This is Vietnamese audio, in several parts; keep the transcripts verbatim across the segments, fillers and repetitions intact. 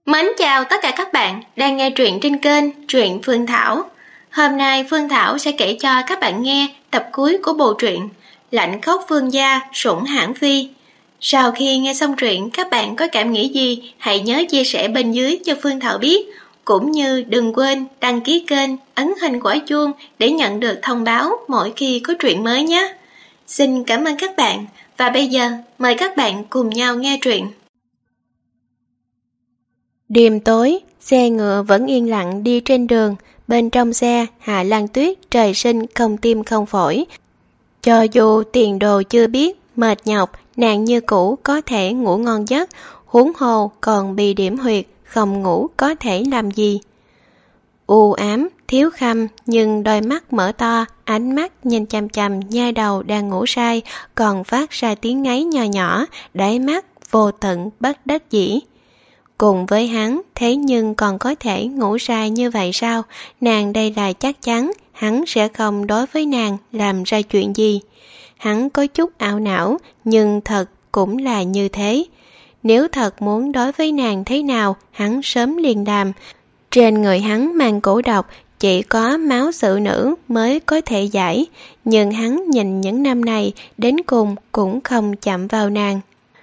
Mến chào tất cả các bạn đang nghe truyện trên kênh Truyện Phương Thảo. Hôm nay Phương Thảo sẽ kể cho các bạn nghe tập cuối của bộ truyện Lạnh Khóc Phương Gia Sủng Hãn Phi. Sau khi nghe xong truyện, các bạn có cảm nghĩ gì hãy nhớ chia sẻ bên dưới cho Phương Thảo biết. Cũng như đừng quên đăng ký kênh, ấn hình quả chuông để nhận được thông báo mỗi khi có truyện mới nhé. Xin cảm ơn các bạn và bây giờ mời các bạn cùng nhau nghe truyện. Đêm tối, xe ngựa vẫn yên lặng đi trên đường. Bên trong xe, Hạ Lan Tuyết trời sinh không tim không phổi. Cho dù tiền đồ chưa biết, mệt nhọc, nàng như cũ có thể ngủ ngon giấc, huống hồ còn bị điểm huyệt, không ngủ có thể làm gì. U ám, thiếu khăm, nhưng đôi mắt mở to, ánh mắt nhìn chằm chằm nhai đầu đang ngủ say, còn phát ra tiếng ngáy nhỏ nhỏ, đáy mắt vô tận bất đắc dĩ. Cùng với hắn, thế nhưng còn có thể ngủ say như vậy sao? Nàng đây là chắc chắn hắn sẽ không đối với nàng làm ra chuyện gì. Hắn có chút ảo não, nhưng thật cũng là như thế. Nếu thật muốn đối với nàng thế nào, hắn sớm liền làm. Trên người hắn mang cổ độc, chỉ có máu sự nữ mới có thể giải. Nhưng hắn nhìn những năm này, đến cùng cũng không chạm vào nàng.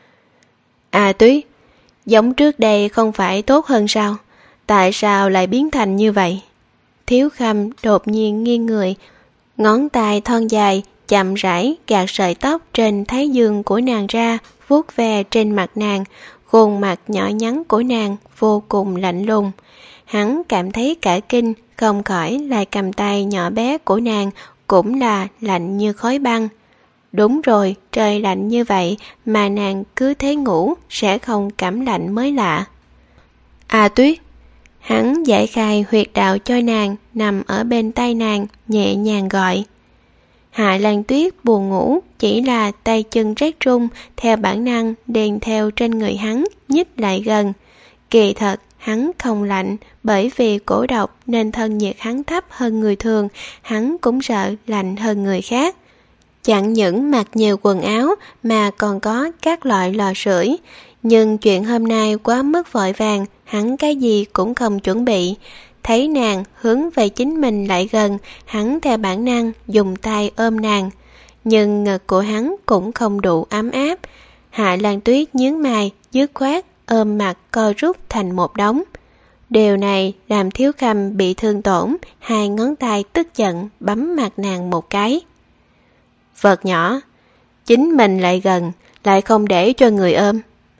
À Tuyết, giống trước đây không phải tốt hơn sao? Tại sao lại biến thành như vậy? Thiếu Khâm đột nhiên nghiêng người, ngón tay thon dài chậm rãi gạt sợi tóc trên thái dương của nàng ra, vuốt ve trên mặt nàng. Khuôn mặt nhỏ nhắn của nàng vô cùng lạnh lùng. Hắn cảm thấy cả kinh, không khỏi lại cầm tay nhỏ bé của nàng, cũng là lạnh như khói băng. Đúng rồi, trời lạnh như vậy mà nàng cứ thế ngủ sẽ không cảm lạnh mới lạ. À Tuyết, hắn giải khai huyệt đạo cho nàng, nằm ở bên tay nàng, nhẹ nhàng gọi. Hạ Lan Tuyết buồn ngủ, chỉ là tay chân rét run, theo bản năng đèn theo trên người hắn, nhích lại gần. Kỳ thật, hắn không lạnh, bởi vì cổ độc nên thân nhiệt hắn thấp hơn người thường, hắn cũng sợ lạnh hơn người khác. Chẳng những mặc nhiều quần áo mà còn có các loại lò sưởi. Nhưng chuyện hôm nay quá mức vội vàng, hắn cái gì cũng không chuẩn bị. Thấy nàng hướng về chính mình lại gần, hắn theo bản năng dùng tay ôm nàng. Nhưng ngực của hắn cũng không đủ ấm áp. Hạ Lan Tuyết nhướng mày, dứt khoát ôm mặt co rút thành một đống. Điều này làm Thiếu Khâm bị thương tổn, hai ngón tay tức giận bấm mặt nàng một cái. Vật nhỏ, chính mình lại gần, lại không để cho người ôm.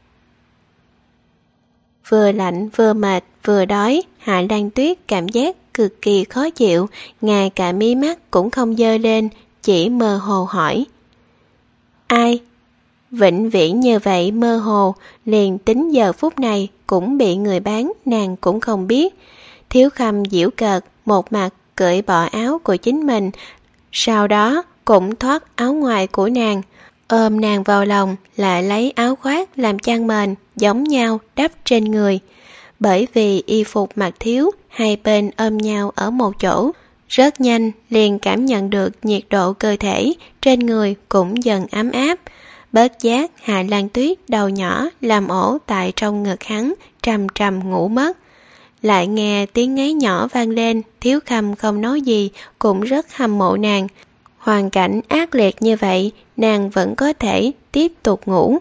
Vừa lạnh vừa mệt vừa đói, Hạ Lan Tuyết cảm giác cực kỳ khó chịu, ngay cả mí mắt cũng không dơ lên, chỉ mơ hồ hỏi. Ai? Vĩnh viễn như vậy mơ hồ, liền tính giờ phút này cũng bị người bán, nàng cũng không biết. Thiếu Khâm giễu cợt, một mặt cởi bỏ áo của chính mình, sau đó cũng thoát áo ngoài của nàng, ôm nàng vào lòng, lại lấy áo khoác làm chăn mền giống nhau đắp trên người. Bởi vì y phục mặc thiếu, hai bên ôm nhau ở một chỗ, rất nhanh liền cảm nhận được nhiệt độ cơ thể trên người cũng dần ấm áp. Bớt giác Hạ Lan Tuyết đầu nhỏ làm ổ tại trong ngực hắn, trầm trầm ngủ mất. Lại nghe tiếng ngáy nhỏ vang lên, Thiếu Khâm không nói gì, cũng rất hâm mộ nàng. Hoàn cảnh ác liệt như vậy, nàng vẫn có thể tiếp tục ngủ.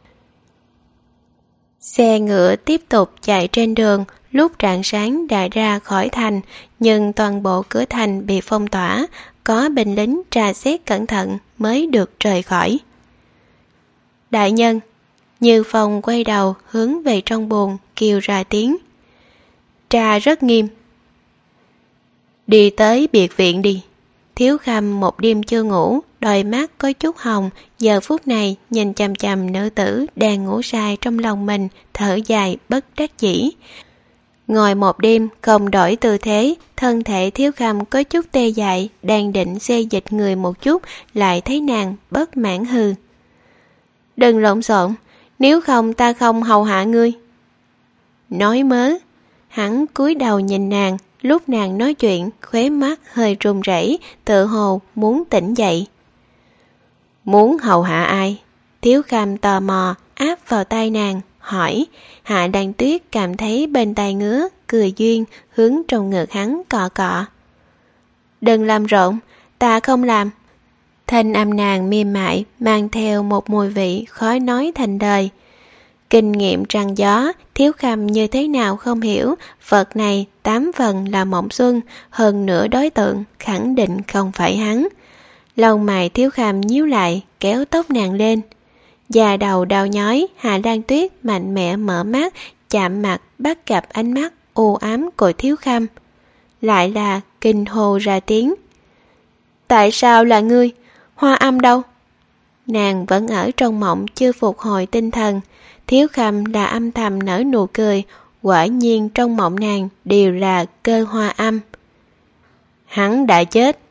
Xe ngựa tiếp tục chạy trên đường, lúc rạng sáng đã ra khỏi thành, nhưng toàn bộ cửa thành bị phong tỏa, có binh lính tra xét cẩn thận mới được rời khỏi. Đại nhân, Như Phong quay đầu hướng về trong buồng, kêu ra tiếng. Tra rất nghiêm. Đi tới biệt viện đi. Thiếu Khâm một đêm chưa ngủ, đôi mắt có chút hồng, giờ phút này nhìn chằm chằm nữ tử đang ngủ say trong lòng mình, thở dài bất đắc dĩ. Ngồi một đêm không đổi tư thế, thân thể Thiếu Khâm có chút tê dại, đang định xê dịch người một chút, lại thấy nàng bất mãn hừ. Đừng lộn xộn, nếu không ta không hầu hạ ngươi. Nói mớ, hắn cúi đầu nhìn nàng. Lúc nàng nói chuyện, khóe mắt hơi run rẩy, tự hồ muốn tỉnh dậy. Muốn hầu hạ ai? Thiếu Khâm tò mò áp vào tay nàng, hỏi. Hạ Lan Tuyết cảm thấy bên tai ngứa, cười duyên, hướng trong ngực hắn cọ cọ. Đừng làm rộn, ta không làm. Thanh âm nàng mềm mại, mang theo một mùi vị khó nói thành lời. Kinh nghiệm trăng gió, Thiếu Khâm như thế nào không hiểu, vật này tám phần là Mộng Xuân, hơn nữa đối tượng khẳng định không phải hắn. Lông mày Thiếu Khâm nhíu lại, kéo tóc nàng lên. Da đầu đau nhói, Hạ Lan Tuyết mạnh mẽ mở mắt, chạm mặt bắt gặp ánh mắt u ám của Thiếu Khâm. Lại là kinh hô ra tiếng. Tại sao là ngươi? Hoa Âm đâu? Nàng vẫn ở trong mộng chưa phục hồi tinh thần. Thiếu Khâm là âm thầm nở nụ cười, quả nhiên trong mộng nàng đều là Cơ Hoa Âm. Hắn đã chết.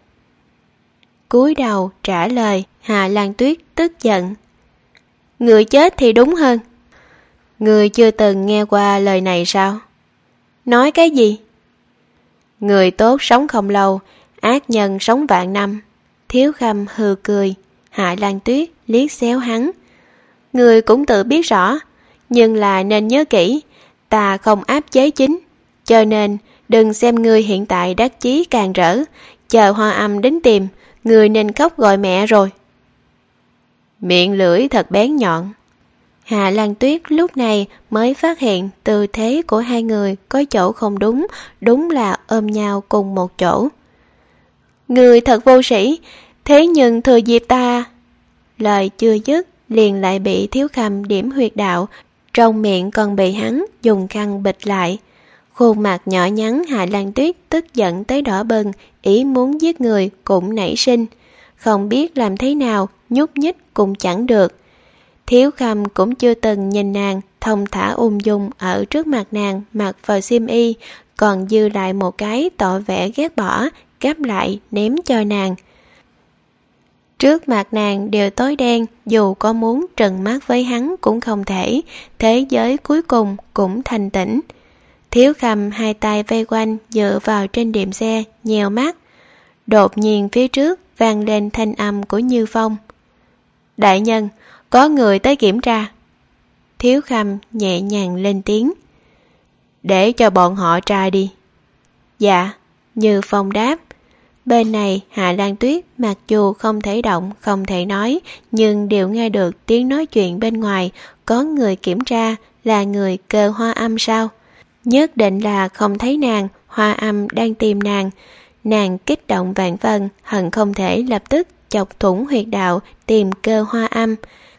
Cúi đầu trả lời. Hạ Lan Tuyết tức giận. Người chết thì đúng hơn. Người chưa từng nghe qua lời này sao? Nói cái gì? Người tốt sống không lâu, ác nhân sống vạn năm. Thiếu Khâm hừ cười. Hạ Lan Tuyết liếc xéo hắn. Người cũng tự biết rõ, nhưng là nên nhớ kỹ, ta không áp chế chính, cho nên đừng xem ngươi hiện tại đắc chí càng rỡ, chờ Hoa Âm đến tìm, ngươi nên khóc gọi mẹ rồi. Miệng lưỡi thật bén nhọn. Hạ Lan Tuyết lúc này mới phát hiện tư thế của hai người có chỗ không đúng, đúng là ôm nhau cùng một chỗ. Người thật vô sĩ, thế nhưng thừa dịp ta... Lời chưa dứt liền lại bị Thiếu Khâm điểm huyệt đạo, trong miệng còn bị hắn dùng khăn bịt lại. Khuôn mặt nhỏ nhắn Hạ Lan Tuyết tức giận tới đỏ bừng, ý muốn giết người cũng nảy sinh. Không biết làm thế nào, nhúc nhích cũng chẳng được. Thiếu Khâm cũng chưa từng nhìn nàng thông thả ung dung ở trước mặt nàng mặc vào xiêm y, còn dư lại một cái tỏ vẻ ghét bỏ, gắp lại ném cho nàng. Trước mặt nàng đều tối đen, dù có muốn trừng mắt với hắn cũng không thể, thế giới cuối cùng cũng thanh tĩnh. Thiếu Khâm hai tay vây quanh dựa vào trên đệm xe, nheo mắt. Đột nhiên phía trước vang lên thanh âm của Như Phong. Đại nhân, có người tới kiểm tra. Thiếu Khâm nhẹ nhàng lên tiếng. Để cho bọn họ tra đi. Dạ, Như Phong đáp. Bên này Hạ Lan Tuyết mặc dù không thể động, không thể nói, nhưng đều nghe được tiếng nói chuyện bên ngoài. Có người kiểm tra, là người Cơ Hoa Âm sao? Nhất định là không thấy nàng, Hoa Âm đang tìm nàng. Nàng kích động vạn phần, hận không thể lập tức chọc thủng huyệt đạo tìm Cơ Hoa Âm.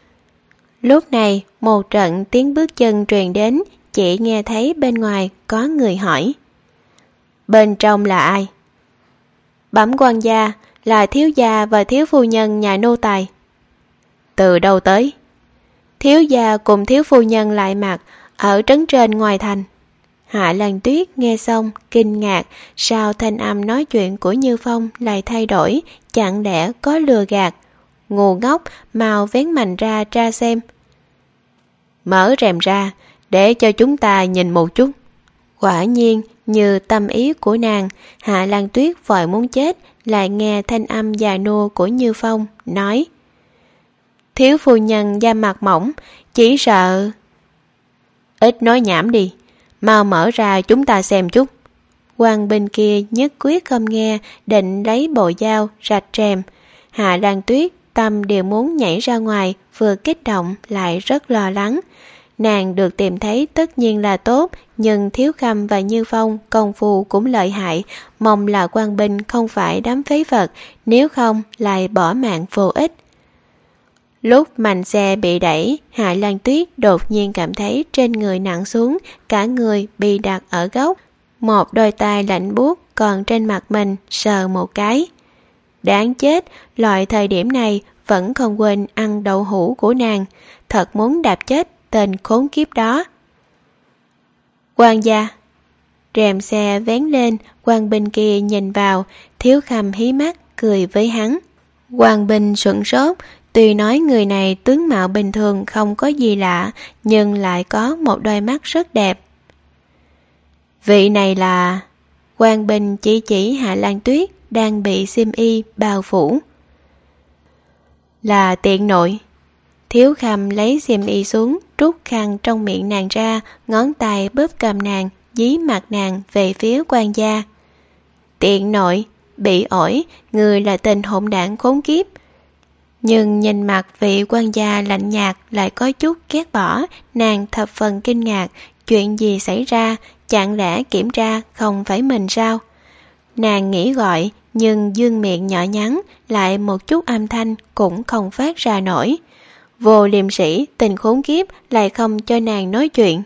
Lúc này một trận tiếng bước chân truyền đến, chỉ nghe thấy bên ngoài có người hỏi. Bên trong là ai? Bẩm quan gia, là thiếu gia và thiếu phu nhân nhà nô tài. Từ đâu tới? Thiếu gia cùng thiếu phu nhân lại mặt ở trấn trên ngoài thành. Hạ Lan Tuyết nghe xong kinh ngạc, sao thanh âm nói chuyện của Như Phong lại thay đổi, chẳng lẽ có lừa gạt? Ngu ngốc, mau vén mành ra tra xem. Mở rèm ra, để cho chúng ta nhìn một chút. Quả nhiên, như tâm ý của nàng, Hạ Lan Tuyết vội muốn chết, lại nghe thanh âm già nua của Như Phong, nói. Thiếu phu nhân da mặt mỏng, chỉ sợ... Ít nói nhảm đi, mau mở ra chúng ta xem chút. Quan binh kia nhất quyết không nghe, định lấy bộ dao, rạch rèm. Hạ Lan Tuyết tâm đều muốn nhảy ra ngoài, vừa kích động lại rất lo lắng. Nàng được tìm thấy tất nhiên là tốt, nhưng Thiếu Khâm và Như Phong công phu cũng lợi hại, mong là quan binh không phải đám phế vật, nếu không lại bỏ mạng vô ích. Lúc mành xe bị đẩy, Hạ Lan Tuyết đột nhiên cảm thấy trên người nặng xuống, cả người bị đặt ở góc, một đôi tay lạnh buốt còn trên mặt mình sờ một cái. Đáng chết, loại thời điểm này vẫn không quên ăn đậu hũ của nàng, thật muốn đạp chết tên khốn kiếp đó. Quan gia. Rèm xe vén lên, quan binh kia nhìn vào, Thiếu Khâm hí mắt cười với hắn. Quan binh sửng sốt, tuy nói người này tướng mạo bình thường không có gì lạ, nhưng lại có một đôi mắt rất đẹp. Vị này là... Quan binh chỉ chỉ Hạ Lan Tuyết đang bị xiêm y bao phủ. Là tiện nội. Thiếu Khâm lấy xiêm y xuống, rút khăn trong miệng nàng ra, ngón tay bóp cầm nàng, dí mặt nàng về phía quan gia. Tiện nội, bị ổi, người là tên hỗn đảng khốn kiếp. Nhưng nhìn mặt vị quan gia lạnh nhạt lại có chút ghét bỏ, nàng thập phần kinh ngạc. Chuyện gì xảy ra, chẳng lẽ kiểm tra không phải mình sao? Nàng nghĩ gọi, nhưng dương miệng nhỏ nhắn, lại một chút âm thanh cũng không phát ra nổi. Vô liêm sĩ, tình khốn kiếp lại không cho nàng nói chuyện.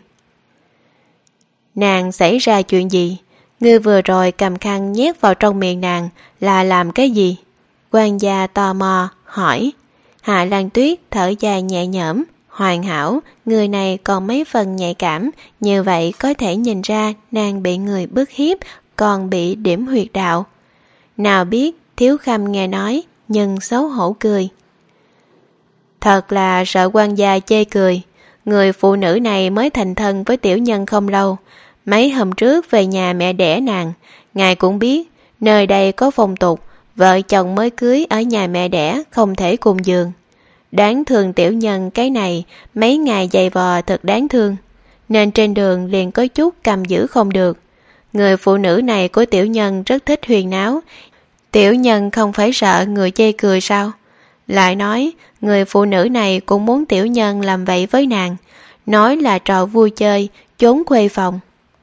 Nàng xảy ra chuyện gì? Ngươi vừa rồi cầm khăn nhét vào trong miệng nàng là làm cái gì? Quan gia tò mò, hỏi. Hạ Lan Tuyết thở dài nhẹ nhõm. Hoàn hảo, người này còn mấy phần nhạy cảm, như vậy có thể nhìn ra nàng bị người bức hiếp, còn bị điểm huyệt đạo. Nào biết, Thiếu Khâm nghe nói, nhưng xấu hổ cười. Thật là sợ quan gia chê cười, người phụ nữ này mới thành thân với tiểu nhân không lâu. Mấy hôm trước về nhà mẹ đẻ nàng, ngài cũng biết, nơi đây có phong tục, vợ chồng mới cưới ở nhà mẹ đẻ không thể cùng giường. Đáng thương tiểu nhân cái này, mấy ngày giày vò thật đáng thương, nên trên đường liền có chút cầm giữ không được. Người phụ nữ này của tiểu nhân rất thích huyền náo, tiểu nhân không phải sợ người chê cười sao? Lại nói, người phụ nữ này cũng muốn tiểu nhân làm vậy với nàng, nói là trò vui chơi, trốn khuê phòng.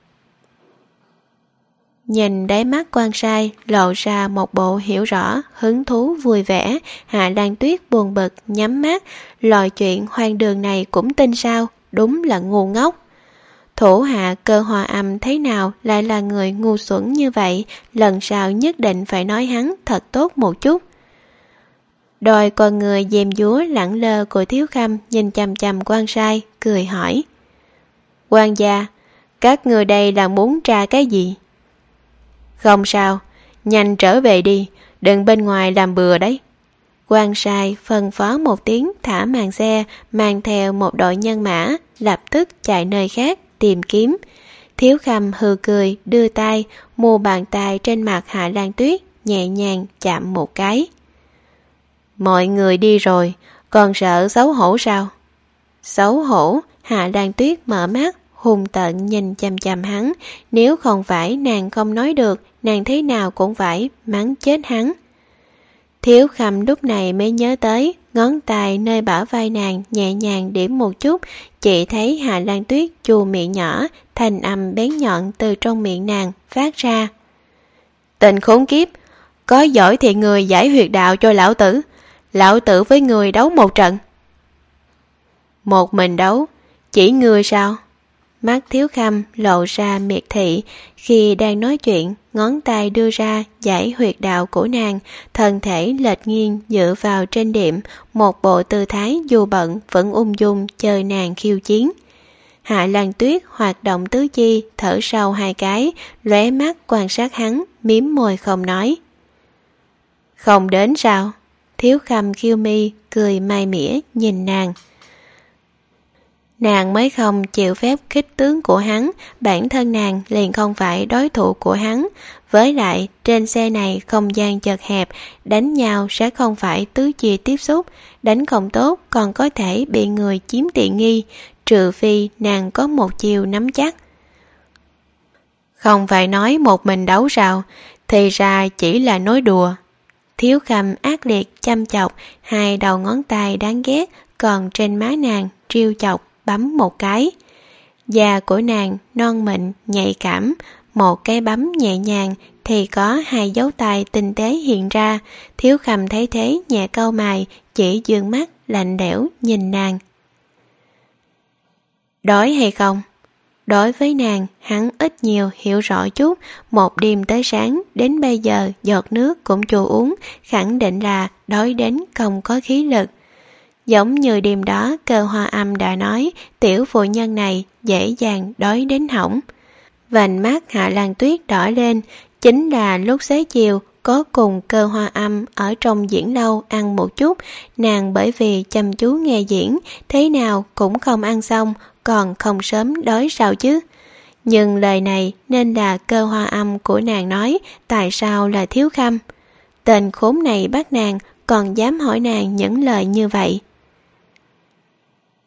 Nhìn đáy mắt quan sai lộ ra một bộ hiểu rõ, hứng thú vui vẻ. Hạ Lan Tuyết buồn bực nhắm mắt, loại chuyện hoang đường này cũng tin sao, đúng là ngu ngốc. Thủ hạ Cơ Hoa Âm thế nào lại là người ngu xuẩn như vậy, lần sau nhất định phải nói hắn thật tốt một chút. Đôi con người dèm dúa lẳng lơ của Thiếu Khâm nhìn chằm chằm quan sai, cười hỏi. Quan gia, các người đây là muốn tra cái gì? Không sao, nhanh trở về đi, đừng bên ngoài làm bừa đấy. Quan sai phân phó một tiếng thả màn xe, mang theo một đội nhân mã, lập tức chạy nơi khác tìm kiếm. Thiếu Khâm hừ cười, đưa tay, mu bàn tay trên mặt Hạ Lan Tuyết, nhẹ nhàng chạm một cái. Mọi người đi rồi, còn sợ xấu hổ sao? Xấu hổ? Hạ Lan Tuyết mở mắt, hung tợn nhìn chằm chằm hắn. Nếu không phải nàng không nói được, nàng thế nào cũng phải mắng chết hắn. Thiếu Khâm lúc này mới nhớ tới, ngón tay nơi bả vai nàng nhẹ nhàng điểm một chút, chỉ thấy Hạ Lan Tuyết chu miệng nhỏ, thanh âm bén nhọn từ trong miệng nàng phát ra. Tình khốn kiếp, có giỏi thì người giải huyệt đạo cho lão tử, lão tử với người đấu một trận. Một mình đấu, chỉ người sao? Mắt Thiếu Khâm lộ ra miệt thị, khi đang nói chuyện, ngón tay đưa ra giải huyệt đạo của nàng, thân thể lệch nghiêng dựa vào trên đệm, một bộ tư thái dù bận vẫn ung dung chờ nàng khiêu chiến. Hạ Lan Tuyết hoạt động tứ chi, thở sâu hai cái, lóe mắt quan sát hắn, mím môi không nói. Không đến sao? Thiếu Khâm khiêu mi, cười mai mỉa nhìn nàng. Nàng mới không chịu phép khích tướng của hắn, bản thân nàng liền không phải đối thủ của hắn. Với lại, trên xe này không gian chật hẹp, đánh nhau sẽ không phải tứ chi tiếp xúc, đánh không tốt còn có thể bị người chiếm tiện nghi, trừ phi nàng có một chiều nắm chắc. Không phải nói một mình đấu sao, thì ra chỉ là nói đùa. Thiếu Khâm ác liệt chăm chọc, hai đầu ngón tay đáng ghét còn trên má nàng trêu chọc bấm một cái. Da của nàng non mịn, nhạy cảm, một cái bấm nhẹ nhàng thì có hai dấu tay tinh tế hiện ra. Thiếu Khâm thấy thế nhẹ cau mày, chỉ dương mắt lạnh lẽo nhìn nàng. Đói hay không? Đối với nàng, hắn ít nhiều hiểu rõ chút, một đêm tới sáng, đến bây giờ giọt nước cũng chưa uống, khẳng định là đói đến không có khí lực. Giống như đêm đó Cơ Hoa Âm đã nói, tiểu phụ nhân này dễ dàng đói đến hỏng. Vành mắt Hạ Lan Tuyết đỏ lên, chính là lúc xế chiều có cùng Cơ Hoa Âm ở trong diễn lâu ăn một chút, nàng bởi vì chăm chú nghe diễn, thế nào cũng không ăn xong, còn không sớm đói sao chứ. Nhưng lời này nên là Cơ Hoa Âm của nàng nói, tại sao là Thiếu Khâm? Tên khốn này bắt nàng, còn dám hỏi nàng những lời như vậy.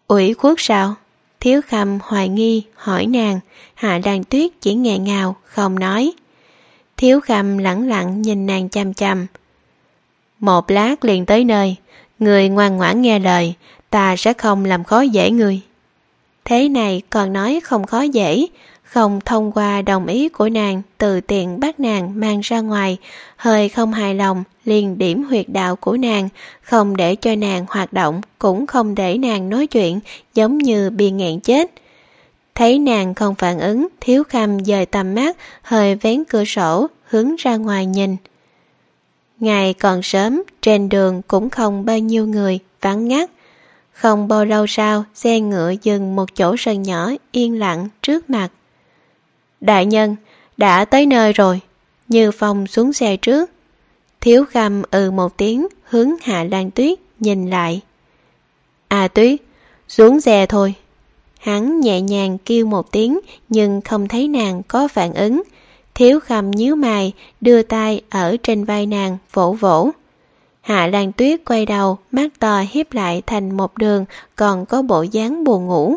Ủy khuất sao? Thiếu Khâm hoài nghi hỏi nàng. Hạ Lan Tuyết chỉ nghẹn ngào không nói. Thiếu Khâm lẳng lặng nhìn nàng chằm chằm. Một lát liền tới nơi, người ngoan ngoãn nghe lời, ta sẽ không làm khó dễ người. Thế này còn nói không khó dễ, không thông qua đồng ý của nàng, từ tiện bắt nàng mang ra ngoài, hơi không hài lòng liền điểm huyệt đạo của nàng, không để cho nàng hoạt động, cũng không để nàng nói chuyện, giống như bị nghẹn chết. Thấy nàng không phản ứng, Thiếu Khâm dời tầm mắt, hơi vén cửa sổ, hướng ra ngoài nhìn. Ngày còn sớm, trên đường cũng không bao nhiêu người, vắng ngắt. Không bao lâu sau, xe ngựa dừng một chỗ sân nhỏ, yên lặng trước mặt. Đại nhân, đã tới nơi rồi. Như Phong xuống xe trước. Thiếu Khâm ừ một tiếng, hướng Hạ Lan Tuyết nhìn lại. À Tuyết, xuống xe thôi. Hắn nhẹ nhàng kêu một tiếng, nhưng không thấy nàng có phản ứng. Thiếu Khâm nhíu mày, đưa tay ở trên vai nàng vỗ vỗ. Hạ Lan Tuyết quay đầu, mắt to hiếp lại thành một đường, còn có bộ dáng buồn ngủ.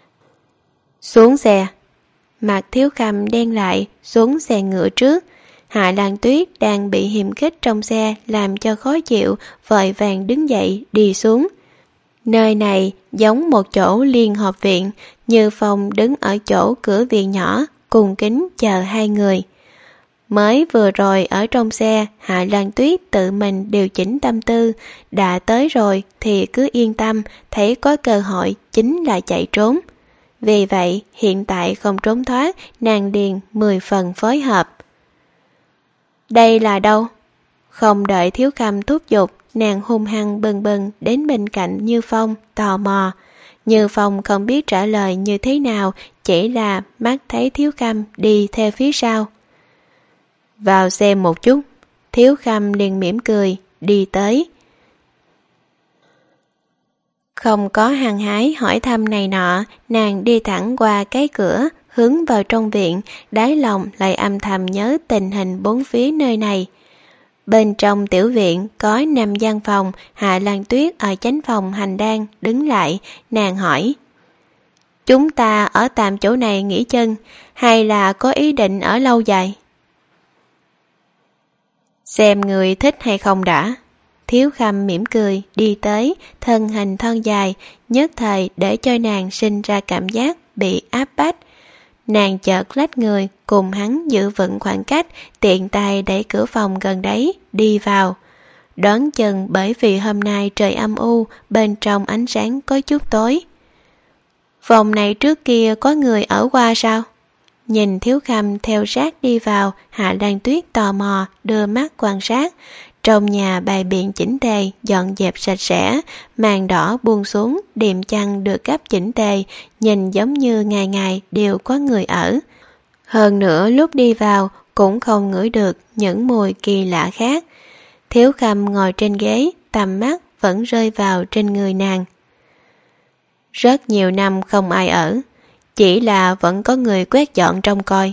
Xuống xe. Mặt Thiếu Khâm đen lại, xuống xe ngựa trước. Hạ Lan Tuyết đang bị hiềm khích trong xe làm cho khó chịu, vội vàng đứng dậy đi xuống. Nơi này giống một chỗ liên hợp viện, Như Phong đứng ở chỗ cửa viện nhỏ, cùng kính chờ hai người. Mới vừa rồi ở trong xe, Hạ Lan Tuyết tự mình điều chỉnh tâm tư, đã tới rồi thì cứ yên tâm, thấy có cơ hội chính là chạy trốn. Vì vậy, hiện tại không trốn thoát, nàng liền mười phần phối hợp. Đây là đâu? Không đợi Thiếu Khâm thúc giục, nàng hung hăng bừng bừng đến bên cạnh Như Phong, tò mò. Như Phong không biết trả lời như thế nào, chỉ là mắt thấy Thiếu Khâm đi theo phía sau. Vào xem một chút. Thiếu Khâm liền mỉm cười, đi tới. Không có hăng hái hỏi thăm này nọ, nàng đi thẳng qua cái cửa, hướng vào trong viện, đáy lòng lại âm thầm nhớ tình hình bốn phía nơi này. Bên trong tiểu viện có năm gian phòng, Hạ Lan Tuyết ở chánh phòng hành đang đứng lại, nàng hỏi. Chúng ta ở tạm chỗ này nghỉ chân, hay là có ý định ở lâu dài? Xem người thích hay không đã. Thiếu Khâm mỉm cười, đi tới, thân hình thon dài, nhất thời để cho nàng sinh ra cảm giác bị áp bách. Nàng chợt lách người, cùng hắn giữ vững khoảng cách, tiện tay đẩy cửa phòng gần đấy, đi vào. Đoán chừng bởi vì hôm nay trời âm u, bên trong ánh sáng có chút tối. Phòng này trước kia có người ở qua sao? Nhìn Thiếu Khâm theo sát đi vào, Hạ Lan Tuyết tò mò, đưa mắt quan sát. Trong nhà bày biện chỉnh tề, dọn dẹp sạch sẽ, màn đỏ buông xuống, đệm chăn được gấp chỉnh tề, nhìn giống như ngày ngày đều có người ở. Hơn nữa lúc đi vào cũng không ngửi được những mùi kỳ lạ khác. Thiếu Khâm ngồi trên ghế, tầm mắt vẫn rơi vào trên người nàng. Rất nhiều năm không ai ở, chỉ là vẫn có người quét dọn trông coi.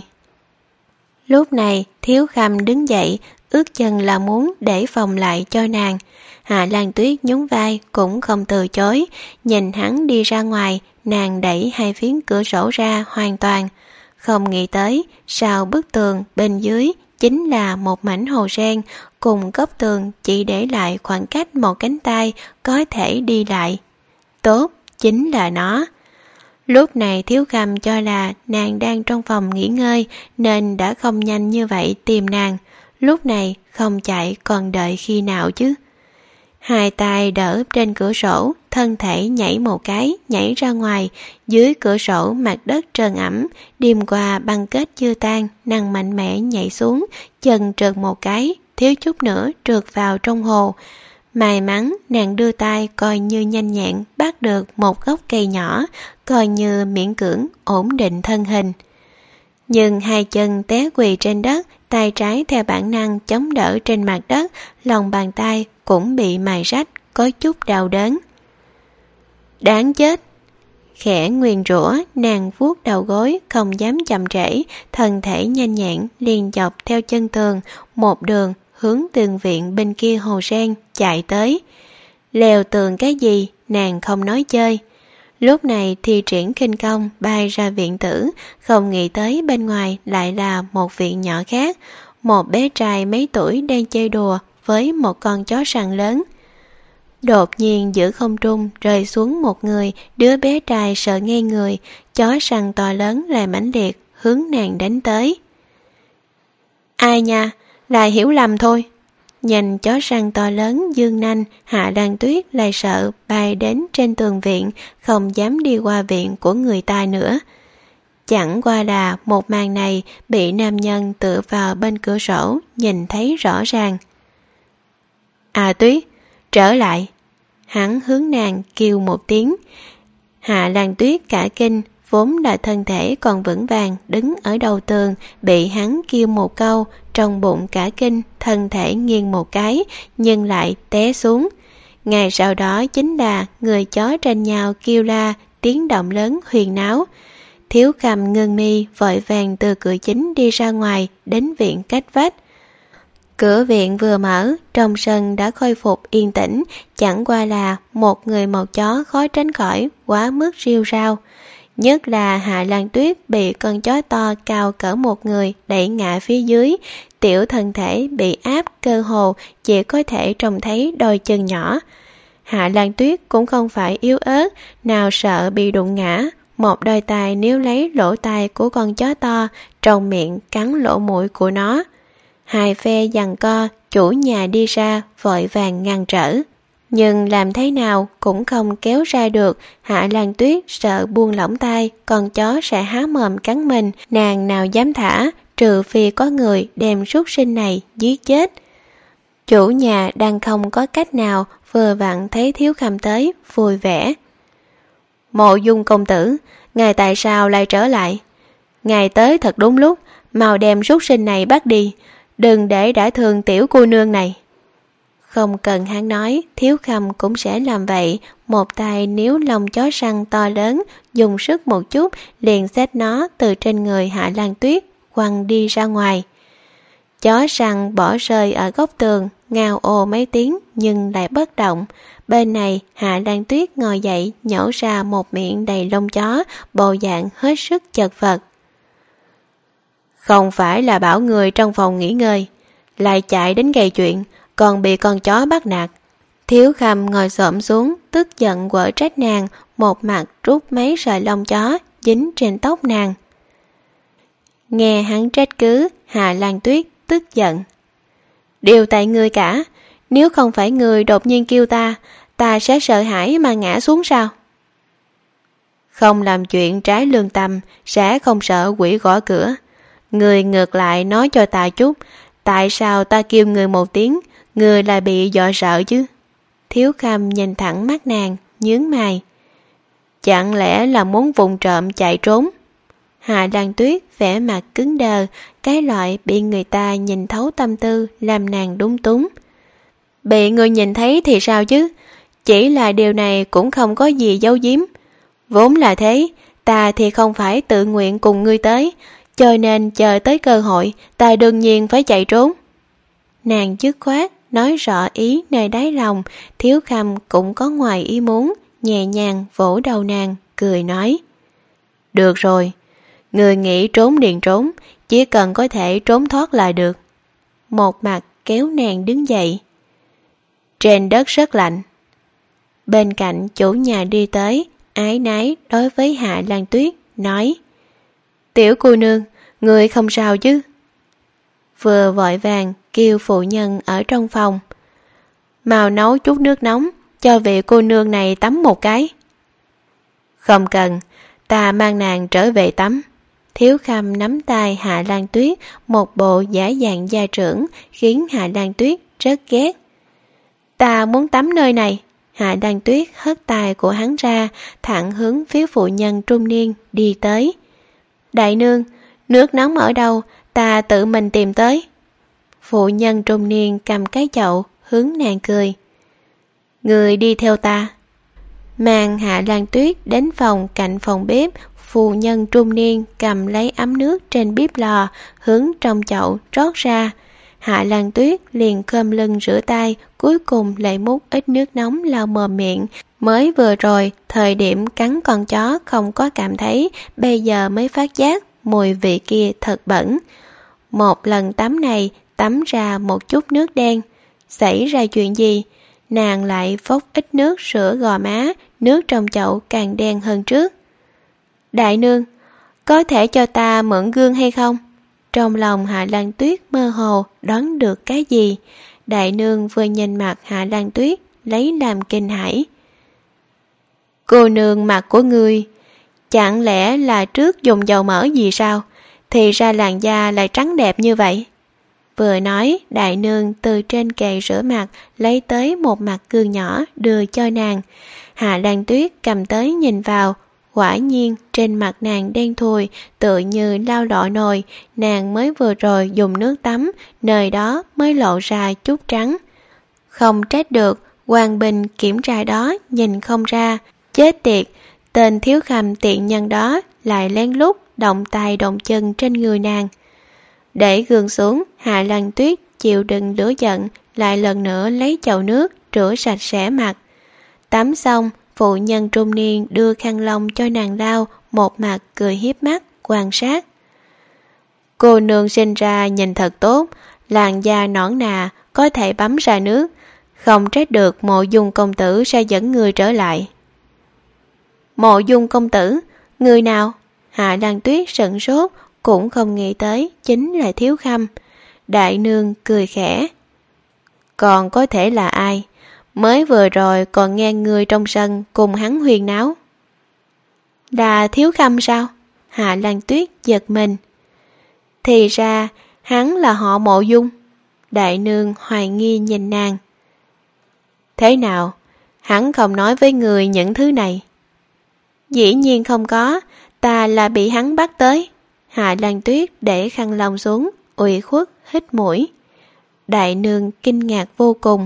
Lúc này Thiếu Khâm đứng dậy, ước chân là muốn để phòng lại cho nàng. Hạ Lan Tuyết nhún vai cũng không từ chối, nhìn hắn đi ra ngoài, nàng đẩy hai phiến cửa sổ ra hoàn toàn. Không nghĩ tới, sau bức tường bên dưới chính là một mảnh hồ sen, cùng góc tường chỉ để lại khoảng cách một cánh tay có thể đi lại. Tốt, chính là nó. Lúc này Thiếu Khâm cho là nàng đang trong phòng nghỉ ngơi nên đã không nhanh như vậy tìm nàng. Lúc này không chạy còn đợi khi nào chứ. Hai tay đỡ trên cửa sổ, thân thể nhảy một cái, nhảy ra ngoài. Dưới cửa sổ mặt đất trơn ẩm, điềm qua băng kết chưa tan, nàng mạnh mẽ nhảy xuống, chân trượt một cái, thiếu chút nữa trượt vào trong hồ. May mắn nàng đưa tay coi như nhanh nhẹn bắt được một gốc cây nhỏ, coi như miễn cưỡng ổn định thân hình. Nhưng hai chân té quỳ trên đất, tay trái theo bản năng chống đỡ trên mặt đất, lòng bàn tay cũng bị mài rách, có chút đau đớn. Đáng chết! Khẽ nguyền rủa, nàng vuốt đầu gối, không dám chậm trễ, thân thể nhanh nhẹn liền dọc theo chân tường, một đường hướng tường viện bên kia hồ sen chạy tới. Leo tường cái gì, nàng không nói chơi. Lúc này thi triển khinh công bay ra viện tử, không nghĩ tới bên ngoài lại là một viện nhỏ khác. Một bé trai mấy tuổi đang chơi đùa với một con chó săn lớn. Đột nhiên giữa không trung rơi xuống một người, đứa bé trai sợ ngây người, chó săn to lớn lại mãnh liệt hướng nàng đánh tới. Ai nha, là hiểu lầm thôi. Nhìn chó săn to lớn dương nanh, Hạ Lan Tuyết lại sợ bay đến trên tường viện, không dám đi qua viện của người ta nữa. Chẳng qua là một màn này bị nam nhân tựa vào bên cửa sổ nhìn thấy rõ ràng. À Tuyết, trở lại. Hắn hướng nàng kêu một tiếng. Hạ Lan Tuyết cả kinh, vốn là thân thể còn vững vàng đứng ở đầu tường, bị hắn kêu một câu, trong bụng cả kinh, thân thể nghiêng một cái, nhưng lại té xuống. Ngày sau đó chính là người chó tranh nhau kêu la, tiếng động lớn huyền náo. Thiếu Khâm ngưng mi vội vàng từ cửa chính đi ra ngoài, đến viện cách vách. Cửa viện vừa mở, trong sân đã khôi phục yên tĩnh, chẳng qua là một người một chó khó tránh khỏi quá mức rêu rao. Nhất là Hạ Lan Tuyết bị con chó to cao cỡ một người đẩy ngã phía dưới, tiểu thân thể bị áp cơ hồ chỉ có thể trông thấy đôi chân nhỏ. Hạ Lan Tuyết cũng không phải yếu ớt, nào sợ bị đụng ngã, một đôi tay níu lấy lỗ tai của con chó to, trong miệng cắn lỗ mũi của nó. Hai phe giằng co, chủ nhà đi ra vội vàng ngăn trở. Nhưng làm thế nào cũng không kéo ra được. Hạ Lan Tuyết sợ buông lỏng tay, con chó sẽ há mồm cắn mình, nàng nào dám thả, trừ phi có người đem súc sinh này giết chết. Chủ nhà đang không có cách nào, vừa vặn thấy Thiếu Khâm tới, vui vẻ. Mộ Dung công tử, ngài tại sao lại trở lại? Ngài tới thật đúng lúc, mau đem súc sinh này bắt đi, đừng để đã thương tiểu cô nương này. Không cần hắn nói, Thiếu Khâm cũng sẽ làm vậy, một tay níu lông chó săn to lớn, dùng sức một chút, liền xách nó từ trên người Hạ Lan Tuyết, quăng đi ra ngoài. Chó săn bỏ rơi ở góc tường, ngao ồ mấy tiếng nhưng lại bất động. Bên này, Hạ Lan Tuyết ngồi dậy, nhổ ra một miệng đầy lông chó, bộ dạng hết sức chật vật. Không phải là bảo người trong phòng nghỉ ngơi, lại chạy đến gây chuyện, còn bị con chó bắt nạt. Thiếu Khâm ngồi xổm xuống, tức giận quở trách nàng, một mặt rút mấy sợi lông chó dính trên tóc nàng. Nghe hắn trách cứ, Hạ Lan Tuyết tức giận. Đều tại ngươi cả, nếu không phải ngươi đột nhiên kêu ta, ta sẽ sợ hãi mà ngã xuống sao? Không làm chuyện trái lương tâm, sẽ không sợ quỷ gõ cửa. Ngươi ngược lại nói cho ta chút, tại sao ta kêu ngươi một tiếng, ngươi lại bị dọa sợ chứ? Thiếu Khâm nhìn thẳng mắt nàng, nhướng mày. Chẳng lẽ là muốn vụng trộm chạy trốn? Hạ Lan Tuyết vẻ mặt cứng đờ, cái loại bị người ta nhìn thấu tâm tư làm nàng đúng túng. Bị người nhìn thấy thì sao chứ? Chỉ là điều này cũng không có gì giấu giếm. Vốn là thế, ta thì không phải tự nguyện cùng ngươi tới, cho nên chờ tới cơ hội, ta đương nhiên phải chạy trốn. Nàng dứt khoát, nói rõ ý nơi đáy lòng. Thiếu Khâm cũng có ngoài ý muốn, nhẹ nhàng vỗ đầu nàng, cười nói. Được rồi, người nghĩ trốn liền trốn, chỉ cần có thể trốn thoát là được. Một mặt kéo nàng đứng dậy. Trên đất rất lạnh. Bên cạnh chủ nhà đi tới, ái nái đối với Hạ Lan Tuyết, nói. Tiểu cô nương, người không sao chứ? Vừa vội vàng kêu phụ nhân ở trong phòng. Mau nấu chút nước nóng, cho vị cô nương này tắm một cái. Không cần, ta mang nàng trở về tắm. Thiếu Khâm nắm tay Hạ Lan Tuyết, một bộ giả dạng gia trưởng, khiến Hạ Lan Tuyết rất ghét. Ta muốn tắm nơi này. Hạ Lan Tuyết hất tay của hắn ra, thẳng hướng phía phụ nhân trung niên đi tới. Đại nương, nước nóng ở đâu, ta tự mình tìm tới. Phụ nhân trung niên cầm cái chậu, hướng nàng cười. Người đi theo ta. Mang Hạ Lan Tuyết đến phòng cạnh phòng bếp, phụ nhân trung niên cầm lấy ấm nước trên bếp lò, hướng trong chậu rót ra. Hạ Lan Tuyết liền khom lưng rửa tay, cuối cùng lại múc ít nước nóng lau mồm miệng. Mới vừa rồi, thời điểm cắn con chó không có cảm thấy, bây giờ mới phát giác mùi vị kia thật bẩn. Một lần tắm này, tắm ra một chút nước đen. Xảy ra chuyện gì? Nàng lại phốc ít nước rửa gò má, nước trong chậu càng đen hơn trước. Đại nương, có thể cho ta mượn gương hay không? Trong lòng Hạ Lan Tuyết mơ hồ đoán được cái gì. Đại nương vừa nhìn mặt Hạ Lan Tuyết, lấy làm kinh hãi. Cô nương, mặt của ngươi chẳng lẽ là trước dùng dầu mỡ gì sao? Thì ra làn da lại trắng đẹp như vậy. Vừa nói, đại nương từ trên kệ rửa mặt lấy tới một mặt gương nhỏ đưa cho nàng. Hạ Lan Tuyết cầm tới nhìn vào, quả nhiên trên mặt nàng đen thui, tựa như lau lọ nồi. Nàng mới vừa rồi dùng nước tắm, nơi đó mới lộ ra chút trắng. Không trách được, Hoàng Bình kiểm tra đó nhìn không ra. Chết tiệt, tên thiếu khăm tiện nhân đó lại lén lút động tay động chân trên người nàng. Để gương xuống, Hạ Lan Tuyết chịu đựng lửa giận, lại lần nữa lấy chậu nước rửa sạch sẽ mặt. Tắm xong, phụ nhân trung niên đưa khăn lông cho nàng lau, một mặt cười hiếp mắt quan sát. Cô nương sinh ra nhìn thật tốt, làn da nõn nà, có thể bấm ra nước, không trách được Mộ Dung công tử sẽ dẫn người trở lại. Mộ Dung công tử, người nào? Hạ Lan Tuyết sửng sốt, cũng không nghĩ tới chính là thiếu khăm. Đại nương cười khẽ. Còn có thể là ai? Mới vừa rồi còn nghe người trong sân cùng hắn huyền náo. Là thiếu khăm sao? Hạ Lan Tuyết giật mình. Thì ra hắn là họ Mộ Dung. Đại nương hoài nghi nhìn nàng. Thế nào? Hắn không nói với người những thứ này. Dĩ nhiên không có, ta là bị hắn bắt tới. Hạ Lan Tuyết để khăn lông xuống, ủy khuất hít mũi. Đại nương kinh ngạc vô cùng.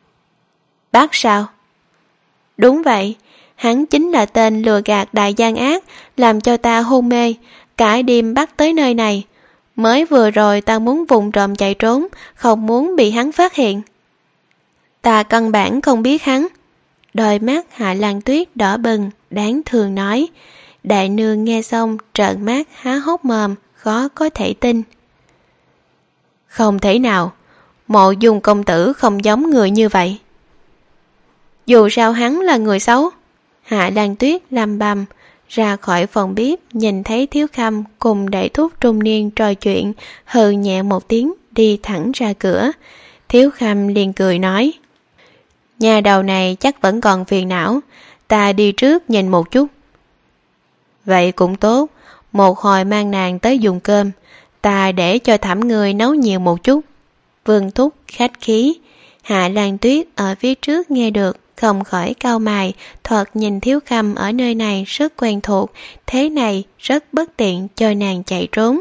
Bắt sao? Đúng vậy, hắn chính là tên lừa gạt đại gian ác, làm cho ta hôn mê, cả đêm bắt tới nơi này. Mới vừa rồi ta muốn vùng trộm chạy trốn, không muốn bị hắn phát hiện. Ta căn bản không biết hắn. Đôi mắt Hạ Lan Tuyết đỏ bừng, đáng thương nói. Đại nương nghe xong trợn mắt há hốc mồm, khó có thể tin. Không thể nào, Mộ Dung công tử không giống người như vậy. Dù sao hắn là người xấu. Hạ Lan Tuyết lầm bầm, ra khỏi phòng bếp nhìn thấy thiếu khăm cùng đại thúc trung niên trò chuyện, hừ nhẹ một tiếng đi thẳng ra cửa. Thiếu khăm liền cười nói, nhà đầu này chắc vẫn còn phiền não, ta đi trước nhìn một chút. Vậy cũng tốt, một hồi mang nàng tới dùng cơm, ta để cho Thẩm người nấu nhiều một chút. Vương thúc khách khí. Hạ Lan Tuyết ở phía trước nghe được, không khỏi cau mày, thoạt nhìn thiếu khăm ở nơi này rất quen thuộc, thế này rất bất tiện cho nàng chạy trốn.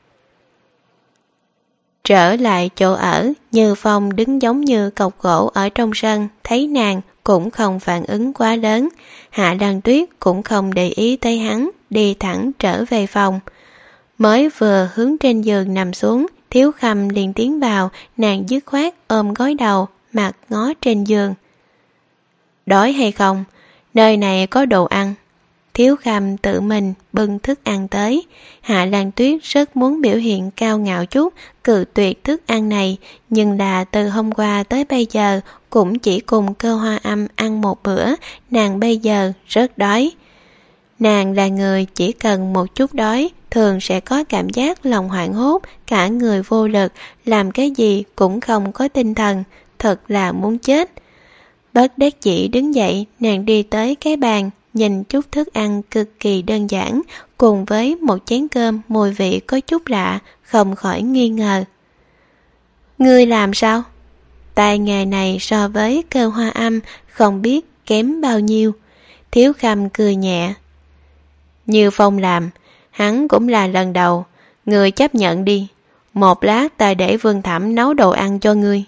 Trở lại chỗ ở, Như Phong đứng giống như cọc gỗ ở trong sân, thấy nàng cũng không phản ứng quá lớn. Hạ Lan Tuyết cũng không để ý tới hắn, đi thẳng trở về phòng. Mới vừa hướng trên giường nằm xuống, thiếu khăm liền tiến vào, nàng dứt khoát ôm gối đầu, mặt ngó trên giường. Đói hay không? Nơi này có đồ ăn. Thiếu khăm tự mình bưng thức ăn tới. Hạ Lan Tuyết rất muốn biểu hiện cao ngạo chút, cự tuyệt thức ăn này, nhưng là từ hôm qua tới bây giờ cũng chỉ cùng Cơ Hoa Âm ăn một bữa, nàng bây giờ rất đói. Nàng là người chỉ cần một chút đói, thường sẽ có cảm giác lòng hoảng hốt, cả người vô lực, làm cái gì cũng không có tinh thần, thật là muốn chết. Bất đắc dĩ đứng dậy, nàng đi tới cái bàn, nhìn chút thức ăn cực kỳ đơn giản, cùng với một chén cơm mùi vị có chút lạ, không khỏi nghi ngờ. Ngươi làm sao? Tài nghề này so với Cơ Hoa Âm không biết kém bao nhiêu. Thiếu khăm cười nhẹ. Như Phong làm, hắn cũng là lần đầu, ngươi chấp nhận đi. Một lát ta để Vương Thẩm nấu đồ ăn cho ngươi.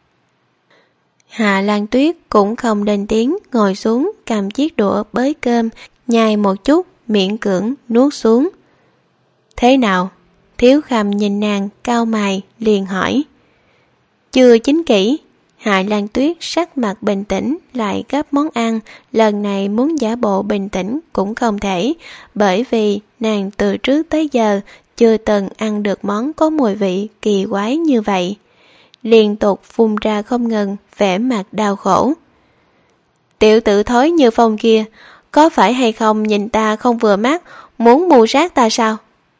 Hạ Lan Tuyết cũng không lên tiếng, ngồi xuống cầm chiếc đũa bới cơm, nhai một chút, miễn cưỡng nuốt xuống. Thế nào? Thiếu khăm nhìn nàng cau mày liền hỏi. chưa chín kỹ. Hạ Lan Tuyết sắc mặt bình tĩnh lại gấp món ăn, lần này muốn giả bộ bình tĩnh cũng không thể, bởi vì nàng từ trước tới giờ chưa từng ăn được món có mùi vị kỳ quái như vậy. Liên tục phun ra không ngừng, vẻ mặt đau khổ. Tiểu tử thối Như Phong kia, có phải hay không nhìn ta không vừa mắt, muốn mưu sát ta sao?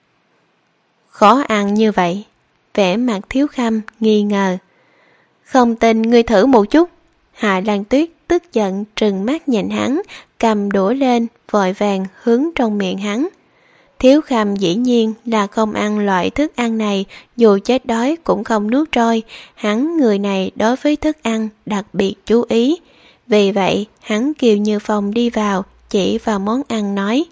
Khó ăn như vậy, vẻ mặt Thiếu Khâm nghi ngờ. Không tin ngươi thử một chút. Hạ Lan Tuyết tức giận trừng mắt nhìn hắn, cầm đũa lên, vội vàng hướng trong miệng hắn. Thiếu Khâm dĩ nhiên là không ăn loại thức ăn này, dù chết đói cũng không nuốt trôi. Hắn người này đối với thức ăn đặc biệt chú ý. Vì vậy, hắn kêu Như Phong đi vào, chỉ vào món ăn nói: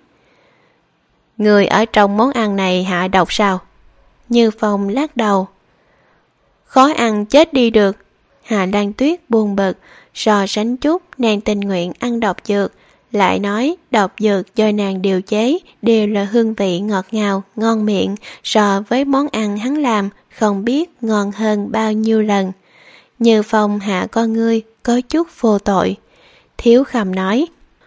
Người ở trong món ăn này hạ độc sao? Như Phong lắc đầu. Khó ăn chết đi được. Hạ Lan Tuyết buồn bực, so sánh chút nàng tình nguyện ăn độc dược, lại nói độc dược do nàng điều chế đều là hương vị ngọt ngào, ngon miệng, so với món ăn hắn làm không biết ngon hơn bao nhiêu lần. Như Phong hạ con ngươi có chút vô tội. Thiếu Khâm nói: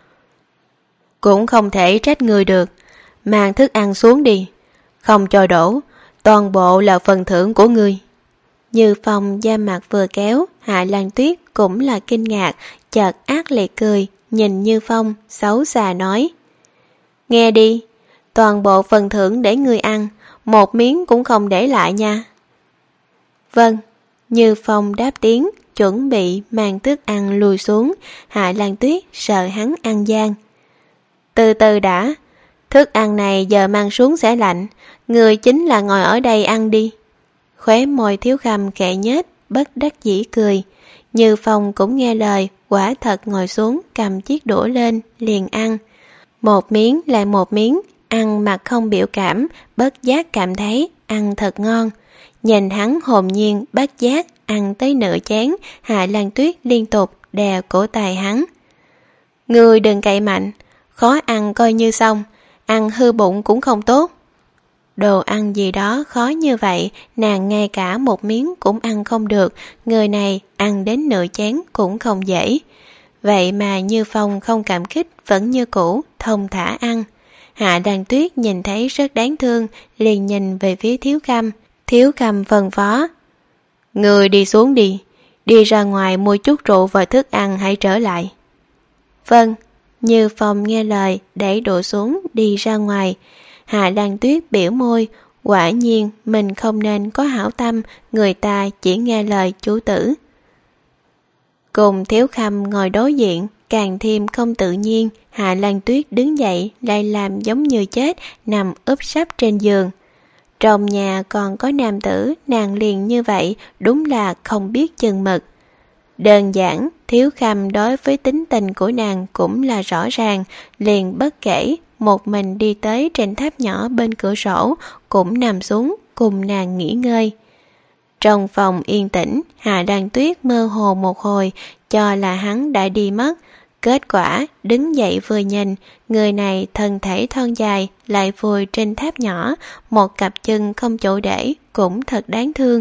Cũng không thể trách người được, mang thức ăn xuống đi, không cho đổ, toàn bộ là phần thưởng của ngươi. Như Phong da mặt vừa kéo, Hạ Lan Tuyết cũng là kinh ngạc, chợt ác liệt cười, nhìn Như Phong, xấu xa nói: Nghe đi, toàn bộ phần thưởng để ngươi ăn, một miếng cũng không để lại nha. Vâng. Như Phong đáp tiếng, chuẩn bị mang thức ăn lùi xuống. Hạ Lan Tuyết sợ hắn ăn gian. Từ từ đã, thức ăn này giờ mang xuống sẽ lạnh, người chính là ngồi ở đây ăn đi. Khóe môi Thiếu Khâm khẽ nhếch, bất đắc dĩ cười. Như Phong cũng nghe lời, quả thật ngồi xuống cầm chiếc đũa lên, liền ăn. Một miếng lại một miếng, ăn mặt không biểu cảm, bất giác cảm thấy ăn thật ngon. Nhìn hắn hồn nhiên, bất giác, ăn tới nửa chén, Hạ Lan Tuyết liên tục đè cổ tay hắn. Ngươi đừng cậy mạnh, khó ăn coi như xong, ăn hư bụng cũng không tốt. Đồ ăn gì đó khó như vậy, nàng ngay cả một miếng cũng ăn không được, người này ăn đến nửa chén cũng không dễ. Vậy mà Như Phong không cảm kích, vẫn như cũ, thông thả ăn. Hạ Lan Tuyết nhìn thấy rất đáng thương, liền nhìn về phía Thiếu Khâm. Thiếu Khâm phân phó: Người đi xuống đi, đi ra ngoài mua chút rượu và thức ăn hãy trở lại. Vâng. Như Phong nghe lời, đẩy đũa xuống đi ra ngoài. Hạ Lan Tuyết biểu môi, quả nhiên mình không nên có hảo tâm, người ta chỉ nghe lời chủ tử. Cùng Thiếu Khâm ngồi đối diện, càng thêm không tự nhiên. Hạ Lan Tuyết đứng dậy lại làm giống như chết, nằm úp sấp trên giường. Trong nhà còn có nam tử, nàng liền như vậy, đúng là không biết chừng mực. Đơn giản, Thiếu Khâm đối với tính tình của nàng cũng là rõ ràng, liền bất kể, một mình đi tới trên tháp nhỏ bên cửa sổ, cũng nằm xuống cùng nàng nghỉ ngơi. Trong phòng yên tĩnh, Hạ Lan Tuyết mơ hồ một hồi, cho là hắn đã đi mất. Kết quả, đứng dậy vừa nhìn, người này thân thể thon dài, lại vùi trên tháp nhỏ, một cặp chân không chỗ để, cũng thật đáng thương.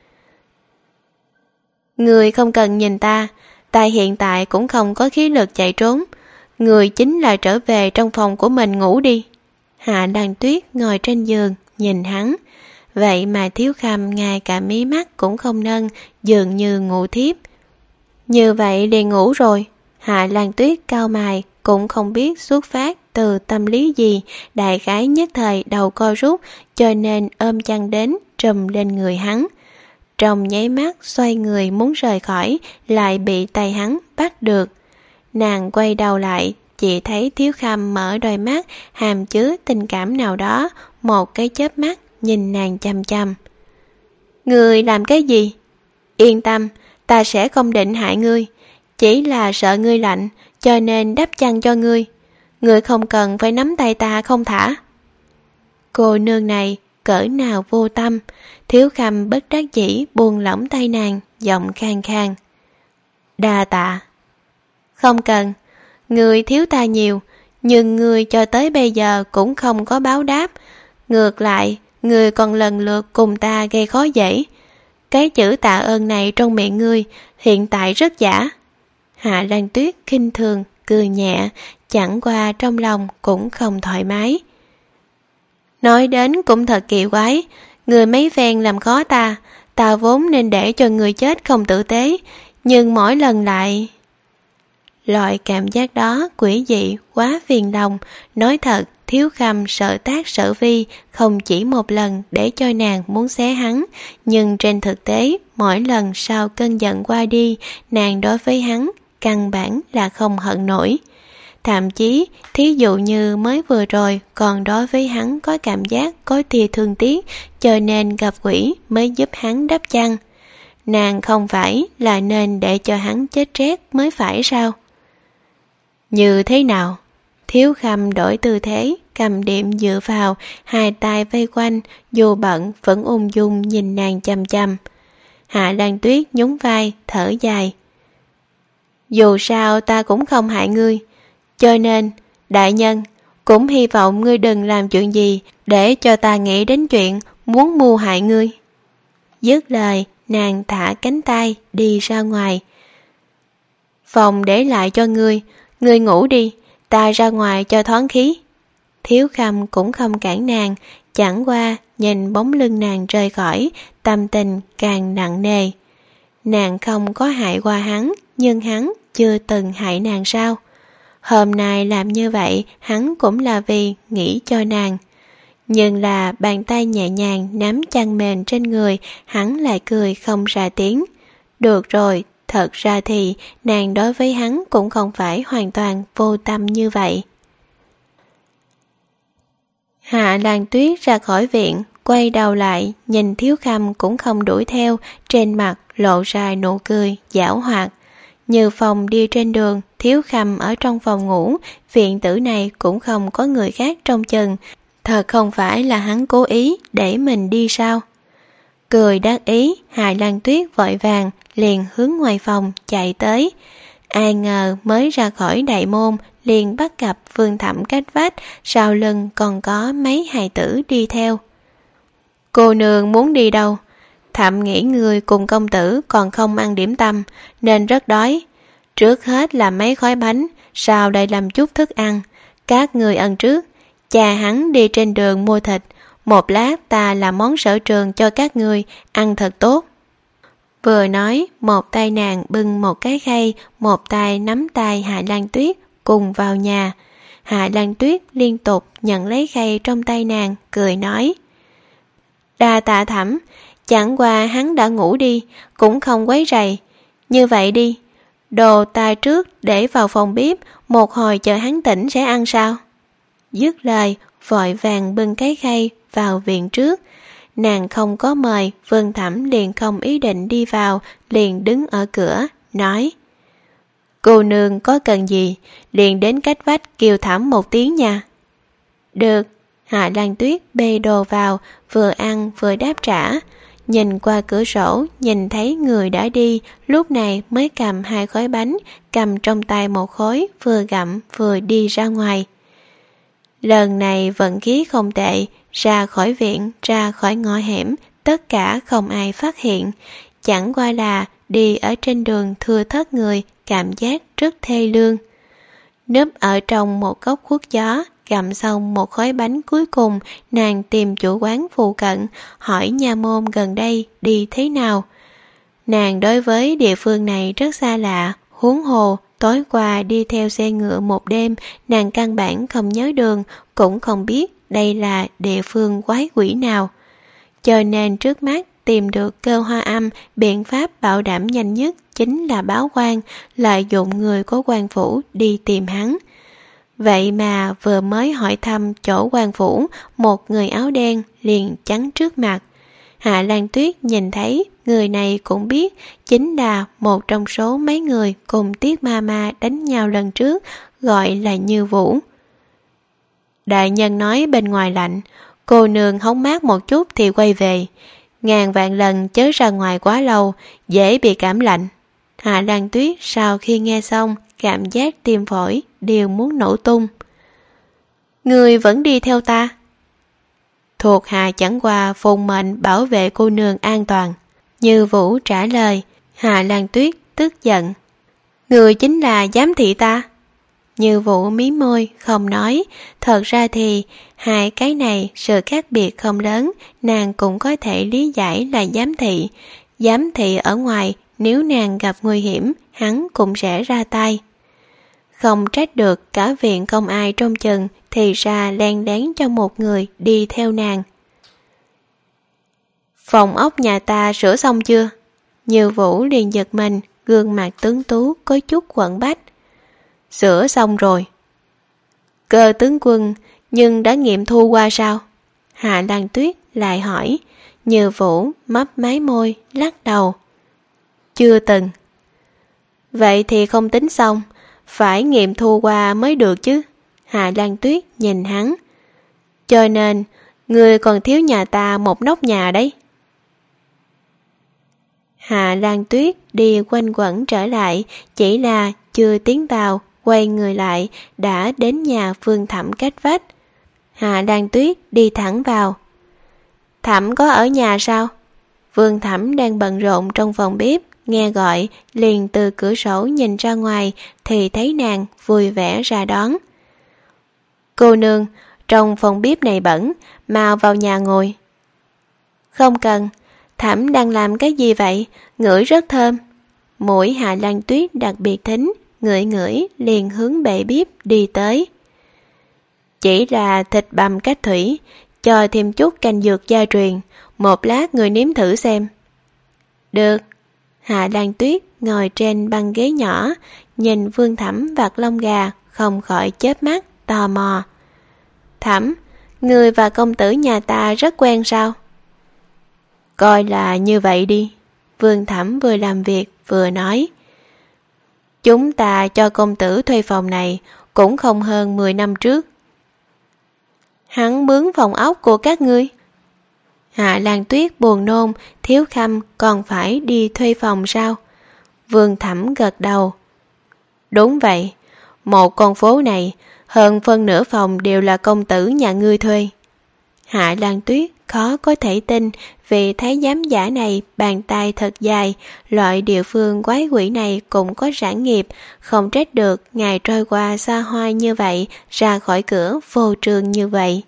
Người không cần nhìn ta, ta hiện tại cũng không có khí lực chạy trốn. Người chính là trở về trong phòng của mình ngủ đi. Hạ Lan Tuyết ngồi trên giường, nhìn hắn. Vậy mà Thiếu Khâm ngay cả mí mắt cũng không nâng, dường như ngủ thiếp. Như vậy liền ngủ rồi. Hạ Lan Tuyết cau mày, cũng không biết xuất phát từ tâm lý gì, đại khái nhất thời đầu co rút, cho nên ôm chăn đến trùm lên người hắn. Trong nháy mắt xoay người muốn rời khỏi, lại bị tay hắn bắt được. Nàng quay đầu lại, chỉ thấy Thiếu Khâm mở đôi mắt, hàm chứa tình cảm nào đó, một cái chớp mắt nhìn nàng chăm chăm. Ngươi làm cái gì? Yên tâm, ta sẽ không định hại ngươi, chỉ là sợ ngươi lạnh, cho nên đắp chăn cho ngươi. Ngươi không cần phải nắm tay ta không thả. Cô nương này cỡ nào vô tâm. Thiếu Khâm bất đắc dĩ buông lỏng tay nàng, giọng khang khang. Đa tạ. Không cần, ngươi thiếu ta nhiều, nhưng ngươi cho tới bây giờ cũng không có báo đáp. Ngược lại, ngươi còn lần lượt cùng ta gây khó dễ. cái chữ tạ ơn này trong miệng ngươi hiện tại rất giả. Hạ Lan Tuyết khinh thường cười nhẹ, chẳng qua trong lòng cũng không thoải mái. Nói đến cũng thật kỳ quái, người mấy phen làm khó ta, ta vốn nên để cho người chết không tử tế, nhưng mỗi lần lại... Loại cảm giác đó quỷ dị quá phiền lòng. Nói thật, Thiếu Khâm sợ tác sở vi không chỉ một lần để cho nàng muốn xé hắn, nhưng trên thực tế mỗi lần sau cơn giận qua đi, nàng đối với hắn căn bản là không hận nổi. Thậm chí, thí dụ như mới vừa rồi còn đối với hắn có cảm giác có tia thương tiếc, cho nên gặp quỷ mới giúp hắn đắp chăn. Nàng không phải là nên để cho hắn chết rét mới phải sao? Như thế nào? Thiếu Khâm đổi tư thế, cầm điểm dựa vào, hai tay vây quanh, dù bận vẫn ung dung nhìn nàng chăm chăm. Hạ Lan Tuyết nhún vai, thở dài. Dù sao ta cũng không hại ngươi, cho nên, đại nhân, cũng hy vọng ngươi đừng làm chuyện gì để cho ta nghĩ đến chuyện muốn mưu hại ngươi. Dứt lời, nàng thả cánh tay đi ra ngoài. Phòng để lại cho ngươi, ngươi ngủ đi, ta ra ngoài cho thoáng khí. Thiếu Khâm cũng không cản nàng, chẳng qua nhìn bóng lưng nàng rời khỏi, tâm tình càng nặng nề. Nàng không có hại qua hắn, nhưng hắn chưa từng hại nàng sao? Hôm nay làm như vậy hắn cũng là vì nghĩ cho nàng. Nhưng là bàn tay nhẹ nhàng nắm chăn mền trên người, hắn lại cười không ra tiếng. Được rồi, thật ra thì nàng đối với hắn cũng không phải hoàn toàn vô tâm như vậy. Hạ Lan Tuyết ra khỏi viện, quay đầu lại, nhìn Thiếu Khâm cũng không đuổi theo, trên mặt lộ ra nụ cười, giảo hoạt. Như Phong đi trên đường, Thiếu Khâm ở trong phòng ngủ, viện tử này cũng không có người khác trông chừng. Thật không phải là hắn cố ý để mình đi sao? Cười đắc ý, Hạ Lan Tuyết vội vàng, liền hướng ngoài phòng chạy tới. Ai ngờ mới ra khỏi đại môn, liền bắt gặp Vương Thẩm cách vách, sau lưng còn có mấy hài tử đi theo. Cô nương muốn đi đâu? Thẩm nghĩ người cùng công tử còn không ăn điểm tâm, nên rất đói. Trước hết làm mấy khói bánh, sau đây làm chút thức ăn. Các người ăn trước, cha hắn đi trên đường mua thịt, một lát ta làm món sở trường cho các người, ăn thật tốt. Vừa nói, một tay nàng bưng một cái khay, một tay nắm tay Hạ Lan Tuyết cùng vào nhà. Hạ Lan Tuyết liên tục nhận lấy khay trong tay nàng, cười nói. Đa tạ Thẩm, chẳng qua hắn đã ngủ đi, cũng không quấy rầy. Như vậy đi, đồ ta trước để vào phòng bếp, một hồi chờ hắn tỉnh sẽ ăn sao? Dứt lời, vội vàng bưng cái khay vào viện trước. Nàng không có mời, Vương Thẩm liền không ý định đi vào, liền đứng ở cửa, nói. Cô nương có cần gì, liền đến cách vách kêu Thẩm một tiếng nha. Được. Hạ Lan Tuyết bê đồ vào, vừa ăn vừa đáp trả. Nhìn qua cửa sổ, nhìn thấy người đã đi, lúc này mới cầm hai khối bánh, cầm trong tay một khối, vừa gặm vừa đi ra ngoài. Lần này vận khí không tệ, ra khỏi viện, ra khỏi ngõ hẻm, tất cả không ai phát hiện. Chẳng qua là đi ở trên đường thưa thớt người, cảm giác rất thê lương. Núp ở trong một góc khuất gió, gặm xong một khối bánh cuối cùng, nàng tìm chủ quán phụ cận, hỏi nha môn gần đây đi thế nào. Nàng đối với địa phương này rất xa lạ, huống hồ, tối qua đi theo xe ngựa một đêm, nàng căn bản không nhớ đường, cũng không biết đây là địa phương quái quỷ nào. Cho nên trước mắt tìm được Cơ Hoa Âm, biện pháp bảo đảm nhanh nhất chính là báo quan, lợi dụng người của quan phủ đi tìm hắn. Vậy mà vừa mới hỏi thăm chỗ quan phủ, một người áo đen liền chắn trước mặt. Hạ Lan Tuyết nhìn thấy người này cũng biết chính là một trong số mấy người cùng Tiết Ma Ma đánh nhau lần trước, gọi là Như Vũ. Đại nhân nói bên ngoài lạnh, cô nương hóng mát một chút thì quay về. Ngàn vạn lần chớ ra ngoài quá lâu, dễ bị cảm lạnh. Hạ Lan Tuyết sau khi nghe xong, cảm giác tim phổi đều muốn nổ tung. Người vẫn đi theo ta? Thuộc hạ chẳng qua phụng mệnh bảo vệ cô nương an toàn. Như Vũ trả lời. Hạ Lan Tuyết tức giận. Người chính là giám thị ta. Như Vũ mí môi không nói. Thật ra thì hai cái này sự khác biệt không lớn, nàng cũng có thể lý giải là giám thị. Giám thị ở ngoài, nếu nàng gặp nguy hiểm, hắn cũng sẽ ra tay. Không trách được cả viện không ai trông chừng, thì ra len lén cho một người đi theo nàng. Phòng ốc nhà ta sửa xong chưa? Như Vũ liền giật mình, gương mặt tướng tú có chút quẫn bách. Sửa xong rồi. Cơ tướng quân, nhưng đã nghiệm thu qua sao? Hạ Lan Tuyết lại hỏi. Như Vũ mấp máy môi, lắc đầu. Chưa từng. Vậy thì không tính xong, phải nghiệm thu qua mới được chứ. Hạ Lan Tuyết nhìn hắn. Cho nên, người còn thiếu nhà ta một nóc nhà đấy. Hạ Lan Tuyết đi quanh quẩn trở lại, chỉ là chưa tiến vào, quay người lại, đã đến nhà Vương Thẩm cách vách. Hạ Lan Tuyết đi thẳng vào. Thẩm có ở nhà sao? Vương Thẩm đang bận rộn trong phòng bếp, nghe gọi, liền từ cửa sổ nhìn ra ngoài, thì thấy nàng vui vẻ ra đón. Cô nương, trong phòng bếp này bẩn, mau vào nhà ngồi. Không cần. Thẩm đang làm cái gì vậy? Ngửi rất thơm. Mũi Hạ Lan Tuyết đặc biệt thính, ngửi ngửi liền hướng bệ bếp đi tới. Chỉ là thịt bằm cách thủy, cho thêm chút canh dược gia truyền, một lát người nếm thử xem. Được. Hạ Lan Tuyết ngồi trên băng ghế nhỏ, nhìn Vương Thẩm vặt lông gà, không khỏi chớp mắt, tò mò. Thẩm, người và công tử nhà ta rất quen sao? Coi là như vậy đi. Vương Thẩm vừa làm việc vừa nói. Chúng ta cho công tử thuê phòng này cũng không hơn mười năm trước. Hắn mướn phòng ốc của các ngươi. Hạ Lan Tuyết buồn nôn, Thiếu Khâm còn phải đi thuê phòng sao? Vương Thẩm gật đầu. Đúng vậy, một con phố này, hơn phân nửa phòng đều là công tử nhà ngươi thuê. Hạ Lan Tuyết khó có thể tin, vì thái giám giả này bàn tay thật dài, loại địa phương quái quỷ này cũng có sản nghiệp, không trách được ngày trôi qua xa hoa như vậy, ra khỏi cửa vô trường như vậy.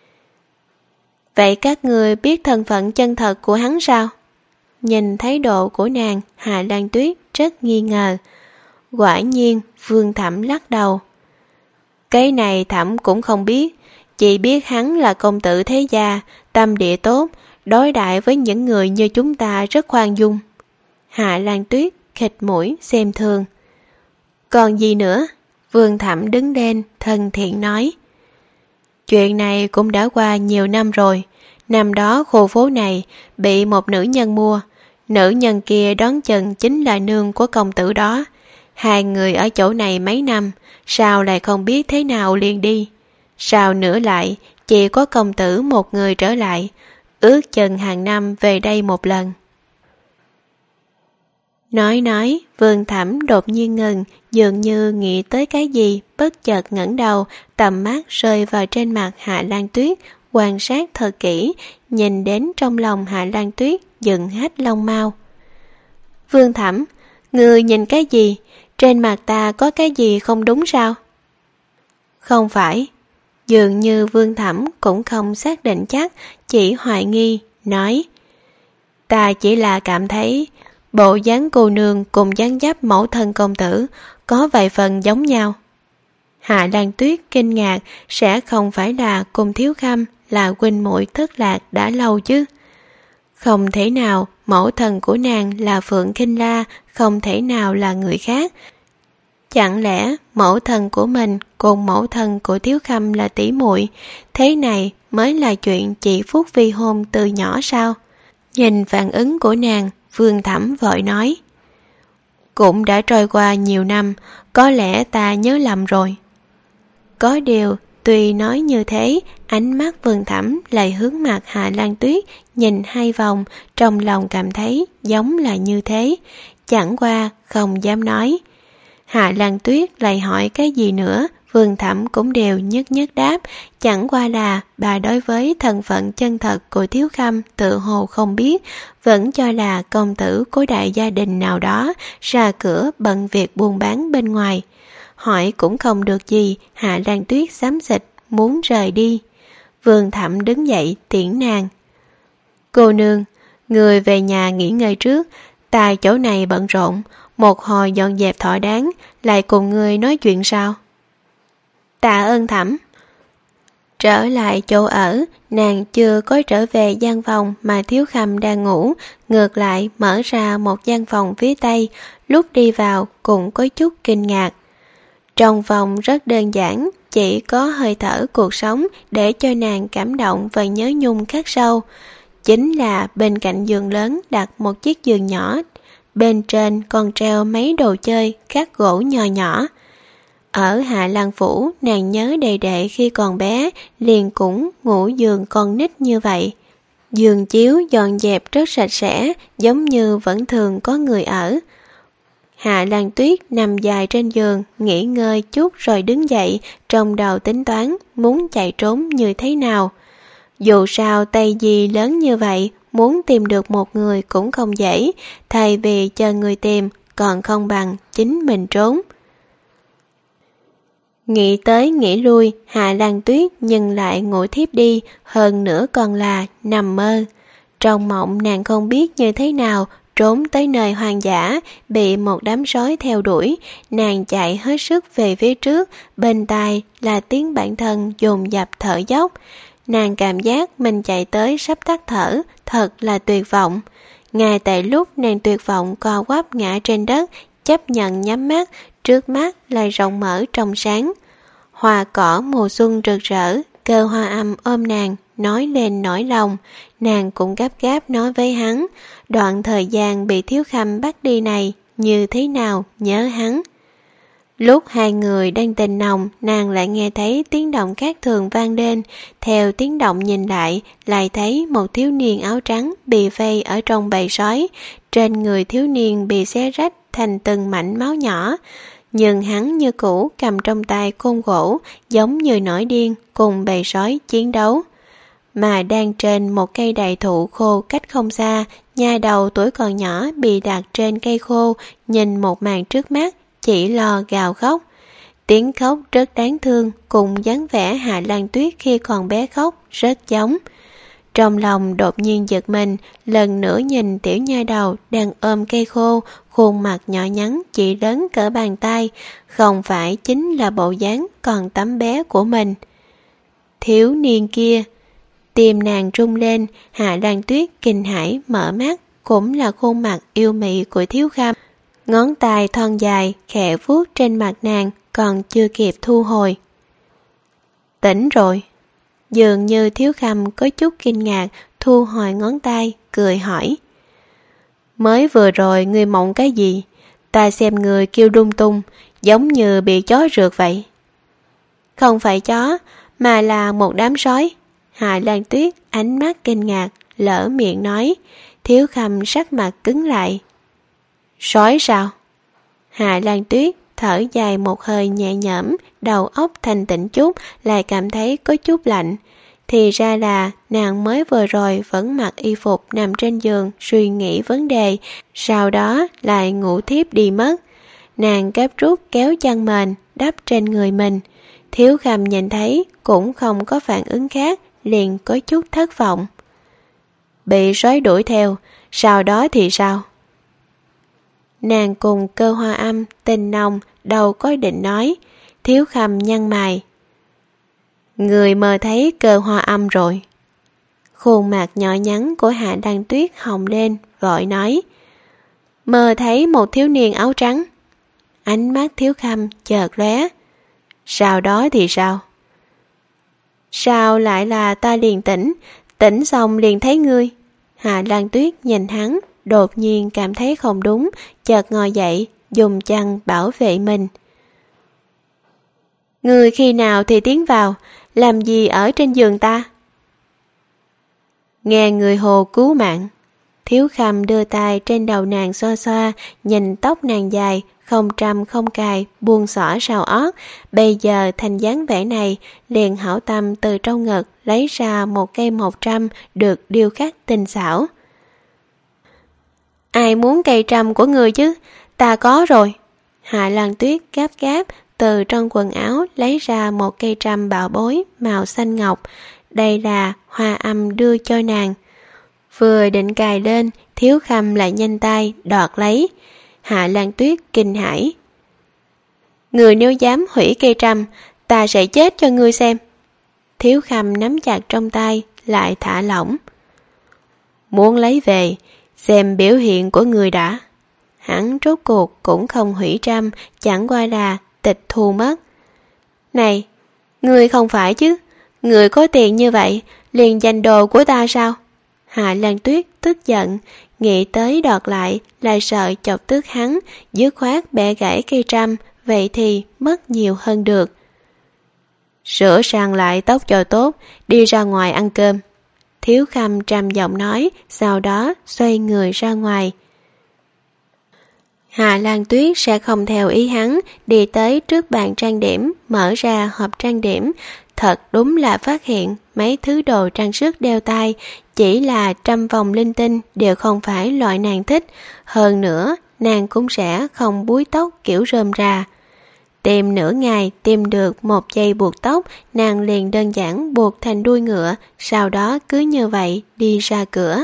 Vậy các người biết thân phận chân thật của hắn sao? Nhìn thái độ của nàng, Hạ Lan Tuyết rất nghi ngờ. Quả nhiên, Vương Thẩm lắc đầu. Cái này Thẩm cũng không biết, chỉ biết hắn là công tử thế gia, tâm địa tốt, đối đãi với những người như chúng ta rất khoan dung. Hạ Lan Tuyết khịt mũi xem thường. Còn gì nữa? Vương Thẩm đứng lên, thân thiện nói. Chuyện này cũng đã qua nhiều năm rồi. Năm đó khu phố này bị một nữ nhân mua. Nữ nhân kia đoán chừng chính là nương của công tử đó. Hai người ở chỗ này mấy năm, sao lại không biết thế nào liền đi. Sao nữa lại, chỉ có công tử một người trở lại, ước chừng hàng năm về đây một lần. Nói nói, Vương Thẩm đột nhiên ngừng, dường như nghĩ tới cái gì, bất chợt ngẩng đầu, tầm mắt rơi vào trên mặt Hạ Lan Tuyết, quan sát thật kỹ, nhìn đến trong lòng Hạ Lan Tuyết dựng hết lông mao. Vương Thẩm, người nhìn cái gì? Trên mặt ta có cái gì không đúng sao? Không phải. Dường như Vương Thẩm cũng không xác định chắc, chỉ hoài nghi, nói. Ta chỉ là cảm thấy bộ dáng cô nương cùng dáng dấp mẫu thân công tử có vài phần giống nhau. Hạ Lan Tuyết kinh ngạc, sẽ không phải là cùng Thiếu Khâm là huynh muội thất lạc đã lâu chứ? Không thể nào, mẫu thân của nàng là Phượng Khinh La, không thể nào là người khác. Chẳng lẽ mẫu thân của mình cùng mẫu thân của Thiếu Khâm là tỷ muội, thế này mới là chuyện chị Phúc vi hôn từ nhỏ sao? Nhìn phản ứng của nàng, Vương Thẩm vội nói. Cũng đã trôi qua nhiều năm, có lẽ ta nhớ lầm rồi. Có điều, tuy nói như thế, ánh mắt Vương Thẩm lại hướng mặt Hạ Lan Tuyết, nhìn hai vòng, trong lòng cảm thấy giống là như thế, chẳng qua không dám nói. Hạ Lan Tuyết lại hỏi cái gì nữa, Phương Thẩm cũng đều nhất nhất đáp, chẳng qua là bà đối với thân phận chân thật của Thiếu Khâm tự hồ không biết, vẫn cho là công tử của đại gia đình nào đó ra cửa bận việc buôn bán bên ngoài. Hỏi cũng không được gì, Hạ Lan Tuyết xám xịt muốn rời đi. Vương Thẩm đứng dậy tiễn nàng. Cô nương, người về nhà nghỉ ngơi trước, tại chỗ này bận rộn, một hồi dọn dẹp thỏa đáng, lại cùng người nói chuyện sao? Tạ ơn Thẩm. Trở lại chỗ ở, nàng chưa có trở về gian phòng mà Thiếu Khâm đang ngủ, ngược lại mở ra một gian phòng phía tây, lúc đi vào cũng có chút kinh ngạc. Trong phòng rất đơn giản, chỉ có hơi thở cuộc sống để cho nàng cảm động và nhớ nhung khắc sâu. Chính là bên cạnh giường lớn đặt một chiếc giường nhỏ, bên trên còn treo mấy đồ chơi khắc gỗ nhỏ nhỏ. Ở Hạ Lan Phủ, nàng nhớ đệ đệ khi còn bé, liền cũng ngủ giường con nít như vậy. Giường chiếu dọn dẹp rất sạch sẽ, giống như vẫn thường có người ở. Hạ Lan Tuyết nằm dài trên giường, nghỉ ngơi chút rồi đứng dậy, trong đầu tính toán muốn chạy trốn như thế nào. Dù sao Tây Di lớn như vậy, muốn tìm được một người cũng không dễ, thay vì chờ người tìm, còn không bằng chính mình trốn. Nghĩ tới nghĩ lui, Hạ Lan Tuyết nhưng lại ngủ thiếp đi, hơn nữa còn là nằm mơ. Trong mộng nàng không biết như thế nào, trốn tới nơi hoang dã, bị một đám sói theo đuổi, nàng chạy hết sức về phía trước, bên tai là tiếng bản thân dồn dập thở dốc. Nàng cảm giác mình chạy tới sắp tắt thở, thật là tuyệt vọng. Ngay tại lúc nàng tuyệt vọng co quắp ngã trên đất, chấp nhận nhắm mắt, trước mắt lại rộng mở trong sáng. Hoa cỏ mùa xuân rực rỡ, Cơ Hoa Âm ôm nàng, nói lên nỗi lòng. Nàng cũng gấp gáp nói với hắn, đoạn thời gian bị Thiếu Khâm bắt đi này, như thế nào nhớ hắn. Lúc hai người đang tình nồng, nàng lại nghe thấy tiếng động khác thường vang lên. Theo tiếng động nhìn lại, lại thấy một thiếu niên áo trắng bị vây ở trong bầy sói. Trên người thiếu niên bị xé rách thành từng mảnh máu nhỏ. Nhưng hắn như cũ cầm trong tay côn gỗ, giống như nổi điên cùng bầy sói chiến đấu. Mà đang trên một cây đại thụ khô cách không xa, nha đầu tuổi còn nhỏ bị đặt trên cây khô, nhìn một màn trước mắt, chỉ lo gào khóc. Tiếng khóc rất đáng thương, cùng dáng vẻ Hạ Lan Tuyết khi còn bé khóc rất giống. Trong lòng đột nhiên giật mình, lần nữa nhìn tiểu nha đầu đang ôm cây khô, khuôn mặt nhỏ nhắn chỉ lớn cỡ bàn tay, không phải chính là bộ dáng còn tấm bé của mình. Thiếu niên kia, tim nàng rung lên, Hạ Lan Tuyết kinh hãi mở mắt, cũng là khuôn mặt yêu mị của Thiếu Khâm. Ngón tay thon dài khẽ vuốt trên mặt nàng, còn chưa kịp thu hồi. Tỉnh rồi. Dường như Thiếu Khâm có chút kinh ngạc, thu hồi ngón tay, cười hỏi. Mới vừa rồi ngươi mộng cái gì? Ta xem người kêu lung tung, giống như bị chó rượt vậy. Không phải chó, mà là một đám sói. Hạ Lan Tuyết ánh mắt kinh ngạc, lỡ miệng nói. Thiếu Khâm sắc mặt cứng lại. Sói sao? Hạ Lan Tuyết thở dài một hơi nhẹ nhõm, đầu óc thanh tĩnh chút, lại cảm thấy có chút lạnh. Thì ra là nàng mới vừa rồi vẫn mặc y phục nằm trên giường suy nghĩ vấn đề, sau đó lại ngủ thiếp đi mất. Nàng gấp rút kéo chăn mền đắp trên người mình. Thiếu Khâm nhìn thấy cũng không có phản ứng khác, liền có chút thất vọng. Bị sói đuổi theo, sau đó thì sao? Nàng cùng Cơ Hoa Âm tình nồng đầu có định nói. Thiếu Khâm nhăn mày. Người mơ thấy Cơ Hoa Âm rồi. Khuôn mặt nhỏ nhắn của Hạ Lan Tuyết hồng lên, vội nói. Mơ thấy một thiếu niên áo trắng. Ánh mắt Thiếu Khâm chợt lóe. Sau đó thì sao? Sao lại là ta liền tỉnh, tỉnh xong liền thấy ngươi. Hạ Lan Tuyết nhìn hắn, đột nhiên cảm thấy không đúng, chợt ngồi dậy, dùng chăn bảo vệ mình. Ngươi khi nào thì tiến vào, làm gì ở trên giường ta? Nghe người hồ cứu mạng. Thiếu Khâm đưa tay trên đầu nàng xoa xoa, nhìn tóc nàng dài, không trăm không cài, buông xõa sào ót, bây giờ thành dáng vẻ này, liền hảo tâm từ trong ngực lấy ra một cây một trăm được điêu khắc tinh xảo. Ai muốn cây trăm của người chứ? Ta có rồi. Hạ Lan Tuyết gáp gáp từ trong quần áo lấy ra một cây trăm bảo bối màu xanh ngọc. Đây là Hoa Âm đưa cho nàng. Vừa định cài lên, Thiếu Khâm lại nhanh tay đoạt lấy. Hạ Lan Tuyết kinh hãi. Người nếu dám hủy cây trăm, ta sẽ chết cho ngươi xem. Thiếu Khâm nắm chặt trong tay, lại thả lỏng. Muốn lấy về, xem biểu hiện của người đã. Hắn rốt cuộc cũng không hủy trăm, chẳng qua là tịch thu mất. Này, ngươi không phải chứ? Ngươi có tiền như vậy, liền giành đồ của ta sao? Hạ Lan Tuyết tức giận, nghĩ tới đoạt lại, lại sợ chọc tức hắn, dứt khoát bẻ gãy cây trăm, vậy thì mất nhiều hơn được. Sửa sang lại tóc cho tốt, đi ra ngoài ăn cơm. Thiếu Khâm trầm giọng nói, sau đó xoay người ra ngoài. Hạ Lan Tuyết sẽ không theo ý hắn, đi tới trước bàn trang điểm, mở ra hộp trang điểm. Thật đúng là phát hiện mấy thứ đồ trang sức đeo tay chỉ là trăm vòng linh tinh đều không phải loại nàng thích. Hơn nữa, nàng cũng sẽ không búi tóc kiểu rơm rà. Tìm nửa ngày tìm được một dây buộc tóc, nàng liền đơn giản buộc thành đuôi ngựa, sau đó cứ như vậy đi ra cửa.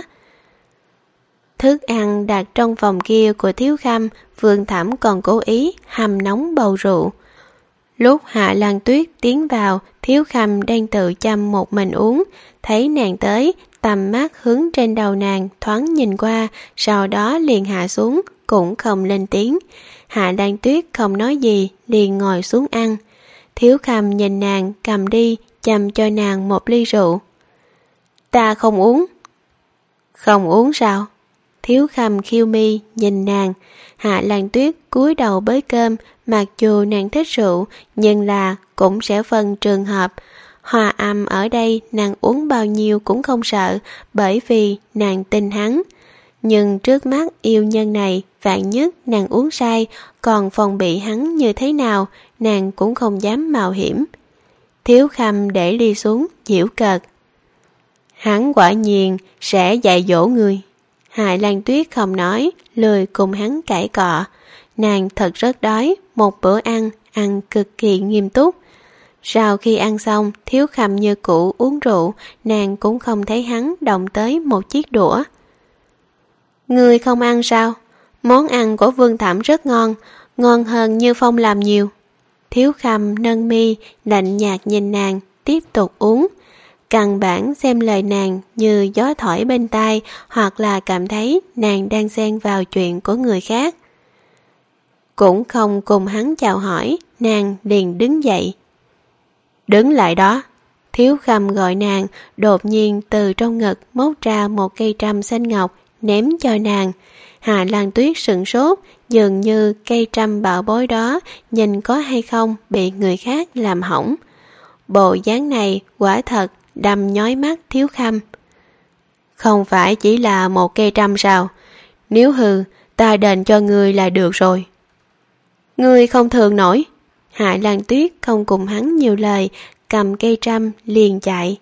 Thức ăn đặt trong phòng kia của Thiếu Khâm, Vương Thẩm còn cố ý hầm nóng bầu rượu. Lúc Hạ Lan Tuyết tiến vào, Thiếu Khâm đang tự chăm một mình uống, thấy nàng tới, tầm mắt hướng trên đầu nàng thoáng nhìn qua, sau đó liền hạ xuống, cũng không lên tiếng. Hạ Lan Tuyết không nói gì, liền ngồi xuống ăn. Thiếu Khâm nhìn nàng cầm đi, chăm cho nàng một ly rượu. Ta không uống. Không uống sao? Thiếu Khâm khiêu mi nhìn nàng. Hạ Lan Tuyết cúi đầu bới cơm, mặc dù nàng thích rượu, nhưng là cũng sẽ phân trường hợp. Hoa Âm ở đây nàng uống bao nhiêu cũng không sợ, bởi vì nàng tin hắn. Nhưng trước mắt yêu nhân này, vạn nhất nàng uống say, còn phòng bị hắn như thế nào, nàng cũng không dám mạo hiểm. Thiếu Khâm để ly xuống, giễu cợt. Hắn quả nhiên sẽ dạy dỗ người. Hạ Lan Tuyết không nói, lười cùng hắn cãi cọ. Nàng thật rất đói, một bữa ăn, ăn cực kỳ nghiêm túc. Sau khi ăn xong, Thiếu Khâm như cũ uống rượu, nàng cũng không thấy hắn động tới một chiếc đũa. Ngươi không ăn sao? Món ăn của Vương Thẩm rất ngon, ngon hơn Như Phong làm nhiều. Thiếu Khâm nâng mi, lạnh nhạt nhìn nàng, tiếp tục uống. Căn bản xem lời nàng như gió thổi bên tai, hoặc là cảm thấy nàng đang xen vào chuyện của người khác. Cũng không cùng hắn chào hỏi, nàng liền đứng dậy. Đứng lại đó. Thiếu Khâm gọi nàng, đột nhiên từ trong ngực móc ra một cây trăm xanh ngọc, ném cho nàng. Hạ Lan Tuyết sửng sốt, dường như cây trăm bảo bối đó nhìn có hay không bị người khác làm hỏng. Bộ dáng này quả thật đâm nhói mắt Thiếu Khâm. Không phải chỉ là một cây trăm sao? Nếu hư, ta đền cho ngươi là được rồi. Ngươi không thường nổi. Hạ Lan Tuyết không cùng hắn nhiều lời, cầm cây trăm liền chạy.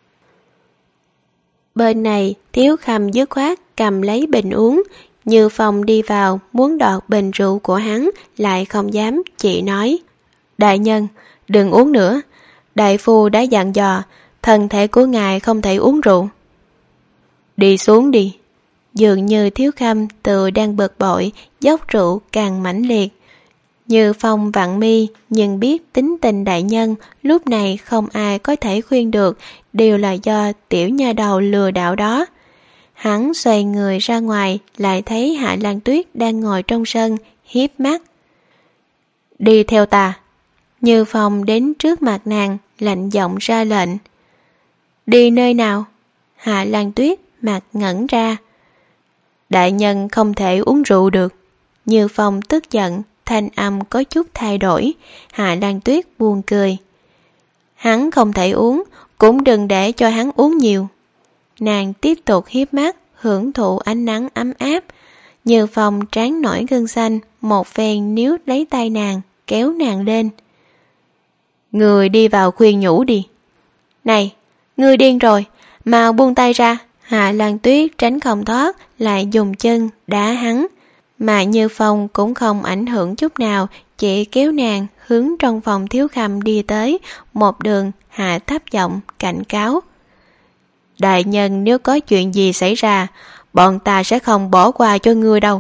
Bên này, Thiếu Khâm dứt khoát cầm lấy bình uống. Như Phong đi vào muốn đoạt bình rượu của hắn, lại không dám, chỉ nói. Đại nhân, đừng uống nữa. Đại phu đã dặn dò, thân thể của ngài không thể uống rượu. Đi xuống đi. Dường như Thiếu Khâm tự đang bực bội, dốc rượu càng mãnh liệt. Như Phong vặn mi, nhưng biết tính tình đại nhân, lúc này không ai có thể khuyên được, đều là do tiểu nha đầu lừa đảo đó. Hắn xoay người ra ngoài, lại thấy Hạ Lan Tuyết đang ngồi trong sân, hiếp mắt. Đi theo ta. Như Phong đến trước mặt nàng, lạnh giọng ra lệnh. Đi nơi nào? Hạ Lan Tuyết mặt ngẩn ra. Đại nhân không thể uống rượu được. Như Phong tức giận, thanh âm có chút thay đổi. Hạ Lan Tuyết buồn cười. Hắn không thể uống, cũng đừng để cho hắn uống nhiều. Nàng tiếp tục hiếp mắt, hưởng thụ ánh nắng ấm áp. Như Phong trán nổi gân xanh, một phen níu lấy tay nàng, kéo nàng lên. Người đi vào khuyên nhủ đi. Này, ngươi điên rồi, mau buông tay ra. Hạ Lan Tuyết tránh không thoát, lại dùng chân đá hắn. Mà Như Phong cũng không ảnh hưởng chút nào, chỉ kéo nàng hướng trong phòng Thiếu Khâm đi tới, một đường hạ thấp giọng cảnh cáo. Đại nhân, nếu có chuyện gì xảy ra, bọn ta sẽ không bỏ qua cho ngươi đâu.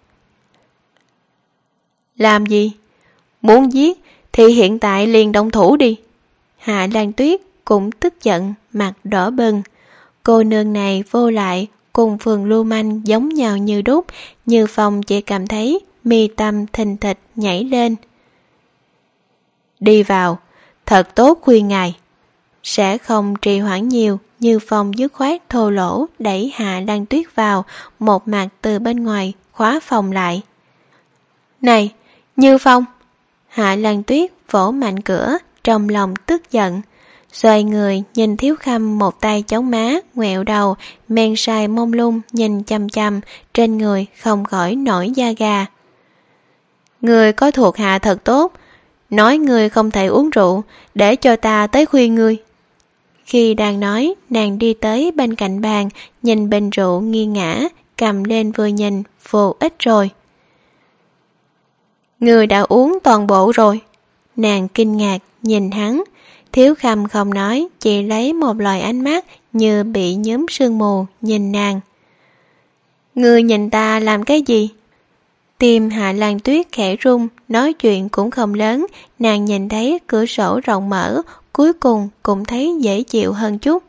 Làm gì? Muốn giết thì hiện tại liền động thủ đi. Hạ Lan Tuyết cũng tức giận, mặt đỏ bừng. Cô nương này vô lại, cùng phường lưu manh giống nhau như đúc. Như Phong chỉ cảm thấy mi tâm thình thịch nhảy lên. Đi vào, thật tốt khuyên ngài. Sẽ không trì hoãn nhiều. Như Phong dứt khoát thô lỗ đẩy Hạ Lan Tuyết vào, một mặt từ bên ngoài khóa phòng lại. Này, Như Phong! Hạ Lan Tuyết vỗ mạnh cửa, trong lòng tức giận. Xoay người nhìn Thiếu Khâm một tay chống má, ngoẹo đầu, men sai mông lung nhìn chăm chăm, trên người không khỏi nổi da gà. Người có thuộc hạ thật tốt, nói người không thể uống rượu, để cho ta tới khuyên ngươi. Khi đang nói, nàng đi tới bên cạnh bàn, nhìn bình rượu nghiêng ngã, cầm lên vừa nhìn, vô ích rồi. Người đã uống toàn bộ rồi. Nàng kinh ngạc nhìn hắn. Thiếu Khâm không nói, chỉ lấy một loại ánh mắt như bị nhuốm sương mù nhìn nàng. Người nhìn ta làm cái gì? Tim Hạ Lan Tuyết khẽ rung, nói chuyện cũng không lớn. Nàng nhìn thấy cửa sổ rộng mở, cuối cùng cũng thấy dễ chịu hơn chút.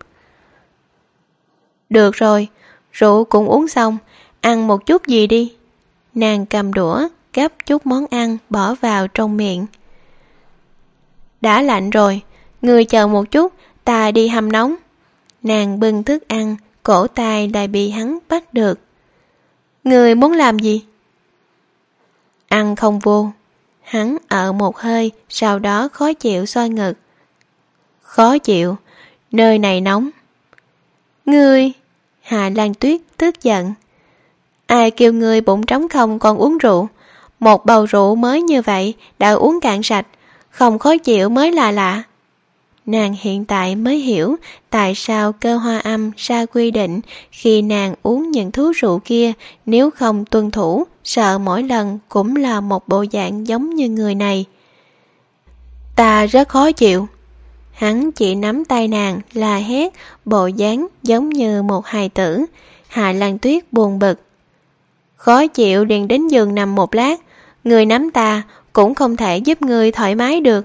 Được rồi, rượu cũng uống xong, ăn một chút gì đi. Nàng cầm đũa, gắp chút món ăn bỏ vào trong miệng. Đã lạnh rồi, ngươi chờ một chút, ta đi hâm nóng. Nàng bưng thức ăn, cổ tay lại bị hắn bắt được. Ngươi muốn làm gì? Ăn không vô. Hắn ở một hơi, sau đó khó chịu xoa ngực. Khó chịu, nơi này nóng. Ngươi! Hạ Lan Tuyết tức giận. Ai kêu ngươi bụng trống không còn uống rượu? Một bầu rượu mới như vậy đã uống cạn sạch, không khó chịu mới là lạ. Nàng hiện tại mới hiểu tại sao Cơ Hoa Âm ra quy định khi nàng uống những thứ rượu kia, nếu không tuân thủ, sợ mỗi lần cũng là một bộ dạng giống như người này. Ta rất khó chịu. Hắn chỉ nắm tay nàng là hét, bộ dáng giống như một hài tử. Hạ Lan Tuyết buồn bực. Khó chịu liền đến giường nằm một lát, người nắm ta cũng không thể giúp người thoải mái được.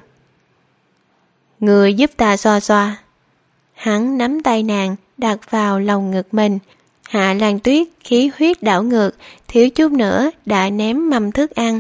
Người giúp ta xoa xoa. Hắn nắm tay nàng đặt vào lòng ngực mình. Hạ Lan Tuyết khí huyết đảo ngược, thiếu chút nữa đã ném mâm thức ăn.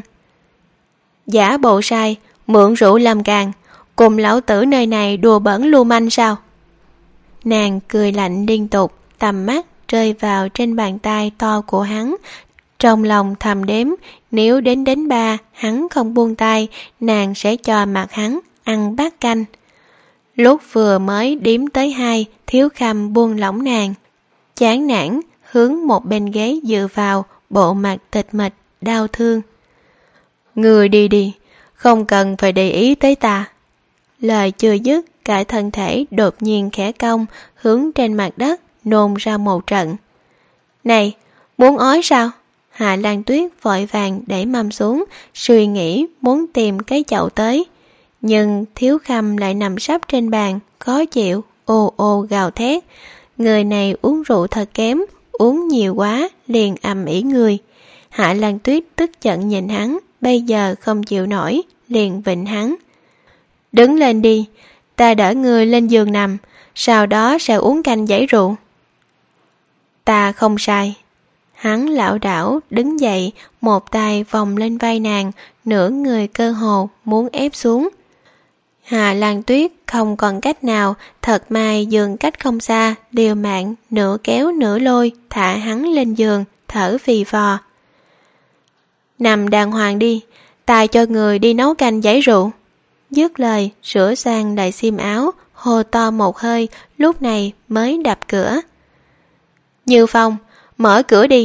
Giả bộ sai, mượn rượu làm càng, cùng lão tử nơi này đùa bẩn lưu manh sao? Nàng cười lạnh liên tục, tầm mắt rơi vào trên bàn tay to của hắn. Trong lòng thầm đếm, nếu đến đến ba hắn không buông tay, nàng sẽ cho mặt hắn ăn bát canh. Lúc vừa mới đếm tới hai, Thiếu Khâm buông lỏng nàng. Chán nản, hướng một bên ghế dựa vào, bộ mặt tịch mịch, đau thương. Người đi đi, không cần phải để ý tới ta. Lời chưa dứt, cả thân thể đột nhiên khẽ cong, hướng trên mặt đất, nôn ra một trận. Này, muốn ói sao? Hạ Lan Tuyết vội vàng để mâm xuống, suy nghĩ muốn tìm cái chậu tới. Nhưng Thiếu Khâm lại nằm sấp trên bàn, khó chịu, ô ô gào thét. Người này uống rượu thật kém, uống nhiều quá, liền ầm ĩ người. Hạ Lan Tuyết tức giận nhìn hắn, bây giờ không chịu nổi, liền vịnh hắn. Đứng lên đi, ta đỡ người lên giường nằm, sau đó sẽ uống canh giải rượu. Ta không sai. Hắn lảo đảo đứng dậy, một tay vòng lên vai nàng, nửa người cơ hồ muốn ép xuống. Hạ Lan Tuyết không còn cách nào, thật may giường cách không xa, liều mạng nửa kéo nửa lôi, thả hắn lên giường, thở phì phò. Nằm đàng hoàng đi, ta cho người đi nấu canh giải rượu. Dứt lời, sửa sang lại xiêm áo, hô to một hơi, lúc này mới đập cửa. Như Phong, mở cửa đi,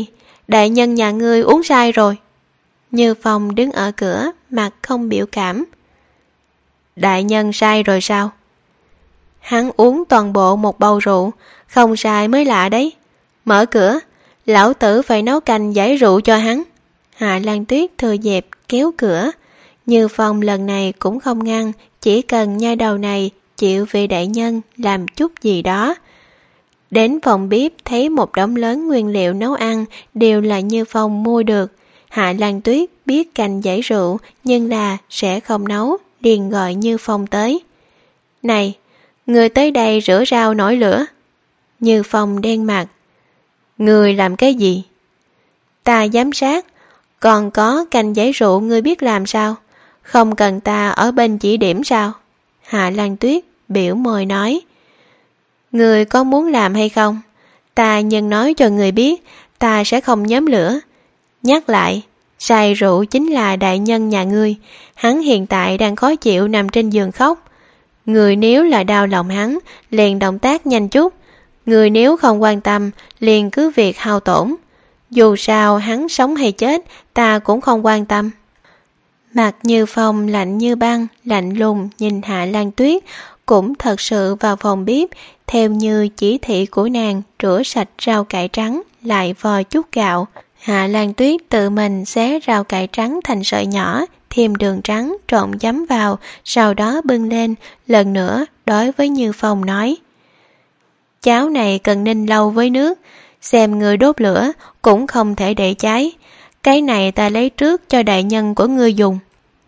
đại nhân nhà ngươi uống sai rồi. Như Phong đứng ở cửa, mặt không biểu cảm. Đại nhân sai rồi sao? Hắn uống toàn bộ một bầu rượu, không sai mới lạ đấy. Mở cửa, lão tử phải nấu canh giải rượu cho hắn. Hạ Lan Tuyết thừa dịp kéo cửa. Như Phong lần này cũng không ngăn, chỉ cần nha đầu này chịu vì đại nhân làm chút gì đó. Đến phòng bếp thấy một đống lớn nguyên liệu nấu ăn đều là Như Phong mua được. Hạ Lan Tuyết biết canh giải rượu nhưng là sẽ không nấu, liền gọi Như Phong tới. Này, người tới đây rửa rau nổi lửa. Như Phong đen mặt. Người làm cái gì? Ta giám sát, còn có canh giải rượu ngươi biết làm sao? Không cần ta ở bên chỉ điểm sao? Hạ Lan Tuyết biểu môi nói. Người có muốn làm hay không? Ta nhân nói cho người biết, ta sẽ không nhóm lửa. Nhắc lại, say rượu chính là đại nhân nhà ngươi. Hắn hiện tại đang khó chịu nằm trên giường khóc. Người nếu là đau lòng hắn, liền động tác nhanh chút. Người nếu không quan tâm, liền cứ việc hao tổn. Dù sao hắn sống hay chết, ta cũng không quan tâm. Mặt Như Phong lạnh như băng, lạnh lùng nhìn Hạ Lan Tuyết, cũng thật sự vào phòng bếp, theo như chỉ thị của nàng, rửa sạch rau cải trắng, lại vò chút gạo. Hạ Lan Tuyết tự mình xé rau cải trắng thành sợi nhỏ, thêm đường trắng trộn giấm vào, sau đó bưng lên, lần nữa đối với Như Phong nói. Cháo này cần ninh lâu với nước, xem người đốt lửa cũng không thể để cháy. Cái này ta lấy trước cho đại nhân của ngươi dùng.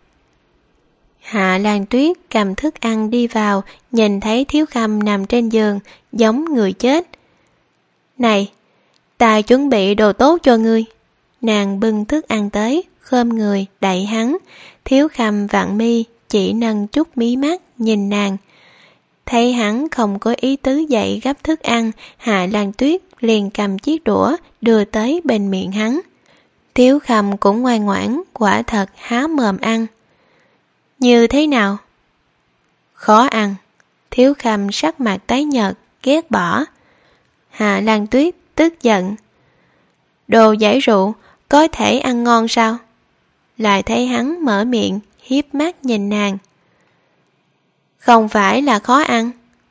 Hạ Lan Tuyết cầm thức ăn đi vào, nhìn thấy Thiếu Khâm nằm trên giường, giống người chết. Này, ta chuẩn bị đồ tốt cho ngươi. Nàng bưng thức ăn tới, khom người đẩy hắn. Thiếu Khâm vặn mi, chỉ nâng chút mí mắt nhìn nàng. Thấy hắn không có ý tứ dậy gấp thức ăn, Hạ Lan Tuyết liền cầm chiếc đũa đưa tới bên miệng hắn. Thiếu Khâm cũng ngoan ngoãn, quả thật há mồm ăn. Như thế nào? Khó ăn. Thiếu Khâm sắc mặt tái nhợt, ghét bỏ. Hạ Lan Tuyết tức giận. Đồ giải rượu có thể ăn ngon sao? Lại thấy hắn mở miệng, hiếp mắt nhìn nàng. Không phải là khó ăn.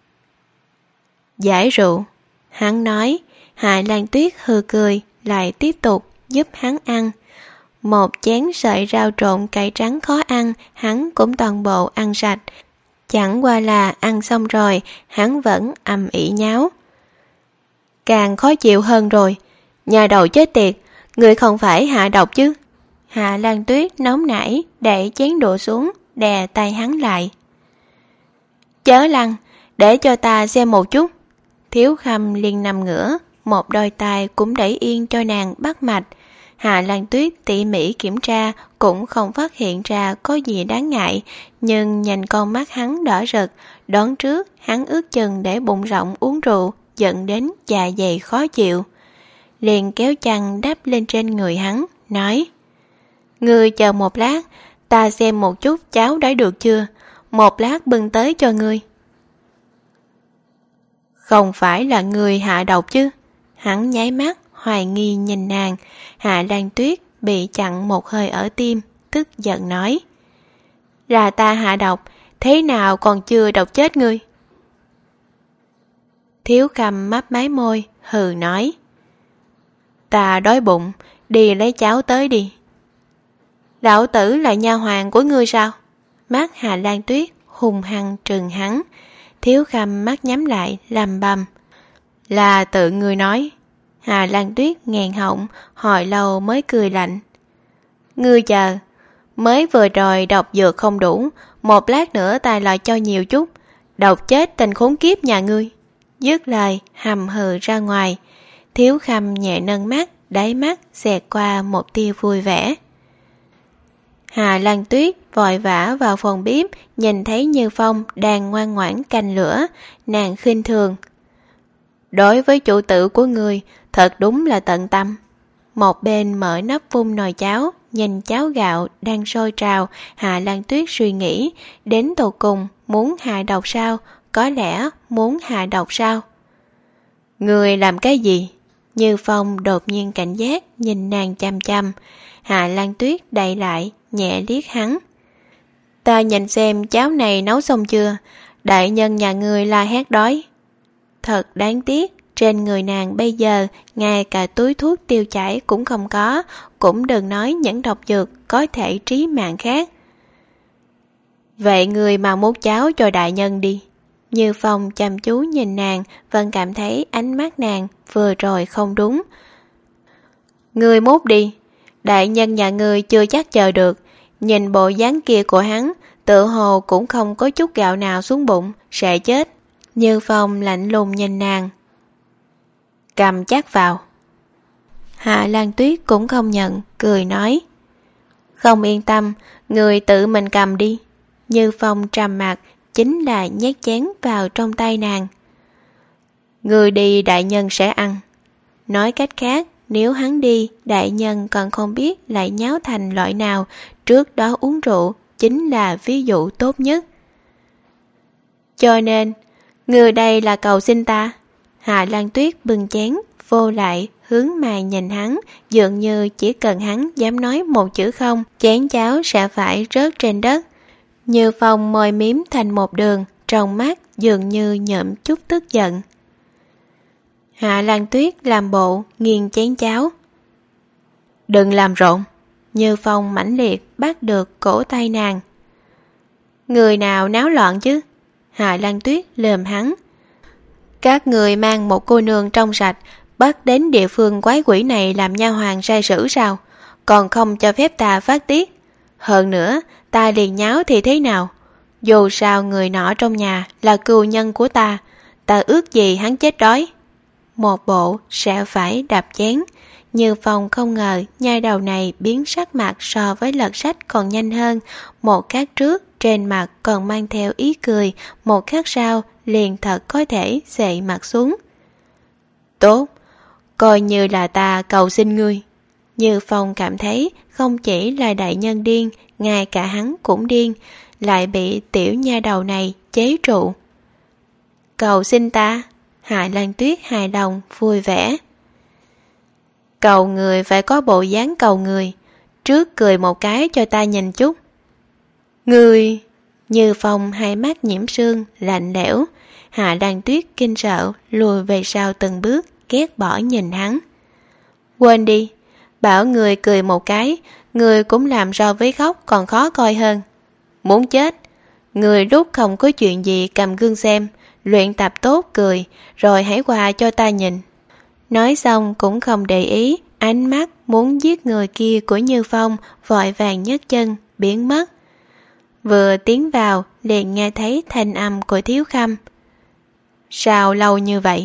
Giải rượu, hắn nói. Hạ Lan Tuyết hừ cười, lại tiếp tục giúp hắn ăn. Một chén sợi rau trộn cải trắng khó ăn, hắn cũng toàn bộ ăn sạch. Chẳng qua là ăn xong rồi, hắn vẫn ầm ĩ nháo. Càng khó chịu hơn rồi. Nhà đầu chết tiệt, người không phải hạ độc chứ? Hạ Lan Tuyết nóng nảy, để chén đũa xuống, đè tay hắn lại. Chớ lăn, để cho ta xem một chút. Thiếu Khâm liền nằm ngửa, một đôi tay cũng đẩy yên cho nàng bắt mạch. Hạ Lan Tuyết tỉ mỉ kiểm tra cũng không phát hiện ra có gì đáng ngại, nhưng nhìn con mắt hắn đỏ rực, đoán trước hắn ước chừng để bụng rộng uống rượu, dẫn đến dạ dày khó chịu. Liền kéo chăn đắp lên trên người hắn, nói: Ngươi chờ một lát, ta xem một chút cháo đã được chưa, một lát bưng tới cho ngươi. Không phải là người hạ độc chứ? Hắn nháy mắt, hoài nghi nhìn nàng. Hạ Lan Tuyết bị chặn một hơi ở tim, tức giận nói: Là ta hạ độc, thế nào còn chưa độc chết ngươi? Thiếu Khâm mấp máy môi, hừ nói: Ta đói bụng, đi lấy cháo tới đi. Lão tử là nha hoàn của ngươi sao? Mắt Hạ Lan Tuyết hùng hăng trừng hắn. Thiếu Khâm mắt nhắm lại, lầm bầm: Là tự ngươi nói. Hạ Lan Tuyết nghẹn họng, hồi lâu mới cười lạnh: Ngươi chờ, mới vừa rồi độc dược không đủ, một lát nữa ta lại cho nhiều chút, độc chết tên khốn kiếp nhà ngươi. Dứt lời, hầm hừ ra ngoài. Thiếu Khâm nhẹ nâng mắt, đáy mắt xẹt qua một tia vui vẻ. Hạ Lan Tuyết vội vã vào phòng bếp, nhìn thấy Như Phong đang ngoan ngoãn canh lửa, nàng khinh thường: Đối với chủ tử của người, thật đúng là tận tâm. Một bên mở nắp vung nồi cháo, nhìn cháo gạo đang sôi trào, Hạ Lan Tuyết suy nghĩ, đến tột cùng muốn hạ độc sao? Có lẽ muốn hạ độc sao? Người làm cái gì? Như Phong đột nhiên cảnh giác nhìn nàng chăm chăm. Hạ Lan Tuyết đẩy lại, nhẹ liếc hắn. Ta nhìn xem cháo này nấu xong chưa? Đại nhân nhà ngươi la hét đói. Thật đáng tiếc, trên người nàng bây giờ ngay cả túi thuốc tiêu chảy cũng không có, cũng đừng nói những độc dược có thể trí mạng khác. Vậy người mà múc cháo cho đại nhân đi. Như Phong chăm chú nhìn nàng, vẫn cảm thấy ánh mắt nàng vừa rồi không đúng. Người múc đi, đại nhân nhà ngươi chưa chắc chờ được. Nhìn bộ dáng kia của hắn, tự hồ cũng không có chút gạo nào xuống bụng, sẽ chết. Như Phong lạnh lùng nhìn nàng. Cầm chắc vào. Hạ Lan Tuyết cũng không nhận, cười nói. Không yên tâm, người tự mình cầm đi. Như Phong trầm mặt, chính là nhét chén vào trong tay nàng. Người đi đại nhân sẽ ăn. Nói cách khác, nếu hắn đi, đại nhân còn không biết lại nháo thành loại nào, trước đó uống rượu chính là ví dụ tốt nhất. Cho nên, người đây là cầu xin ta. Hạ Lan Tuyết bưng chén, vô lại, hướng mà nhìn hắn, dường như chỉ cần hắn dám nói một chữ không, chén cháo sẽ phải rớt trên đất. Như Phong môi miếm thành một đường, trong mắt dường như nhợm chút tức giận. Hạ Lan Tuyết làm bộ, nghiêng chén cháo. Đừng làm rộn. Như Phong mãnh liệt bắt được cổ tay nàng. Người nào náo loạn chứ? Hạ Lan Tuyết lườm hắn. Các người mang một cô nương trong sạch, bắt đến địa phương quái quỷ này làm nha hoàn sai sử sao? Còn không cho phép ta phát tiết. Hơn nữa, ta liền nháo thì thế nào? Dù sao người nọ trong nhà là cừu nhân của ta, ta ước gì hắn chết đói. Một bộ sẽ phải đạp chén. Như Phong không ngờ nhai đầu này biến sắc mặt so với lật sách còn nhanh hơn. Một khắc trước trên mặt còn mang theo ý cười, một khắc sau liền thật có thể xệ mặt xuống. Tốt, coi như là ta cầu xin ngươi. Như Phong cảm thấy không chỉ là đại nhân điên, ngay cả hắn cũng điên, lại bị tiểu nha đầu này chế trụ. Cầu xin ta. Hạ Lan Tuyết hài lòng vui vẻ. Cầu người phải có bộ dáng cầu người, trước cười một cái cho ta nhìn chút. Người. Như Phong hai mắt nhiễm sương lạnh lẽo. Hạ Lan Tuyết kinh sợ lùi về sau từng bước, ghét bỏ nhìn hắn. Quên đi, bảo người cười một cái, người cũng làm so với khóc còn khó coi hơn. Muốn chết, người lúc không có chuyện gì cầm gương xem, luyện tập tốt cười, rồi hãy qua cho ta nhìn. Nói xong cũng không để ý, ánh mắt muốn giết người kia của Như Phong vội vàng nhấc chân, biến mất. Vừa tiến vào, liền nghe thấy thanh âm của Thiếu Khâm. Sao lâu như vậy?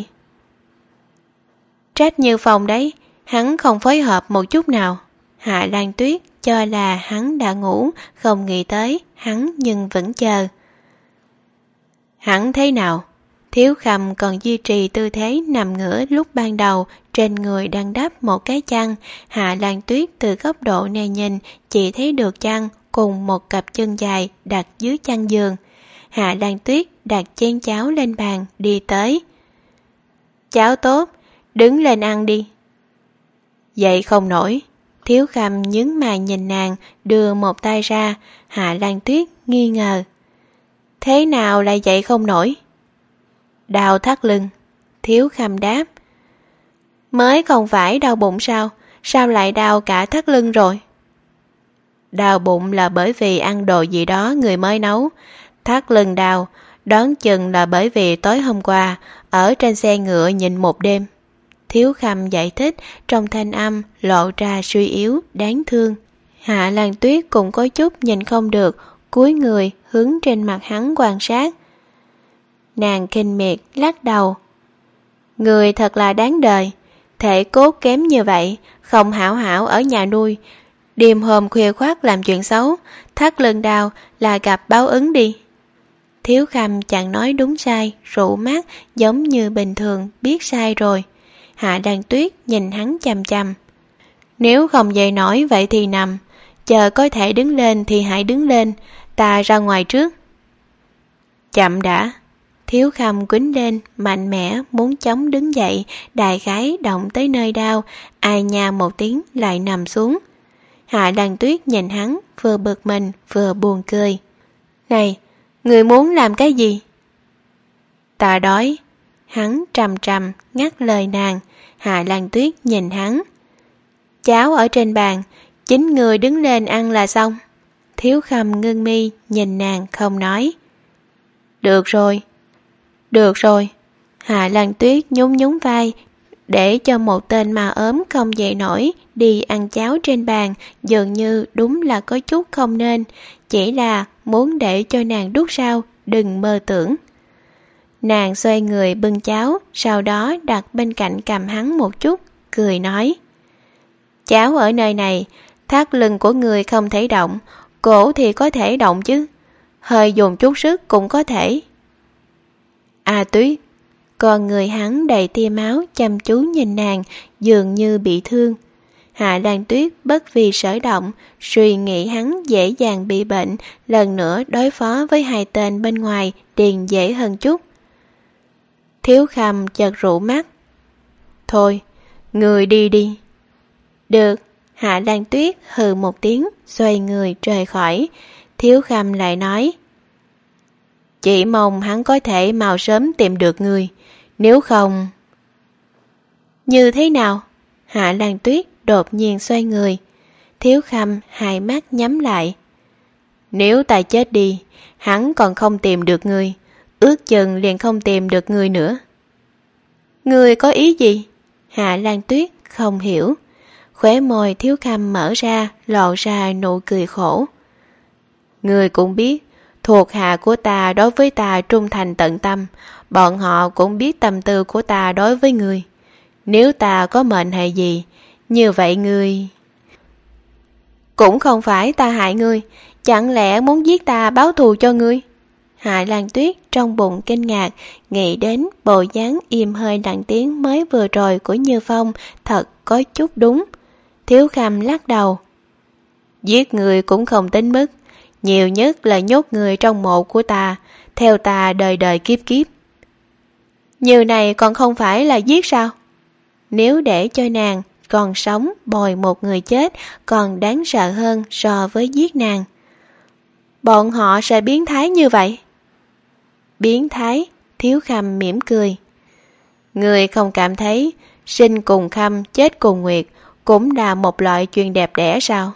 Trách Như Phong đấy, hắn không phối hợp một chút nào. Hạ Lan Tuyết cho là hắn đã ngủ, không nghĩ tới hắn nhưng vẫn chờ. Hắn thế nào? Thiếu Khâm còn duy trì tư thế nằm ngửa lúc ban đầu, trên người đang đắp một cái chăn. Hạ Lan Tuyết từ góc độ này nhìn, chỉ thấy được chăn cùng một cặp chân dài đặt dưới chăn giường. Hạ Lan Tuyết đặt chén cháo lên bàn, đi tới. Cháo tốt, đứng lên ăn đi. Dậy không nổi. Thiếu Khâm nhướng mày nhìn nàng, đưa một tay ra. Hạ Lan Tuyết nghi ngờ. Thế nào lại dậy không nổi? Đau thắt lưng. Thiếu Khâm đáp. Mới không phải đau bụng sao? Sao lại đau cả thắt lưng rồi? Đau bụng là bởi vì ăn đồ gì đó người mới nấu. Thắt lưng đau, đoán chừng là bởi vì tối hôm qua ở trên xe ngựa nhìn một đêm. Thiếu Khâm giải thích, trong thanh âm lộ ra suy yếu, đáng thương. Hạ Lan Tuyết cũng có chút nhìn không được, cúi người hướng trên mặt hắn quan sát. Nàng khinh miệt lắc đầu. Người thật là đáng đời, thể cốt kém như vậy, không hảo hảo ở nhà nuôi, đêm hôm khuya khoắt làm chuyện xấu, thắt lưng đau là gặp báo ứng đi. Thiếu Khâm chẳng nói đúng sai, rủ mắt giống như bình thường biết sai rồi. Hạ Lan Tuyết nhìn hắn chằm chằm. Nếu không dậy nổi vậy thì nằm, chờ có thể đứng lên thì hãy đứng lên, ta ra ngoài trước. Chậm đã. Thiếu Khâm quýnh lên, mạnh mẽ, muốn chống đứng dậy, đại khái động tới nơi đau, ai nha một tiếng lại nằm xuống. Hạ Lan Tuyết nhìn hắn, vừa bực mình, vừa buồn cười. Này, người muốn làm cái gì? Ta đói. Hắn trầm trầm, ngắt lời nàng. Hạ Lan Tuyết nhìn hắn. Cháo ở trên bàn, chính người đứng lên ăn là xong. Thiếu Khâm ngưng mi, nhìn nàng không nói. Được rồi. Được rồi. Hạ Lan Tuyết nhún nhún vai, để cho một tên mà ốm không dậy nổi đi ăn cháo trên bàn, dường như đúng là có chút không nên, chỉ là muốn để cho nàng đút sao, đừng mơ tưởng. Nàng xoay người bưng cháo, sau đó đặt bên cạnh cầm hắn một chút, cười nói. Cháo ở nơi này, thắt lưng của người không thể động, cổ thì có thể động chứ, hơi dùng chút sức cũng có thể. À Tuyết, còn người hắn đầy tia máu chăm chú nhìn nàng, dường như bị thương. Hạ Lan Tuyết bất vì sở động, suy nghĩ hắn dễ dàng bị bệnh, lần nữa đối phó với hai tên bên ngoài điền dễ hơn chút. Thiếu Khâm chợt rũ mắt. Thôi, người đi đi. Được. Hạ Lan Tuyết hừ một tiếng, xoay người rời khỏi. Thiếu Khâm lại nói. Chỉ mong hắn có thể mau sớm tìm được người, nếu không... Như thế nào? Hạ Lan Tuyết đột nhiên xoay người. Thiếu Khâm hai mắt nhắm lại. Nếu ta chết đi, hắn còn không tìm được người, ước chừng liền không tìm được người nữa. Người có ý gì? Hạ Lan Tuyết không hiểu. Khóe môi Thiếu Khâm mở ra, lộ ra nụ cười khổ. Người cũng biết, thuộc hạ của ta đối với ta trung thành tận tâm, bọn họ cũng biết tâm tư của ta đối với người. Nếu ta có mệnh hệ gì, như vậy người... Cũng không phải ta hại ngươi, chẳng lẽ muốn giết ta báo thù cho ngươi? Hạ Lan Tuyết trong bụng kinh ngạc, nghĩ đến bộ dáng im hơi lặng tiếng mới vừa rồi của Như Phong, thật có chút đúng. Thiếu Khâm lắc đầu. Giết người cũng không tính mức, nhiều nhất là nhốt người trong mộ của ta, theo ta đời đời kiếp kiếp. Như này còn không phải là giết sao? Nếu để cho nàng còn sống bồi một người chết còn đáng sợ hơn so với giết nàng. Bọn họ sẽ biến thái như vậy? Biến thái? Thiếu Khâm mỉm cười. Người không cảm thấy sinh cùng Khâm chết cùng Nguyệt cũng là một loại chuyện đẹp đẽ sao?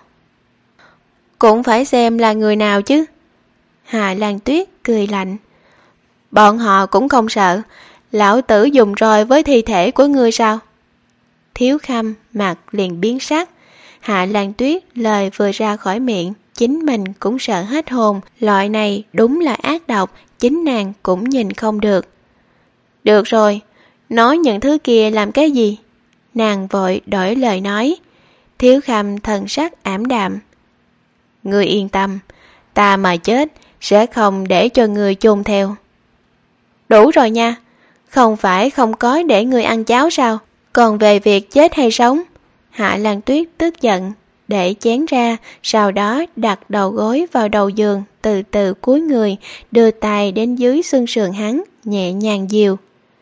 Cũng phải xem là người nào chứ. Hạ Lan Tuyết cười lạnh. Bọn họ cũng không sợ lão tử dùng roi với thi thể của ngươi sao? Thiếu Khâm mặt liền biến sắc. Hạ Lan Tuyết lời vừa ra khỏi miệng, chính mình cũng sợ hết hồn. Loại này đúng là ác độc, chính nàng cũng nhìn không được. Được rồi, nói những thứ kia làm cái gì? Nàng vội đổi lời nói. Thiếu Khâm thần sắc ảm đạm. Ngươi yên tâm, ta mà chết sẽ không để cho ngươi chôn theo. Đủ rồi nha, không phải không có để ngươi ăn cháo sao? Còn về việc chết hay sống? Hạ Lan Tuyết tức giận, để chén ra, sau đó đặt đầu gối vào đầu giường, từ từ cúi người, đưa tay đến dưới xương sườn hắn, nhẹ nhàng dìu.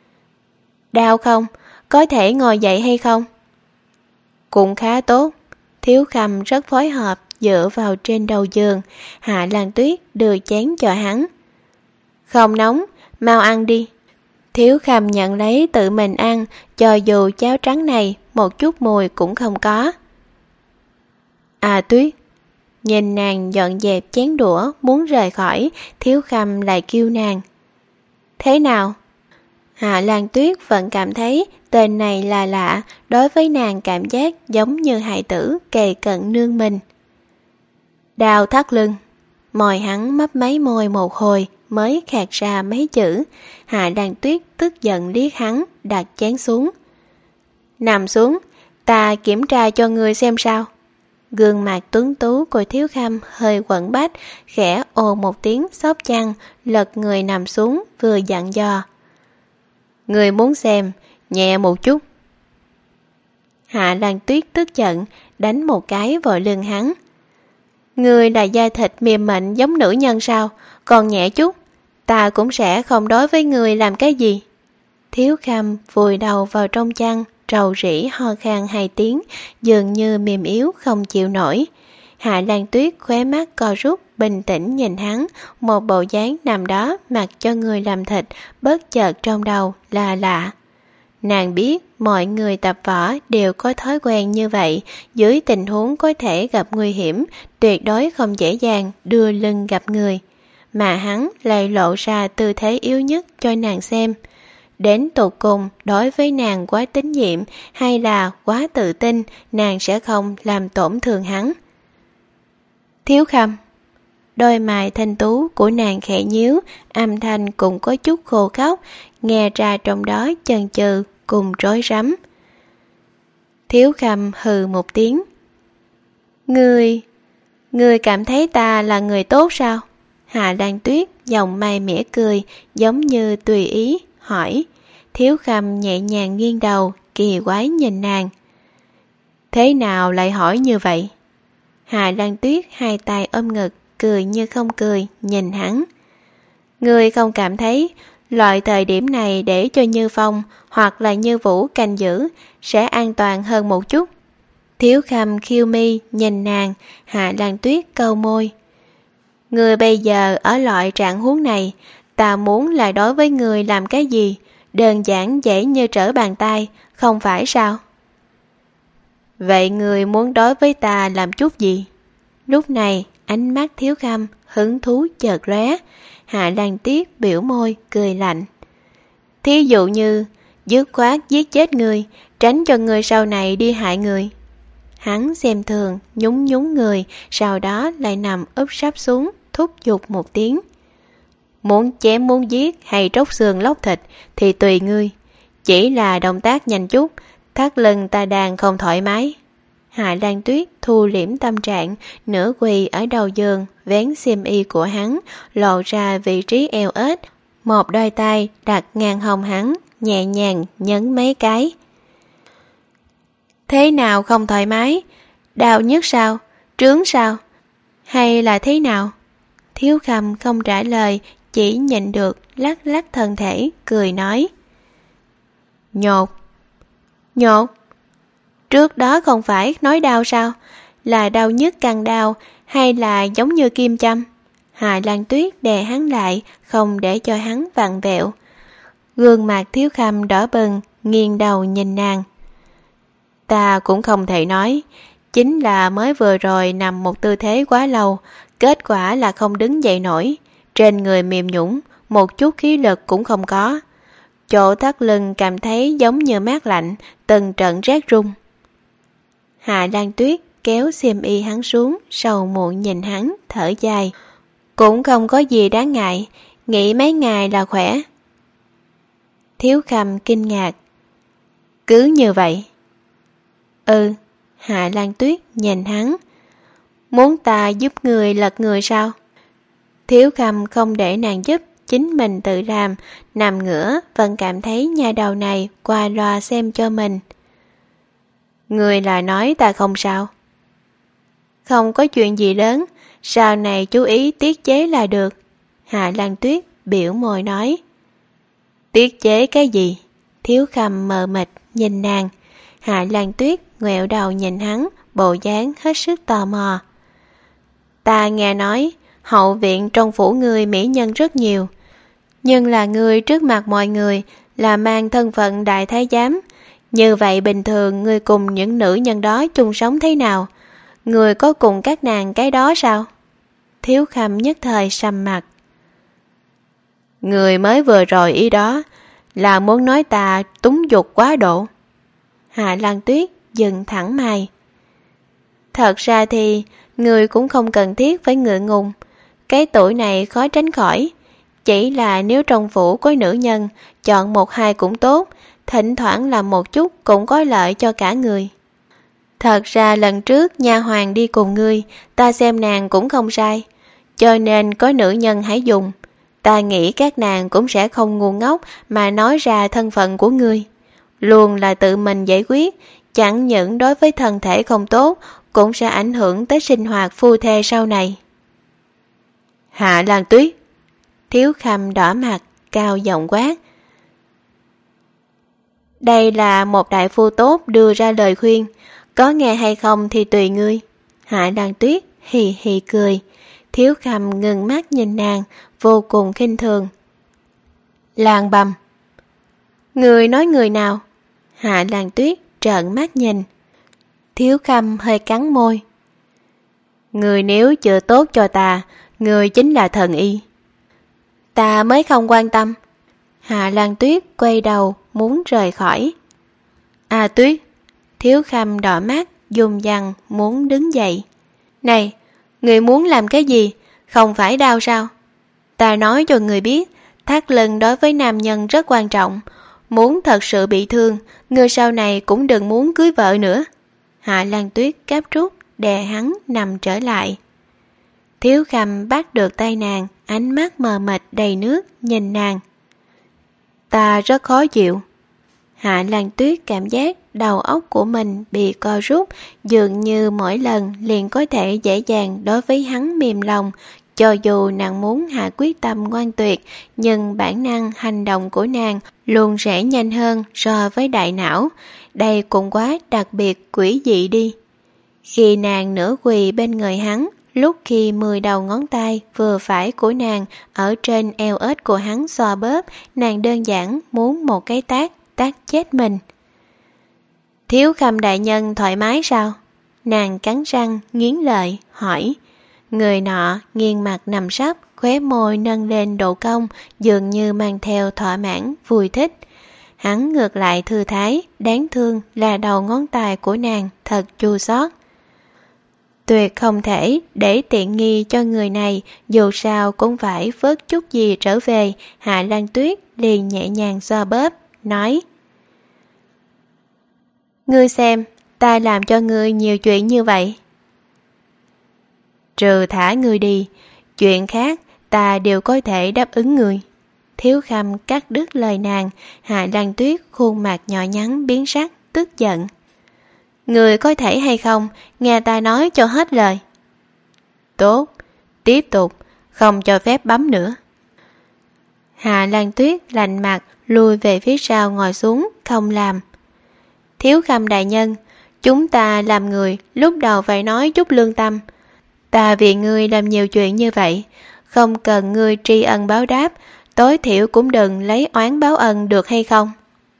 Đau không? Có thể ngồi dậy hay không? Cũng khá tốt. Thiếu Khâm rất phối hợp, dựa vào trên đầu giường. Hạ Lan Tuyết đưa chén cho hắn. Không nóng, mau ăn đi. Thiếu Khâm nhận lấy tự mình ăn, cho dù cháo trắng này một chút mùi cũng không có. À Tuyết. Nhìn nàng dọn dẹp chén đũa muốn rời khỏi, Thiếu Khâm lại kêu nàng. Thế nào? Hạ Lan Tuyết vẫn cảm thấy tên này là lạ, đối với nàng cảm giác giống như hài tử kề cận nương mình. Đau thắt lưng. Môi hắn mấp máy môi một hồi mới khạc ra mấy chữ. Hạ Lan Tuyết tức giận liếc hắn, đặt chén xuống. Nằm xuống, ta kiểm tra cho ngươi xem sao. Gương mặt tuấn tú của Thiếu Khâm hơi quẩn bách, khẽ ồ một tiếng xốp chăn, lật người nằm xuống vừa dặn dò. Người muốn xem, nhẹ một chút. Hạ Lan Tuyết tức giận, đánh một cái vào lưng hắn. Người là da thịt mềm mịn giống nữ nhân sao, còn nhẹ chút. ta cũng sẽ không đối với người làm cái gì. Thiếu Khâm vùi đầu vào trong chăn, rầu rĩ ho khan hai tiếng, dường như mềm yếu không chịu nổi. Hạ Lan Tuyết khóe mắt co rút, bình tĩnh nhìn hắn, một bộ dáng nằm đó mặc cho người làm thịt, bất chợt trong đầu là lạ. Nàng biết mọi người tập võ đều có thói quen như vậy, dưới tình huống có thể gặp nguy hiểm, tuyệt đối không dễ dàng đưa lưng gặp người. Mà hắn lại lộ ra tư thế yếu nhất cho nàng xem. Đến tột cùng, đối với nàng quá tín nhiệm hay là quá tự tin, nàng sẽ không làm tổn thương hắn. Thiếu Khâm. Đôi mày thanh tú của nàng khẽ nhíu, âm thanh cũng có chút khô khóc, nghe ra trong đó chần chừ cùng rối rắm. Thiếu Khâm hừ một tiếng. Ngươi, ngươi cảm thấy ta là người tốt sao? Hạ Lan Tuyết giọng mày mỉa cười, giống như tùy ý, hỏi. Thiếu Khâm nhẹ nhàng nghiêng đầu, kỳ quái nhìn nàng. Thế nào lại hỏi như vậy? Hạ Lan Tuyết hai tay ôm ngực, cười như không cười, nhìn hắn. Ngươi không cảm thấy loại thời điểm này để cho Như Phong hoặc là Như Vũ canh giữ sẽ an toàn hơn một chút? Thiếu Khâm khiêu mi nhìn nàng. Hạ Lan Tuyết cau môi. Ngươi bây giờ ở loại trạng huống này, ta muốn là đối với ngươi làm cái gì, đơn giản dễ như trở bàn tay, không phải sao? Vậy ngươi muốn đối với ta làm chút gì? Lúc này, ánh mắt Thiếu Khâm hứng thú chợt lóe. Hạ Lan Tuyết biểu môi cười lạnh. Thí dụ như dứt khoát giết chết người, tránh cho người sau này đi hại người. Hắn xem thường, nhún nhún người, sau đó lại nằm úp sắp xuống, thúc giục một tiếng. Muốn chém muốn giết hay tróc xương lóc thịt thì tùy ngươi, chỉ là động tác nhanh chút, thắt lưng ta đang không thoải mái. Hạ Lan Tuyết thu liễm tâm trạng, nửa quỳ ở đầu giường, vén xiêm y của hắn, lộ ra vị trí eo ếch, một đôi tay đặt ngang hông hắn, nhẹ nhàng nhấn mấy cái. Thế nào không thoải mái? Đau nhức sao? Trướng sao? Hay là thế nào? Thiếu Khâm không trả lời, chỉ nhịn được lắc lắc thân thể, cười nói. Nhột. Nhột? Trước đó không phải nói đau sao? Là đau nhức căng đau hay là giống như kim châm? Hạ Lan Tuyết đè hắn lại, không để cho hắn vặn vẹo. Gương mặt Thiếu Khâm đỏ bừng, nghiêng đầu nhìn nàng. Ta cũng không thể nói, chính là mới vừa rồi nằm một tư thế quá lâu, kết quả là không đứng dậy nổi, trên người mềm nhũn, một chút khí lực cũng không có. Chỗ thắt lưng cảm thấy giống như mát lạnh, từng trận rét run. Hạ Lan Tuyết kéo xiêm y hắn xuống, sầu muộn nhìn hắn, thở dài. Cũng không có gì đáng ngại, nghỉ mấy ngày là khỏe. Thiếu Khâm kinh ngạc. Cứ như vậy? Ừ. Hạ Lan Tuyết nhìn hắn. Muốn ta giúp người lật người sao? Thiếu Khâm không để nàng giúp, chính mình tự làm, nằm ngửa vẫn cảm thấy nhà đầu này qua loa xem cho mình. Người là nói ta không sao? Không có chuyện gì lớn, sau này chú ý tiết chế là được. Hạ Lan Tuyết biểu môi nói. Tiết chế cái gì? Thiếu Khâm mờ mịt nhìn nàng. Hạ Lan Tuyết ngoẹo đầu nhìn hắn, bộ dáng hết sức tò mò. Ta nghe nói hậu viện trong phủ ngươi mỹ nhân rất nhiều, nhưng là ngươi trước mặt mọi người là mang thân phận đại thái giám. Như vậy bình thường ngươi cùng những nữ nhân đó chung sống thế nào? Ngươi có cùng các nàng cái đó sao? Thiếu Khâm nhất thời sầm mặt. Người mới vừa rồi ý đó là muốn nói ta túng dục quá độ. Hạ Lan Tuyết dừng thẳng mày. Thật ra thì người cũng không cần thiết phải ngượng ngùng, cái tuổi này khó tránh khỏi. Chỉ là nếu trong phủ có nữ nhân, chọn một hai cũng tốt, thỉnh thoảng làm một chút cũng có lợi cho cả người. Thật ra lần trước nha hoàn đi cùng ngươi, ta xem nàng cũng không sai, cho nên có nữ nhân hãy dùng. Ta nghĩ các nàng cũng sẽ không ngu ngốc mà nói ra thân phận của ngươi. Luôn là tự mình giải quyết, chẳng những đối với thân thể không tốt, cũng sẽ ảnh hưởng tới sinh hoạt phu thê sau này. Hạ Lan Tuyết, Thiếu Khâm đỏ mặt, cao giọng quát. Đây là một đại phu tốt đưa ra lời khuyên, có nghe hay không thì tùy ngươi. Hạ Lan Tuyết hì hì cười. Thiếu Khâm ngừng mắt nhìn nàng, vô cùng khinh thường. Lan Băm. Người nói người nào? Hạ Lan Tuyết trợn mắt nhìn. Thiếu Khâm hơi cắn môi. Người nếu chữa tốt cho ta, người chính là thần y. Ta mới không quan tâm. Hạ Lan Tuyết quay đầu muốn rời khỏi. À Tuyết. Thiếu Khâm đỏ mắt, dùng dằng muốn đứng dậy. Này, người muốn làm cái gì? Không phải đau sao? Ta nói cho người biết, thắt lưng đối với nam nhân rất quan trọng. Muốn thật sự bị thương, người sau này cũng đừng muốn cưới vợ nữa. Hạ Lan Tuyết cáp rút, đè hắn nằm trở lại. Thiếu Khâm bắt được tay nàng, ánh mắt mờ mịt đầy nước nhìn nàng. Ta rất khó chịu. Hạ Lan Tuyết cảm giác đầu óc của mình bị co rút, dường như mỗi lần liền có thể dễ dàng đối với hắn mềm lòng. Cho dù nàng muốn hạ quyết tâm ngoan tuyệt, nhưng bản năng hành động của nàng luôn sẽ nhanh hơn so với đại não. Đây cũng quá đặc biệt quỷ dị đi. Khi nàng nửa quỳ bên người hắn, lúc khi mười đầu ngón tay vừa phải của nàng ở trên eo ếch của hắn xoa bóp, nàng đơn giản muốn một cái tát, tát chết mình. Thiếu Khâm đại nhân thoải mái sao? Nàng cắn răng, nghiến lợi, hỏi. Người nọ nghiêng mặt nằm sấp, khóe môi nâng lên độ cong, dường như mang theo thỏa mãn, vui thích. Hắn ngược lại thư thái, đáng thương là đầu ngón tay của nàng thật chua xót. Tuyệt không thể để tiện nghi cho người này, dù sao cũng phải vớt chút gì trở về. Hạ Lan Tuyết liền nhẹ nhàng xoa bóp, nói. Ngươi xem, ta làm cho ngươi nhiều chuyện như vậy. Trừ thả ngươi đi, chuyện khác ta đều có thể đáp ứng ngươi. Thiếu Khâm cắt đứt lời nàng. Hạ Lan Tuyết khuôn mặt nhỏ nhắn biến sắc, tức giận. Người có thể hay không, nghe ta nói cho hết lời. Tốt, tiếp tục, không cho phép bấm nữa. Hạ Lan Tuyết lạnh mặt, lùi về phía sau ngồi xuống, không làm. Thiếu Khâm đại nhân, chúng ta làm người, lúc đầu phải nói chút lương tâm. Ta vì ngươi làm nhiều chuyện như vậy, không cần ngươi tri ân báo đáp, tối thiểu cũng đừng lấy oán báo ân được hay không?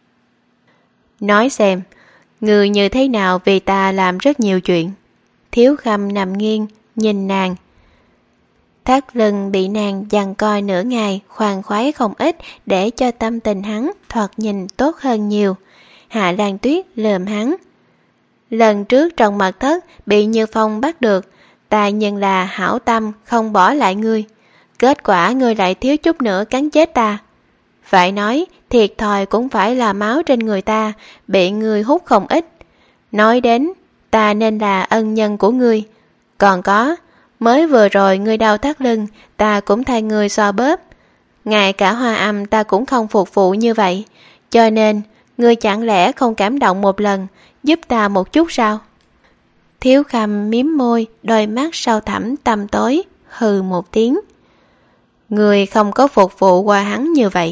Nói xem, ngươi như thế nào vì ta làm rất nhiều chuyện. Thiếu Khâm nằm nghiêng, nhìn nàng. Thắt lưng bị nàng giằng coi nửa ngày, khoan khoái không ít để cho tâm tình hắn thoạt nhìn tốt hơn nhiều. Hạ Lan Tuyết lườm hắn. Lần trước trong mật thất bị Như Phong bắt được, ta nhân là hảo tâm không bỏ lại ngươi. Kết quả ngươi lại thiếu chút nữa cắn chết ta. Phải nói, thiệt thòi cũng phải là máu trên người ta, bị ngươi hút không ít. Nói đến, ta nên là ân nhân của ngươi. Còn có, mới vừa rồi ngươi đau thắt lưng, ta cũng thay ngươi xoa bóp. Ngay cả Hoa Âm ta cũng không phục vụ như vậy. Cho nên, ngươi chẳng lẽ không cảm động một lần, giúp ta một chút sao? Thiếu Khâm mím môi, đôi mắt sâu thẳm tăm tối, hừ một tiếng. Người không có phục vụ qua hắn như vậy.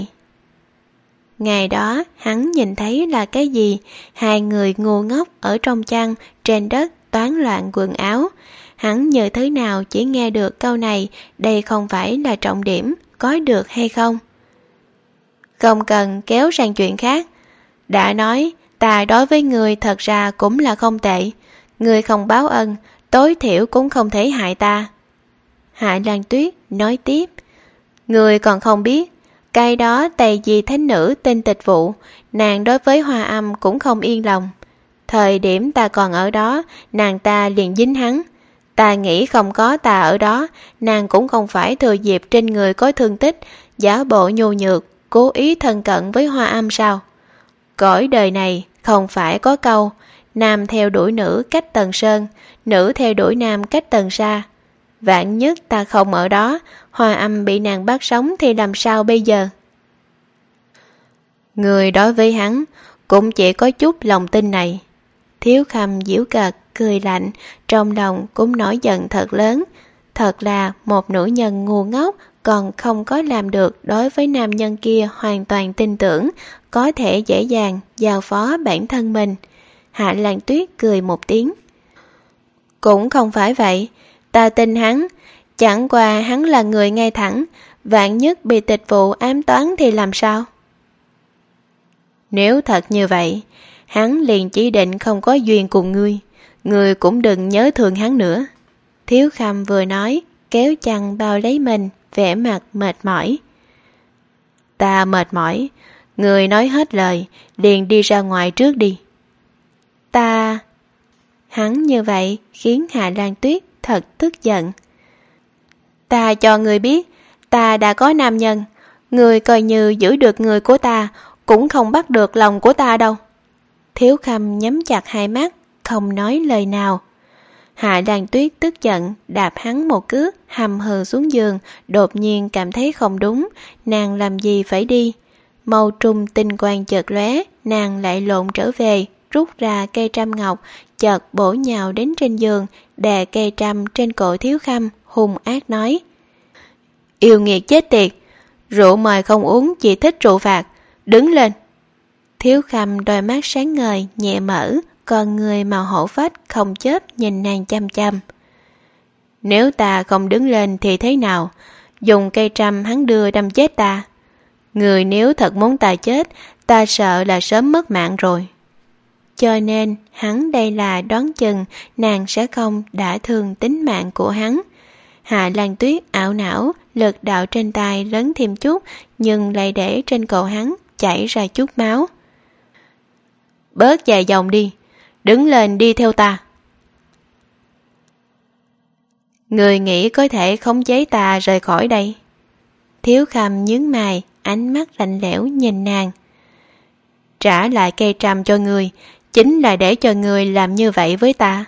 Ngày đó hắn nhìn thấy là cái gì? Hai người ngu ngốc ở trong chăn, trên đất toán loạn quần áo. Hắn như thế nào chỉ nghe được câu này, đây không phải là trọng điểm, có được hay không? Không cần kéo sang chuyện khác. Đã nói, ta đối với người thật ra cũng là không tệ. Người không báo ân, tối thiểu cũng không thể hại ta. Hạ Lan Tuyết nói tiếp. Người còn không biết, cái đó Tây Di thánh nữ tên Tịch Vụ, nàng đối với Hoa Âm cũng không yên lòng. Thời điểm ta còn ở đó, nàng ta liền dính hắn. Ta nghĩ không có ta ở đó, nàng cũng không phải thừa dịp trên người có thương tích, giả bộ nhu nhược, cố ý thân cận với Hoa Âm sao? Cõi đời này không phải có câu, nam theo đuổi nữ cách tầng sơn, nữ theo đuổi nam cách tầng xa. Vạn nhất ta không ở đó, Hoa Âm bị nàng bắt sống thì làm sao bây giờ? Người đối với hắn cũng chỉ có chút lòng tin này. Thiếu Khâm giễu cợt, cười lạnh, trong lòng cũng nổi giận thật lớn. thật là một nữ nhân ngu ngốc, còn không có làm được đối với nam nhân kia hoàn toàn tin tưởng, có thể dễ dàng giao phó bản thân mình. Hạ Lan Tuyết cười một tiếng. Cũng không phải vậy, ta tin hắn, chẳng qua hắn là người ngay thẳng, vạn nhất bị tịch vụ ám toán thì làm sao? Nếu thật như vậy, hắn liền chỉ định không có duyên cùng ngươi, ngươi cũng đừng nhớ thương hắn nữa. Thiếu Khâm vừa nói, kéo chăn bao lấy mình, vẻ mặt mệt mỏi. Ta mệt mỏi, ngươi nói hết lời, liền đi ra ngoài trước đi. Ta... Hắn như vậy khiến Hạ Lan Tuyết thật tức giận. Ta cho ngươi biết, ta đã có nam nhân, ngươi coi như giữ được người của ta, cũng không bắt được lòng của ta đâu. Thiếu Khâm nhắm chặt hai mắt, không nói lời nào. Hạ Lan Tuyết tức giận, đạp hắn một cước, hầm hừ xuống giường, đột nhiên cảm thấy không đúng, nàng làm gì phải đi. Màu trung tinh quang chợt lóe, nàng lại lộn trở về, rút ra cây trăm ngọc, chợt bổ nhào đến trên giường, đè cây trăm trên cổ Thiếu Khâm, hung ác nói. Yêu nghiệt chết tiệt, rượu mời không uống, chỉ thích rượu phạt, đứng lên. Thiếu Khâm đôi mắt sáng ngời, nhẹ mở, còn người màu hổ phách không chớp nhìn nàng chăm chăm. Nếu ta không đứng lên thì thế nào? Dùng cây trăm hắn đưa đâm chết ta. Người nếu thật muốn ta chết, ta sợ là sớm mất mạng rồi. Cho nên hắn đây là đoán chừng nàng sẽ không đả thương tính mạng của hắn. Hạ Lan Tuyết ảo não, lực đạo trên tay lớn thêm chút, nhưng lại để trên cổ hắn chảy ra chút máu. Bớt dài dòng đi, đứng lên đi theo ta. Người nghĩ có thể khống chế ta rời khỏi đây? Thiếu Khâm nhướng mày, ánh mắt lạnh lẽo nhìn nàng. Trả lại cây trăm cho người, chính là để cho người làm như vậy với ta.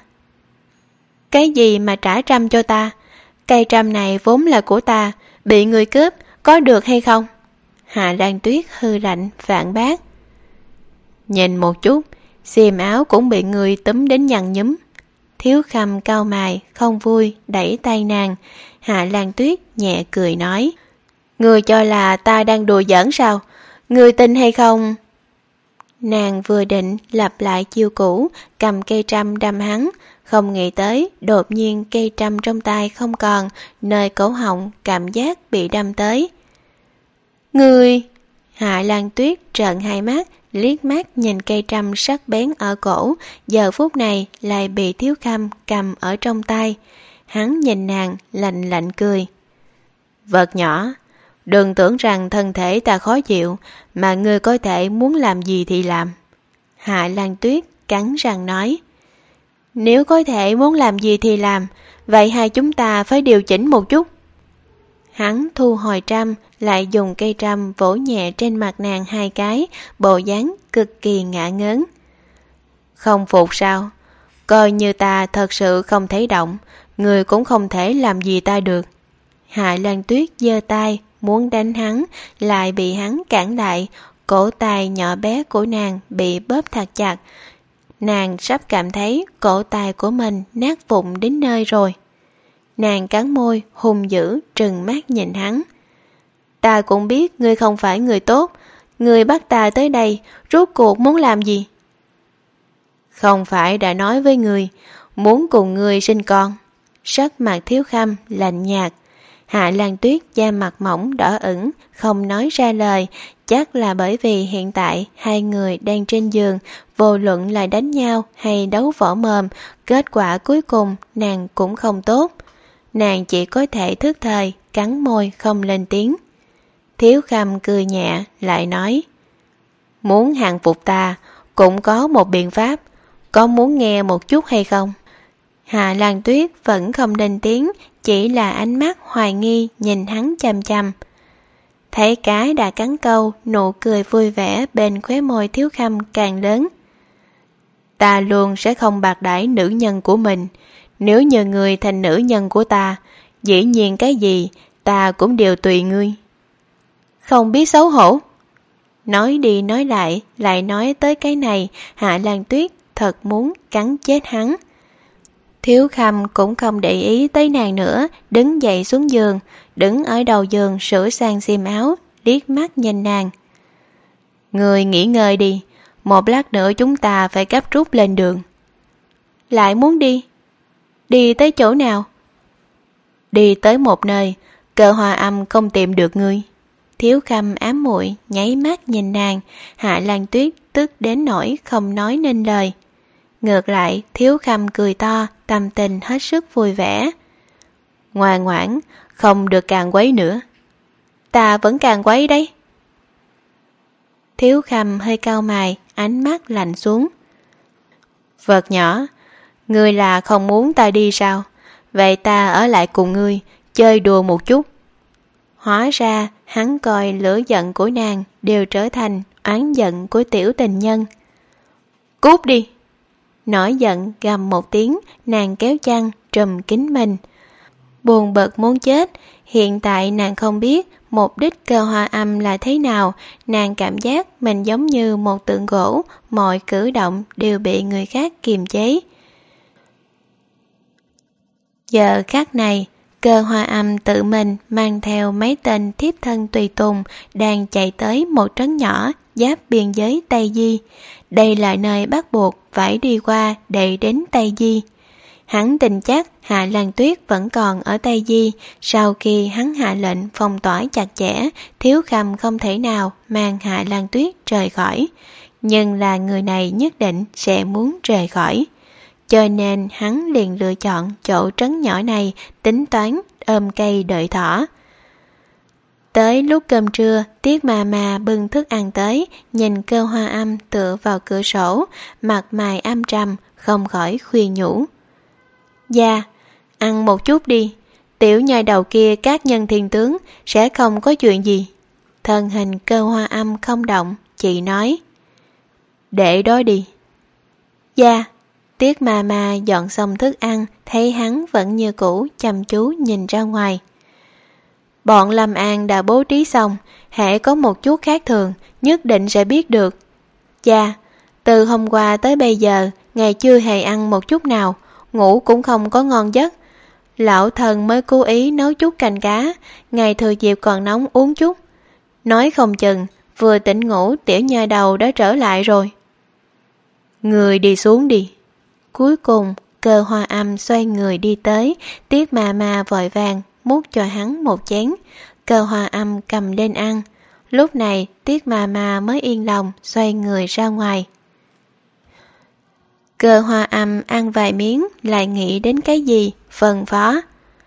Cái gì mà trả trăm cho ta? Cây trăm này vốn là của ta, bị người cướp, có được hay không? Hạ Lan Tuyết hư lạnh phản bác. Nhìn một chút, xiêm áo cũng bị người túm đến nhăn nhúm. Thiếu Khâm cau mày, không vui, đẩy tay nàng. Hạ Lan Tuyết nhẹ cười nói. Người cho là ta đang đùa giỡn sao? Người tin hay không? Nàng vừa định lặp lại chiêu cũ, cầm cây trăm đâm hắn, không nghĩ tới đột nhiên cây trăm trong tay không còn, nơi cổ họng cảm giác bị đâm tới. Người! Hạ Lan Tuyết trợn hai mắt, liếc mắt nhìn cây trăm sắc bén ở cổ, giờ phút này lại bị Thiếu Khâm cầm ở trong tay. Hắn nhìn nàng lạnh lạnh cười. Vật nhỏ, đừng tưởng rằng thân thể ta khó chịu, mà ngươi có thể muốn làm gì thì làm. Hạ Lan Tuyết cắn răng nói. Nếu có thể muốn làm gì thì làm, vậy hai chúng ta phải điều chỉnh một chút. Hắn thu hồi trăm, lại dùng cây trăm vỗ nhẹ trên mặt nàng hai cái, bộ dáng cực kỳ ngã ngớn. Không phục sao? Coi như ta thật sự không thấy động, người cũng không thể làm gì ta được. Hạ Lan Tuyết giơ tay, muốn đánh hắn, lại bị hắn cản lại, cổ tay nhỏ bé của nàng bị bóp thật chặt. Nàng sắp cảm thấy cổ tay của mình nát vụn đến nơi rồi. Nàng cắn môi, hung dữ, trừng mắt nhìn hắn. Ta cũng biết ngươi không phải người tốt, ngươi bắt ta tới đây, rốt cuộc muốn làm gì? Không phải đã nói với ngươi, muốn cùng ngươi sinh con. Sắc mặt Thiếu Khâm lạnh nhạt. Hạ Lan Tuyết da mặt mỏng đỏ ửng, không nói ra lời, chắc là bởi vì hiện tại hai người đang trên giường, vô luận là đánh nhau hay đấu võ mồm, kết quả cuối cùng nàng cũng không tốt. Nàng chỉ có thể thức thời, cắn môi không lên tiếng. Thiếu Khâm cười nhẹ, lại nói. Muốn hàng phục ta, cũng có một biện pháp, có muốn nghe một chút hay không? Hạ Lan Tuyết vẫn không lên tiếng, chỉ là ánh mắt hoài nghi nhìn hắn chằm chằm. Thấy cái đã cắn câu, nụ cười vui vẻ bên khóe môi Thiếu Khâm càng lớn. Ta luôn sẽ không bạc đãi nữ nhân của mình. Nếu như người thành nữ nhân của ta, dĩ nhiên cái gì ta cũng đều tùy ngươi. Không biết xấu hổ. Nói đi nói lại, lại nói tới cái này, Hạ Lan Tuyết thật muốn cắn chết hắn. Thiếu Khâm cũng không để ý tới nàng nữa, đứng dậy xuống giường, đứng ở đầu giường sửa sang xiêm áo, liếc mắt nhìn nàng. Người nghỉ ngơi đi, một lát nữa chúng ta phải gấp rút lên đường. Lại muốn đi? Đi tới chỗ nào? Đi tới một nơi, Cơ Hoa Âm không tìm được ngươi. Thiếu Khâm ám muội nháy mắt nhìn nàng, Hạ Lan Tuyết tức đến nỗi không nói nên lời. Ngược lại, Thiếu Khâm cười to, tâm tình hết sức vui vẻ. Ngoan ngoãn, không được càng quấy nữa. Ta vẫn càng quấy đấy. Thiếu Khâm hơi cau mày, ánh mắt lạnh xuống. Vật nhỏ, ngươi là không muốn ta đi sao? Vậy ta ở lại cùng ngươi, chơi đùa một chút. Hóa ra, hắn coi lửa giận của nàng đều trở thành oán giận của tiểu tình nhân. Cút đi! Nổi giận gầm một tiếng, nàng kéo chăn, trùm kín mình. Buồn bực muốn chết, hiện tại nàng không biết mục đích Cơ Hoa Âm là thế nào, nàng cảm giác mình giống như một tượng gỗ, mọi cử động đều bị người khác kiềm chế. Giờ khắc này, Cơ Hoa Âm tự mình mang theo mấy tên thiếp thân tùy tùng đang chạy tới một trấn nhỏ giáp biên giới Tây Di. Đây là nơi bắt buộc phải đi qua để đến Tây Di. Hắn tin chắc Hạ Lan Tuyết vẫn còn ở Tây Di. Sau khi hắn hạ lệnh phong tỏa chặt chẽ, Thiếu Khâm không thể nào mang Hạ Lan Tuyết rời khỏi. Nhưng là người này nhất định sẽ muốn rời khỏi. Cho nên hắn liền lựa chọn chỗ trấn nhỏ này, tính toán ôm cây đợi thỏ. Tới lúc cơm trưa, Tiết Ma Ma bưng thức ăn tới, nhìn Cơ Hoa Âm tựa vào cửa sổ, mặt mày âm trầm, không khỏi khuyên nhủ. Dạ, ăn một chút đi, tiểu nhai đầu kia các nhân thiên tướng sẽ không có chuyện gì. Thân hình Cơ Hoa Âm không động, chị nói. Để đó đi. Dạ. Tiết Ma Ma dọn xong thức ăn, thấy hắn vẫn như cũ chăm chú nhìn ra ngoài. Bọn Lâm An đã bố trí xong, hễ có một chút khác thường, nhất định sẽ biết được. Cha, từ hôm qua tới bây giờ, ngày chưa hề ăn một chút nào, ngủ cũng không có ngon giấc. Lão thần mới cố ý nấu chút canh cá, ngày thừa dịp còn nóng uống chút. Nói không chừng, vừa tỉnh ngủ tiểu nha đầu đã trở lại rồi. Người đi xuống đi. Cuối cùng, Cơ Hoa Âm xoay người đi tới, Tiết Ma Ma vội vàng múc cho hắn một chén. Cơ Hoa Âm cầm lên ăn. Lúc này, Tiết Ma Ma mới yên lòng xoay người ra ngoài. Cơ Hoa Âm ăn vài miếng lại nghĩ đến cái gì, phân phó.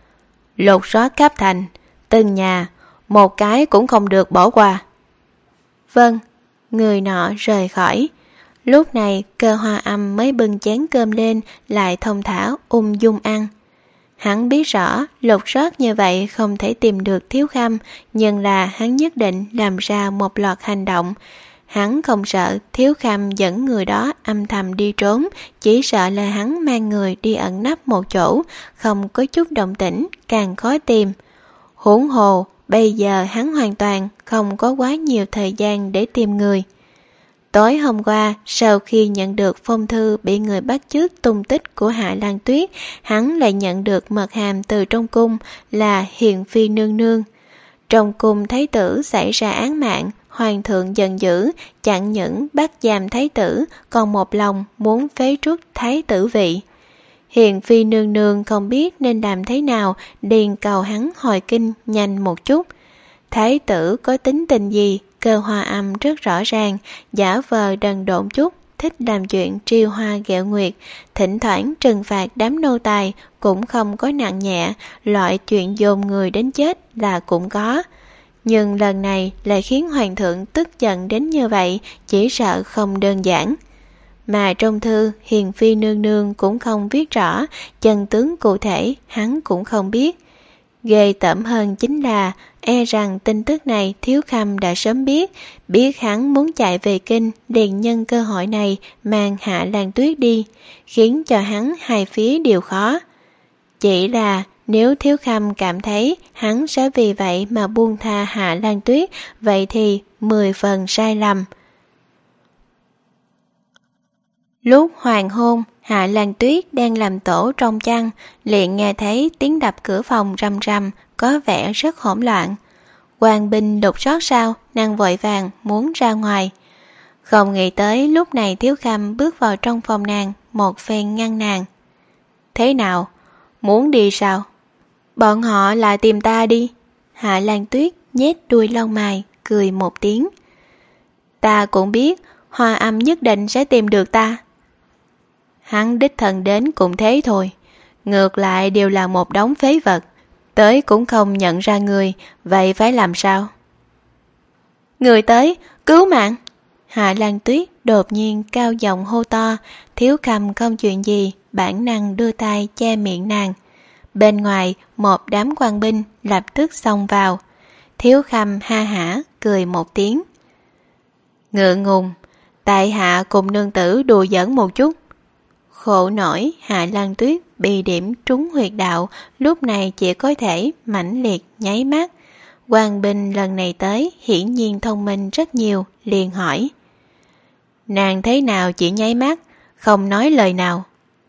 Lột xót khắp thành, từng nhà, một cái cũng không được bỏ qua. Vâng, người nọ rời khỏi. Lúc này Cơ Hoa Âm mới bưng chén cơm lên, lại thông thả ung dung ăn. Hắn biết rõ lột sót như vậy không thể tìm được Thiếu Khâm, nhưng là hắn nhất định làm ra một loạt hành động. Hắn không sợ Thiếu Khâm dẫn người đó âm thầm đi trốn, chỉ sợ là hắn mang người đi ẩn nấp một chỗ, không có chút động tĩnh, càng khó tìm. Huống hồ, bây giờ hắn hoàn toàn không có quá nhiều thời gian để tìm người. Tối hôm qua, sau khi nhận được phong thư bị người bắt chước tung tích của Hạ Lan Tuyết, hắn lại nhận được mật hàm từ trong cung là Hiền Phi nương nương. Trong cung thái tử xảy ra án mạng, hoàng thượng giận dữ, chẳng những bắt giam thái tử, còn một lòng muốn phế truất thái tử vị. Hiền Phi nương nương không biết nên làm thế nào, liền cầu hắn hồi kinh nhanh một chút. Thái tử có tính tình gì, Cơ Hoa Âm rất rõ ràng, giả vờ đần độn chút, thích làm chuyện triêu hoa ghẹo nguyệt, thỉnh thoảng trừng phạt đám nô tài cũng không có nặng nhẹ, loại chuyện dồn người đến chết là cũng có. Nhưng lần này lại khiến hoàng thượng tức giận đến như vậy, chỉ sợ không đơn giản. Mà trong thư, Hiền Phi nương nương cũng không viết rõ, chân tướng cụ thể hắn cũng không biết. Ghê tởm hơn chính là e rằng tin tức này Thiếu Khâm đã sớm biết, biết hắn muốn chạy về kinh, liền nhân cơ hội này mang Hạ Lan Tuyết đi, khiến cho hắn hai phía đều khó. Chỉ là nếu Thiếu Khâm cảm thấy hắn sẽ vì vậy mà buông tha Hạ Lan Tuyết, vậy thì mười phần sai lầm. Lúc hoàng hôn, Hạ Lan Tuyết đang làm tổ trong chăn, liền nghe thấy tiếng đập cửa phòng rầm rầm, có vẻ rất hỗn loạn. Quang Binh đột sót sao, nàng vội vàng muốn ra ngoài. Không nghĩ tới lúc này Thiếu Khâm bước vào trong phòng nàng, một phen ngăn nàng. Thế nào? Muốn đi sao? Bọn họ là tìm ta đi. Hạ Lan Tuyết nhét đuôi lông mày, cười một tiếng. Ta cũng biết, Hoa Âm nhất định sẽ tìm được ta. Hắn đích thân đến cũng thế thôi. Ngược lại đều là một đống phế vật. Tới cũng không nhận ra người, vậy phải làm sao? Người tới, cứu mạng! Hạ Lan Tuyết đột nhiên cao giọng hô to. Thiếu Khâm không chuyện gì, bản năng đưa tay che miệng nàng. Bên ngoài, một đám quan binh lập tức xông vào. Thiếu Khâm ha hả cười một tiếng. Ngượng ngùng, tại hạ cùng nương tử đùa giỡn một chút. Khổ nổi, Hạ Lan Tuyết bị điểm trúng huyệt đạo, lúc này chỉ có thể mãnh liệt nháy mắt. Quan binh lần này tới hiển nhiên thông minh rất nhiều, liền hỏi. Nàng thế nào chỉ nháy mắt, không nói lời nào?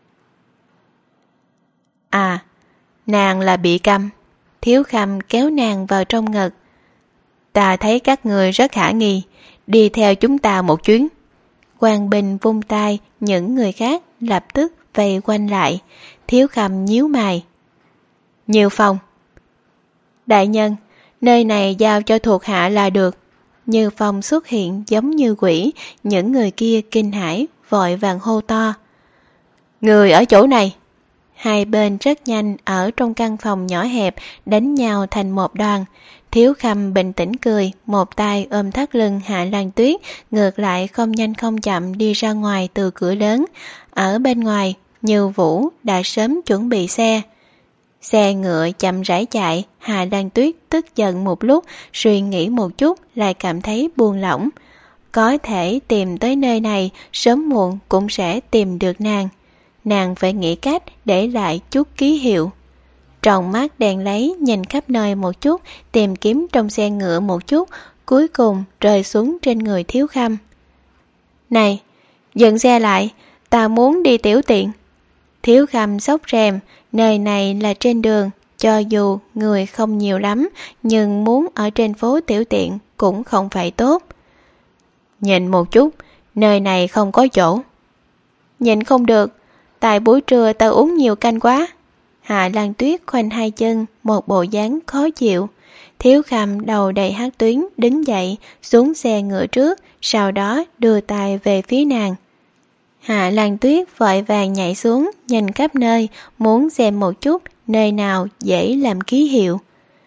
À, nàng là bị câm. Thiếu Khâm kéo nàng vào trong ngực. Ta thấy các người rất khả nghi, đi theo chúng ta một chuyến. Quan binh vung tay, những người khác lập tức vây quanh lại. Thiếu Khâm nhíu mày. Nhiều Phong. Đại nhân, nơi này giao cho thuộc hạ là được. Như Phong xuất hiện giống như quỷ, những người kia kinh hãi vội vàng hô to. Người ở chỗ này. Hai bên rất nhanh ở trong căn phòng nhỏ hẹp đánh nhau thành một đoàn. Thiếu Khâm bình tĩnh cười, một tay ôm thắt lưng Hạ Lan Tuyết, ngược lại không nhanh không chậm đi ra ngoài từ cửa lớn. Ở bên ngoài, Như Vũ đã sớm chuẩn bị xe. Xe ngựa chậm rãi chạy, Hạ Lan Tuyết tức giận một lúc, suy nghĩ một chút lại cảm thấy buông lỏng. Có thể tìm tới nơi này, sớm muộn cũng sẽ tìm được nàng. Nàng phải nghĩ cách để lại chút ký hiệu. Tròng mắt đèn lấy nhìn khắp nơi một chút, tìm kiếm trong xe ngựa một chút, cuối cùng rơi xuống trên người Thiếu Khâm. Này, dừng xe lại, ta muốn đi tiểu tiện. Thiếu Khâm xốc rèm, nơi này là trên đường, cho dù người không nhiều lắm, nhưng muốn ở trên phố tiểu tiện cũng không phải tốt. Nhìn một chút, nơi này không có chỗ. Nhìn không được, tại buổi trưa ta uống nhiều canh quá. Hạ Lan Tuyết khoanh hai chân, một bộ dáng khó chịu. Thiếu Khâm đầu đầy hắc tuyến đứng dậy, xuống xe ngựa trước, sau đó đưa tay về phía nàng. Hạ Lan Tuyết vội vàng nhảy xuống, nhìn khắp nơi, muốn xem một chút nơi nào dễ làm ký hiệu.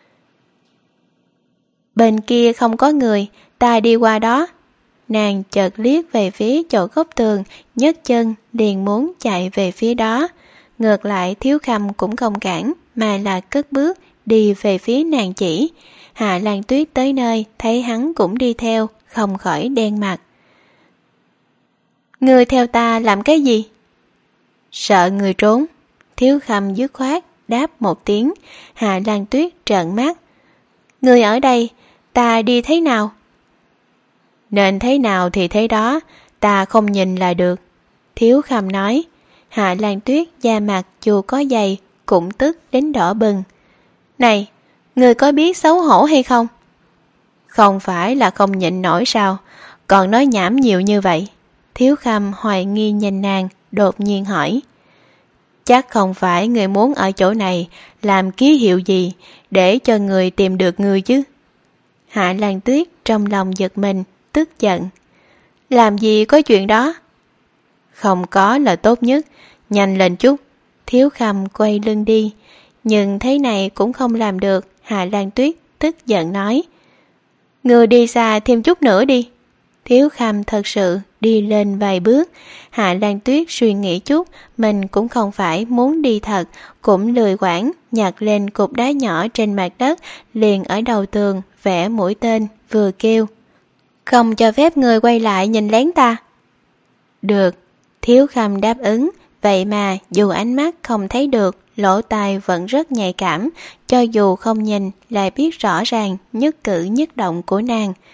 Bên kia không có người, ta đi qua đó. Nàng chợt liếc về phía chỗ góc tường, nhấc chân liền muốn chạy về phía đó. Ngược lại Thiếu Khâm cũng không cản, mà là cất bước đi về phía nàng chỉ. Hạ Lan Tuyết tới nơi, thấy hắn cũng đi theo, không khỏi đen mặt. Ngươi theo ta làm cái gì? Sợ người trốn. Thiếu Khâm dứt khoát đáp một tiếng. Hạ Lan Tuyết trợn mắt. Ngươi ở đây, ta đi thế nào? Nên thế nào thì thế đó, ta không nhìn là được. Thiếu Khâm nói. Hạ Lan Tuyết da mặt dù có dày cũng tức đến đỏ bừng. Này, ngươi có biết xấu hổ hay không? Không phải là không nhịn nổi sao, còn nói nhảm nhiều như vậy. Thiếu Khâm hoài nghi nhìn nàng, đột nhiên hỏi. Chắc không phải người muốn ở chỗ này làm ký hiệu gì để cho người tìm được người chứ? Hạ Lan Tuyết trong lòng giật mình, tức giận. Làm gì có chuyện đó? Không có là tốt nhất, nhanh lên chút. Thiếu Khâm quay lưng đi, nhưng thế này cũng không làm được. Hạ Lan Tuyết tức giận nói. Người đi xa thêm chút nữa đi. Thiếu Khâm thật sự đi lên vài bước. Hạ Lan Tuyết suy nghĩ chút, mình cũng không phải muốn đi thật, cũng lười quản, nhặt lên cục đá nhỏ trên mặt đất, liền ở đầu tường vẽ mũi tên, vừa kêu. Không cho phép người quay lại nhìn lén ta. Được. Thiếu Khâm đáp ứng, vậy mà dù ánh mắt không thấy được, lỗ tai vẫn rất nhạy cảm, cho dù không nhìn lại biết rõ ràng nhất cử nhất động của nàng.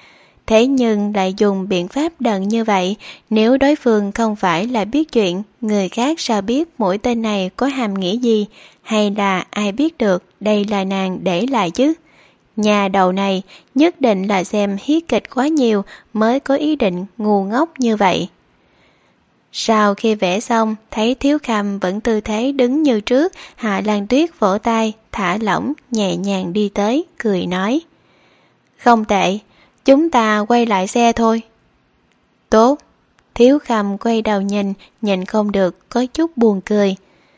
Thế nhưng lại dùng biện pháp đần như vậy, nếu đối phương không phải là biết chuyện, người khác sao biết mũi tên này có hàm nghĩa gì, hay là ai biết được đây là nàng để lại chứ? Nhà đầu này nhất định là xem hiết kịch quá nhiều mới có ý định ngu ngốc như vậy. Sau khi vẽ xong, thấy Thiếu Khanh vẫn tư thế đứng như trước, Hạ Lan Tuyết vỗ tay, thả lỏng, nhẹ nhàng đi tới, cười nói. Không tệ, chúng ta quay lại xe thôi. Tốt. Thiếu Khanh quay đầu nhìn, nhìn không được, có chút buồn cười.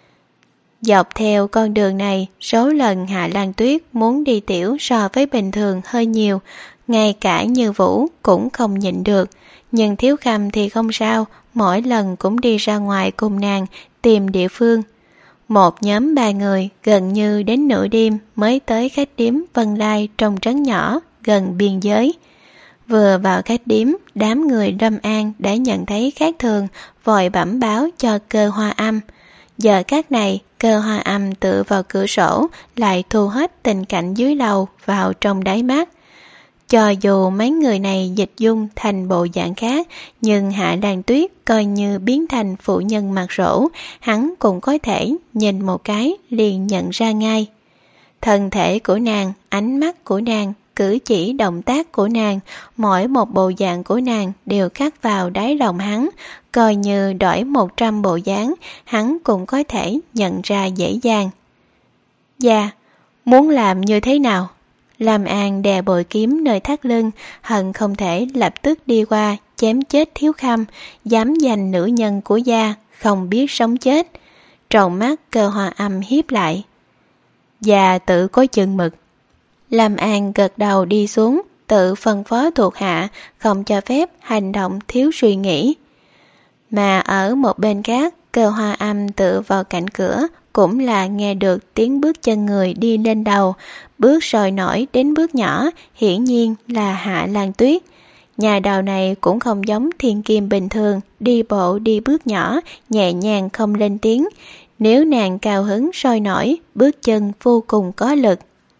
Dọc theo con đường này, số lần Hạ Lan Tuyết muốn đi tiểu so với bình thường hơi nhiều, ngay cả Như Vũ cũng không nhịn được. Nhưng Thiếu Khanh thì không sao, mỗi lần cũng đi ra ngoài cùng nàng tìm địa phương. Một nhóm ba người gần như đến nửa đêm mới tới khách điếm Vân Lai trong trấn nhỏ gần biên giới. Vừa vào khách điếm, đám người Lâm An đã nhận thấy khác thường, vội bẩm báo cho Cơ Hoa Âm. Giờ các này, Cơ Hoa Âm tựa vào cửa sổ, lại thu hết tình cảnh dưới lầu vào trong đáy mắt. Cho dù mấy người này dịch dung thành bộ dạng khác, nhưng Hạ Lan Tuyết coi như biến thành phụ nhân mặt rỗ, hắn cũng có thể nhìn một cái liền nhận ra ngay. Thân thể của nàng, ánh mắt của nàng, cử chỉ động tác của nàng, mỗi một bộ dạng của nàng đều khắc vào đáy lòng hắn, coi như đổi một trăm bộ dáng, hắn cũng có thể nhận ra dễ dàng. Dạ, muốn làm như thế nào? Lâm An đè bội kiếm nơi thắt lưng, hận không thể lập tức đi qua chém chết Thiếu Khanh, dám giành nữ nhân của gia, không biết sống chết. Tròng mắt Cơ Hoa Âm hiếp lại. Gia tự có chừng mực. Lâm An gật đầu đi xuống, tự phân phó thuộc hạ, không cho phép hành động thiếu suy nghĩ. Mà ở một bên khác, Cơ Hoa Âm tựa vào cạnh cửa, cũng là nghe được tiếng bước chân người đi lên đầu, bước sôi nổi đến bước nhỏ, hiển nhiên là Hạ Lan Tuyết. Nhà đầu này cũng không giống thiên kim bình thường, đi bộ đi bước nhỏ, nhẹ nhàng không lên tiếng. Nếu nàng cao hứng sôi nổi, bước chân vô cùng có lực.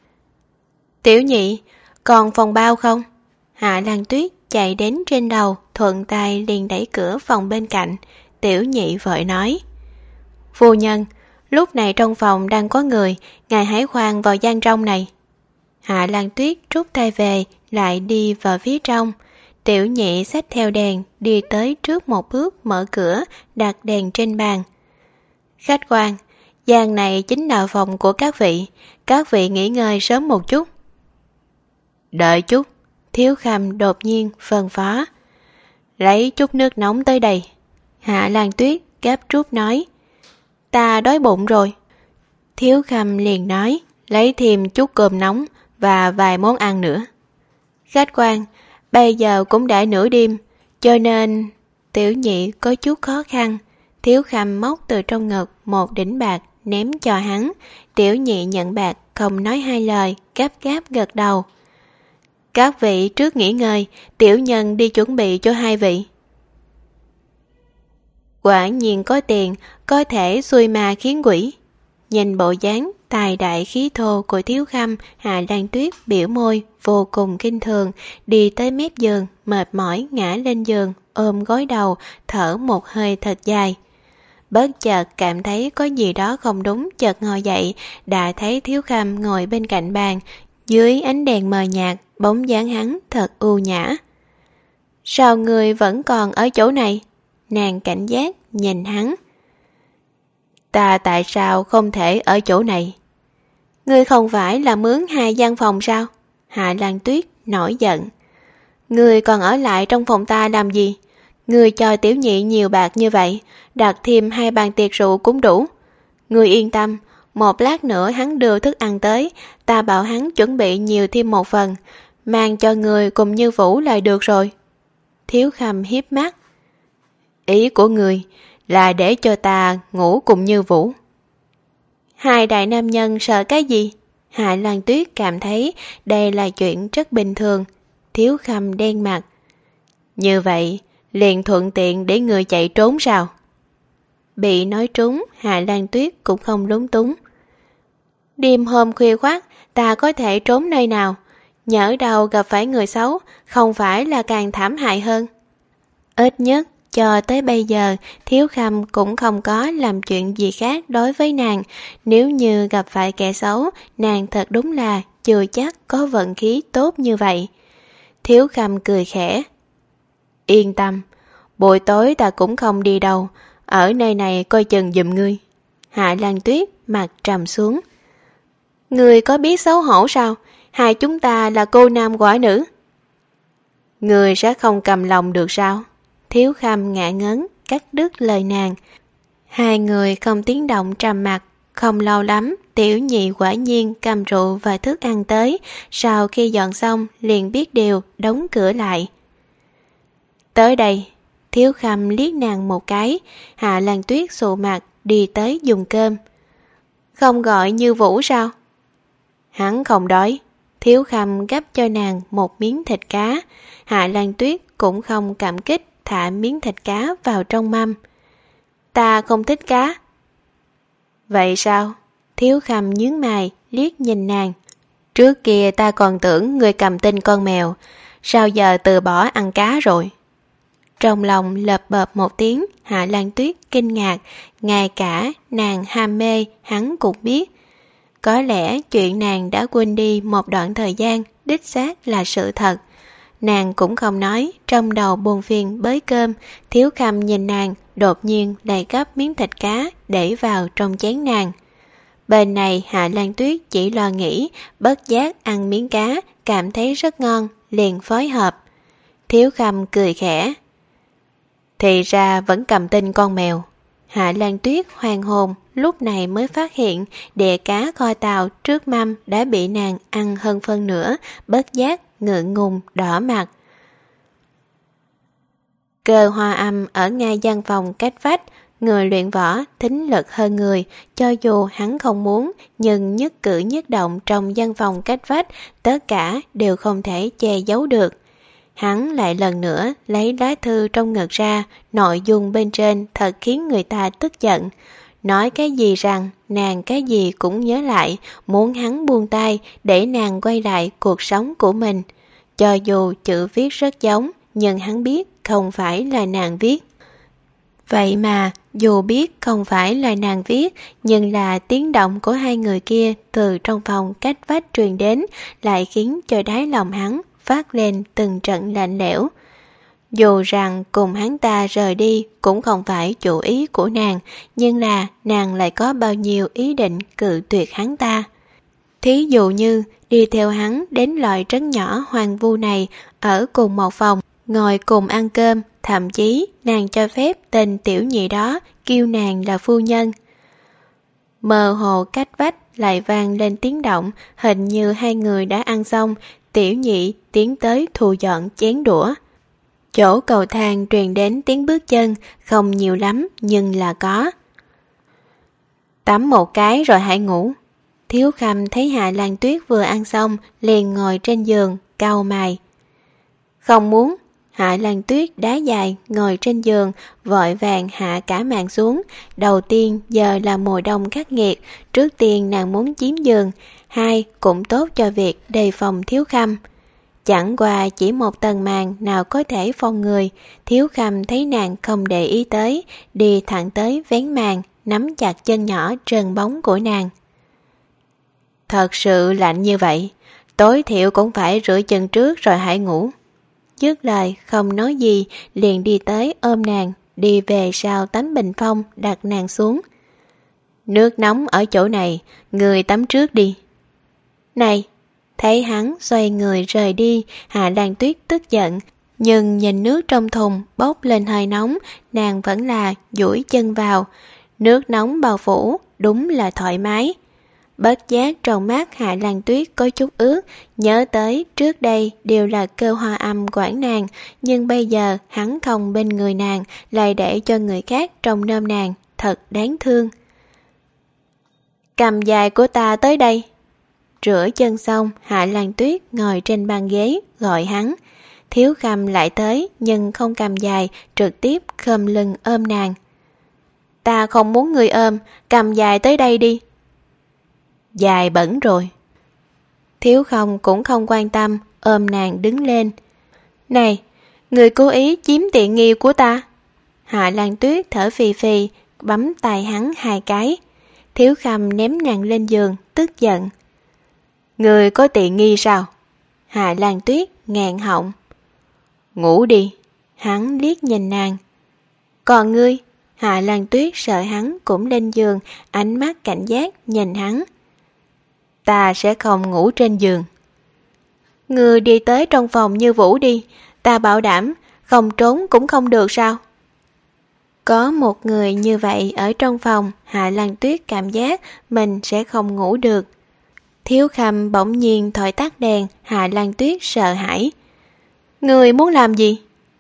Tiểu nhị, còn phòng bao không? Hạ Lan Tuyết chạy đến trên đầu, thuận tay liền đẩy cửa phòng bên cạnh. Tiểu nhị vội nói. Phu nhân, lúc này trong phòng đang có người, ngài hãy khoan vào gian trong này. Hạ Lan Tuyết rút tay về, lại đi vào phía trong. Tiểu nhị xách theo đèn, đi tới trước một bước mở cửa, đặt đèn trên bàn. Khách quan, gian này chính là phòng của các vị, các vị nghỉ ngơi sớm một chút. Đợi chút, Thiếu Khanh đột nhiên phân phó. Lấy chút nước nóng tới đây. Hạ Lan Tuyết gấp rút nói. Ta đói bụng rồi. Thiếu Khanh liền nói, lấy thêm chút cơm nóng và vài món ăn nữa. Khách quan, bây giờ cũng đã nửa đêm, cho nên... Tiểu nhị có chút khó khăn. Thiếu Khanh móc từ trong ngực một đỉnh bạc ném cho hắn. Tiểu nhị nhận bạc không nói hai lời, gấp gáp gật đầu. Các vị trước nghỉ ngơi, tiểu nhân đi chuẩn bị cho hai vị. Quả nhiên có tiền, có thể xuôi ma khiến quỷ. Nhìn bộ dáng tài đại khí thô của Thiếu Khanh, Hạ Lan Tuyết biểu môi vô cùng kinh thường, đi tới mép giường, mệt mỏi ngã lên giường, ôm gối đầu, thở một hơi thật dài. Bất chợt cảm thấy có gì đó không đúng, chợt ngồi dậy, đã thấy Thiếu Khanh ngồi bên cạnh bàn, dưới ánh đèn mờ nhạt, bóng dáng hắn thật ưu nhã. Sao người vẫn còn ở chỗ này? Nàng cảnh giác nhìn hắn. Ta tại sao không thể ở chỗ này? Ngươi không phải là mướn hai gian phòng sao? Hạ Lan Tuyết nổi giận. Ngươi còn ở lại trong phòng ta làm gì? Ngươi cho tiểu nhị nhiều bạc như vậy, đặt thêm hai bàn tiệc rượu cũng đủ. Ngươi yên tâm, một lát nữa hắn đưa thức ăn tới, ta bảo hắn chuẩn bị nhiều thêm một phần, mang cho người cùng Như Vũ là được rồi. Thiếu Khanh hiếp mắt. Ý của người là để cho ta ngủ cùng Như Vũ. Hai đại nam nhân sợ cái gì? Hạ Lan Tuyết cảm thấy đây là chuyện rất bình thường. Thiếu Khanh đen mặt. Như vậy liền thuận tiện để người chạy trốn sao? Bị nói trúng, Hạ Lan Tuyết cũng không lúng túng. Đêm hôm khuya khoắt, ta có thể trốn nơi nào? nhỡ đâu gặp phải người xấu, không phải là càng thảm hại hơn. Ít nhất, cho tới bây giờ, Thiếu Khâm cũng không có làm chuyện gì khác đối với nàng. Nếu như gặp phải kẻ xấu, nàng thật đúng là chưa chắc có vận khí tốt như vậy. Thiếu Khâm cười khẽ. Yên tâm, buổi tối ta cũng không đi đâu, ở nơi này coi chừng giùm ngươi. Hạ Lan Tuyết mặt trầm xuống. Ngươi có biết xấu hổ sao? Hai chúng ta là cô nam quả nữ. Ngươi sẽ không cầm lòng được sao? Thiếu Khâm ngại ngớn cắt đứt lời nàng. Hai người không tiếng động trầm mặc. Không lâu lắm, Tiểu Nhị quả nhiên cầm rượu và thức ăn tới. Sau khi dọn xong liền biết điều, đóng cửa lại. Tới đây. Thiếu Khâm liếc nàng một cái. Hạ Lan Tuyết sụ mặt đi tới dùng cơm. Không gọi Như Vũ sao? Hắn không đói. Thiếu Khâm gắp cho nàng một miếng thịt cá. Hạ Lan Tuyết cũng không cảm kích, thả miếng thịt cá vào trong mâm. Ta không thích cá. Vậy sao? Thiếu Khâm nhướng mày liếc nhìn nàng. Trước kia ta còn tưởng người cầm tinh con mèo, sao giờ từ bỏ ăn cá rồi? Trong lòng lợp bợp một tiếng, Hạ Lan Tuyết kinh ngạc, ngay cả nàng ham mê hắn cũng biết. Có lẽ chuyện nàng đã quên đi một đoạn thời gian đích xác là sự thật. Nàng cũng không nói, trong đầu buồn phiền bới cơm. Thiếu Khâm nhìn nàng, đột nhiên lại gắp miếng thịt cá để vào trong chén nàng. Bên này Hạ Lan Tuyết chỉ lo nghĩ, bất giác ăn miếng cá, cảm thấy rất ngon, liền phối hợp. Thiếu Khâm cười khẽ. Thì ra vẫn cầm tinh con mèo. Hạ Lan Tuyết hoang hồn, lúc này mới phát hiện đĩa cá kho tàu trước mâm đã bị nàng ăn hơn phân nửa, bất giác ngượng ngùng đỏ mặt. Cơ Hoa Âm ở ngay gian phòng cách vách, người luyện võ thính lực hơn người, cho dù hắn không muốn, nhưng nhất cử nhất động trong gian phòng cách vách, tất cả đều không thể che giấu được. Hắn lại lần nữa lấy lá thư trong ngực ra, nội dung bên trên thật khiến người ta tức giận. Nói cái gì rằng nàng cái gì cũng nhớ lại, muốn hắn buông tay để nàng quay lại cuộc sống của mình. Cho dù chữ viết rất giống, nhưng hắn biết không phải là nàng viết. Vậy mà, dù biết không phải là nàng viết, nhưng là tiếng động của hai người kia từ trong phòng cách vách truyền đến, lại khiến cho đáy lòng hắn phát lên từng trận lạnh lẽo. Dù rằng cùng hắn ta rời đi cũng không phải chủ ý của nàng, nhưng là nàng lại có bao nhiêu ý định cự tuyệt hắn ta. Thí dụ như đi theo hắn đến loại trấn nhỏ hoang vu này, ở cùng một phòng, ngồi cùng ăn cơm, thậm chí nàng cho phép tên Tiểu Nhị đó kêu nàng là phu nhân. Mơ hồ cách vách lại vang lên tiếng động, hình như hai người đã ăn xong. Tiểu Nhị tiến tới thu dọn chén đũa. Chỗ cầu thang truyền đến tiếng bước chân, không nhiều lắm nhưng là có. Tắm một cái rồi hãy ngủ. Thiếu Khâm thấy Hạ Lan Tuyết vừa ăn xong, liền ngồi trên giường, cau mày. Không muốn. Hạ Lan Tuyết đá dài ngồi trên giường, vội vàng hạ cả màn xuống. Đầu tiên giờ là mùa đông khắc nghiệt, trước tiên nàng muốn chiếm giường, hai cũng tốt cho việc đề phòng Thiếu Khâm. Chẳng qua chỉ một tầng màn nào có thể phòng người. Thiếu Khâm thấy nàng không để ý tới, đi thẳng tới vén màn, nắm chặt chân nhỏ trơn bóng của nàng. Thật sự lạnh như vậy, tối thiểu cũng phải rửa chân trước rồi hãy ngủ. Dứt lời không nói gì, liền đi tới ôm nàng, đi về sau tấm bình phong đặt nàng xuống. Nước nóng ở chỗ này, người tắm trước đi. Này! Thấy hắn xoay người rời đi, Hạ Lan Tuyết tức giận, nhưng nhìn nước trong thùng bốc lên hơi nóng, nàng vẫn là duỗi chân vào. Nước nóng bao phủ, đúng là thoải mái. Bất giác trong mắt Hạ Lan Tuyết có chút ướt, nhớ tới trước đây đều là Cơ Hoa Âm quản nàng, nhưng bây giờ hắn không bên người nàng, lại để cho người khác trông nom nàng, thật đáng thương. Cầm dài của ta tới đây. Rửa chân xong, Hạ Lan Tuyết ngồi trên băng ghế, gọi hắn. Thiếu Khâm lại tới, nhưng không cầm dài, trực tiếp khom lưng ôm nàng. Ta không muốn người ôm, cầm dài tới đây đi. Dài bẩn rồi. Thiếu Không cũng không quan tâm, ôm nàng đứng lên. Này, người cố ý chiếm tiện nghi của ta. Hạ Lan Tuyết thở phì phì, bấm tay hắn hai cái. Thiếu Khâm ném nàng lên giường, tức giận. Người có tiện nghi sao? Hạ Lan Tuyết nghẹn họng. Ngủ đi. Hắn liếc nhìn nàng. Còn ngươi? Hạ Lan Tuyết sợ hắn cũng lên giường, ánh mắt cảnh giác nhìn hắn. Ta sẽ không ngủ trên giường. Ngươi đi tới trong phòng Như Vũ đi, ta bảo đảm, không trốn cũng không được sao? Có một người như vậy ở trong phòng, Hạ Lan Tuyết cảm giác mình sẽ không ngủ được. Thiếu Khâm bỗng nhiên thổi tắt đèn, Hạ Lan Tuyết sợ hãi. Ngươi muốn làm gì?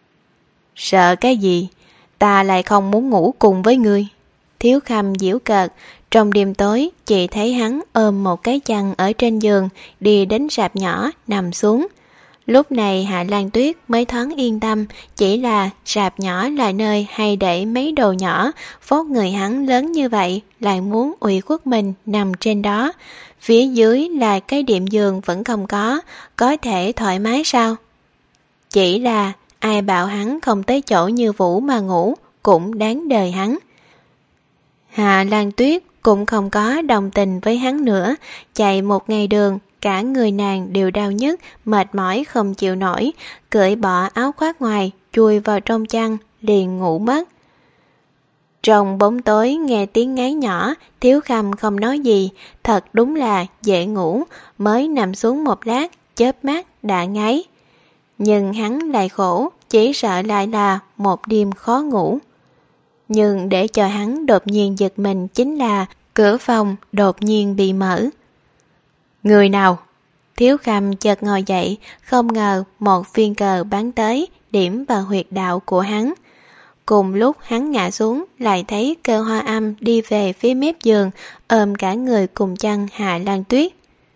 Sợ cái gì? Ta lại không muốn ngủ cùng với ngươi. Thiếu Khâm giễu cợt. Trong đêm tối, chị thấy hắn ôm một cái chăn ở trên giường, đi đến sạp nhỏ, nằm xuống. Lúc này Hạ Lan Tuyết mới thoáng yên tâm, chỉ là sạp nhỏ là nơi hay để mấy đồ nhỏ, phốt người hắn lớn như vậy, lại muốn ủy khuất mình nằm trên đó. Phía dưới là cái đệm giường vẫn không có, có thể thoải mái sao? Chỉ là ai bảo hắn không tới chỗ Như Vũ mà ngủ, cũng đáng đời hắn. Hạ Lan Tuyết cũng không có đồng tình với hắn nữa, chạy một ngày đường, cả người nàng đều đau nhức, mệt mỏi không chịu nổi, cởi bỏ áo khoác ngoài, chui vào trong chăn, liền ngủ mất. Trong bóng tối nghe tiếng ngáy nhỏ, Thiếu Khâm không nói gì, thật đúng là dễ ngủ, mới nằm xuống một lát, chớp mắt đã ngáy. Nhưng hắn lại khổ, chỉ sợ lại là một đêm khó ngủ. Nhưng để cho hắn đột nhiên giật mình chính là cửa phòng đột nhiên bị mở. Người nào? Thiếu Khâm chợt ngồi dậy, không ngờ một viên cờ bắn tới, điểm vào huyệt đạo của hắn. Cùng lúc hắn ngã xuống, lại thấy Cơ Hoa Âm đi về phía mép giường, ôm cả người cùng chăn Hạ Lan Tuyết.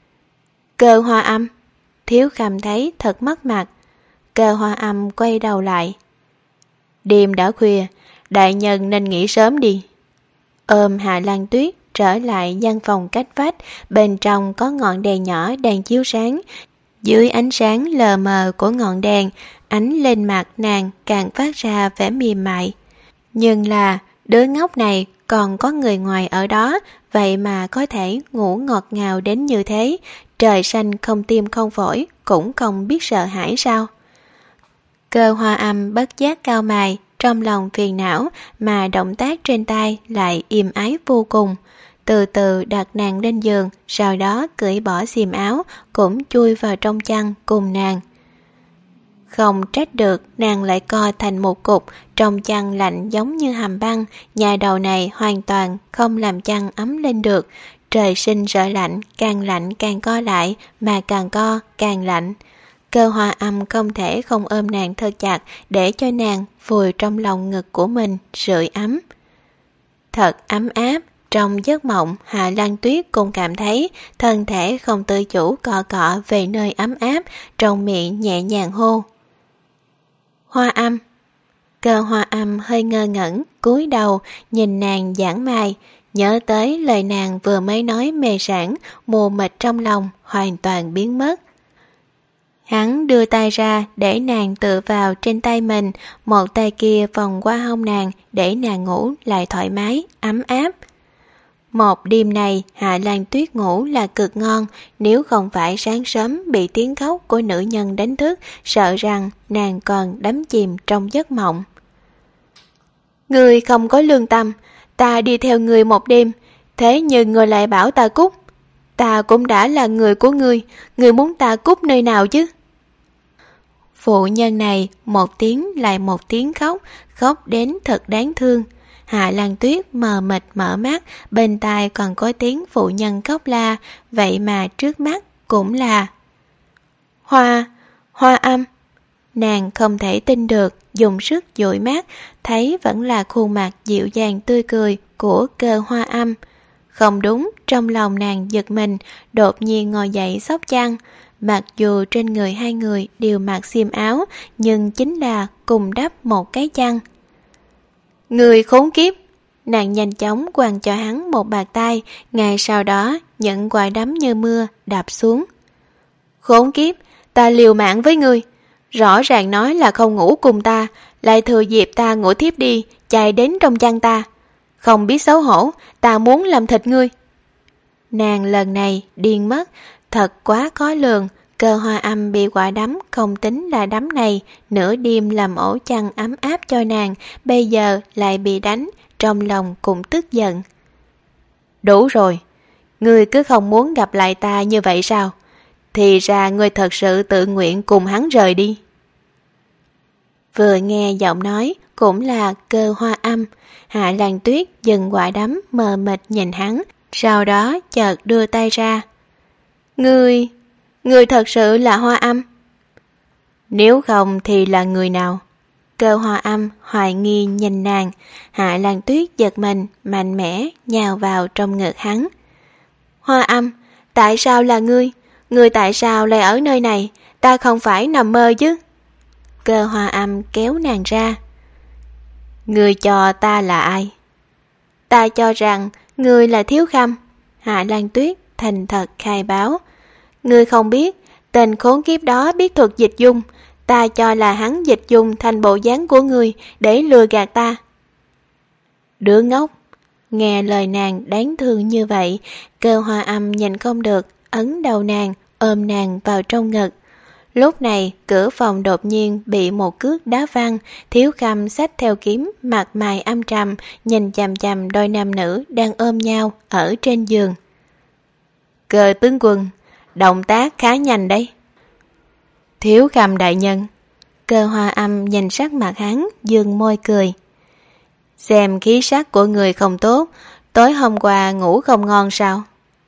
Cơ Hoa Âm. Thiếu Khâm thấy thật mất mặt. Cơ Hoa Âm quay đầu lại. Đêm đã khuya, đại nhân nên nghỉ sớm đi. Ôm Hạ Lan Tuyết trở lại gian phòng cách vách, bên trong có ngọn đèn nhỏ đang chiếu sáng. Dưới ánh sáng lờ mờ của ngọn đèn, ánh lên mặt nàng càng phát ra vẻ mềm mại. Nhưng là đứa ngốc này còn có người ngoài ở đó, vậy mà có thể ngủ ngọt ngào đến như thế, trời xanh không tim không phổi, cũng không biết sợ hãi sao? Cơ Hoa Âm bất giác cau mày, trong lòng phiền não mà động tác trên tay lại êm ái vô cùng. Từ từ đặt nàng lên giường, sau đó cởi bỏ xiêm áo, cũng chui vào trong chăn cùng nàng. Không trách được, nàng lại co thành một cục, trong chăn lạnh giống như hầm băng, nhà đầu này hoàn toàn không làm chăn ấm lên được. Trời sinh sợ lạnh, càng lạnh càng co lại, mà càng co càng lạnh. Cơ Hoa Âm không thể không ôm nàng thật chặt để cho nàng vùi trong lòng ngực của mình sưởi ấm. Thật ấm áp. Trong giấc mộng, Hạ Lan Tuyết cũng cảm thấy thân thể không tự chủ cọ cọ về nơi ấm áp, trong miệng nhẹ nhàng hô. Hoa Âm. Cơ Hoa Âm hơi ngơ ngẩn, cúi đầu nhìn nàng giãn mày, nhớ tới lời nàng vừa mới nói mê sảng, mù mịt trong lòng hoàn toàn biến mất. Hắn đưa tay ra để nàng tựa vào trên tay mình, một tay kia vòng qua hông nàng để nàng ngủ lại thoải mái, ấm áp. Một đêm này Hạ Lan Tuyết ngủ là cực ngon, nếu không phải sáng sớm bị tiếng khóc của nữ nhân đánh thức, sợ rằng nàng còn đắm chìm trong giấc mộng. Ngươi không có lương tâm, ta đi theo ngươi một đêm, thế nhưng ngươi lại bảo ta cút. Ta cũng đã là người của ngươi, ngươi muốn ta cút nơi nào chứ? Phụ nhân này một tiếng lại một tiếng khóc, khóc đến thật đáng thương. Hạ Lan Tuyết mờ mịt mở mắt, bên tai còn có tiếng phụ nhân khóc la, vậy mà trước mắt cũng là Hoa, Hoa Âm. Nàng không thể tin được, dùng sức dụi mắt, thấy vẫn là khuôn mặt dịu dàng tươi cười của Cơ Hoa Âm. Không đúng, trong lòng nàng giật mình, đột nhiên ngồi dậy xốc chăn. Mặc dù trên người hai người đều mặc xiêm áo, nhưng chính là cùng đắp một cái chăn. Người khốn kiếp! Nàng nhanh chóng quăng cho hắn một bạt tay, ngay sau đó những quả đấm như mưa đạp xuống. Khốn kiếp, ta liều mạng với ngươi. Rõ ràng nói là không ngủ cùng ta, lại thừa dịp ta ngủ thiếp đi, chạy đến trong chăn ta. Không biết xấu hổ, ta muốn làm thịt ngươi. Nàng lần này điên mất, thật quá khó lường. Cơ Hoa Âm bị quả đấm không tính là đấm này, nửa đêm làm ổ chăn ấm áp cho nàng, bây giờ lại bị đánh, trong lòng cũng tức giận. Đủ rồi, ngươi cứ không muốn gặp lại ta như vậy sao? Thì ra ngươi thật sự tự nguyện cùng hắn rời đi. Vừa nghe giọng nói cũng là Cơ Hoa Âm, Hạ Lan Tuyết dừng quả đấm mờ mịt nhìn hắn, sau đó chợt đưa tay ra. Ngươi, ngươi thật sự là Hoa Âm? Nếu không thì là người nào? Cơ Hoa Âm hoài nghi nhìn nàng, Hạ Lan Tuyết giật mình, mạnh mẽ nhào vào trong ngực hắn. Hoa Âm, tại sao là ngươi? Ngươi tại sao lại ở nơi này? Ta không phải nằm mơ chứ? Cơ Hoa Âm kéo nàng ra. Ngươi cho ta là ai? Ta cho rằng ngươi là Thiếu Khâm. Hạ Lan Tuyết thành thật khai báo. Ngươi không biết, tên khốn kiếp đó biết thuật dịch dung. Ta cho là hắn dịch dung thành bộ dáng của ngươi để lừa gạt ta. Đứa ngốc. Nghe lời nàng đáng thương như vậy, Cơ Hoa Âm nhìn không được, ấn đầu nàng, ôm nàng vào trong ngực. Lúc này cửa phòng đột nhiên bị một cước đá văng, Thiếu Khâm xách theo kiếm, mặt mày âm trầm, nhìn chằm chằm đôi nam nữ đang ôm nhau ở trên giường. Cơ tướng quân, động tác khá nhanh đấy. Thiếu Khâm đại nhân. Cơ Hoa Âm nhìn sắc mặt hắn, dương môi cười. Xem khí sắc của người không tốt, tối hôm qua ngủ không ngon sao?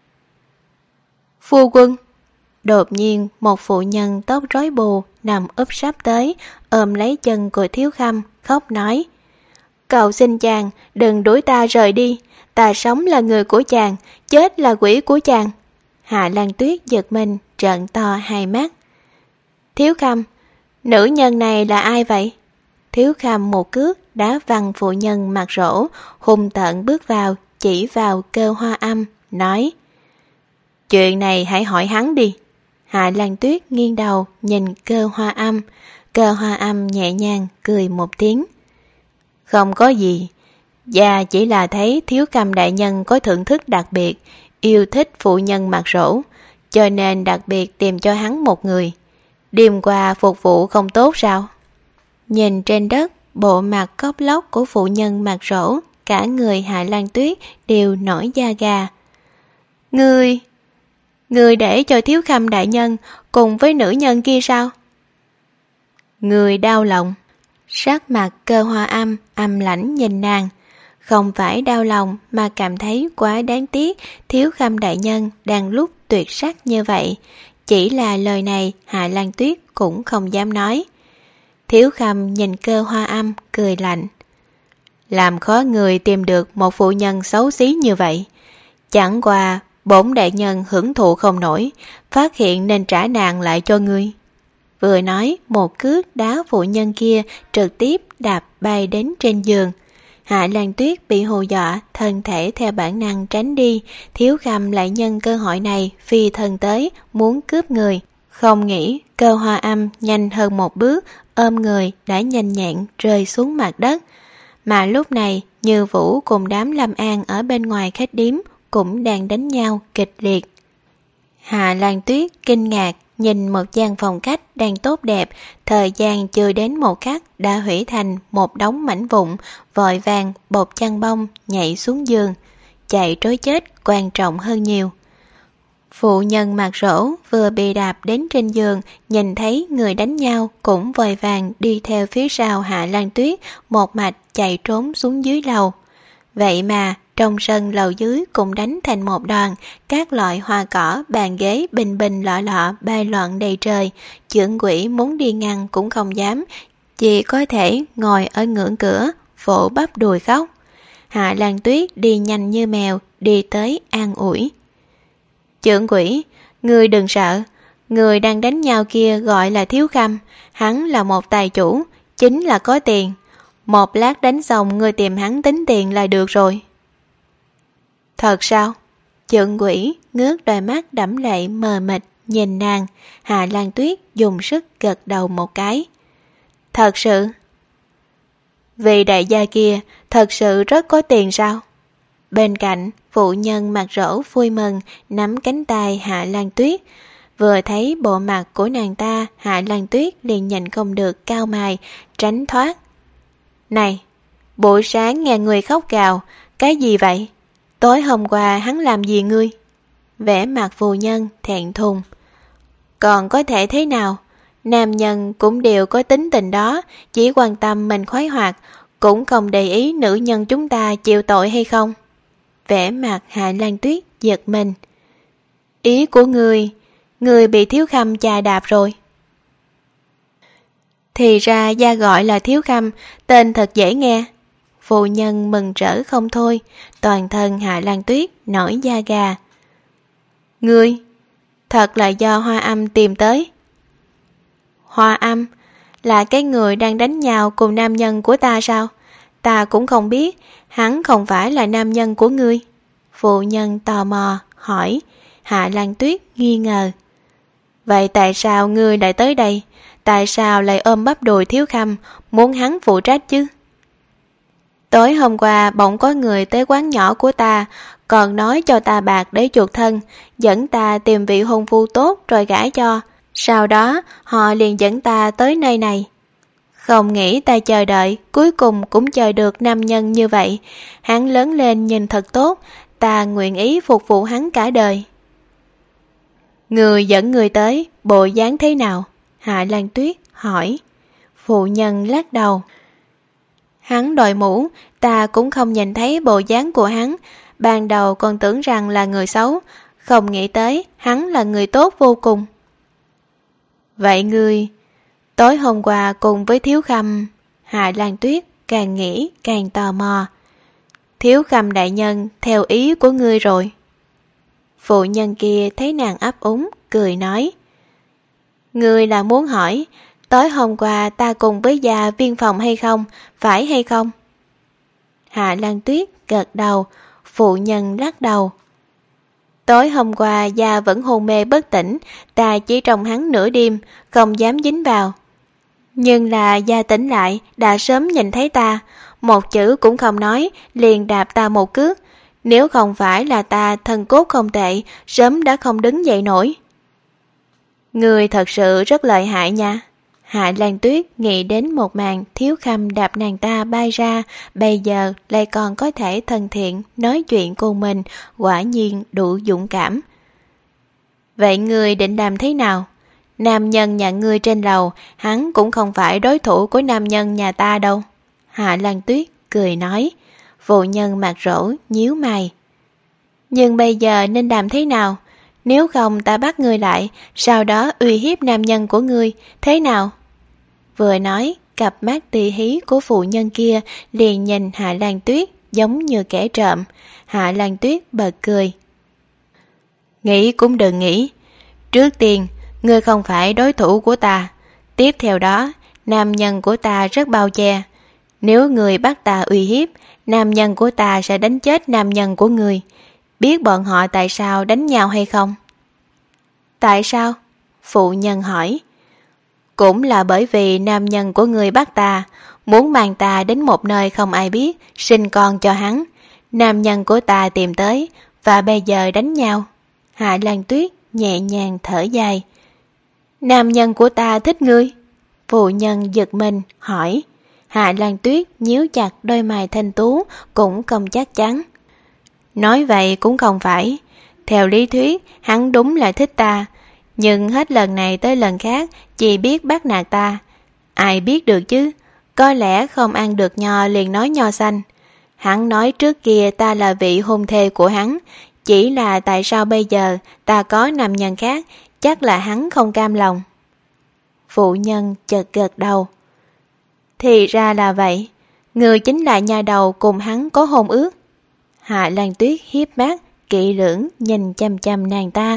Phu quân. Đột nhiên một phụ nhân tóc rối bù nằm úp sắp tới, ôm lấy chân của Thiếu Khâm, khóc nói. Cầu xin chàng, đừng đuổi ta rời đi, ta sống là người của chàng, chết là quỷ của chàng. Hạ Lan Tuyết giật mình, trợn to hai mắt. Thiếu Khâm, nữ nhân này là ai vậy? Thiếu Khâm một cước đá văng phụ nhân mặt rỗ, hung tợn bước vào, chỉ vào Cơ Hoa Âm, nói. Chuyện này hãy hỏi hắn đi. Hạ Lan Tuyết nghiêng đầu nhìn Cơ Hoa Âm. Cơ Hoa Âm nhẹ nhàng cười một tiếng. Không có gì, và chỉ là thấy Thiếu Khâm đại nhân có thưởng thức đặc biệt, yêu thích phụ nhân mặt rỗ, cho nên đặc biệt tìm cho hắn một người. Đêm qua phục vụ không tốt sao? Nhìn trên đất bộ mặt khóc lóc của phụ nhân mặt rỗ, cả người Hạ Lan Tuyết đều nổi da gà. Ngươi, ngươi để cho Thiếu Khâm đại nhân cùng với nữ nhân kia sao? Ngươi đau lòng. Sắc mặt Cơ Hoa Âm âm lãnh nhìn nàng. Không phải đau lòng mà cảm thấy quá đáng tiếc Thiếu Khâm đại nhân đang lúc tuyệt sắc như vậy. Chỉ là lời này Hạ Lan Tuyết cũng không dám nói. Thiếu Khâm nhìn Cơ Hoa Âm cười lạnh. Làm khó người tìm được một phụ nhân xấu xí như vậy. Chẳng qua bổn đại nhân hưởng thụ không nổi, phát hiện nên trả nàng lại cho ngươi. Vừa nói một cước đá phụ nhân kia trực tiếp đạp bay đến trên giường. Hạ Lan Tuyết bị hù dọa, thân thể theo bản năng tránh đi. Thiếu Khâm lại nhân cơ hội này phi thân tới, muốn cướp người. Không nghĩ Cơ Hoa Âm nhanh hơn một bước, ôm người đã nhanh nhẹn rơi xuống mặt đất. Mà lúc này Như Vũ cùng đám Lâm An ở bên ngoài khách điếm cũng đang đánh nhau kịch liệt. Hạ Lan Tuyết kinh ngạc nhìn một gian phòng khách đang tốt đẹp, thời gian chưa đến một khắc đã hủy thành một đống mảnh vụn, vội vàng bột chăn bông nhảy xuống giường. Chạy trối chết quan trọng hơn nhiều. Phụ nhân mặt rỗ vừa bị đạp đến trên giường, nhìn thấy người đánh nhau cũng vội vàng đi theo phía sau Hạ Lan Tuyết, một mạch chạy trốn xuống dưới lầu. Vậy mà trong sân lầu dưới cũng đánh thành một đoàn, các loại hoa cỏ, bàn ghế, bình bình lọ lọ bay loạn đầy trời. Chưởng quỷ muốn đi ngăn cũng không dám, chỉ có thể ngồi ở ngưỡng cửa, vỗ bắp đùi khóc. Hạ Lan Tuyết đi nhanh như mèo, đi tới an ủi. Chưởng quỷ, ngươi đừng sợ, người đang đánh nhau kia gọi là Thiếu Khâm, hắn là một tài chủ, chính là có tiền. Một lát đánh xong ngươi tìm hắn tính tiền là được rồi. Thật sao? Chưởng quỷ ngước đôi mắt đẫm lệ mờ mịt nhìn nàng. Hạ Lan Tuyết dùng sức gật đầu một cái. Thật sự? Vị đại gia kia thật sự rất có tiền sao? Bên cạnh, phụ nhân mặt rỗ vui mừng nắm cánh tay Hạ Lan Tuyết. Vừa thấy bộ mặt của nàng ta, Hạ Lan Tuyết liền nhìn không được cau mày, tránh thoát. Này, buổi sáng nghe người khóc gào, cái gì vậy? Tối hôm qua hắn làm gì ngươi? Vẻ mặt phụ nhân thẹn thùng. Còn có thể thế nào? Nam nhân cũng đều có tính tình đó, chỉ quan tâm mình khoái hoạt, cũng không để ý nữ nhân chúng ta chịu tội hay không. Vẻ mặt Hạ Lan Tuyết giật mình. Ý của ngươi, ngươi bị Thiếu Khâm chà đạp rồi. Thì ra gia gọi là Thiếu Khâm, tên thật dễ nghe. Phụ nhân mừng rỡ không thôi, toàn thân Hạ Lan Tuyết nổi da gà. Ngươi, thật là do Hoa Âm tìm tới. Hoa Âm là cái người đang đánh nhau cùng nam nhân của ta sao? Ta cũng không biết, hắn không phải là nam nhân của ngươi. Phụ nhân tò mò hỏi. Hạ Lan Tuyết nghi ngờ. Vậy tại sao ngươi lại tới đây? Tại sao lại ôm bắp đùi Thiếu Khâm, muốn hắn phụ trách chứ? Tối hôm qua bỗng có người tới quán nhỏ của ta, còn nói cho ta bạc để chuộc thân, dẫn ta tìm vị hôn phu tốt rồi gả cho. Sau đó họ liền dẫn ta tới nơi này. Không nghĩ ta chờ đợi, cuối cùng cũng chờ được nam nhân như vậy. Hắn lớn lên nhìn thật tốt, ta nguyện ý phục vụ hắn cả đời. Người dẫn người tới, bộ dáng thế nào? Hạ Lan Tuyết hỏi. Phụ nhân lắc đầu. Hắn đội mũ, ta cũng không nhìn thấy bộ dáng của hắn. Ban đầu còn tưởng rằng là người xấu, không nghĩ tới hắn là người tốt vô cùng. Vậy ngươi, tối hôm qua cùng với Thiếu Khâm... Hạ Lan Tuyết càng nghĩ càng tò mò. Thiếu Khâm đại nhân theo ý của ngươi rồi. Phụ nhân kia thấy nàng ấp úng, cười nói. Ngươi là muốn hỏi, tối hôm qua ta cùng với gia viên phòng hay không, phải hay không? Hạ Lan Tuyết gật đầu, phụ nhân lắc đầu. Tối hôm qua gia vẫn hôn mê bất tỉnh, ta chỉ trông hắn nửa đêm, không dám dính vào. Nhưng là gia tỉnh lại, đã sớm nhìn thấy ta, một chữ cũng không nói, liền đạp ta một cước. Nếu không phải là ta thân cốt không tệ, sớm đã không đứng dậy nổi. Người thật sự rất lợi hại nha. Hạ Lan Tuyết nghĩ đến một màn Thiếu Khâm đạp nàng ta bay ra, bây giờ lại còn có thể thân thiện nói chuyện cùng mình, quả nhiên đủ dũng cảm. Vậy người định làm thế nào? Nam nhân nhà ngươi trên lầu, hắn cũng không phải đối thủ của nam nhân nhà ta đâu. Hạ Lan Tuyết cười nói. Phụ nhân mặt rỗ nhíu mày. Nhưng bây giờ nên làm thế nào? Nếu không ta bắt ngươi lại, sau đó uy hiếp nam nhân của ngươi, thế nào? Vừa nói, cặp mắt tì hí của phụ nhân kia liền nhìn Hạ Lan Tuyết giống như kẻ trộm. Hạ Lan Tuyết bật cười. Nghĩ cũng đừng nghĩ. Trước tiên, ngươi không phải đối thủ của ta. Tiếp theo đó, nam nhân của ta rất bao che. Nếu người bắt ta uy hiếp, nam nhân của ta sẽ đánh chết nam nhân của người. Biết bọn họ tại sao đánh nhau hay không? Tại sao? Phụ nhân hỏi. Cũng là bởi vì nam nhân của người bắt ta, muốn mang ta đến một nơi không ai biết, sinh con cho hắn. Nam nhân của ta tìm tới, và bây giờ đánh nhau. Hạ Lan Tuyết nhẹ nhàng thở dài. Nam nhân của ta thích ngươi? Phụ nhân giật mình hỏi. Hạ Lan Tuyết nhíu chặt đôi mày thanh tú, cũng không chắc chắn. Nói vậy cũng không phải. Theo lý thuyết, hắn đúng là thích ta, nhưng hết lần này tới lần khác chỉ biết bắt nạt ta. Ai biết được chứ, có lẽ không ăn được nho liền nói nho xanh. Hắn nói trước kia ta là vị hôn thê của hắn, chỉ là tại sao bây giờ ta có nam nhân khác, chắc là hắn không cam lòng. Phụ nhân chợt gật đầu. Thì ra là vậy, người chính là nhà đầu cùng hắn có hôn ước. Hạ Lan Tuyết hiếp mắt, kỹ lưỡng nhìn chăm chăm nàng ta.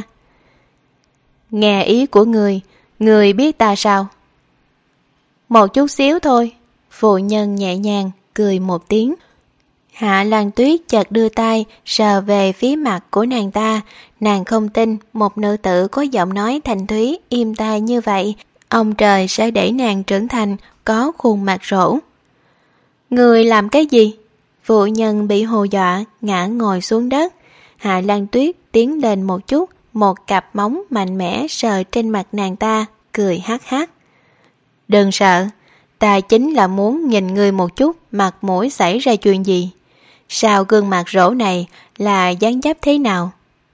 Nghe ý của người, người biết ta sao? Một chút xíu thôi. Phụ nhân nhẹ nhàng cười một tiếng. Hạ Lan Tuyết chợt đưa tay sờ về phía mặt của nàng ta. Nàng không tin một nữ tử có giọng nói thanh thúy êm tai như vậy, ông trời sẽ để nàng trưởng thành có khuôn mặt rỗ. Người làm cái gì? Phụ nhân bị hù dọa ngã ngồi xuống đất. Hạ Lan Tuyết tiến lên một chút, một cặp móng mạnh mẽ sờ trên mặt nàng ta, cười hắc hắc. Đừng sợ, ta chính là muốn nhìn ngươi một chút mặt mũi xảy ra chuyện gì. Sao gương mặt rỗ này là dáng dấp thế nào?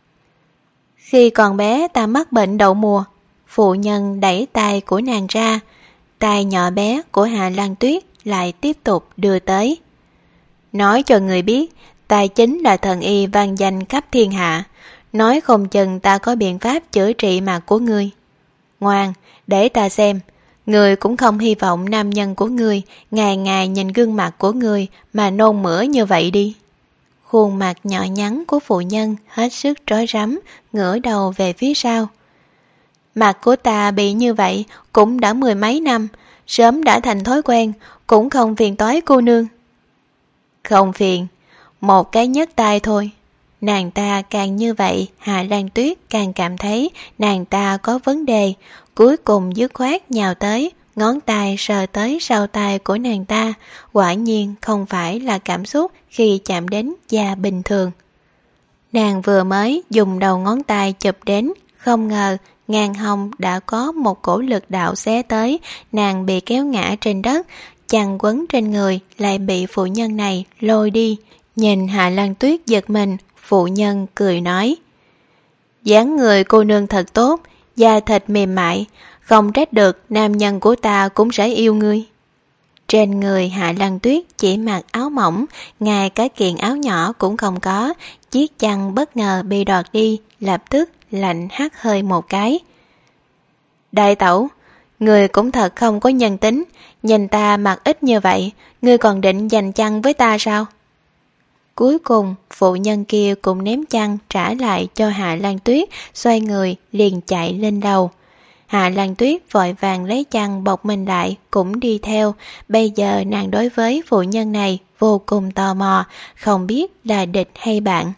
Khi còn bé ta mắc bệnh đậu mùa. Phụ nhân đẩy tay của nàng ra. Tay nhỏ bé của Hạ Lan Tuyết lại tiếp tục đưa tới. Nói cho người biết, ta chính là thần y vang danh khắp thiên hạ. Nói không chừng ta có biện pháp chữa trị mặt của ngươi. Ngoan, để ta xem. Người cũng không hy vọng nam nhân của ngươi ngày ngày nhìn gương mặt của ngươi mà nôn mửa như vậy đi. Khuôn mặt nhỏ nhắn của phụ nhân hết sức rối rắm, ngửa đầu về phía sau. Mặt của ta bị như vậy cũng đã mười mấy năm, sớm đã thành thói quen, cũng không phiền toái cô nương. Không phiền, một cái nhấc tay thôi. Nàng ta càng như vậy, Hạ Lan Tuyết càng cảm thấy nàng ta có vấn đề. Cuối cùng dứt khoát nhào tới, ngón tay sờ tới sau tay của nàng ta. Quả nhiên không phải là cảm xúc khi chạm đến da bình thường. Nàng vừa mới dùng đầu ngón tay chụp đến, không ngờ ngang hông đã có một cổ lực đạo xé tới. Nàng bị kéo ngã trên đất, chằng quấn trên người lại bị phụ nhân này lôi đi. Nhìn Hạ Lan Tuyết giật mình, phụ nhân cười nói: dáng người cô nương thật tốt, da thịt mềm mại, không trách được nam nhân của ta cũng sẽ yêu ngươi. Trên người Hạ Lan Tuyết chỉ mặc áo mỏng, ngay cái kiện áo nhỏ cũng không có, chiếc chăn bất ngờ bị đoạt đi, lập tức lạnh hắt hơi một cái. Đại tẩu, người cũng thật không có nhân tính, nhìn ta mặc ít như vậy, ngươi còn định giành chăn với ta sao? Cuối cùng, phụ nhân kia cũng ném chăn trả lại cho Hạ Lan Tuyết, xoay người liền chạy lên lầu. Hạ Lan Tuyết vội vàng lấy chăn bọc mình lại, cũng đi theo. Bây giờ nàng đối với phụ nhân này vô cùng tò mò, không biết là địch hay bạn.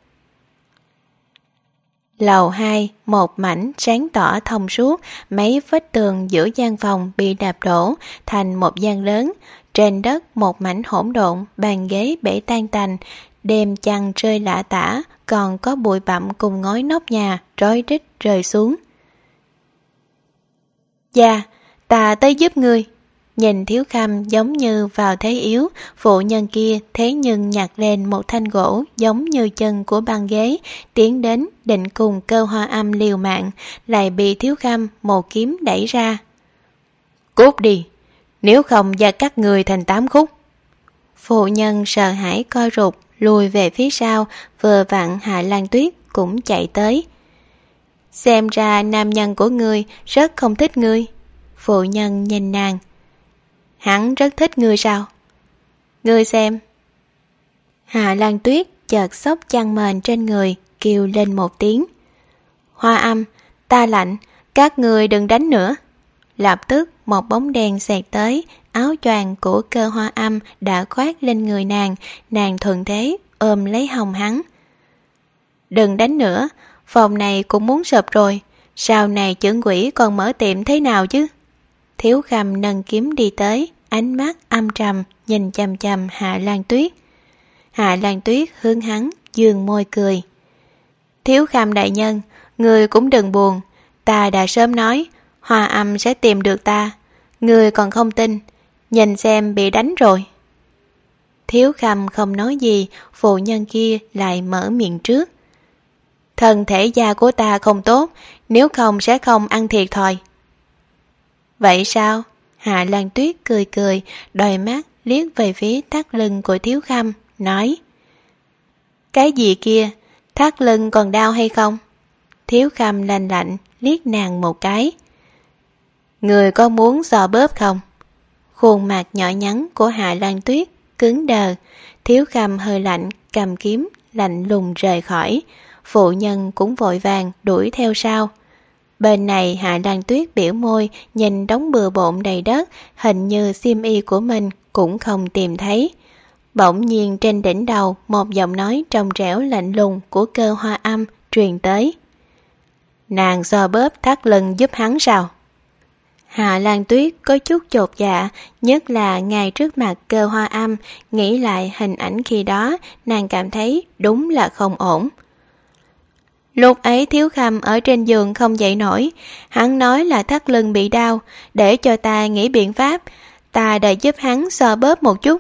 Lầu hai, một mảnh sáng tỏ thông suốt, mấy vách tường giữa gian phòng bị đạp đổ thành một gian lớn. Trên đất một mảnh hỗn độn, bàn ghế bể tan tành, đêm chăn rơi lả tả, còn có bụi bặm cùng ngói nóc nhà rối rít rơi xuống. Dạ, ta tới giúp ngươi. Nhìn Thiếu Khâm giống như vào thế yếu, phụ nhân kia thế nhưng nhặt lên một thanh gỗ giống như chân của băng ghế, tiến đến định cùng Cơ Hoa Âm liều mạng, lại bị Thiếu Khâm một kiếm đẩy ra. Cút đi, nếu không gia cắt người thành tám khúc. Phụ nhân sợ hãi co rụt, lùi về phía sau, vừa vặn Hạ Lan Tuyết cũng chạy tới. Xem ra nam nhân của ngươi rất không thích ngươi. Phụ nhân nhìn nàng. Hắn rất thích ngươi sao? Ngươi xem. Hạ Lan Tuyết chợt xốc chăn mền trên người, kêu lên một tiếng. Hoa Âm, ta lạnh, các ngươi đừng đánh nữa. Lập tức một bóng đèn xẹt tới, áo choàng của Cơ Hoa Âm đã khoác lên người nàng, nàng thuận thế ôm lấy hông hắn. Đừng đánh nữa, phòng này cũng muốn sụp rồi, sau này trưởng quỷ còn mở tiệm thế nào chứ? Thiếu Khâm nâng kiếm đi tới, ánh mắt âm trầm nhìn chằm chằm Hạ Lan Tuyết. Hạ Lan Tuyết hướng hắn dương môi cười. Thiếu Khâm đại nhân, người cũng đừng buồn, ta đã sớm nói Hoa Âm sẽ tìm được ta, người còn không tin, nhìn xem bị đánh rồi. Thiếu Khâm không nói gì, phụ nhân kia lại mở miệng trước. Thân thể da của ta không tốt, nếu không sẽ không ăn thiệt thòi. Vậy sao? Hạ Lan Tuyết cười cười, đôi mắt liếc về phía thắt lưng của Thiếu Khâm, nói. Cái gì kia, thắt lưng còn đau hay không? Thiếu Khâm lạnh lạnh, liếc nàng một cái. Người có muốn giò bóp không? Khuôn mặt nhỏ nhắn của Hạ Lan Tuyết cứng đờ. Thiếu Khâm hơi lạnh, cầm kiếm, lạnh lùng rời khỏi. Phụ nhân cũng vội vàng đuổi theo sau. Bên này Hạ Lan Tuyết biểu môi, nhìn đống bừa bộn đầy đất, hình như xiêm y của mình cũng không tìm thấy. Bỗng nhiên trên đỉnh đầu một giọng nói trong trẻo lạnh lùng của Cơ Hoa Âm truyền tới. Nàng xoa bóp thắt lưng giúp hắn sao? Hạ Lan Tuyết có chút chột dạ, nhất là ngay trước mặt Cơ Hoa Âm, nghĩ lại hình ảnh khi đó, nàng cảm thấy đúng là không ổn. Lúc ấy Thiếu Khâm ở trên giường không dậy nổi, hắn nói là thắt lưng bị đau, để cho ta nghĩ biện pháp, ta đã giúp hắn xoa bóp một chút.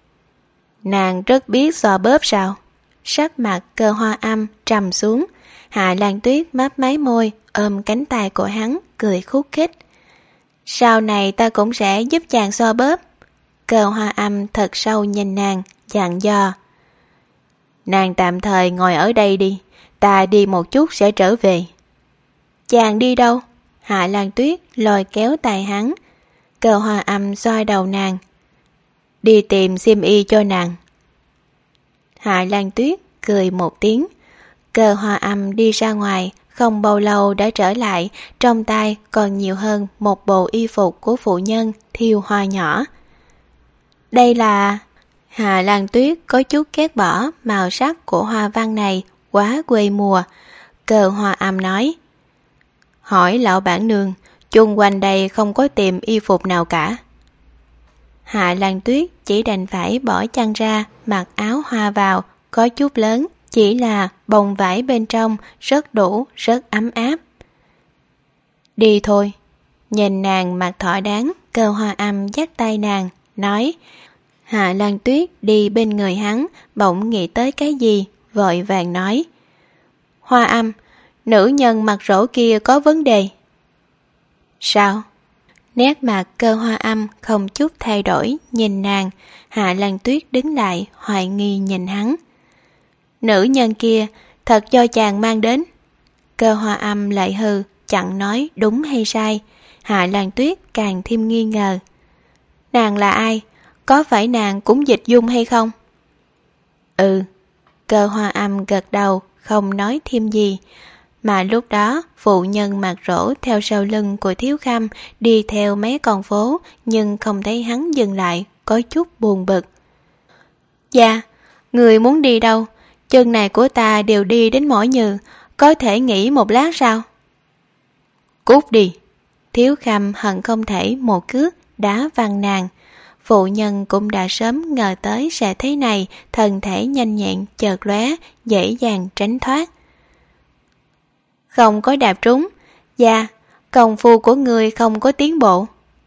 Nàng rất biết xoa bóp sao? Sắc mặt Cơ Hoa Âm trầm xuống, Hạ Lan Tuyết mấp máy môi, ôm cánh tay của hắn, cười khúc khích. Sau này ta cũng sẽ giúp chàng xoa bóp. Cơ Hoa Âm thật sâu nhìn nàng, dặn dò. Nàng tạm thời ngồi ở đây đi, ta đi một chút sẽ trở về. Chàng đi đâu? Hạ Lan Tuyết lôi kéo tay hắn. Cơ Hoa Âm xoa đầu nàng. Đi tìm xiêm y cho nàng. Hạ Lan Tuyết cười một tiếng. Cơ Hoa Âm đi ra ngoài, không bao lâu đã trở lại, trong tay còn nhiều hơn một bộ y phục của phụ nhân thiêu hoa nhỏ. Đây là... Hạ Lan Tuyết có chút ghét bỏ màu sắc của hoa văn này, quá quê mùa. Cơ Hoa Âm nói. Hỏi lão bản nương, chung quanh đây không có tìm y phục nào cả. Hạ Lan Tuyết chỉ đành phải bỏ chăn ra, mặc áo hoa vào, có chút lớn, chỉ là bông vải bên trong rất đủ, rất ấm áp. Đi thôi. Nhìn nàng mặc thỏa đáng, Cơ Hoa Âm dắt tay nàng, nói. Hạ Lan Tuyết đi bên người hắn, bỗng nghĩ tới cái gì, vội vàng nói. Hoa Âm, nữ nhân mặc rỗ kia có vấn đề. Sao? Nét mặt Cơ Hoa Âm không chút thay đổi, nhìn nàng. Hạ Lan Tuyết đứng lại, hoài nghi nhìn hắn. Nữ nhân kia thật do chàng mang đến. Cơ Hoa Âm lại hừ, chẳng nói đúng hay sai. Hạ Lan Tuyết càng thêm nghi ngờ. Nàng là ai? Có phải nàng cũng dịch dung hay không? Ừ. Cơ Hoa Âm gật đầu, không nói thêm gì. Mà lúc đó phụ nhân mặc rỗ theo sau lưng của Thiếu Khâm đi theo mấy con phố, nhưng không thấy hắn dừng lại, có chút buồn bực. Dạ, người muốn đi đâu? Chân này của ta đều đi đến mỏi nhừ, có thể nghỉ một lát sao? Cút đi. Thiếu Khâm hận không thể một cước đá văng nàng. Phụ nhân cũng đã sớm ngờ tới sẽ thế này, thân thể nhanh nhẹn chợt lóe, dễ dàng tránh thoát. Không có đạp trúng. Dạ, công phu của người không có tiến bộ.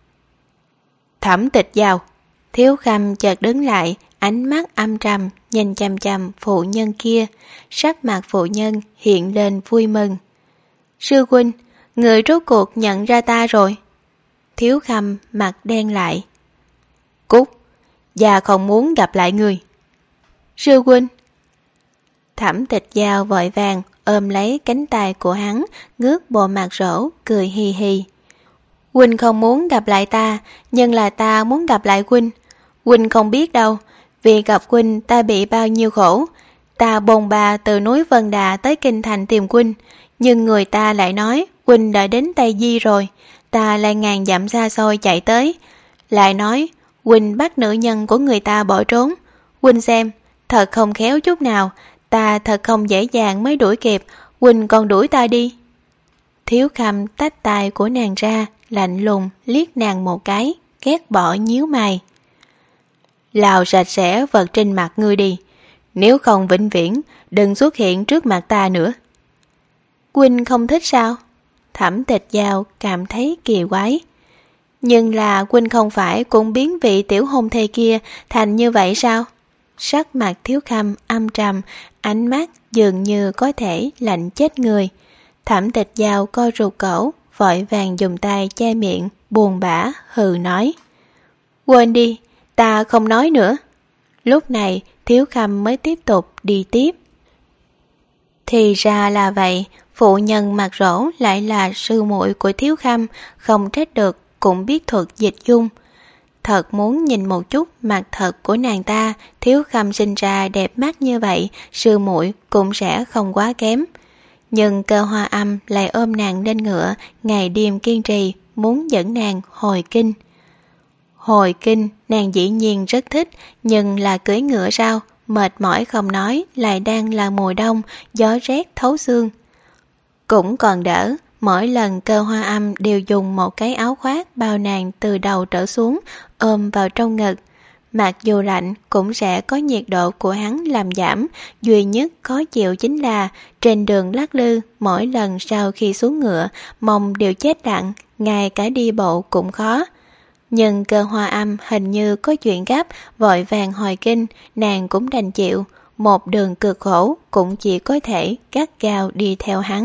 Thẩm Tịch Giao. Thiếu Khâm chợt đứng lại, ánh mắt âm trầm nhìn chằm chằm phụ nhân kia. Sắc mặt phụ nhân hiện lên vui mừng. Sư huynh, người rốt cuộc nhận ra ta rồi. Thiếu Khâm mặt đen lại. Cút, già không muốn gặp lại người. Sư huynh. Thẩm Tịch Giao vội vàng ôm lấy cánh tay của hắn, ngước bộ mặt rỗ, cười hì hì. Huynh không muốn gặp lại ta, nhưng là ta muốn gặp lại huynh. Huynh không biết đâu, vì gặp huynh ta bị bao nhiêu khổ. Ta bồn bà từ núi Vân Đà tới Kinh Thành tìm huynh, nhưng người ta lại nói huynh đã đến Tây Di rồi. Ta lại ngàn dặm xa xôi chạy tới, lại nói huynh bắt nữ nhân của người ta bỏ trốn. Huynh xem, thật không khéo chút nào. Ta thật không dễ dàng mới đuổi kịp, huynh còn đuổi ta đi. Thiếu Khâm tách tay của nàng ra, lạnh lùng liếc nàng một cái, ghét bỏ nhíu mày. Lau sạch sẽ vật trên mặt ngươi đi, nếu không vĩnh viễn đừng xuất hiện trước mặt ta nữa. Huynh không thích sao? Thẩm Tịch Giao cảm thấy kỳ quái. Nhưng là huynh không phải cũng biến vị tiểu hôn thê kia thành như vậy sao? Sắc mặt Thiếu Khâm âm trầm, ánh mắt dường như có thể lạnh chết người. Thẩm Tịch Giao co rụt cổ, vội vàng dùng tay che miệng, buồn bã hừ nói. Quên đi, ta không nói nữa. Lúc này Thiếu Khâm mới tiếp tục đi tiếp. Thì ra là vậy, phụ nhân mặc rỗ lại là sư muội của Thiếu Khâm, không trách được, cũng biết thuật dịch dung. Thật muốn nhìn một chút mặt thật của nàng ta, Thiếu Khâm sinh ra đẹp mắt như vậy, sư muội cũng sẽ không quá kém. Nhưng Cơ Hoa Âm lại ôm nàng lên ngựa, ngày đêm kiên trì, muốn dẫn nàng hồi kinh. Hồi kinh nàng dĩ nhiên rất thích, nhưng là cưỡi ngựa sao, mệt mỏi không nói, lại đang là mùa đông, gió rét thấu xương. Cũng còn đỡ, mỗi lần Cơ Hoa Âm đều dùng một cái áo khoác bao nàng từ đầu trở xuống, ôm vào trong ngực. Mặc dù lạnh cũng sẽ có nhiệt độ của hắn làm giảm, duy nhất khó chịu chính là trên đường lắc lư, mỗi lần sau khi xuống ngựa, mông đều chết lặng, ngay cả đi bộ cũng khó. Nhưng Cơ Hoa Âm hình như có chuyện gấp, vội vàng hồi kinh, nàng cũng đành chịu, một đường cực khổ cũng chỉ có thể gắt gao đi theo hắn.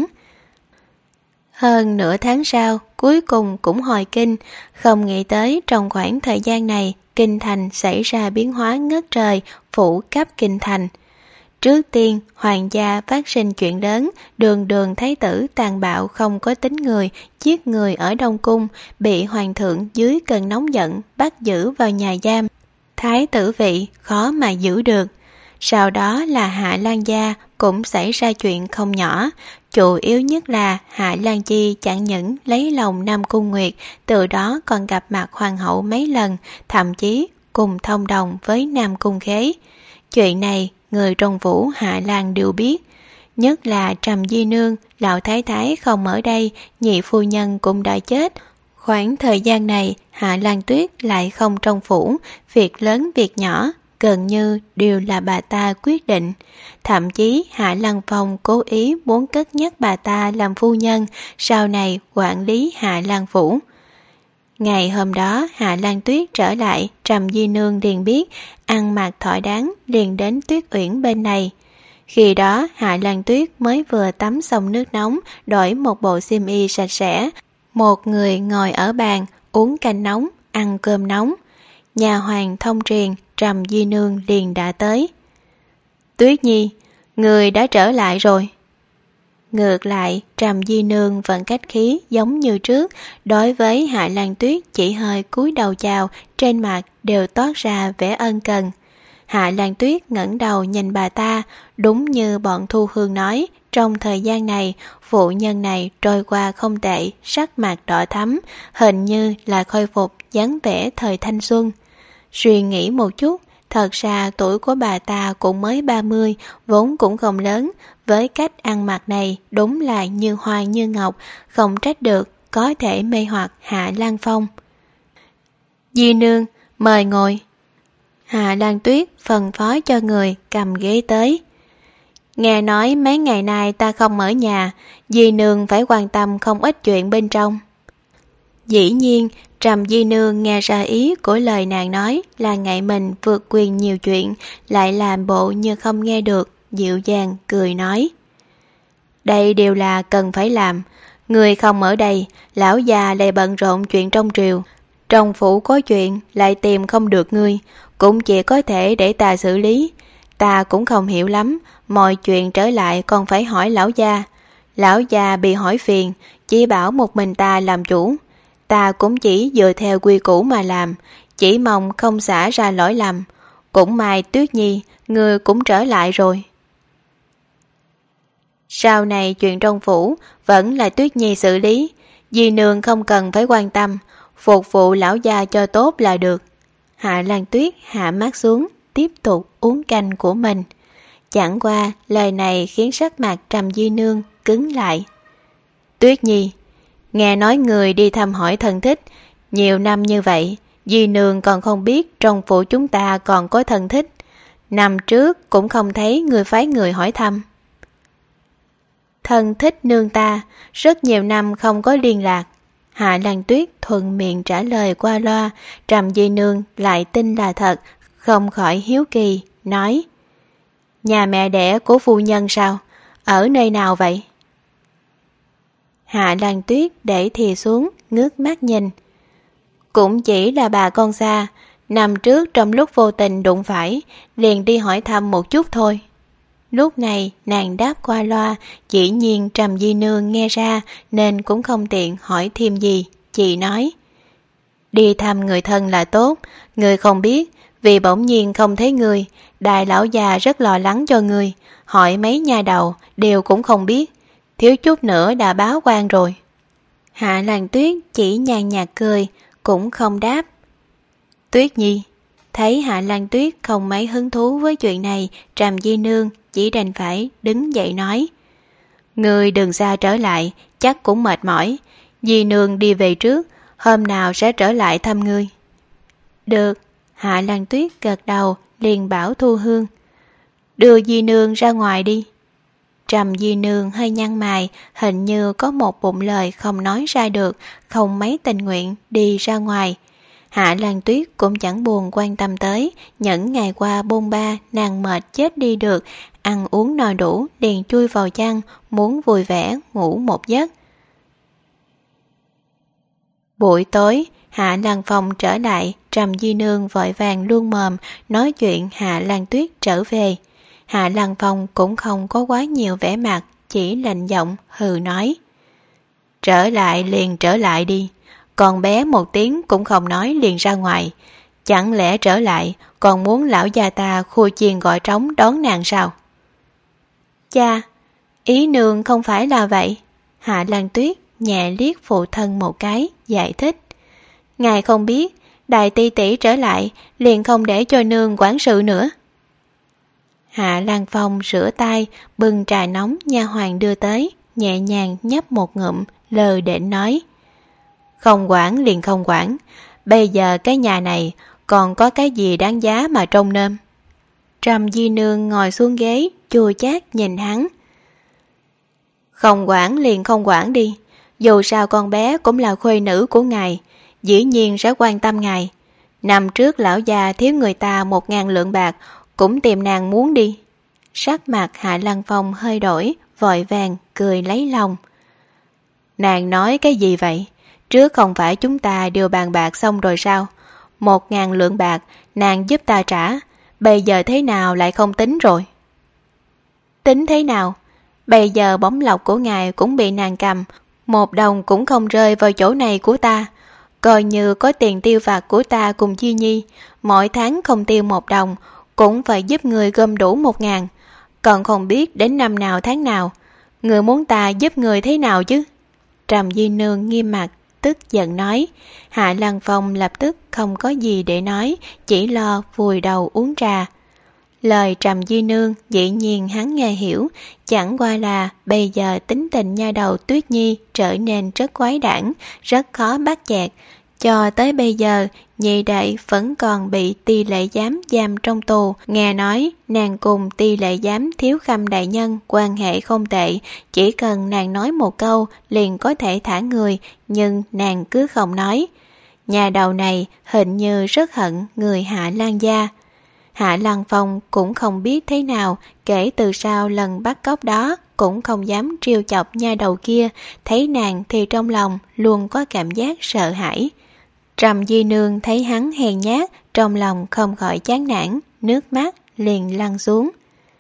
Hơn nửa tháng sau, cuối cùng cũng hồi kinh, không nghĩ tới trong khoảng thời gian này, kinh thành xảy ra biến hóa ngất trời, phủ khắp kinh thành. Trước tiên, hoàng gia phát sinh chuyện lớn, đường đường thái tử tàn bạo không có tính người, giết người ở Đông Cung, bị hoàng thượng dưới cơn nóng giận bắt giữ vào nhà giam. Thái tử vị khó mà giữ được. Sau đó là Hạ Lan gia cũng xảy ra chuyện không nhỏ, chủ yếu nhất là Hạ Lan Chi chẳng những lấy lòng Nam Cung Nguyệt, từ đó còn gặp mặt hoàng hậu mấy lần, thậm chí cùng thông đồng với Nam Cung Khế. Chuyện này người trong phủ Hạ Lan đều biết, nhất là Trầm Di Nương, lão thái thái không ở đây, nhị phu nhân cũng đã chết. Khoảng thời gian này Hạ Lan Tuyết lại không trong phủ, việc lớn việc nhỏ gần như đều là bà ta quyết định. Thậm chí Hạ Lan Phong cố ý muốn cất nhắc bà ta làm phu nhân, sau này quản lý Hạ Lan phủ. Ngày hôm đó Hạ Lan Tuyết trở lại, Trầm Di Nương liền biết, ăn mặc thỏa đáng liền đến Tuyết Uyển bên này. Khi đó Hạ Lan Tuyết mới vừa tắm xong nước nóng, đổi một bộ xiêm y sạch sẽ, một người ngồi ở bàn uống canh nóng, ăn cơm nóng. Nhà hoàng thông truyền, Trầm Di Nương liền đã tới. Tuyết Nhi, người đã trở lại rồi. Ngược lại, Trầm Di Nương vẫn cách khí giống như trước, đối với Hạ Lan Tuyết chỉ hơi cúi đầu chào, trên mặt đều toát ra vẻ ân cần. Hạ Lan Tuyết ngẩng đầu nhìn bà ta, đúng như bọn Thu Hương nói, trong thời gian này, phụ nhân này trôi qua không tệ, sắc mặt đỏ thắm, hình như là khôi phục dáng vẻ thời thanh xuân. Suy nghĩ một chút, thật ra tuổi của bà ta cũng mới ba mươi, vốn cũng không lớn, với cách ăn mặc này đúng là như hoa như ngọc, không trách được, có thể mê hoặc Hạ Lan Phong. Di Nương, mời ngồi. Hạ Lan Tuyết phân phó cho người cầm ghế tới. Nghe nói mấy ngày nay ta không ở nhà, Di Nương phải quan tâm không ít chuyện bên trong. Dĩ nhiên, Trầm Di Nương nghe ra ý của lời nàng nói là ngại mình vượt quyền nhiều chuyện, lại làm bộ như không nghe được, dịu dàng cười nói. Đây đều là cần phải làm, người không ở đây, lão già lại bận rộn chuyện trong triều. Trong phủ có chuyện lại tìm không được ngươi, cũng chỉ có thể để ta xử lý. Ta cũng không hiểu lắm, mọi chuyện trở lại còn phải hỏi lão gia. Lão gia bị hỏi phiền, chỉ bảo một mình ta làm chủ. Ta cũng chỉ dựa theo quy củ mà làm, chỉ mong không xả ra lỗi lầm. Cũng may Tuyết Nhi, ngươi cũng trở lại rồi. Sau này chuyện trong phủ vẫn là Tuyết Nhi xử lý, Di Nương không cần phải quan tâm, phục vụ lão gia cho tốt là được. Hạ Lan Tuyết hạ mắt xuống, tiếp tục uống canh của mình. Chẳng qua lời này khiến sắc mặt Trầm Di Nương cứng lại. Tuyết Nhi, nghe nói người đi thăm hỏi thân thích, nhiều năm như vậy, Di Nương còn không biết trong phủ chúng ta còn có thân thích. Năm trước cũng không thấy người phái người hỏi thăm. Thân thích nương ta, rất nhiều năm không có liên lạc. Hạ Lan Tuyết thuận miệng trả lời qua loa, Trầm Di Nương lại tin là thật, không khỏi hiếu kỳ, nói. Nhà mẹ đẻ của phu nhân sao? Ở nơi nào vậy? Hạ Lan Tuyết để thìa xuống, ngước mắt nhìn. Cũng chỉ là bà con xa, năm trước trong lúc vô tình đụng phải, liền đi hỏi thăm một chút thôi. Lúc này nàng đáp qua loa, dĩ nhiên Trầm Di Nương nghe ra nên cũng không tiện hỏi thêm gì, chị nói. Đi thăm người thân là tốt, người không biết, vì bỗng nhiên không thấy người, đại lão già rất lo lắng cho người, hỏi mấy nhà đầu đều cũng không biết, thiếu chút nữa đã báo quan rồi. Hạ Lan Tuyết chỉ nhàn nhạt cười, cũng không đáp. Tuyết Nhi. Thấy Hạ Lan Tuyết không mấy hứng thú với chuyện này, Trầm Di Nương chỉ đành phải đứng dậy nói: Ngươi đừng xa trở lại, chắc cũng mệt mỏi. Di Nương đi về trước, hôm nào sẽ trở lại thăm ngươi. Được. Hạ Lan Tuyết gật đầu, liền bảo Thu Hương: Đưa Di Nương ra ngoài đi. Trầm Di Nương hơi nhăn mày, hình như có một bụng lời không nói ra được, không mấy tình nguyện đi ra ngoài. Hạ Lan Tuyết cũng chẳng buồn quan tâm tới, những ngày qua bôn ba nàng mệt chết đi được, ăn uống no đủ liền chui vào chăn, muốn vui vẻ ngủ một giấc. Buổi tối, Hạ Lan Phong trở lại, Trầm Di Nương vội vàng luôn mồm nói chuyện Hạ Lan Tuyết trở về. Hạ Lan Phong cũng không có quá nhiều vẻ mặt, chỉ lạnh giọng hừ nói: Trở lại liền trở lại đi, con bé một tiếng cũng không nói liền ra ngoài. Chẳng lẽ trở lại còn muốn lão gia ta khua chiên gọi trống đón nàng sao? Cha, ý nương không phải là vậy. Hạ Lan Tuyết nhẹ liếc phụ thân một cái, giải thích: Ngài không biết, đại tỷ tỷ trở lại liền không để cho nương quản sự nữa. Hạ Lan Phong rửa tay, bưng trà nóng nha hoàn đưa tới, nhẹ nhàng nhấp một ngụm, lờ đễnh nói: Không quản liền không quản, bây giờ cái nhà này còn có cái gì đáng giá mà trông nom. Trầm Di Nương ngồi xuống ghế, chua chát nhìn hắn: Không quản liền không quản đi, dù sao con bé cũng là khuê nữ của ngài, dĩ nhiên sẽ quan tâm ngài. Năm trước lão già thiếu người ta một ngàn lượng bạc, cũng tìm nàng muốn đi. Sắc mặt Hạ Lan Phong hơi đổi, vội vàng cười lấy lòng: Nàng nói cái gì vậy? Trước không phải chúng ta đều bàn bạc xong rồi sao? Một ngàn lượng bạc nàng giúp ta trả, bây giờ thế nào lại không tính rồi? Tính thế nào? Bây giờ bóng lộc của ngài cũng bị nàng cầm, một đồng cũng không rơi vào chỗ này của ta. Coi như có tiền tiêu vặt của ta cùng Chi Nhi, mỗi tháng không tiêu một đồng, cũng phải giúp người gom đủ một ngàn. Còn không biết đến năm nào tháng nào, người muốn ta giúp người thế nào chứ? Trầm Di Nương nghiêm mặt, tức giận nói. Hạ Lan Phong lập tức không có gì để nói, chỉ lo vùi đầu uống trà. Lời Trầm Di Nương dĩ nhiên hắn nghe hiểu, chẳng qua là bây giờ tính tình nha đầu Tuyết Nhi trở nên rất quái đản, rất khó bắt chẹt. Cho tới bây giờ, nhị đệ vẫn còn bị Ti Lệ Giám giam trong tù. Nghe nói nàng cùng Ti Lệ Giám thiếu khâm đại nhân quan hệ không tệ, chỉ cần nàng nói một câu liền có thể thả người, nhưng nàng cứ không nói. Nhà đầu này hình như rất hận người Hạ Lan gia. Hạ Lan Phong cũng không biết thế nào, kể từ sau lần bắt cóc đó cũng không dám trêu chọc nha đầu kia, thấy nàng thì trong lòng luôn có cảm giác sợ hãi. Trầm Di Nương thấy hắn hèn nhát, trong lòng không khỏi chán nản, nước mắt liền lăn xuống.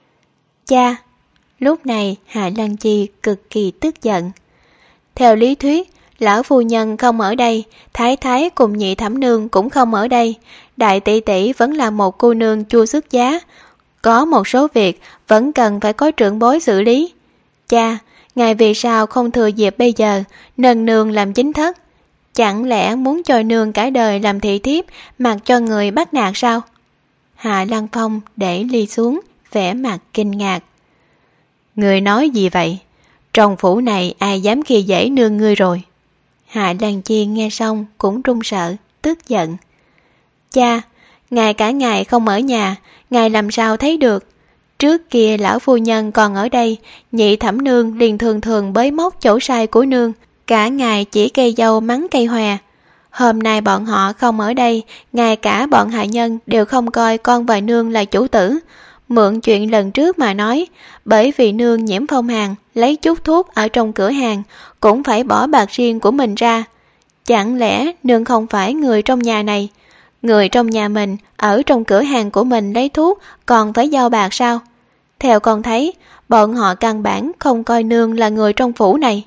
Cha! Lúc này Hạ Lan Chi cực kỳ tức giận. Theo lý thuyết, lão phu nhân không ở đây, thái thái cùng nhị thẩm nương cũng không ở đây, đại tỷ tỷ vẫn là một cô nương chua xuất giá, có một số việc vẫn cần phải có trưởng bối xử lý. Cha, ngài vì sao không thừa dịp bây giờ nâng nương làm chính thất? Chẳng lẽ muốn cho nương cả đời làm thị thiếp, mặc cho người bắt nạt sao? Hạ Lan Phong để ly xuống, vẻ mặt kinh ngạc. Người nói gì vậy? Trong phủ này ai dám khi dễ nương ngươi rồi? Hạ Lan Chi nghe xong cũng run sợ, tức giận. Cha, ngài cả ngày không ở nhà, ngài làm sao thấy được? Trước kia lão phu nhân còn ở đây, nhị thẩm nương liền thường thường bới móc chỗ sai của nương, cả ngày chỉ cây dâu mắng cây hòe. Hôm nay bọn họ không ở đây, ngay cả bọn hạ nhân đều không coi con và nương là chủ tử. Mượn chuyện lần trước mà nói, bởi vì nương nhiễm phong hàn, lấy chút thuốc ở trong cửa hàng, cũng phải bỏ bạc riêng của mình ra. Chẳng lẽ nương không phải người trong nhà này? Người trong nhà mình, ở trong cửa hàng của mình lấy thuốc, còn phải giao bạc sao? Theo con thấy, bọn họ căn bản không coi nương là người trong phủ này.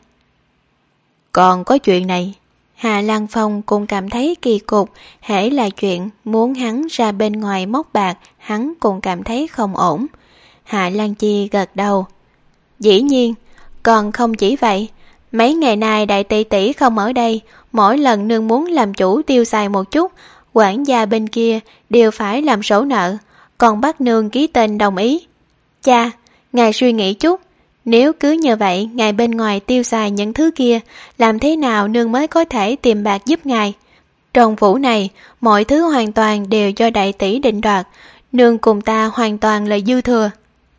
Còn có chuyện này. Hạ Lan Phong cũng cảm thấy kỳ cục, hễ là chuyện muốn hắn ra bên ngoài móc bạc, hắn cũng cảm thấy không ổn. Hạ Lan Chi gật đầu. Dĩ nhiên, còn không chỉ vậy, mấy ngày nay đại tỷ tỷ không ở đây, mỗi lần nương muốn làm chủ tiêu xài một chút, quản gia bên kia đều phải làm sổ nợ, còn bắt nương ký tên đồng ý. Cha, ngài suy nghĩ chút, nếu cứ như vậy ngài bên ngoài tiêu xài những thứ kia, làm thế nào nương mới có thể tìm bạc giúp ngài? Trong phủ này, mọi thứ hoàn toàn đều do đại tỷ định đoạt, nương cùng ta hoàn toàn là dư thừa.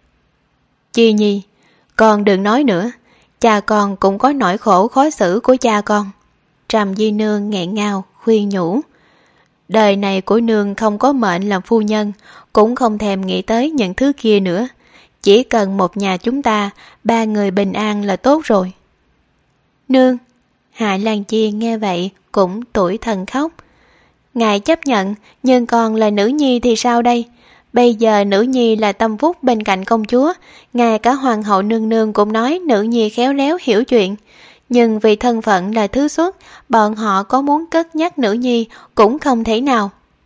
Chi Nhi, con đừng nói nữa, cha con cũng có nỗi khổ khó xử của cha con. Trầm Di Nương nghẹn ngào khuyên nhủ. Đời này của nương không có mệnh làm phu nhân, cũng không thèm nghĩ tới những thứ kia nữa. Chỉ cần một nhà chúng ta, ba người bình an là tốt rồi. Nương, Hạ Lan Chi nghe vậy cũng tủi thân khóc. Ngài chấp nhận, nhưng còn là nữ nhi thì sao đây? Bây giờ nữ nhi là tâm phúc bên cạnh công chúa, ngay cả hoàng hậu nương nương cũng nói nữ nhi khéo léo hiểu chuyện. Nhưng vì thân phận là thứ xuất, bọn họ có muốn cất nhắc nữ nhi cũng không thể nào.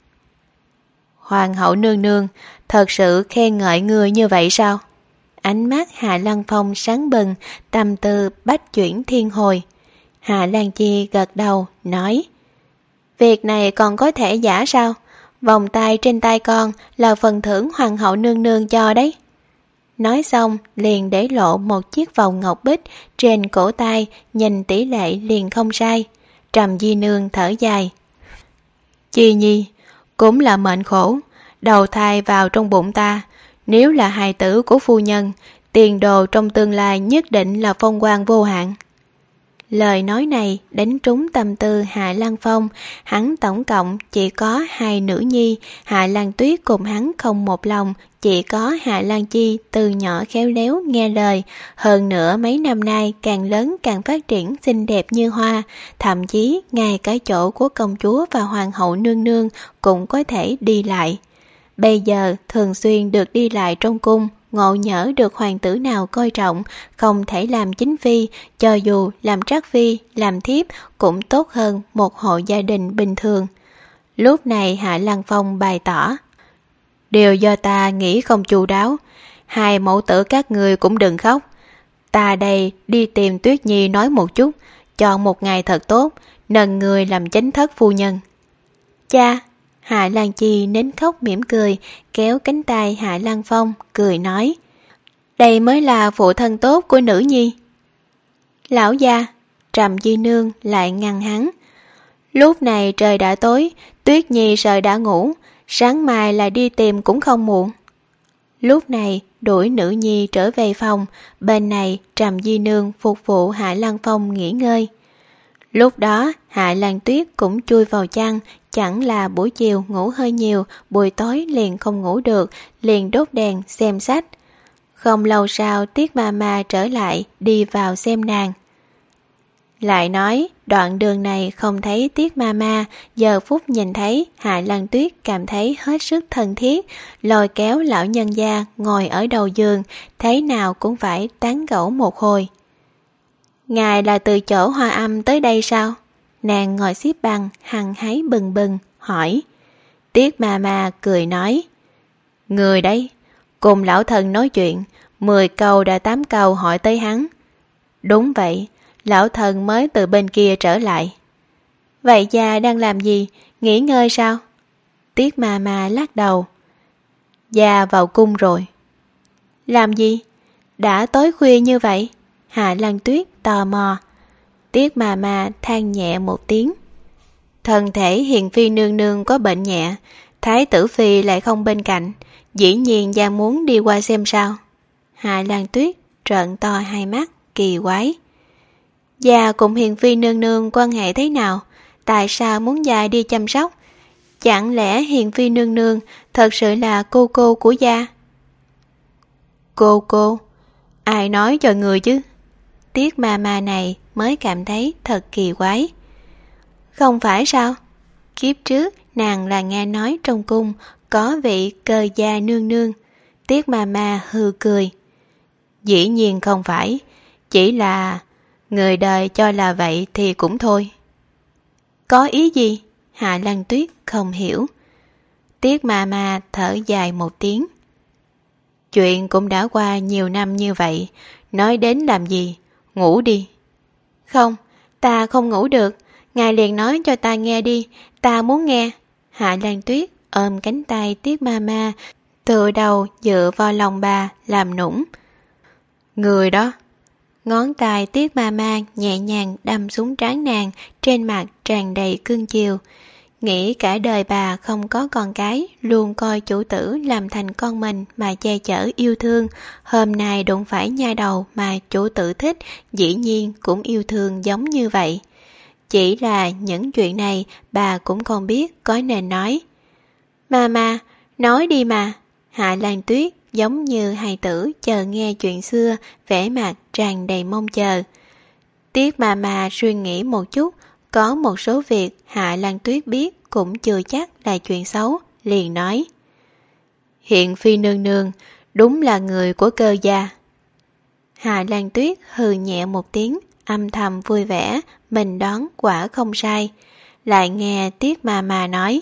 Hoàng hậu nương nương thật sự khen ngợi người như vậy sao? Ánh mắt Hạ Lăng Phong sáng bừng, tâm tư bách chuyển thiên hồi. Hạ Lan Chi gật đầu, nói: Việc này còn có thể giả sao? Vòng tay trên tay con là phần thưởng hoàng hậu nương nương cho đấy. Nói xong liền để lộ một chiếc vòng ngọc bích trên cổ tay, nhìn tỷ lệ liền không sai. Trầm Di Nương thở dài. Chi Nhi, cũng là mệnh khổ, đầu thai vào trong bụng ta, nếu là hài tử của phu nhân, tiền đồ trong tương lai nhất định là phong quang vô hạn. Lời nói này đánh trúng tâm tư Hạ Lăng Phong, hắn tổng cộng chỉ có hai nữ nhi, Hạ Lan Tuyết cùng hắn không một lòng, chỉ có Hạ Lan Chi từ nhỏ khéo léo nghe lời, hơn nữa mấy năm nay càng lớn càng phát triển xinh đẹp như hoa, thậm chí ngay cả chỗ của công chúa và hoàng hậu nương nương cũng có thể đi lại. Bây giờ thường xuyên được đi lại trong cung, ngộ nhỡ được hoàng tử nào coi trọng, không thể làm chính phi, cho dù làm trác phi, làm thiếp cũng tốt hơn một hộ gia đình bình thường. Lúc này Hạ Lăng Phong bày tỏ: Điều do ta nghĩ không chu đáo, hai mẫu tử các người cũng đừng khóc. Ta đây đi tìm Tuyết Nhi nói một chút, chọn một ngày thật tốt, nâng người làm chánh thất phu nhân. Cha! Hạ Lan Chi nín khóc mỉm cười, kéo cánh tay Hạ Lăng Phong, cười nói: Đây mới là phụ thân tốt của nữ nhi. Lão gia! Trầm Di Nương lại ngăn hắn. Lúc này trời đã tối, Tuyết Nhi sợ đã ngủ, sáng mai lại đi tìm cũng không muộn. Lúc này đuổi nữ nhi trở về phòng, bên này Trầm Di Nương phục vụ Hạ Lăng Phong nghỉ ngơi. Lúc đó Hạ Lan Tuyết cũng chui vào chăn, chẳng là buổi chiều ngủ hơi nhiều, buổi tối liền không ngủ được, liền đốt đèn xem sách. Không lâu sau Tiết Mama trở lại, đi vào xem nàng. Lại nói đoạn đường này không thấy Tiết Mama, giờ phút nhìn thấy Hạ Lan Tuyết cảm thấy hết sức thân thiết, lôi kéo lão nhân gia ngồi ở đầu giường, thế nào cũng phải tán gẫu một hồi. Ngài là từ chỗ Hoa Âm tới đây sao? Nàng ngồi xếp bằng, hăng hái bừng bừng, hỏi. Tiết Mama cười nói: Người đấy, cùng lão thần nói chuyện, mười câu đã tám câu hỏi tới hắn. Đúng vậy, lão thần mới từ bên kia trở lại. Vậy gia đang làm gì, nghỉ ngơi sao? Tiết Mama lắc đầu. Gia vào cung rồi. Làm gì? Đã tối khuya như vậy? Hạ Lan Tuyết tò mò. Tiết Mama than nhẹ một tiếng. Thân thể hiền phi nương nương có bệnh nhẹ, thái tử phi lại không bên cạnh, dĩ nhiên gia muốn đi qua xem sao. Hạ Lan Tuyết trợn to hai mắt, kỳ quái. Gia cùng hiền phi nương nương quan hệ thế nào? Tại sao muốn gia đi chăm sóc? Chẳng lẽ hiền phi nương nương thật sự là cô cô của gia? Cô cô? Ai nói cho người chứ? Tiết Mama này mới cảm thấy thật kỳ quái. Không phải sao? Kiếp trước nàng là nghe nói trong cung có vị cơ gia nương nương. Tiết Mama hừ cười. Dĩ nhiên không phải, chỉ là người đời cho là vậy thì cũng thôi. Có ý gì? Hạ Lan Tuyết không hiểu. Tiết Mama thở dài một tiếng. Chuyện cũng đã qua nhiều năm như vậy, nói đến làm gì? Ngủ đi. Không, ta không ngủ được. Ngài liền nói cho ta nghe đi, ta muốn nghe. Hạ Lan Tuyết ôm cánh tay Tiết Mama, tựa đầu dựa vào lòng bà làm nũng. Người đó. Ngón tay Tiết Mama nhẹ nhàng đâm xuống trán nàng, trên mặt tràn đầy cương chiều. Nghĩ cả đời bà không có con cái, luôn coi chủ tử làm thành con mình mà che chở yêu thương. Hôm nay đụng phải nha đầu mà chủ tử thích, dĩ nhiên cũng yêu thương giống như vậy. Chỉ là những chuyện này bà cũng không biết có nên nói. Mama, nói đi mà. Hạ Lan Tuyết giống như hài tử chờ nghe chuyện xưa, vẻ mặt tràn đầy mong chờ. Tiết Mama suy nghĩ một chút, có một số việc Hạ Lan Tuyết biết cũng chưa chắc là chuyện xấu, liền nói. Hiện phi nương nương đúng là người của Cơ gia. Hạ Lan Tuyết hừ nhẹ một tiếng, âm thầm vui vẻ, mình đoán quả không sai. Lại nghe Tiết Mama nói.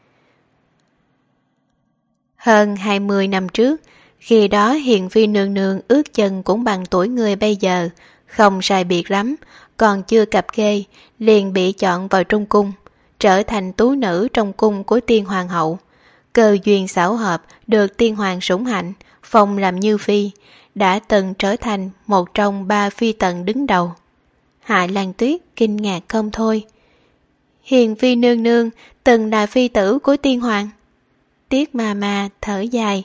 Hơn hai mươi năm trước, khi đó Hiền phi nương nương ước chừng cũng bằng tuổi người bây giờ, không sai biệt lắm, còn chưa cập kê, liền bị chọn vào trong cung, trở thành tú nữ trong cung của tiên hoàng hậu. Cơ duyên xảo hợp được tiên hoàng sủng hạnh, phong làm như phi, đã từng trở thành một trong ba phi tần đứng đầu. Hạ Lan Tuyết kinh ngạc không thôi. Hiền phi nương nương từng là phi tử của tiên hoàng. Tiết Mama thở dài.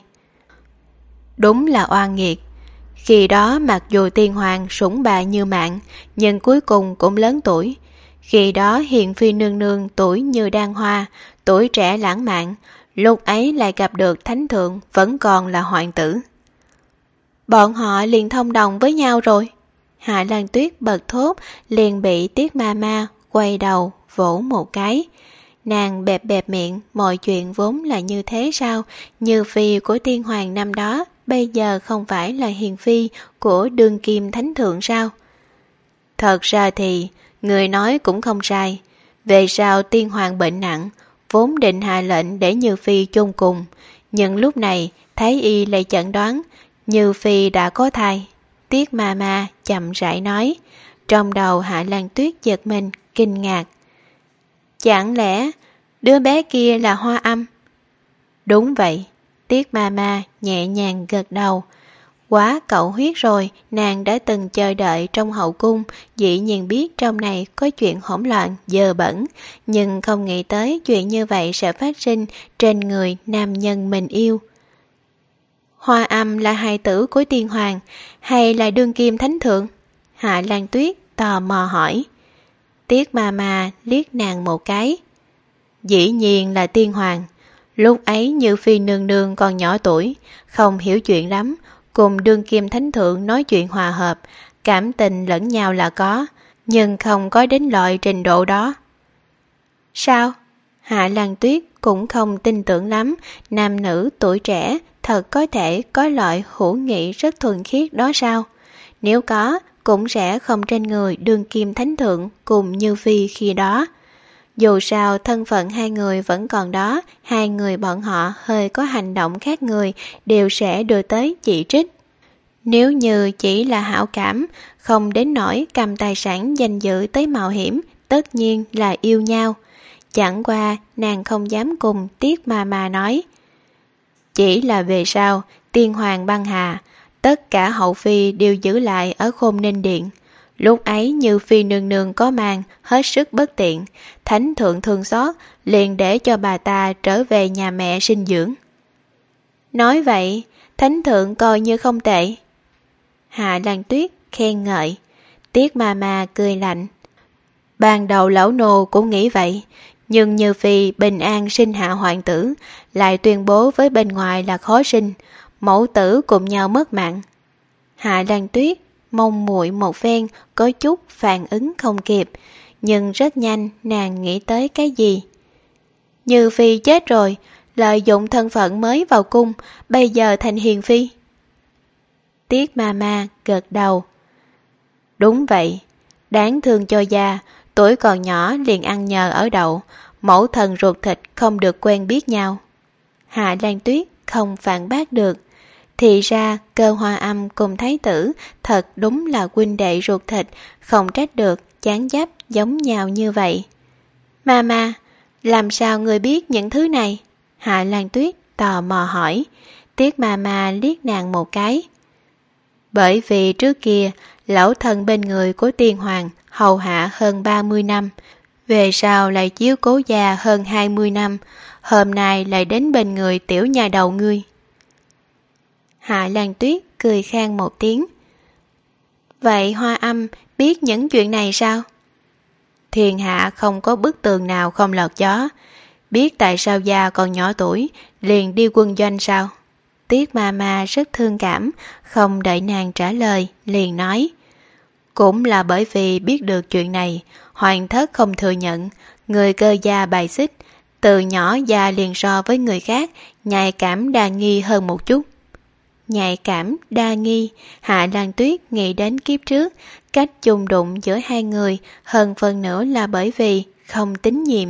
Đúng là oan nghiệt. Khi đó mặc dù tiên hoàng sủng bà như mạng, nhưng cuối cùng cũng lớn tuổi. Khi đó Hiền phi nương nương tuổi như đan hoa, tuổi trẻ lãng mạn, lúc ấy lại gặp được thánh thượng vẫn còn là hoàng tử. Bọn họ liền thông đồng với nhau rồi. Hạ Lan Tuyết bật thốt, liền bị Tiết Mama quay đầu vỗ một cái. Nàng bẹp bẹp miệng, mọi chuyện vốn là như thế sao? Như phi của tiên hoàng năm đó, bây giờ không phải là hiền phi của đương kim thánh thượng sao? Thật ra thì, người nói cũng không sai. Về sau tiên hoàng bệnh nặng, vốn định hạ lệnh để Như phi chôn cùng. Nhưng lúc này, Thái y lại chẩn đoán, Như phi đã có thai. Tiết Mama chậm rãi nói. Trong đầu Hạ Lan Tuyết giật mình, kinh ngạc. Chẳng lẽ đứa bé kia là Hoa Âm? Đúng vậy. Tiết Mama nhẹ nhàng gật đầu. Quá cậu huyết rồi, nàng đã từng chờ đợi trong hậu cung, dĩ nhiên biết trong này có chuyện hỗn loạn, dơ bẩn, nhưng không nghĩ tới chuyện như vậy sẽ phát sinh trên người nam nhân mình yêu. Hoa Âm là hài tử của tiên hoàng, hay là đương kim thánh thượng? Hạ Lan Tuyết tò mò hỏi. Tiết Mama liếc nàng một cái. Dĩ nhiên là tiên hoàng. Lúc ấy Như phi nương nương còn nhỏ tuổi, không hiểu chuyện lắm, cùng đương kim thánh thượng nói chuyện hòa hợp, cảm tình lẫn nhau là có, nhưng không có đến loại trình độ đó. Sao? Hạ Lan Tuyết cũng không tin tưởng lắm, nam nữ tuổi trẻ thật có thể có loại hữu nghị rất thuần khiết đó sao? Nếu có, cũng sẽ không trên người đương kim thánh thượng cùng Như phi khi đó. Dù sao thân phận hai người vẫn còn đó, hai người bọn họ hơi có hành động khác người đều sẽ đưa tới chỉ trích. Nếu như chỉ là hảo cảm, không đến nỗi cầm tài sản danh dự tới mạo hiểm, tất nhiên là yêu nhau. Chẳng qua nàng không dám cùng Tiết Mama nói. Chỉ là về sau, tiên hoàng băng hà, tất cả hậu phi đều giữ lại ở Khôn Ninh Điện. Lúc ấy Như phi nương nương có mang, hết sức bất tiện, thánh thượng thương xót, liền để cho bà ta trở về nhà mẹ sinh dưỡng. Nói vậy, thánh thượng coi như không tệ. Hạ Lan Tuyết khen ngợi. Tiết Mama cười lạnh. Ban đầu lão nô cũng nghĩ vậy, nhưng Như phi bình an sinh hạ hoàng tử, lại tuyên bố với bên ngoài là khó sinh, mẫu tử cùng nhau mất mạng. Hạ Lan Tuyết mong muội một phen, có chút phản ứng không kịp, nhưng rất nhanh nàng nghĩ tới cái gì. Như phi chết rồi, lợi dụng thân phận mới vào cung, bây giờ thành hiền phi. Tiết Mama gật đầu. Đúng vậy, đáng thương cho già, tuổi còn nhỏ liền ăn nhờ ở đậu, mẫu thần ruột thịt không được quen biết nhau. Hạ Lan Tuyết không phản bác được. Thì ra Cơ Hoa Âm cùng thái tử thật đúng là huynh đệ ruột thịt, không trách được chán giáp giống nhau như vậy. Mama, Làm sao người biết những thứ này? Hạ Lan Tuyết tò mò hỏi. Tiết Ma Ma liếc nàng một cái. Bởi vì trước kia, lão thần bên người của tiên hoàng hầu hạ hơn ba mươi năm, về sau lại chiếu cố già hơn hai mươi năm, hôm nay lại đến bên người tiểu nhà đầu ngươi. Hạ Lan Tuyết cười khan một tiếng. Vậy Hoa Âm biết những chuyện này sao? Thiên hạ không có bức tường nào không lọt gió. Biết tại sao già còn nhỏ tuổi liền đi quân doanh sao? Tiết Ma Ma rất thương cảm, không đợi nàng trả lời, liền nói. Cũng là bởi vì biết được chuyện này, Hoàng thất không thừa nhận, người cơ gia bài xích, từ nhỏ già liền so với người khác, nhạy cảm đa nghi hơn một chút. Nhạy cảm đa nghi, Hạ Lan Tuyết nghĩ đến kiếp trước, cách chung đụng giữa hai người, hơn phần nữa là bởi vì không tín nhiệm.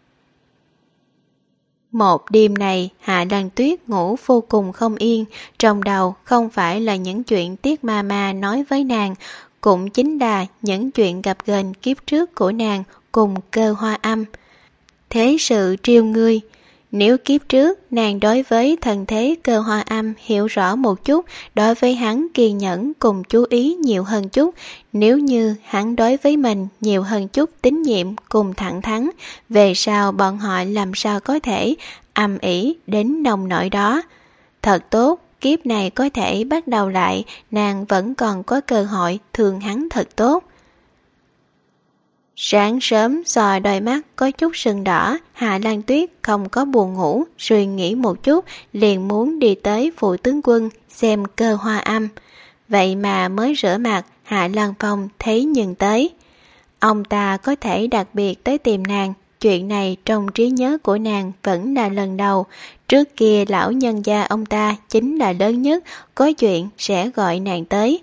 Một đêm này, Hạ Lan Tuyết ngủ vô cùng không yên, trong đầu không phải là những chuyện Tiết Ma Ma nói với nàng, cũng chính là những chuyện gặp gềnh kiếp trước của nàng cùng Cơ Hoa Âm. Thế sự triêu ngươi, nếu kiếp trước nàng đối với thần thế Cơ Hoa Âm hiểu rõ một chút, đối với hắn kiên nhẫn cùng chú ý nhiều hơn chút, nếu như hắn đối với mình nhiều hơn chút tín nhiệm cùng thẳng thắn, về sau bọn họ làm sao có thể âm ỉ đến nồng nỗi đó. Thật tốt, kiếp này có thể bắt đầu lại, nàng vẫn còn có cơ hội thương hắn thật tốt. Sáng sớm soi đôi mắt có chút sưng đỏ, Hạ Lan Tuyết không có buồn ngủ, suy nghĩ một chút, liền muốn đi tới phủ tướng quân xem Cơ Hoa Âm. Vậy mà mới rửa mặt, Hạ Lan Phong thấy nhìn tới. Ông ta có thể đặc biệt tới tìm nàng, chuyện này trong trí nhớ của nàng vẫn là lần đầu. Trước kia lão nhân gia ông ta chính là lớn nhất, có chuyện sẽ gọi nàng tới.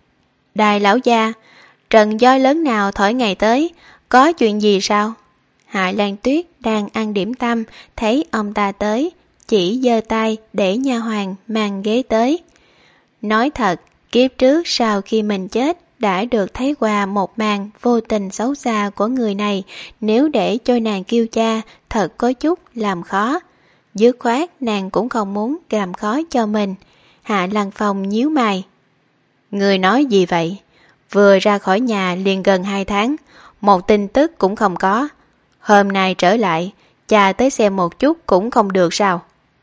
Đại lão gia, trận gió lớn nào thổi ngày tới, có chuyện gì sao? Hạ Lan Tuyết đang ăn điểm tâm, thấy ông ta tới, chỉ giơ tay để nha hoàn mang ghế tới. Nói thật, kiếp trước sau khi mình chết đã được thấy qua một màn vô tình xấu xa của người này, nếu để cho nàng kêu cha, thật có chút làm khó. Dứt khoát nàng cũng không muốn làm khó cho mình. Hạ Lan Phong nhíu mày. Người nói gì vậy? Vừa ra khỏi nhà liền gần hai tháng, một tin tức cũng không có. Hôm nay trở lại, cha tới xem một chút cũng không được sao?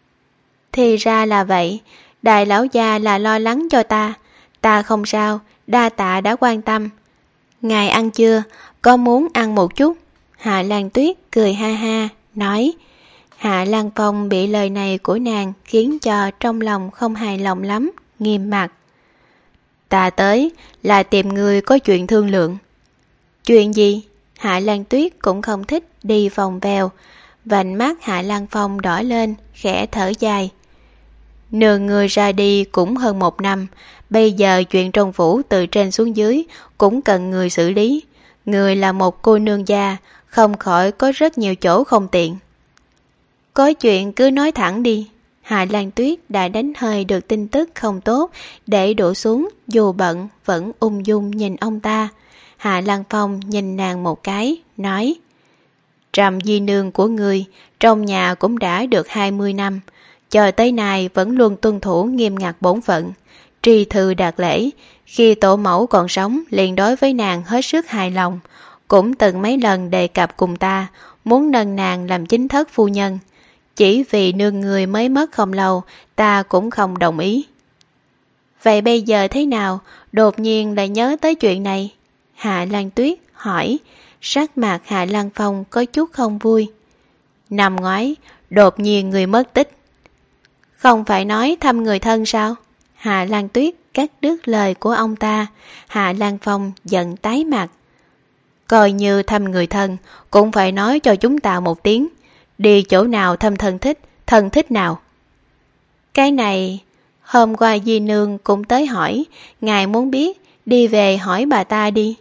Thì ra là vậy, đại lão gia là lo lắng cho ta. Ta không sao, đa tạ đã quan tâm. Ngài ăn chưa? Có muốn ăn một chút? Hạ Lan Tuyết cười ha ha, nói. Hạ Lan Phong bị lời này của nàng khiến cho trong lòng không hài lòng lắm, nghiêm mặt. Ta tới là tìm người có chuyện thương lượng. Chuyện gì? Hạ Lan Tuyết cũng không thích đi vòng vèo. Vành mắt Hạ Lan Phong đỏ lên, khẽ thở dài. Nương người ra đi cũng hơn một năm, bây giờ chuyện trong phủ từ trên xuống dưới cũng cần người xử lý. Người là một cô nương gia, không khỏi có rất nhiều chỗ không tiện. Có chuyện cứ nói thẳng đi. Hạ Lan Tuyết đã đánh hơi được tin tức không tốt, để đổ xuống, dù bận vẫn ung dung nhìn ông ta. Hạ Lan Phong nhìn nàng một cái, nói. Trầm di nương của người trong nhà cũng đã được hai mươi năm, cho tới nay vẫn luôn tuân thủ nghiêm ngặt bổn phận, tri thư đạt lễ. Khi tổ mẫu còn sống liền đối với nàng hết sức hài lòng, cũng từng mấy lần đề cập cùng ta muốn nâng nàng làm chính thất phu nhân. Chỉ vì nương người mới mất không lâu, ta cũng không đồng ý. Vậy bây giờ thế nào, đột nhiên lại nhớ tới chuyện này? Hạ Lan Tuyết hỏi. Sắc mặt Hạ Lan Phong có chút không vui. Năm ngoái, đột nhiên người mất tích. Không phải nói thăm người thân sao? Hạ Lan Tuyết cắt đứt lời của ông ta. Hạ Lan Phong giận tái mặt. Coi như thăm người thân, cũng phải nói cho chúng ta một tiếng. Đi chỗ nào thăm thân thích, thân thích nào? Cái này, hôm qua Di Nương cũng tới hỏi, ngài muốn biết, đi về hỏi bà ta đi.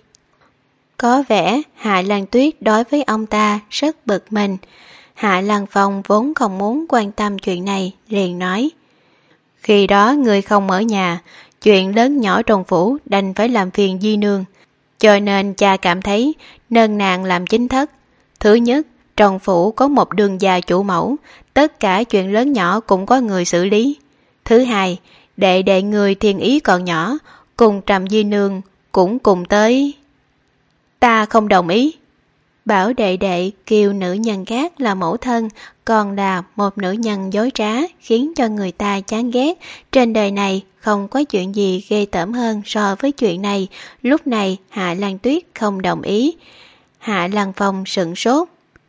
Có vẻ Hạ Lan Tuyết đối với ông ta rất bực mình. Hạ Lan Phong vốn không muốn quan tâm chuyện này, liền nói. Khi đó người không ở nhà, chuyện lớn nhỏ trong phủ đành phải làm phiền Di Nương. Cho nên cha cảm thấy nâng nàng làm chính thất. Thứ nhất, Trong phủ có một đường già chủ mẫu, tất cả chuyện lớn nhỏ cũng có người xử lý. Thứ hai, đệ đệ người thiên ý còn nhỏ, cùng Trầm Di Nương cũng cùng tới. Ta không đồng ý. Bảo đệ đệ kêu nữ nhân khác là mẫu thân, còn là một nữ nhân dối trá, khiến cho người ta chán ghét. Trên đời này không có chuyện gì ghê tởm hơn so với chuyện này. Lúc này Hạ Lan Tuyết không đồng ý. Hạ Lan Phong sửng sốt.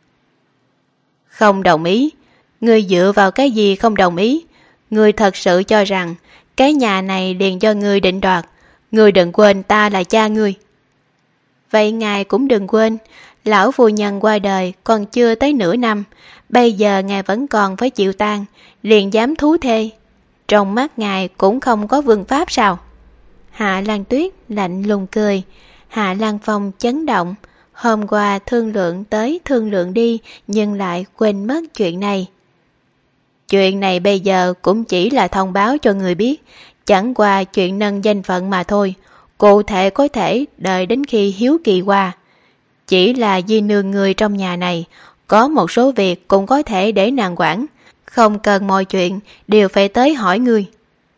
Không đồng ý? Ngươi dựa vào cái gì không đồng ý? Ngươi thật sự cho rằng cái nhà này liền do ngươi định đoạt? Ngươi đừng quên ta là cha ngươi. Vậy ngài cũng đừng quên, lão phu nhân qua đời còn chưa tới nửa năm, bây giờ ngài vẫn còn phải chịu tang, liền dám thú thê. Trong mắt ngài cũng không có vương pháp sao? Hạ Lan Tuyết lạnh lùng cười. Hạ Lan Phong chấn động. Hôm qua thương lượng tới thương lượng đi, nhưng lại quên mất chuyện này. Chuyện này bây giờ cũng chỉ là thông báo cho người biết, chẳng qua chuyện nâng danh phận mà thôi. Cụ thể có thể đợi đến khi hiếu kỳ qua. Chỉ là Di Nương người trong nhà này, có một số việc cũng có thể để nàng quản, không cần mọi chuyện đều phải tới hỏi người.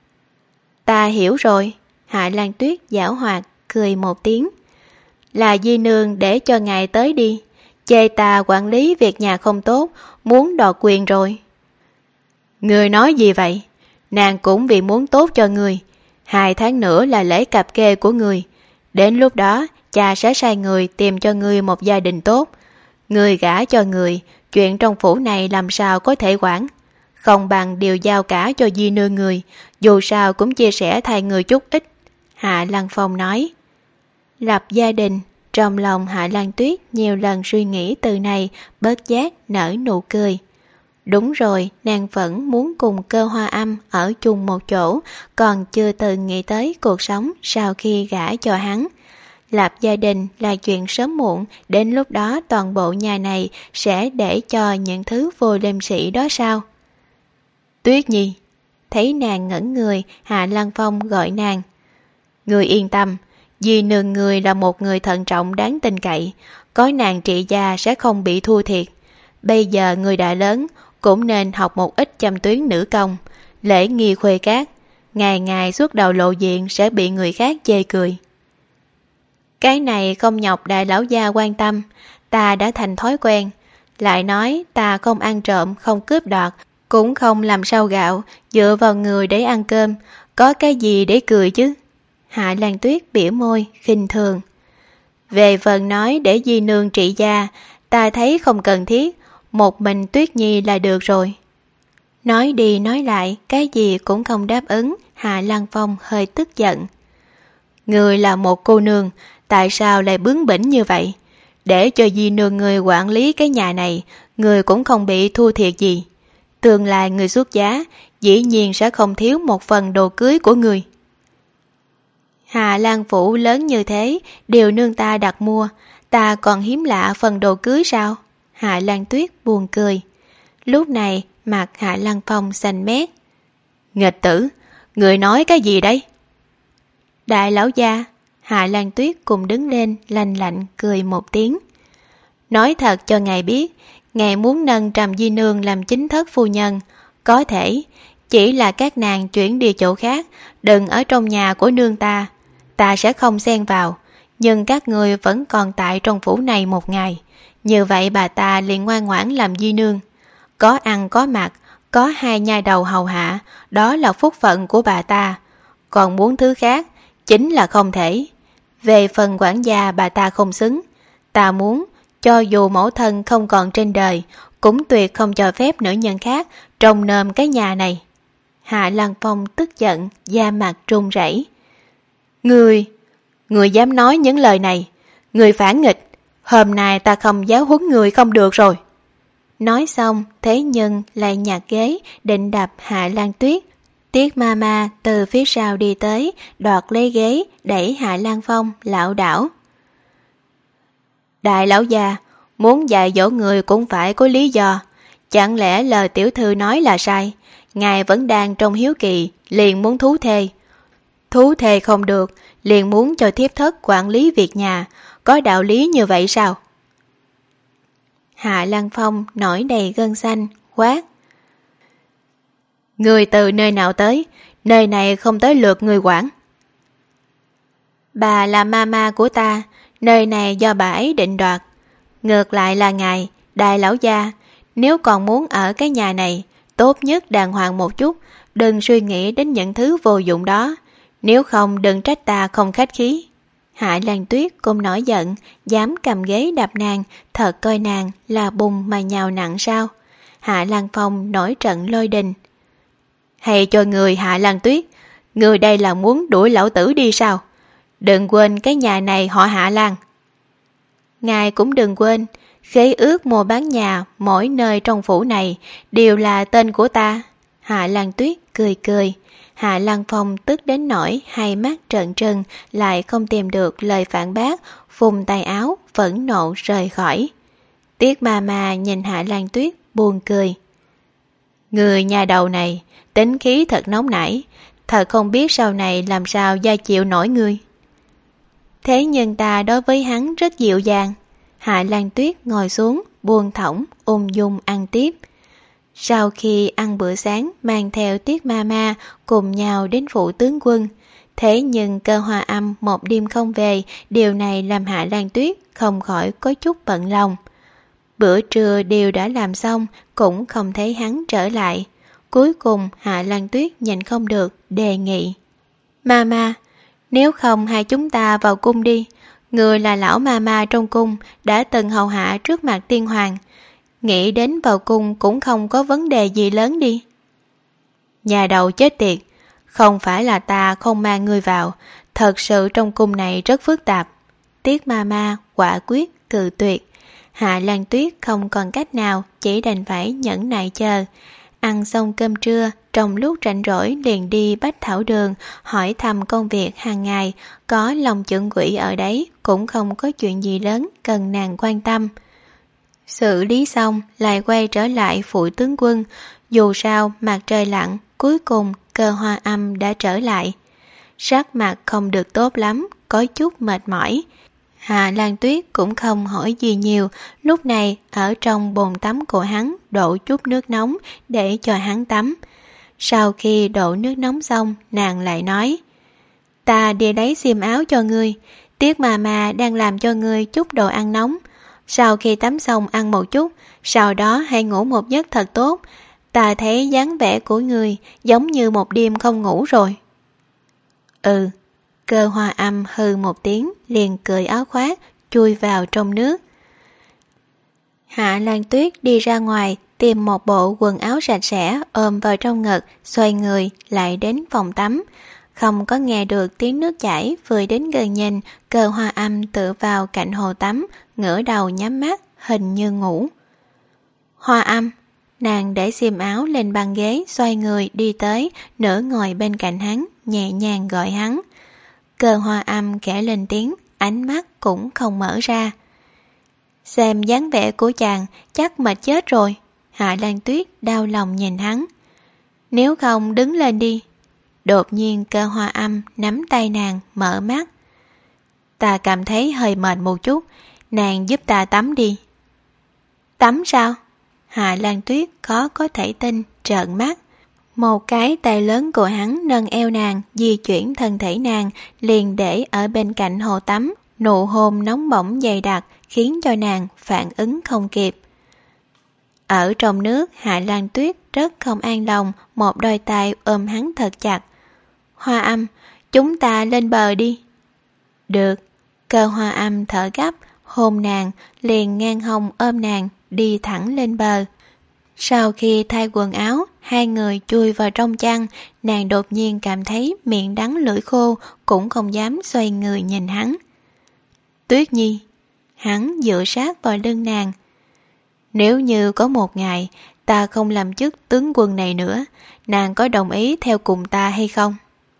Ta hiểu rồi. Hạ Lan Tuyết giảo hoạt cười một tiếng. Là Di Nương để cho ngài tới đi, chê ta quản lý việc nhà không tốt, muốn đoạt quyền rồi. Người nói gì vậy? Nàng cũng vì muốn tốt cho người. Hai tháng nữa là lễ cặp kê của người. Đến lúc đó cha sẽ sai người tìm cho người một gia đình tốt. Người gả cho người, chuyện trong phủ này làm sao có thể quản. Không bằng điều giao cả cho Di Nương người, dù sao cũng chia sẻ thay người chút ít. Hạ Lan Phong nói. Lập gia đình. Trong lòng Hạ Lan Tuyết nhiều lần suy nghĩ từ này, bớt giác nở nụ cười. Đúng rồi, nàng vẫn muốn cùng Cơ Hoa Âm ở chung một chỗ, còn chưa từng nghĩ tới cuộc sống sau khi gả cho hắn. Lập gia đình là chuyện sớm muộn, đến lúc đó toàn bộ nhà này sẽ để cho những thứ vô liêm sỉ đó sao? Tuyết Nhi. Thấy nàng ngẩn người, Hạ Lan Phong gọi nàng. Người yên tâm, Di Nương người là một người thận trọng đáng tin cậy, có nàng trị gia sẽ không bị thua thiệt. Bây giờ người đã lớn, cũng nên học một ít chăm tuyến nữ công, lễ nghi khuê cát, ngày ngày suốt đầu lộ diện sẽ bị người khác chê cười. Cái này không nhọc đại lão gia quan tâm, ta đã thành thói quen. Lại nói ta không ăn trộm, không cướp đoạt, cũng không làm sao gạo, dựa vào người để ăn cơm, có cái gì để cười chứ? Hạ Lan Tuyết bỉa môi, khinh thường. Về phần nói để Di Nương trị gia, ta thấy không cần thiết, một mình Tuyết Nhi là được rồi. Nói đi nói lại, cái gì cũng không đáp ứng, Hạ Lan Phong hơi tức giận. Người là một cô nương, tại sao lại bướng bỉnh như vậy? Để cho Di Nương người quản lý cái nhà này, người cũng không bị thua thiệt gì. Tương lai người xuất giá, dĩ nhiên sẽ không thiếu một phần đồ cưới của người. Hà Lan phủ lớn như thế, đều nương ta đặt mua, ta còn hiếm lạ phần đồ cưới sao? Hạ Lan Tuyết buồn cười. Lúc này mặt Hạ Lan Phong xanh mét. Nghịch tử, người nói cái gì đấy? Đại lão gia. Hạ Lan Tuyết cùng đứng lên lành lạnh cười một tiếng. Nói thật cho ngài biết, ngài muốn nâng Trầm Di Nương làm chính thất phu nhân, có thể, chỉ là các nàng chuyển đi chỗ khác, đừng ở trong nhà của nương ta. Ta sẽ không xen vào, nhưng các người vẫn còn tại trong phủ này một ngày. Như vậy bà ta liền ngoan ngoãn làm Di Nương. Có ăn có mặc, có hai nhai đầu hầu hạ, đó là phúc phận của bà ta. Còn muốn thứ khác, chính là không thể. Về phần quản gia bà ta không xứng. Ta muốn, cho dù mẫu thân không còn trên đời, cũng tuyệt không cho phép nữ nhân khác trông nơm cái nhà này. Hạ Lan Phong tức giận, da mặt run rẩy. Người, người dám nói những lời này, người phản nghịch, hôm nay ta không giáo huấn người không được rồi. Nói xong, thế nhưng lại nhặt ghế định đập Hạ Lan Tuyết. Tiết Mama từ phía sau đi tới, đoạt lấy ghế, đẩy Hạ Lan Phong lảo đảo. Đại lão già, muốn dạy dỗ người cũng phải có lý do. Chẳng lẽ lời tiểu thư nói là sai? Ngài vẫn đang trong hiếu kỳ, liền muốn thú thê. Thú thê không được, liền muốn cho thiếp thất quản lý việc nhà, có đạo lý như vậy sao? Hạ Lăng Phong nổi đầy gân xanh, quát. Người từ nơi nào tới? Nơi này không tới lượt người quản. Bà là mama của ta, nơi này do bà ấy định đoạt. Ngược lại là ngài, đại lão gia, nếu còn muốn ở cái nhà này, tốt nhất đàng hoàng một chút, đừng suy nghĩ đến những thứ vô dụng đó. Nếu không đừng trách ta không khách khí. Hạ Lan Tuyết cũng nổi giận, dám cầm ghế đạp nàng, thật coi nàng là bùn mà nhào nặng sao. Hạ Lan Phong nổi trận lôi đình. Hay cho người Hạ Lan Tuyết, người đây là muốn đuổi lão tử đi sao? Đừng quên cái nhà này họ Hạ Lan. Ngài cũng đừng quên, khế ước mua bán nhà mỗi nơi trong phủ này đều là tên của ta. Hạ Lan Tuyết cười cười. Hạ Lăng Phong tức đến nỗi hai mắt trợn trừng, lại không tìm được lời phản bác, phùng tay áo phẫn nộ rời khỏi. Tiết Mama nhìn Hạ Lan Tuyết buồn cười. Người nhà đầu này tính khí thật nóng nảy, thật không biết sau này làm sao gia chịu nổi ngươi. Thế nhưng ta đối với hắn rất dịu dàng. Hạ Lan Tuyết ngồi xuống, buông thõng, ung dung ăn tiếp. Sau khi ăn bữa sáng, mang theo Tiết Mama cùng nhau đến phủ tướng quân. Thế nhưng Cơ Hoa Âm một đêm không về, điều này làm Hạ Lan Tuyết không khỏi có chút bận lòng. Bữa trưa đều đã làm xong, cũng không thấy hắn trở lại. Cuối cùng Hạ Lan Tuyết nhìn không được, đề nghị. Mama, nếu không hai chúng ta vào cung đi. Người là lão Mama trong cung, đã từng hầu hạ trước mặt tiên hoàng. Nghĩ đến vào cung cũng không có vấn đề gì lớn đi. Nhà đầu chết tiệt, không phải là ta không mang ngươi vào, thật sự trong cung này rất phức tạp. Tiết Mama quả quyết cự tuyệt. Hạ Lan Tuyết không còn cách nào, chỉ đành phải nhẫn nại chờ. Ăn xong cơm trưa, trong lúc rảnh rỗi liền đi Bách Thảo Đường hỏi thăm công việc hàng ngày. Có lòng trưởng quỹ ở đấy, cũng không có chuyện gì lớn cần nàng quan tâm. Xử lý xong lại quay trở lại phủ tướng quân. Dù sao mặt trời lặn, cuối cùng Cơ Hoa Âm đã trở lại. Sắc mặt không được tốt lắm, có chút mệt mỏi. Hạ Lan Tuyết cũng không hỏi gì nhiều, lúc này ở trong bồn tắm của hắn đổ chút nước nóng để cho hắn tắm. Sau khi đổ nước nóng xong, nàng lại nói: Ta đi lấy xiêm áo cho ngươi, Tiết Mama đang làm cho ngươi chút đồ ăn nóng. Sau khi tắm xong ăn một chút, sau đó hãy ngủ một giấc thật tốt. Ta thấy dáng vẻ của ngươi giống như một đêm không ngủ rồi. Ừ. Cơ Hoa Âm hừ một tiếng, liền cởi áo khoác, chui vào trong nước. Hạ Lan Tuyết đi ra ngoài, tìm một bộ quần áo sạch sẽ, ôm vào trong ngực, xoay người, lại đến phòng tắm. Không có nghe được tiếng nước chảy, vừa đến gần nhìn, Cơ Hoa Âm tựa vào cạnh hồ tắm, ngửa đầu nhắm mắt, hình như ngủ. Hoa Âm, nàng để xiêm áo lên băng ghế, xoay người đi tới, nửa ngồi bên cạnh hắn, nhẹ nhàng gọi hắn. Cơ Hoa Âm khẽ lên tiếng, ánh mắt cũng không mở ra. Xem dáng vẻ của chàng chắc mệt chết rồi. Hạ Lan Tuyết đau lòng nhìn hắn. Nếu không đứng lên đi. Đột nhiên Cơ Hoa Âm nắm tay nàng, mở mắt. Ta cảm thấy hơi mệt một chút, nàng giúp ta tắm đi. Tắm sao? Hạ Lan Tuyết khó có thể tin, trợn mắt. Một cái tay lớn của hắn nâng eo nàng, di chuyển thân thể nàng, liền để ở bên cạnh hồ tắm. Nụ hôn nóng bỏng dày đặc khiến cho nàng phản ứng không kịp. Ở trong nước, Hạ Lan Tuyết rất không an lòng, một đôi tay ôm hắn thật chặt. Hoa Âm, chúng ta lên bờ đi. Được. Cơ Hoa Âm thở gấp, hôn nàng, liền ngang hông ôm nàng, đi thẳng lên bờ. Sau khi thay quần áo, hai người chui vào trong chăn, nàng đột nhiên cảm thấy miệng đắng lưỡi khô, cũng không dám xoay người nhìn hắn. Tuyết Nhi, hắn dựa sát vào lưng nàng. Nếu như có một ngày ta không làm chức tướng quân này nữa, nàng có đồng ý theo cùng ta hay không?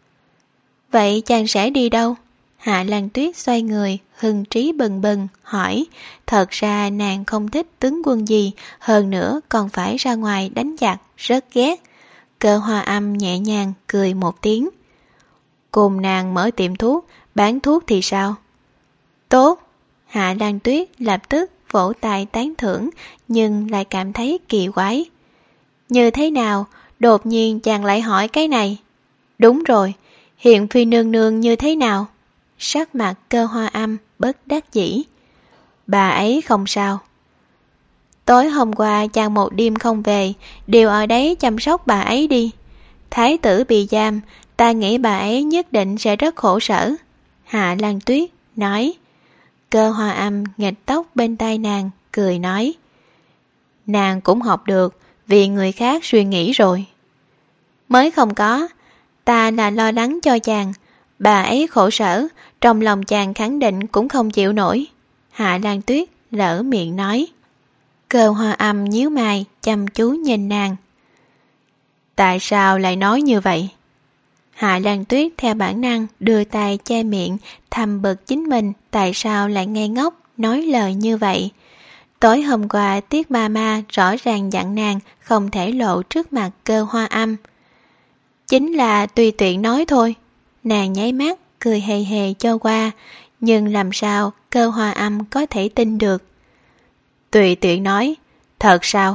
Vậy chàng sẽ đi đâu? Hạ Lan Tuyết xoay người, hưng trí bừng bừng, hỏi. Thật ra nàng không thích tướng quân gì, hơn nữa còn phải ra ngoài đánh giặc, rất ghét. Cơ Hoa Âm nhẹ nhàng cười một tiếng. Cùng nàng mở tiệm thuốc, bán thuốc thì sao? Tốt. Hạ Lan Tuyết lập tức vỗ tay tán thưởng, nhưng lại cảm thấy kỳ quái. Như thế nào, đột nhiên chàng lại hỏi cái này? Đúng rồi, hiện phi nương nương như thế nào? Sắc mặt Cơ Hoa Âm bất đắc dĩ. Bà ấy không sao. Tối hôm qua chàng một đêm không về, đều ở đấy chăm sóc bà ấy đi. Thái tử bị giam, ta nghĩ bà ấy nhất định sẽ rất khổ sở. Hạ Lan Tuyết nói. Cơ Hoa Âm nghịch tóc bên tai nàng, cười nói. Nàng cũng học được, vì người khác suy nghĩ rồi. Mới không có, ta là lo lắng cho chàng. Bà ấy khổ sở, trong lòng chàng khẳng định cũng không chịu nổi. Hạ Lan Tuyết lỡ miệng nói. Cơ Hoa Âm nhíu mày, chăm chú nhìn nàng. Tại sao lại nói như vậy? Hạ Lan Tuyết theo bản năng đưa tay che miệng, thầm bực chính mình tại sao lại ngây ngốc nói lời như vậy. Tối hôm qua Tiết ma ma rõ ràng dặn nàng không thể lộ trước mặt Cơ Hoa Âm. Chính là tùy tiện nói thôi. Nàng nháy mắt cười hề hề cho qua, nhưng làm sao Cơ Hoa Âm có thể tin được. Tùy tiện nói, thật sao?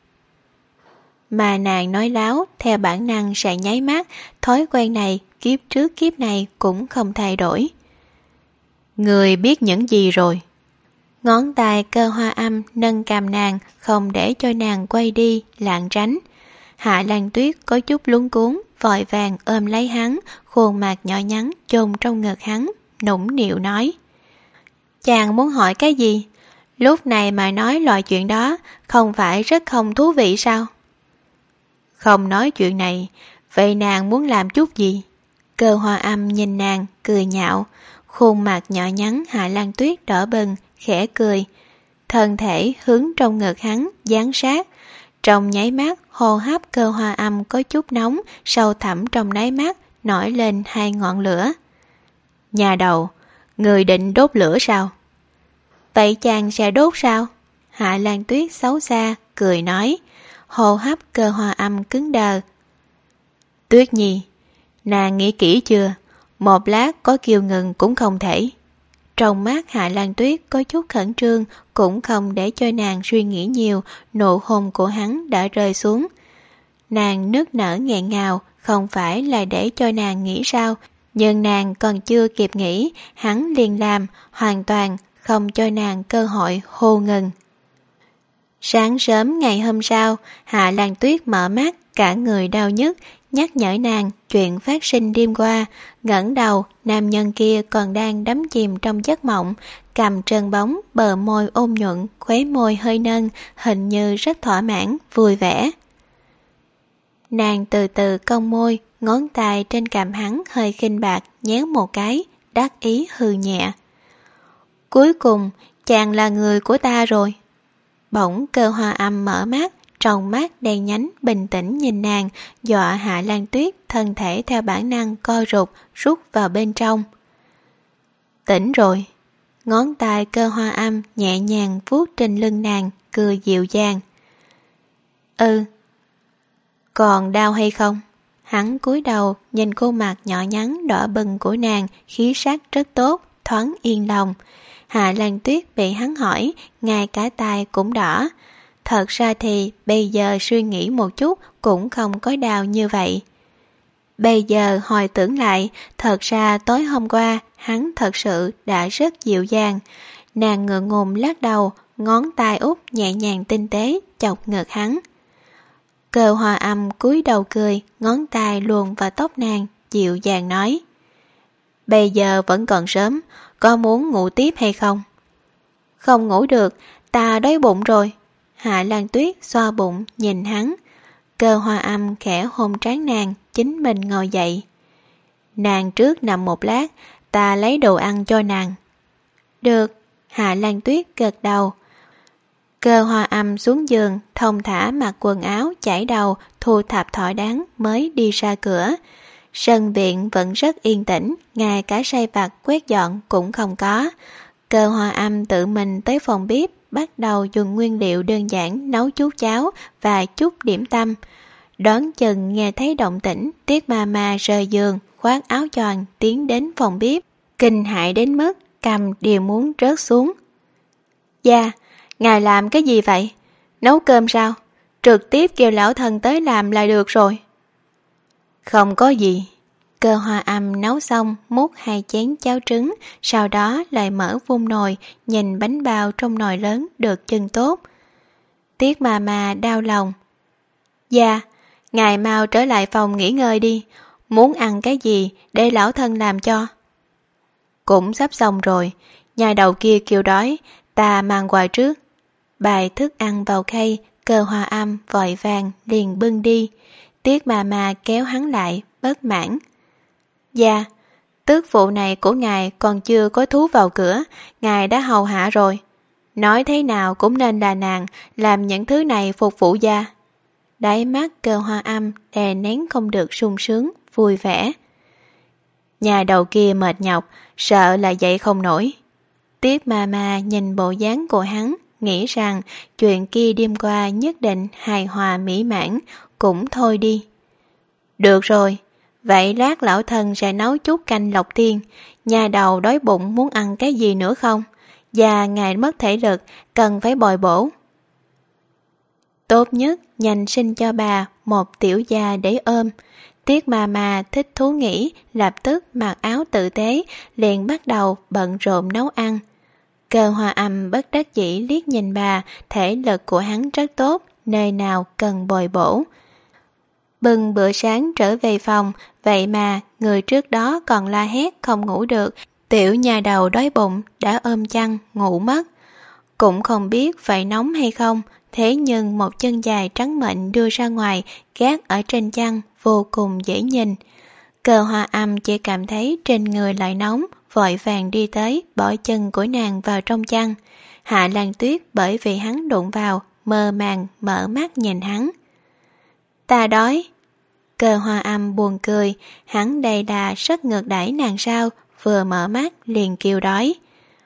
Mà nàng nói láo theo bản năng sẽ nháy mắt, thói quen này kiếp trước kiếp này cũng không thay đổi. Người biết những gì rồi? Ngón tay Cơ Hoa Âm nâng cằm nàng, không để cho nàng quay đi lảng tránh. Hạ Lan Tuyết có chút luống cuống, vội vàng ôm lấy hắn, khuôn mặt nhỏ nhắn chôn trong ngực hắn, nũng nịu nói. Chàng muốn hỏi cái gì? Lúc này mà nói loại chuyện đó không phải rất không thú vị sao? Không nói chuyện này, vậy nàng muốn làm chút gì? Cơ Hoa Âm nhìn nàng, cười nhạo, khuôn mặt nhỏ nhắn Hạ Lan Tuyết đỏ bừng, khẽ cười. Thân thể hướng trong ngực hắn, dán sát. Trong nháy mắt, hô hấp Cơ Hoa Âm có chút nóng, sâu thẳm trong đáy mắt, nổi lên hai ngọn lửa. Nhà đầu, người định đốt lửa sao? Vậy chàng sẽ đốt sao? Hạ Lan Tuyết xấu xa, cười nói. Hô hấp Cơ Hoa Âm cứng đờ. Tuyết Nhi, nàng nghĩ kỹ chưa? Một lát có kêu ngừng cũng không thể. Trong mắt Hạ Lan Tuyết có chút khẩn trương, cũng không để cho nàng suy nghĩ nhiều, nụ hôn của hắn đã rơi xuống. Nàng nức nở nghẹn ngào, không phải là để cho nàng nghĩ sao, nhưng nàng còn chưa kịp nghĩ, hắn liền làm, hoàn toàn không cho nàng cơ hội hô ngừng. Sáng sớm ngày hôm sau, Hạ Lan Tuyết mở mắt, cả người đau nhức, nhắc nhở nàng chuyện phát sinh đêm qua. Ngẩng đầu, nam nhân kia còn đang đắm chìm trong giấc mộng, cằm trơn bóng, bờ môi ôn nhuận, khóe môi hơi nâng, hình như rất thỏa mãn, vui vẻ. Nàng từ từ cong môi, ngón tay trên cằm hắn hơi khinh bạc, nhéo một cái, đắc ý hừ nhẹ. Cuối cùng, chàng là người của ta rồi. Bỗng Cơ Hoa Âm mở mắt, trong mắt đen nhánh bình tĩnh nhìn nàng, dọa Hạ Lan Tuyết thân thể theo bản năng co rụt, rút vào bên trong. Tỉnh rồi. Ngón tay Cơ Hoa Âm nhẹ nhàng vuốt trên lưng nàng, cười dịu dàng. Ừ. Còn đau hay không? Hắn cúi đầu nhìn khuôn mặt nhỏ nhắn đỏ bừng của nàng, khí sắc rất tốt, thoáng yên lòng. Hạ Lan Tuyết bị hắn hỏi, ngay cả tai cũng đỏ. Thật ra thì bây giờ suy nghĩ một chút cũng không có đau như vậy. Bây giờ hồi tưởng lại, thật ra tối hôm qua hắn thật sự đã rất dịu dàng. Nàng ngượng ngùng lắc đầu, ngón tay út nhẹ nhàng tinh tế chọc ngực hắn. Cơ Hoa Âm cúi đầu cười, ngón tay luồn vào tóc nàng, dịu dàng nói. Bây giờ vẫn còn sớm, có muốn ngủ tiếp hay không? Không ngủ được, ta đói bụng rồi. Hạ Lan Tuyết xoa bụng nhìn hắn. Cơ Hoa Âm khẽ hôn trán nàng, chính mình ngồi dậy. Nàng trước nằm một lát, ta lấy đồ ăn cho nàng. Được. Hạ Lan Tuyết gật đầu. Cơ Hoa Âm xuống giường, thong thả mặc quần áo, chải đầu, thu thập thỏa đáng mới đi ra cửa. Sân viện vẫn rất yên tĩnh, ngay cả sai vặt quét dọn cũng không có. Cơ Hoa Âm tự mình tới phòng bếp, bắt đầu dùng nguyên liệu đơn giản nấu chút cháo và chút điểm tâm. Đoán chừng nghe thấy động tĩnh, Tiết ma ma rời giường, khoác áo choàng tiến đến phòng bếp, kinh hãi đến mức cầm đều muốn rớt xuống. Dạ, Ngài làm cái gì vậy? Nấu cơm sao? Trực tiếp kêu lão thần tới làm là được rồi. Không có gì. Cơ Hoa Âm nấu xong múc hai chén cháo trứng, sau đó lại mở vung nồi, nhìn bánh bao trong nồi lớn được chưng tốt. Tiết mà mà đau lòng. Dạ, ngài mau trở lại phòng nghỉ ngơi đi, muốn ăn cái gì để lão thân làm cho. Cũng sắp xong rồi, nhà đầu kia kêu đói, ta mang qua trước. Bài thức ăn vào khay, Cơ Hoa Âm vội vàng liền bưng đi. Tiết mà mà kéo hắn lại, bất mãn. Dạ, tước vụ này của ngài còn chưa có thú vào cửa, ngài đã hầu hạ rồi. Nói thế nào cũng nên là nàng làm những thứ này phục vụ gia. Đáy mắt Cơ Hoa Âm đè nén không được sung sướng, vui vẻ. Nhà đầu kia mệt nhọc, sợ là dậy không nổi. Tiết mà mà nhìn bộ dáng của hắn, nghĩ rằng chuyện kia đêm qua nhất định hài hòa mỹ mãn, cũng thôi đi. Được rồi, vậy lát lão thân sẽ nấu chút canh lộc tiên, nhà đầu đói bụng muốn ăn cái gì nữa không? Và ngài mất thể lực, cần phải bồi bổ. Tốt nhất nhanh sinh cho bà một tiểu gia để ôm. Tiết mà mà thích thú nghĩ, lập tức mặc áo tử tế, liền bắt đầu bận rộn nấu ăn. Cơ Hoa Âm bất đắc dĩ liếc nhìn bà, thể lực của hắn rất tốt, nơi nào cần bồi bổ. Bưng bữa sáng trở về phòng, vậy mà người trước đó còn la hét không ngủ được, tiểu nhà đầu đói bụng đã ôm chăn ngủ mất. Cũng không biết phải nóng hay không, thế nhưng một chân dài trắng mịn đưa ra ngoài, gác ở trên chăn, vô cùng dễ nhìn. Cơ Hoa Âm chỉ cảm thấy trên người lại nóng, vội vàng đi tới, bỏ chân của nàng vào trong chăn. Hạ Lan Tuyết bởi vì hắn đụng vào, mơ màng mở mắt nhìn hắn. Ta đói. Cơ Hoa Âm buồn cười, hắn đây là rất ngược đãi nàng sao, vừa mở mắt liền kêu đói.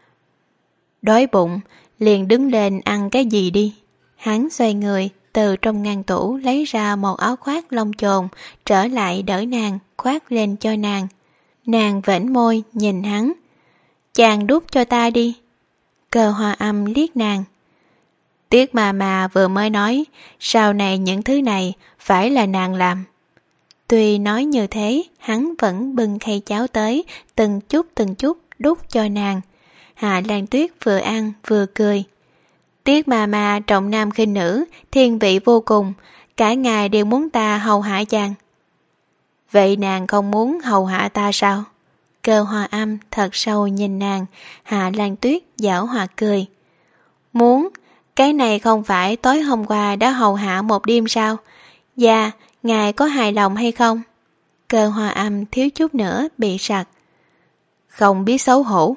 Đói bụng, liền đứng lên ăn cái gì đi. Hắn xoay người, từ trong ngăn tủ lấy ra một áo khoác lông chồn, trở lại đỡ nàng, khoác lên cho nàng. Nàng vểnh môi nhìn hắn. Chàng đút cho ta đi. Cơ Hoa Âm liếc nàng. Tiết mà mà vừa mới nói, sau này những thứ này phải là nàng làm. Tuy nói như thế, hắn vẫn bưng khay cháo tới, từng chút từng chút đút cho nàng. Hạ Lan Tuyết vừa ăn vừa cười. Tiết mà mà trọng nam khinh nữ, thiên vị vô cùng, cả ngày đều muốn ta hầu hạ chàng. Vậy nàng không muốn hầu hạ ta sao? Cơ Hoa Âm thật sâu nhìn nàng, Hạ Lan Tuyết giảo hoạt cười. Muốn, cái này không phải tối hôm qua đã hầu hạ một đêm sao? Dạ, ngài có hài lòng hay không? Cơ Hoa Âm thiếu chút nữa bị sặc. Không biết xấu hổ.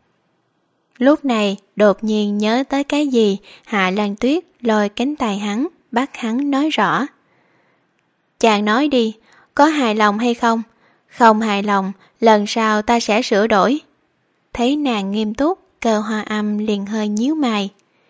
Lúc này đột nhiên nhớ tới cái gì, Hạ Lan Tuyết lôi cánh tay hắn, bắt hắn nói rõ. Chàng nói đi, có hài lòng hay không? Không hài lòng, lần sau ta sẽ sửa đổi. Thấy nàng nghiêm túc, Cơ Hoa Âm liền hơi nhíu mày.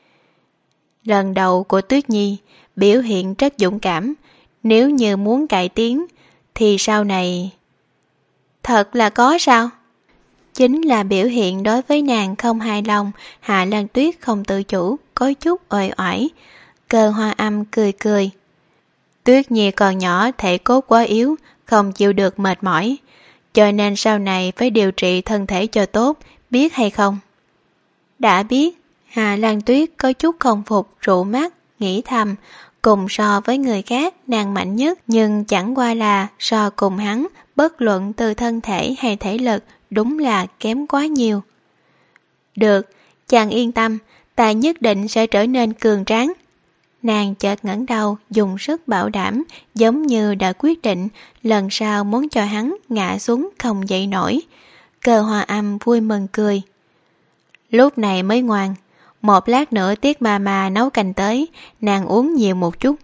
Lần đầu của Tuyết Nhi biểu hiện rất dũng cảm, nếu như muốn cải tiến thì sau này... Thật là có sao? Chính là biểu hiện đối với nàng không hài lòng, Hạ Lan Tuyết không tự chủ, có chút uể oải. Cơ Hoa Âm cười cười. Tuyết Nhi còn nhỏ, thể cốt quá yếu, không chịu được mệt mỏi, cho nên sau này phải điều trị thân thể cho tốt, biết hay không? Đã biết. Hạ Lan Tuyết có chút không phục, rụ mắt, nghĩ thầm, cùng so với người khác nàng mạnh nhất, nhưng chẳng qua là so cùng hắn, bất luận từ thân thể hay thể lực, đúng là kém quá nhiều. Được, chàng yên tâm, ta nhất định sẽ trở nên cường tráng. Nàng chợt ngẩng đầu, dùng sức bảo đảm, giống như đã quyết định lần sau muốn cho hắn ngã xuống không dậy nổi. Cơ Hoa Âm vui mừng cười. Lúc này mới ngoan, một lát nữa Tiết mà mà nấu canh tới, nàng uống nhiều một chút.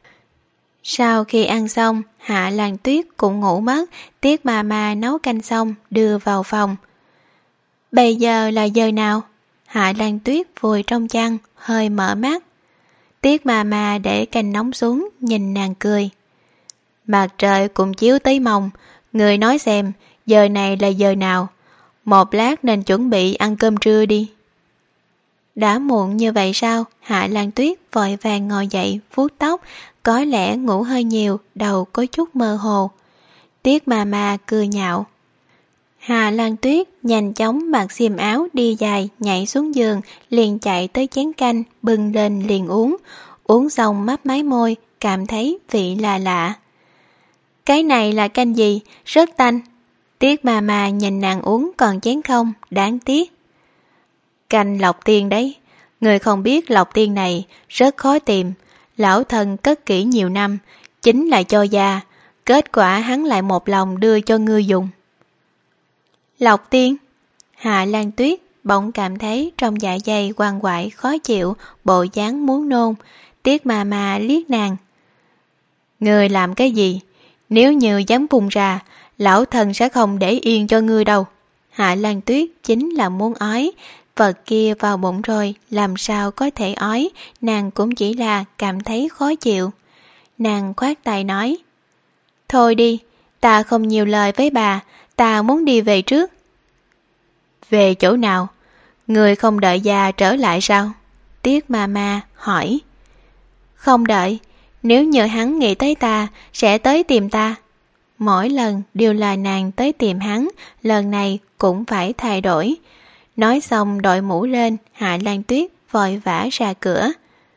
Sau khi ăn xong, Hạ Lan Tuyết cũng ngủ mất, Tiết mà mà nấu canh xong đưa vào phòng. Bây giờ là giờ nào? Hạ Lan Tuyết vùi trong chăn, hơi mở mắt. Tiết mà mà để canh nóng xuống, nhìn nàng cười. Mặt trời cũng chiếu tới mông, người nói xem, giờ này là giờ nào? Một lát nên chuẩn bị ăn cơm trưa đi. đã muộn như vậy sao? Hạ Lan Tuyết vội vàng ngồi dậy vuốt tóc, có lẽ ngủ hơi nhiều, đầu có chút mơ hồ. Tiết mà mà cười nhạo. Hạ Lan Tuyết nhanh chóng mặc xiêm áo đi dài, nhảy xuống giường, liền chạy tới chén canh, bưng lên liền uống. Uống xong mấp máy môi, cảm thấy vị lạ lạ. Cái này là canh gì? Rất tanh. Tiết mà mà nhìn nàng uống còn chén không, đáng tiếc. Canh lộc tiên đấy. Người không biết lộc tiên này rất khó tìm. Lão thần cất kỹ nhiều năm, chính là cho già. Kết quả hắn lại một lòng đưa cho ngươi dùng. Lộc tiên? Hạ Lan Tuyết bỗng cảm thấy trong dạ dày quằn quại khó chịu, bộ dáng muốn nôn. Tiết mà mà liếc nàng. Ngươi làm cái gì? Nếu như dám phun ra, lão thần sẽ không để yên cho ngươi đâu. Hạ Lan Tuyết chính là muốn ói, vật kia vào bụng rồi, làm sao có thể ói, nàng cũng chỉ là cảm thấy khó chịu. Nàng khoát tay nói, thôi đi, ta không nhiều lời với bà, ta muốn đi về trước. Về chỗ nào? Người không đợi già trở lại sao? Tiết mà mà hỏi. Không đợi, nếu như hắn nghĩ tới ta, sẽ tới tìm ta. Mỗi lần đều là nàng tới tìm hắn, lần này cũng phải thay đổi. Nói xong đội mũ lên, Hạ Lan Tuyết vội vã ra cửa.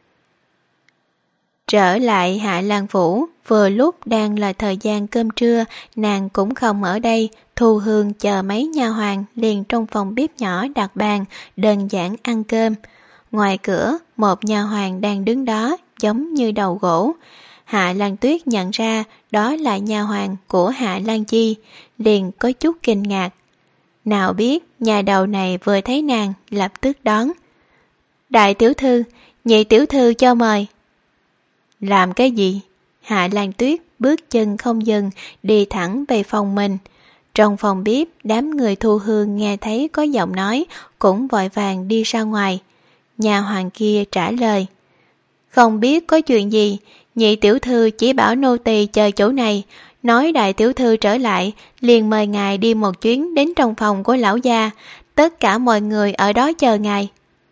Trở lại Hạ Lan Phủ, vừa lúc đang là thời gian cơm trưa, nàng cũng không ở đây. Thu Hương chờ mấy nha hoàn liền trong phòng bếp nhỏ đặt bàn, đơn giản ăn cơm. Ngoài cửa, một nha hoàn đang đứng đó, giống như đầu gỗ. Hạ Lan Tuyết nhận ra đó là nha hoàn của Hạ Lan Chi, liền có chút kinh ngạc. Nào biết nhà đầu này vừa thấy nàng lập tức đón. Đại tiểu thư, nhị tiểu thư cho mời. Làm cái gì? Hạ Lan Tuyết bước chân không dừng, đi thẳng về phòng mình. Trong phòng bếp, đám người Thu Hương nghe thấy có giọng nói, cũng vội vàng đi ra ngoài. Nhà hoàng kia trả lời. Không biết có chuyện gì, nhị tiểu thư chỉ bảo nô tỳ chờ chỗ này, nói đại tiểu thư trở lại, liền mời ngài đi một chuyến đến trong phòng của lão gia, tất cả mọi người ở đó chờ ngài.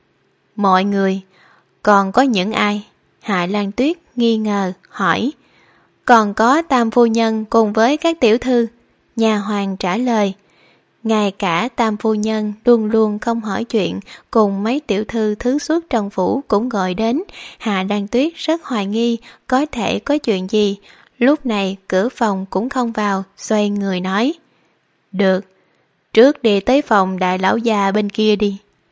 Mọi người? Còn có những ai? Hạ Lan Tuyết nghi ngờ, hỏi. Còn có tam phu nhân cùng với các tiểu thư. Nhà hoàng trả lời. Ngay cả tam phu nhân luôn luôn không hỏi chuyện, cùng mấy tiểu thư thứ xuất trong phủ cũng gọi đến. Hạ Lan Tuyết rất hoài nghi có thể có chuyện gì. Lúc này cửa phòng cũng không vào, xoay người nói. Được, trước đi tới phòng đại lão già bên kia đi.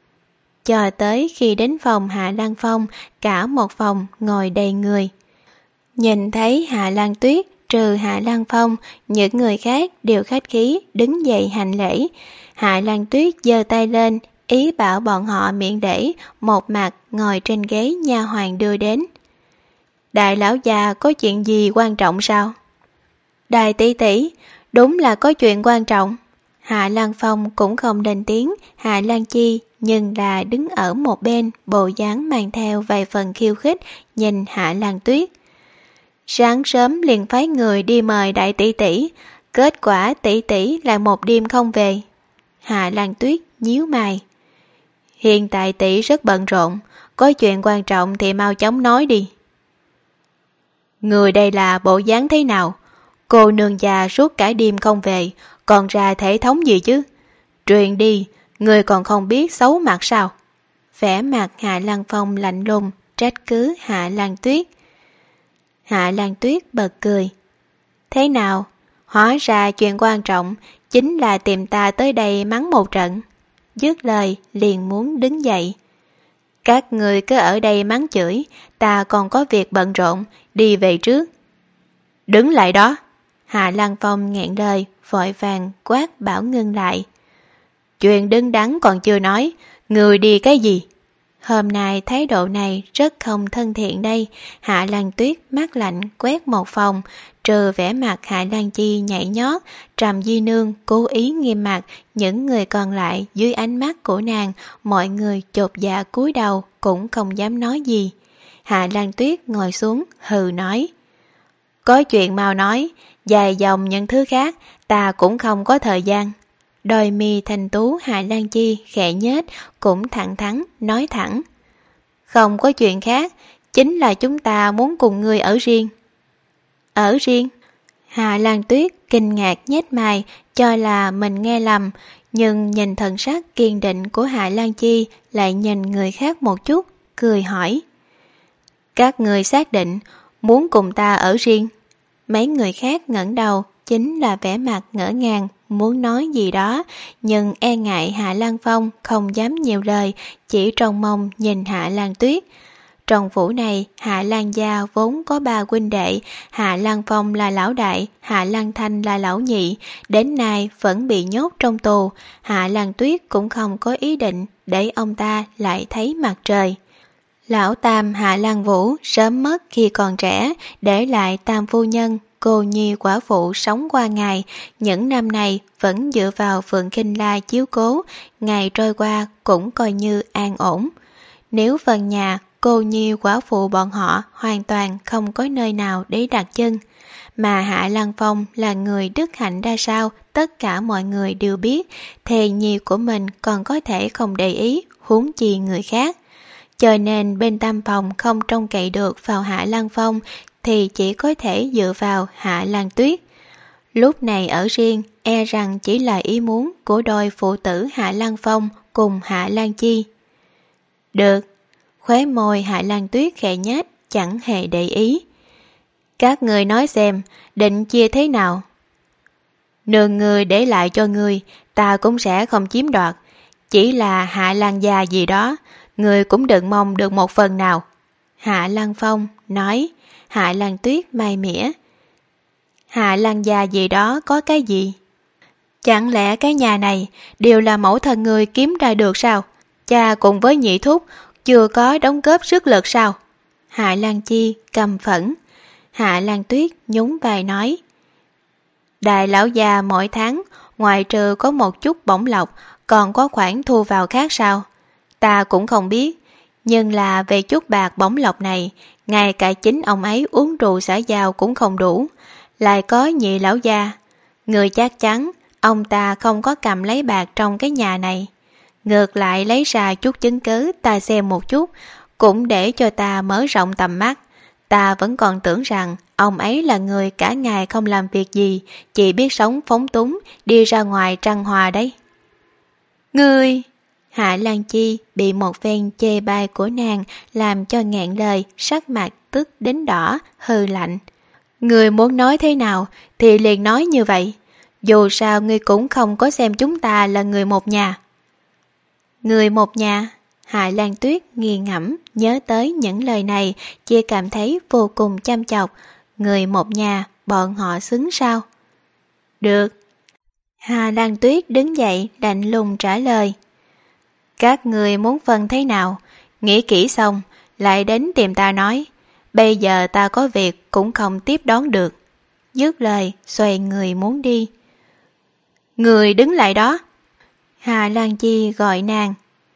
Cho tới khi đến phòng Hạ Lan Phong, cả một phòng ngồi đầy người. Nhìn thấy Hạ Lan Tuyết, trừ Hạ Lan Phong, những người khác đều khách khí đứng dậy hành lễ. Hạ Lan Tuyết giơ tay lên, ý bảo bọn họ miệng để, một mặt ngồi trên ghế nha hoàn đưa đến. Đại lão già có chuyện gì quan trọng sao? Đại tỷ tỷ, đúng là có chuyện quan trọng. Hạ Lan Phong cũng không lên tiếng, Hạ Lan Chi nhưng là đứng ở một bên, bộ dáng mang theo vài phần khiêu khích, nhìn Hạ Lan Tuyết. Sáng sớm liền phái người đi mời đại tỷ tỷ, kết quả tỷ tỷ là một đêm không về. Hạ Lan Tuyết nhíu mày. Hiện tại tỷ rất bận rộn, có chuyện quan trọng thì mau chóng nói đi. Người đây là bộ dáng thế nào? Cô nương già suốt cả đêm không về, còn ra thể thống gì chứ? Truyền đi, người còn không biết xấu mặt sao? Vẻ mặt Hạ Lan Phong lạnh lùng, trách cứ Hạ Lan Tuyết. Hạ Lan Tuyết bật cười. Thế nào? Hóa ra chuyện quan trọng chính là tìm ta tới đây mắng một trận. Dứt lời liền muốn đứng dậy. Các người cứ ở đây mắng chửi, ta còn có việc bận rộn, đi về trước. Đứng lại đó. Hạ Lan Phong nghẹn lời, vội vàng quát bảo ngưng lại. Chuyện đứng đắn còn chưa nói, người đi cái gì? Hôm nay thái độ này rất không thân thiện đây. Hạ Lan Tuyết mắt lạnh quét một phòng, trừ vẻ mặt Hạ Lan Chi nhảy nhót, Trầm Di Nương cố ý nghiêm mặt, những người còn lại dưới ánh mắt của nàng, mọi người chột dạ cúi đầu cũng không dám nói gì. Hạ Lan Tuyết ngồi xuống hừ nói. Có chuyện mau nói, dài dòng những thứ khác ta cũng không có thời gian. Đôi mi thanh tú Hạ Lan Chi khẽ nhếch, cũng thẳng thắn nói thẳng: Không có chuyện khác, chính là chúng ta muốn cùng ngươi ở riêng. Ở riêng? Hạ Lan Tuyết kinh ngạc nhếch mày, cho là mình nghe lầm, nhưng nhìn thần sắc kiên định của Hạ Lan Chi, lại nhìn người khác một chút, cười hỏi: Các người xác định muốn cùng ta ở riêng? Mấy người khác ngẩng đầu, chính là vẻ mặt ngỡ ngàng, muốn nói gì đó, nhưng e ngại Hạ Lan Phong không dám nhiều lời, chỉ trông mong nhìn Hạ Lan Tuyết. Trong phủ này, Hạ Lan gia vốn có ba huynh đệ, Hạ Lan Phong là lão đại, Hạ Lan Thanh là lão nhị, đến nay vẫn bị nhốt trong tù. Hạ Lan Tuyết cũng không có ý định để ông ta lại thấy mặt trời. Lão tam Hạ Lan Vũ sớm mất khi còn trẻ, để lại tam phu nhân, cô nhi quả phụ sống qua ngày. Những năm này vẫn dựa vào Phượng Kinh La chiếu cố, ngày trôi qua cũng coi như an ổn. Nếu phần nhà, cô nhi quả phụ bọn họ hoàn toàn không có nơi nào để đặt chân. Mà Hạ Lan Phong là người đức hạnh ra sao, tất cả mọi người đều biết, thề nhi của mình còn có thể không để ý, huống chi người khác. Cho nên bên tam phòng không trông cậy được vào Hạ Lan Phong, thì chỉ có thể dựa vào Hạ Lan Tuyết. Lúc này ở riêng, e rằng chỉ là ý muốn của đôi phụ tử Hạ Lan Phong cùng Hạ Lan Chi. Được. Khóe môi Hạ Lan Tuyết khẽ nhếch, chẳng hề để ý. Các người nói xem, định chia thế nào? Nương người để lại cho người, ta cũng sẽ không chiếm đoạt. Chỉ là Hạ Lan gia gì đó, người cũng đừng mong được một phần nào. Hạ Lan Phong nói. Hạ Lan Tuyết mai mỉa. Hạ Lan gia gì đó có cái gì? Chẳng lẽ cái nhà này đều là mẫu thân người kiếm ra được sao? Cha cùng với nhị thúc chưa có đóng góp sức lực sao? Hạ Lan Chi căm phẫn. Hạ Lan Tuyết nhún vai nói. Đại lão già mỗi tháng, ngoài trừ có một chút bổng lộc, còn có khoản thu vào khác sao? Ta cũng không biết, nhưng là về chút bạc bổng lộc này, ngay cả chính ông ấy uống rượu xã giao cũng không đủ. Lại có nhị lão già, người chắc chắn ông ta không có cầm lấy bạc trong cái nhà này. Ngược lại lấy ra chút chứng cứ ta xem một chút, cũng để cho ta mở rộng tầm mắt. Ta vẫn còn tưởng rằng ông ấy là người cả ngày không làm việc gì, chỉ biết sống phóng túng, đi ra ngoài trăng hòa đấy. Ngươi! Hạ Lan Chi bị một phen chê bai của nàng làm cho nghẹn lời, sắc mặt tức đến đỏ, hừ lạnh. Ngươi muốn nói thế nào thì liền nói như vậy. Dù sao ngươi cũng không có xem chúng ta là người một nhà. Người một nhà? Hạ Lan Tuyết nghi ngẫm nhớ tới những lời này, chỉ cảm thấy vô cùng chăm chọc. Người một nhà, bọn họ xứng sao? Được. Hạ Lan Tuyết đứng dậy lạnh lùng trả lời. Các người muốn phân thế nào? Nghĩ kỹ xong, lại đến tìm ta nói. Bây giờ ta có việc cũng không tiếp đón được. Dứt lời, xoay người muốn đi. Người đứng lại đó. Hạ Lan Chi gọi nàng.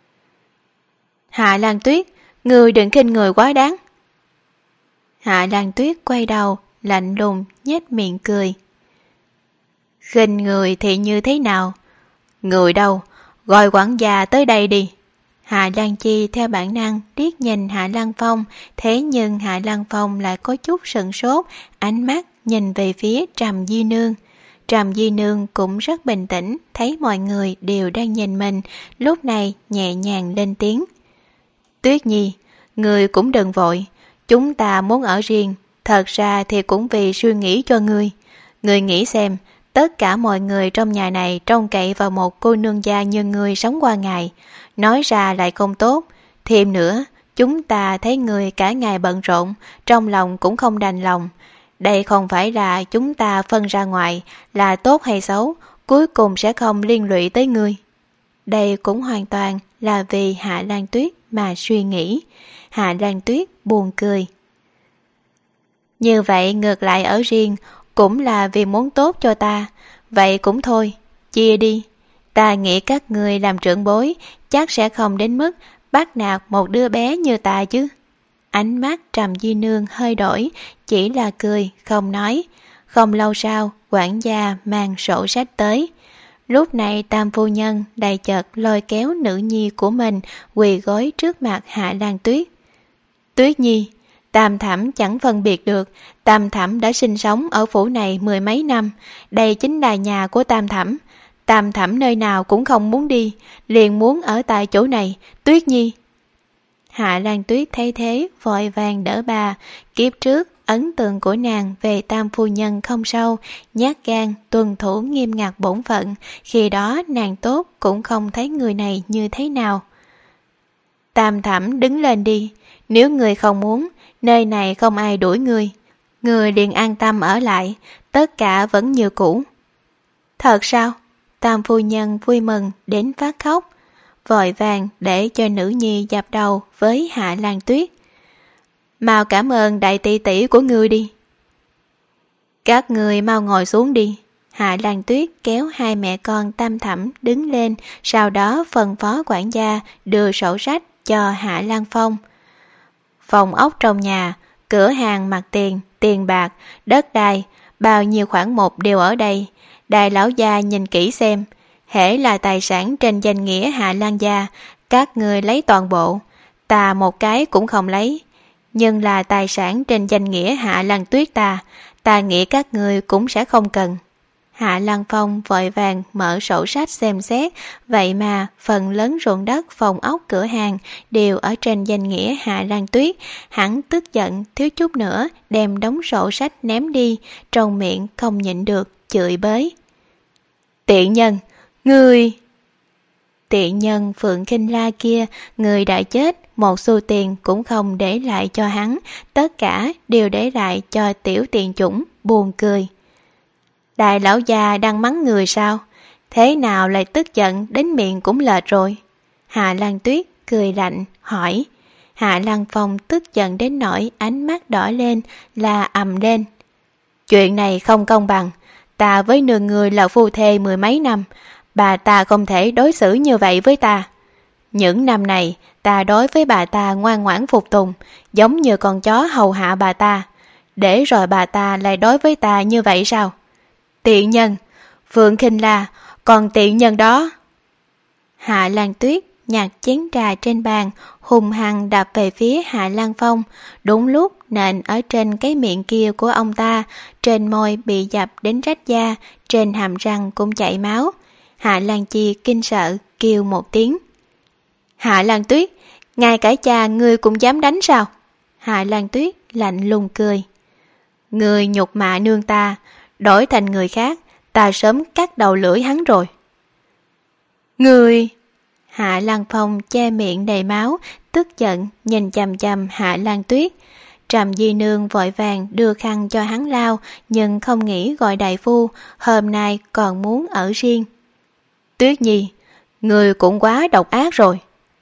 Hạ Lan Tuyết, người đừng khinh người quá đáng. Hạ Lan Tuyết quay đầu, lạnh lùng, nhếch miệng cười. Khinh người thì như thế nào? Người đâu? Gọi quản gia tới đây đi. Hạ Lan Chi theo bản năng liếc nhìn Hạ Lan Phong, thế nhưng Hạ Lan Phong lại có chút sửng sốt, ánh mắt nhìn về phía Trầm Di Nương. Trầm Di Nương cũng rất bình tĩnh, thấy mọi người đều đang nhìn mình, lúc này nhẹ nhàng lên tiếng. Tuyết Nhi, người cũng đừng vội, chúng ta muốn ở riêng, thật ra thì cũng vì suy nghĩ cho ngươi. Ngươi nghĩ xem, tất cả mọi người trong nhà này trông cậy vào một cô nương gia như ngươi sống qua ngày, nói ra lại không tốt. Thêm nữa, chúng ta thấy người cả ngày bận rộn, trong lòng cũng không đành lòng. Đây không phải là chúng ta phân ra ngoài là tốt hay xấu, cuối cùng sẽ không liên lụy tới ngươi. Đây cũng hoàn toàn là vì Hạ Lan Tuyết mà suy nghĩ. Hạ Lan Tuyết buồn cười. Như vậy ngược lại ở riêng cũng là vì muốn tốt cho ta. Vậy cũng thôi, chia đi. Ta nghĩ các người làm trưởng bối chắc sẽ không đến mức bắt nạt một đứa bé như ta chứ. Ánh mắt Trầm Di Nương hơi đổi, chỉ là cười, không nói. Không lâu sau, quản gia mang sổ sách tới. Lúc này Tam phu nhân đầy chợt lôi kéo nữ nhi của mình quỳ gối trước mặt Hạ Lan Tuyết. Tuyết nhi, Tam thẩm chẳng phân biệt được, Tam thẩm đã sinh sống ở phủ này mười mấy năm, đây chính là nhà của Tam thẩm. Tam thẩm nơi nào cũng không muốn đi, liền muốn ở tại chỗ này, Tuyết nhi. Hạ Lan Tuyết thấy thế vội vàng đỡ bà. Kiếp trước ấn tượng của nàng về Tam phu nhân không sâu, nhát gan, tuân thủ nghiêm ngặt bổn phận. Khi đó nàng tốt cũng không thấy người này như thế nào. Tam thẩm đứng lên đi, nếu người không muốn, nơi này không ai đuổi người, người liền an tâm ở lại, tất cả vẫn như cũ. Thật sao? Tam phu nhân vui mừng đến phát khóc, vội vàng để cho nữ nhi dập đầu với Hạ Lan Tuyết. Mau cảm ơn đại tỷ tỷ của ngươi đi. Các người mau ngồi xuống đi. Hạ Lan Tuyết kéo hai mẹ con Tam thẩm đứng lên, sau đó phân phó quản gia đưa sổ sách cho Hạ Lan Phong. Phòng ốc trong nhà, cửa hàng mặt tiền, tiền bạc, đất đai, bao nhiêu khoản một đều ở đây. Đại lão gia nhìn kỹ xem, hễ là tài sản trên danh nghĩa Hạ Lan gia, các người lấy toàn bộ, ta một cái cũng không lấy. Nhưng là tài sản trên danh nghĩa Hạ Lan Tuyết ta, ta nghĩ các người cũng sẽ không cần. Hạ Lan Phong vội vàng mở sổ sách xem xét, vậy mà phần lớn ruộng đất, phòng ốc, cửa hàng đều ở trên danh nghĩa Hạ Lan Tuyết. Hắn tức giận thiếu chút nữa đem đống sổ sách ném đi, trong miệng không nhịn được chửi bới. Tiện nhân, ngươi... Tiện nhân Phượng Khinh La kia, người đã chết, một xu tiền cũng không để lại cho hắn, tất cả đều để lại cho tiểu tiện chủng, buồn cười. Đại lão già đang mắng người sao? Thế nào lại tức giận đến miệng cũng lệch rồi? Hạ Lan Tuyết cười lạnh, hỏi. Hạ Lan Phong tức giận đến nỗi ánh mắt đỏ lên, la ầm lên. Chuyện này không công bằng, ta với nương người là phu thê mười mấy năm, bà ta không thể đối xử như vậy với ta. Những năm này, ta đối với bà ta ngoan ngoãn phục tùng, giống như con chó hầu hạ bà ta. Để rồi bà ta lại đối với ta như vậy sao? Tiện nhân, Phượng Khinh La, còn tiện nhân đó. Hạ Lan Tuyết nhặt chén trà trên bàn, hùng hăng đập về phía Hạ Lan Phong. Đúng lúc nện ở trên cái miệng kia của ông ta, trên môi bị dập đến rách da, trên hàm răng cũng chảy máu. Hạ Lan Chi kinh sợ kêu một tiếng. Hạ Lan Tuyết, ngay cả cha ngươi cũng dám đánh sao? Hạ Lan Tuyết lạnh lùng cười. Ngươi nhục mạ nương ta, đổi thành người khác, ta sớm cắt đầu lưỡi hắn rồi. Ngươi... Hạ Lan Phong che miệng đầy máu, tức giận nhìn chằm chằm Hạ Lan Tuyết. Trầm Di Nương vội vàng đưa khăn cho hắn lau, nhưng không nghĩ gọi đại phu, hôm nay còn muốn ở riêng. Tuyết nhi, ngươi cũng quá độc ác rồi.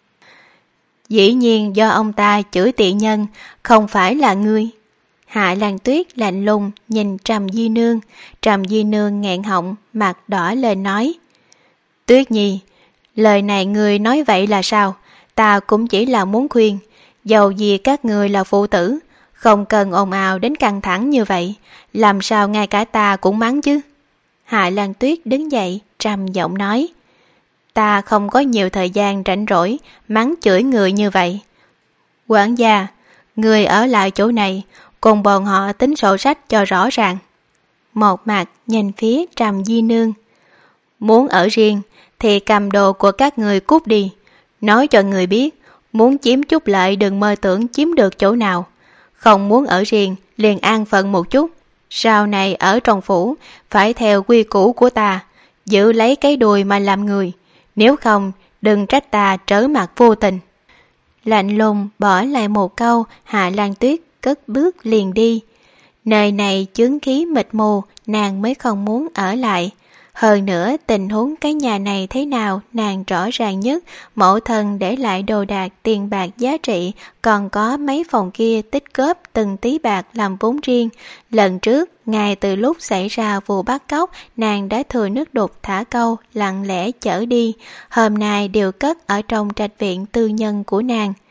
Dĩ nhiên do ông ta chửi tiện nhân, không phải là ngươi. Hạ Lan Tuyết lạnh lùng nhìn Trầm Di Nương. Trầm Di Nương nghẹn họng, mặt đỏ lên nói. Tuyết nhi, lời này ngươi nói vậy là sao? Ta cũng chỉ là muốn khuyên, dầu gì các ngươi là phụ tử, không cần ồn ào đến căng thẳng như vậy, làm sao ngay cả ta cũng mắng chứ? Hạ Lan Tuyết đứng dậy, trầm giọng nói. Ta không có nhiều thời gian rảnh rỗi, mắng chửi người như vậy. Quản gia, người ở lại chỗ này, cùng bọn họ tính sổ sách cho rõ ràng. Một mặt nhìn phía Trầm Di Nương. Muốn ở riêng, thì cầm đồ của các người cút đi. Nói cho người biết, muốn chiếm chút lợi đừng mơ tưởng chiếm được chỗ nào. Không muốn ở riêng, liền an phận một chút. Sau này ở trong phủ, phải theo quy củ của ta, giữ lấy cái đùi mà làm người. Nếu không, đừng trách ta trở mặt vô tình. Lạnh lùng bỏ lại một câu, Hạ Lan Tuyết cất bước liền đi. Nơi này chướng khí mịt mù, nàng mới không muốn ở lại. Hơn nữa tình huống cái nhà này thế nào nàng rõ ràng nhất, mẫu thân để lại đồ đạc tiền bạc giá trị, còn có mấy phòng kia tích góp từng tí bạc làm vốn riêng. Lần trước, ngay từ lúc xảy ra vụ bắt cóc, nàng đã thừa nước đục thả câu, lặng lẽ chở đi, hôm nay đều cất ở trong trạch viện tư nhân của nàng.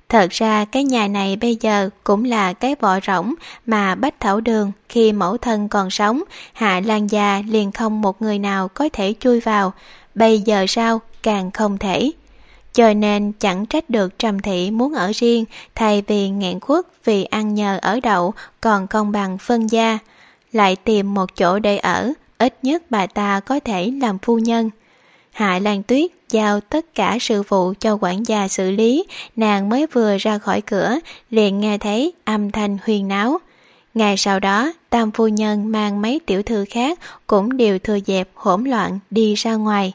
Thật ra cái nhà này bây giờ cũng là cái bọ rỗng mà Bách Thảo Đường khi mẫu thân còn sống, Hạ Lan gia liền không một người nào có thể chui vào, bây giờ sao càng không thể. Cho nên chẳng trách được Trầm Thị muốn ở riêng, thay vì nghẹn khuất vì ăn nhờ ở đậu còn không bằng phân gia, lại tìm một chỗ để ở, ít nhất bà ta có thể làm phu nhân. Hạ Lan Tuyết giao tất cả sự vụ cho quản gia xử lý, nàng mới vừa ra khỏi cửa, liền nghe thấy âm thanh huyên náo. Ngày sau đó, tam phu nhân mang mấy tiểu thư khác cũng đều thừa dẹp hỗn loạn đi ra ngoài.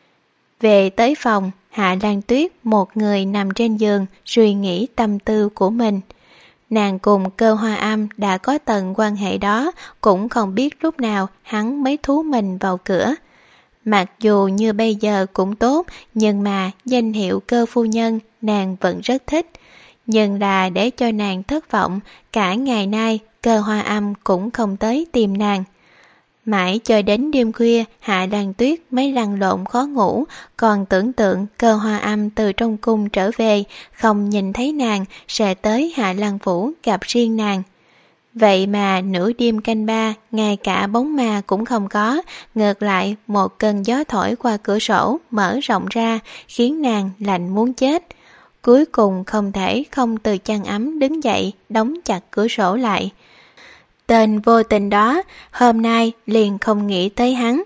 Về tới phòng, Hạ Lan Tuyết một người nằm trên giường suy nghĩ tâm tư của mình. Nàng cùng Cơ Hoa Âm đã có tầng quan hệ đó, cũng không biết lúc nào hắn mới thú mình vào cửa. Mặc dù như bây giờ cũng tốt, nhưng mà danh hiệu Cơ phu nhân nàng vẫn rất thích. Nhưng là để cho nàng thất vọng, cả ngày nay Cơ Hoa Âm cũng không tới tìm nàng. Mãi cho đến đêm khuya, Hạ Lan Tuyết mới lăn lộn khó ngủ, còn tưởng tượng Cơ Hoa Âm từ trong cung trở về, không nhìn thấy nàng, sẽ tới Hạ Lan Phủ gặp riêng nàng. Vậy mà nửa đêm canh ba, ngay cả bóng ma cũng không có, ngược lại một cơn gió thổi qua cửa sổ mở rộng ra, khiến nàng lạnh muốn chết. Cuối cùng không thể không từ chăn ấm đứng dậy, đóng chặt cửa sổ lại. Tên vô tình đó hôm nay liền không nghĩ tới hắn.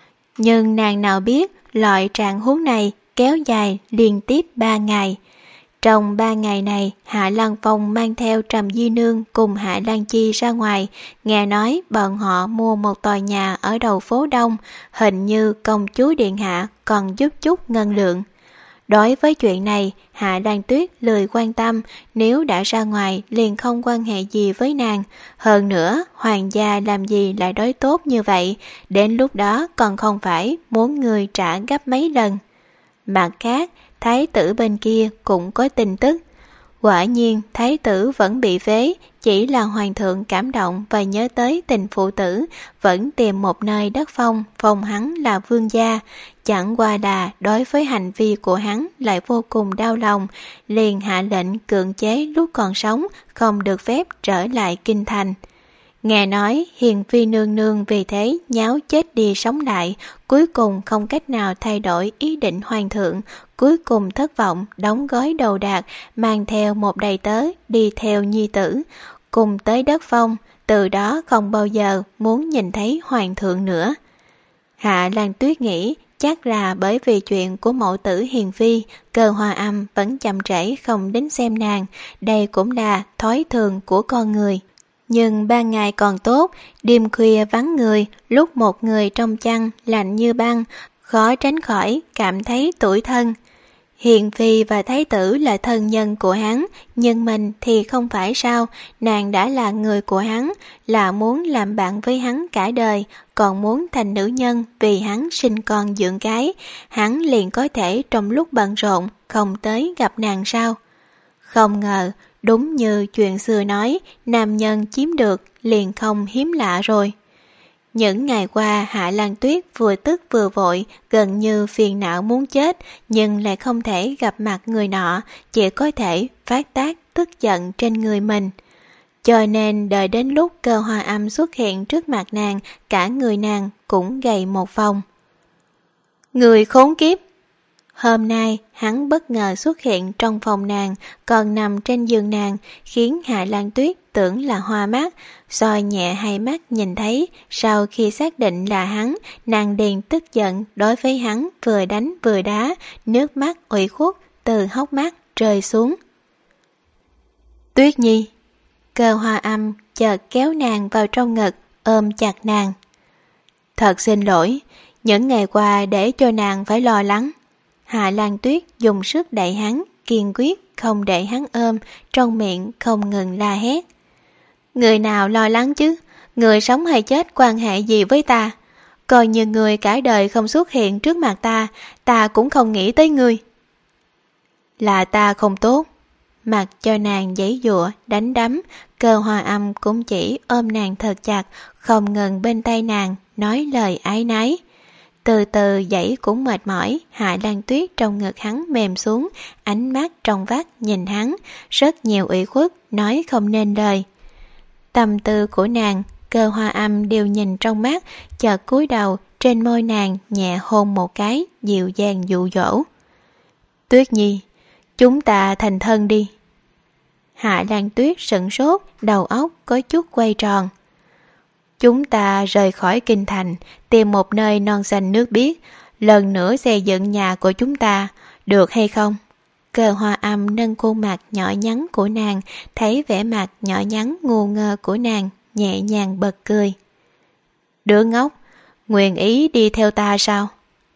Nhưng nàng nào biết loại trạng huống này kéo dài liên tiếp ba ngày. Trong ba ngày này, Hạ Lan Phong mang theo Trầm Di Nương cùng Hạ Lan Chi ra ngoài, nghe nói bọn họ mua một tòa nhà ở đầu phố Đông, hình như công chúa điện hạ còn giúp chút ngân lượng. Đối với chuyện này, Hạ Lan Tuyết lười quan tâm, nếu đã ra ngoài liền không quan hệ gì với nàng. Hơn nữa, hoàng gia làm gì lại đối tốt như vậy, đến lúc đó còn không phải muốn người trả gấp mấy lần. Mặt khác, thái tử bên kia cũng có tin tức. Quả nhiên, thái tử vẫn bị phế, chỉ là hoàng thượng cảm động và nhớ tới tình phụ tử, vẫn tìm một nơi đất phong, phong hắn là vương gia. Chẳng qua là đối với hành vi của hắn lại vô cùng đau lòng, liền hạ lệnh cưỡng chế lúc còn sống, không được phép trở lại kinh thành. Nghe nói Hiền Phi nương nương vì thế nháo chết đi sống lại, cuối cùng không cách nào thay đổi ý định hoàng thượng, cuối cùng thất vọng đóng gói đồ đạc, mang theo một đầy tớ đi theo nhi tử, cùng tới đất phong, từ đó không bao giờ muốn nhìn thấy hoàng thượng nữa. Hạ Lan Tuyết nghĩ chắc là bởi vì chuyện của mẫu tử Hiền Phi, Cơ Hoa Âm vẫn chậm trễ không đến xem nàng, đây cũng là thói thường của con người. Nhưng ban ngày còn tốt, đêm khuya vắng người, lúc một người trong chăn lạnh như băng, khó tránh khỏi cảm thấy tủi thân. Hiền Phi và Thái tử là thân nhân của hắn, nhưng mình thì không phải sao, nàng đã là người của hắn, là muốn làm bạn với hắn cả đời, còn muốn thành nữ nhân vì hắn sinh con dưỡng cái, hắn liền có thể trong lúc bận rộn không tới gặp nàng sao. Không ngờ, đúng như chuyện xưa nói, nam nhân chiếm được liền không hiếm lạ rồi. Những ngày qua Hạ Lan Tuyết vừa tức vừa vội, gần như phiền não muốn chết, nhưng lại không thể gặp mặt người nọ, chỉ có thể phát tác tức giận trên người mình. Cho nên đợi đến lúc Cơ Hoa Âm xuất hiện trước mặt nàng, cả người nàng cũng gầy một vòng. Người khốn kiếp! Hôm nay hắn bất ngờ xuất hiện trong phòng nàng, còn nằm trên giường nàng, khiến Hạ Lan Tuyết tưởng là hoa mắt, soi nhẹ hai mắt nhìn thấy, sau khi xác định là hắn, nàng liền tức giận đối với hắn vừa đánh vừa đá, nước mắt ủy khuất từ hốc mắt rơi xuống. Tuyết Nhi! Cơ Hoa Âm chợt kéo nàng vào trong ngực, ôm chặt nàng. Thật xin lỗi, những ngày qua để cho nàng phải lo lắng. Hạ Lan Tuyết dùng sức đẩy hắn, kiên quyết không để hắn ôm, trong miệng không ngừng la hét. Người nào lo lắng chứ? Người sống hay chết quan hệ gì với ta? Coi như người cả đời không xuất hiện trước mặt ta, ta cũng không nghĩ tới ngươi. Là ta không tốt. Mặc cho nàng giãy giụa, đánh đấm, Cơ Hoa Âm cũng chỉ ôm nàng thật chặt, không ngừng bên tay nàng, nói lời ái náy. Từ từ dãy cũng mệt mỏi, Hạ Lan Tuyết trong ngực hắn mềm xuống, ánh mắt trong vắt nhìn hắn, rất nhiều ủy khuất, nói không nên lời. Tâm tư của nàng, Cơ Hoa Âm đều nhìn trong mắt, chợt cúi đầu, trên môi nàng nhẹ hôn một cái, dịu dàng dụ dỗ. Tuyết Nhi, chúng ta thành thân đi. Hạ Lan Tuyết sững sốt, đầu óc có chút quay tròn. Chúng ta rời khỏi kinh thành, tìm một nơi non xanh nước biếc, lần nữa xây dựng nhà của chúng ta, được hay không? Cơ Hoa Âm nâng khuôn mặt nhỏ nhắn của nàng, thấy vẻ mặt nhỏ nhắn ngu ngơ của nàng, nhẹ nhàng bật cười. Đứa ngốc, nguyện ý đi theo ta sao?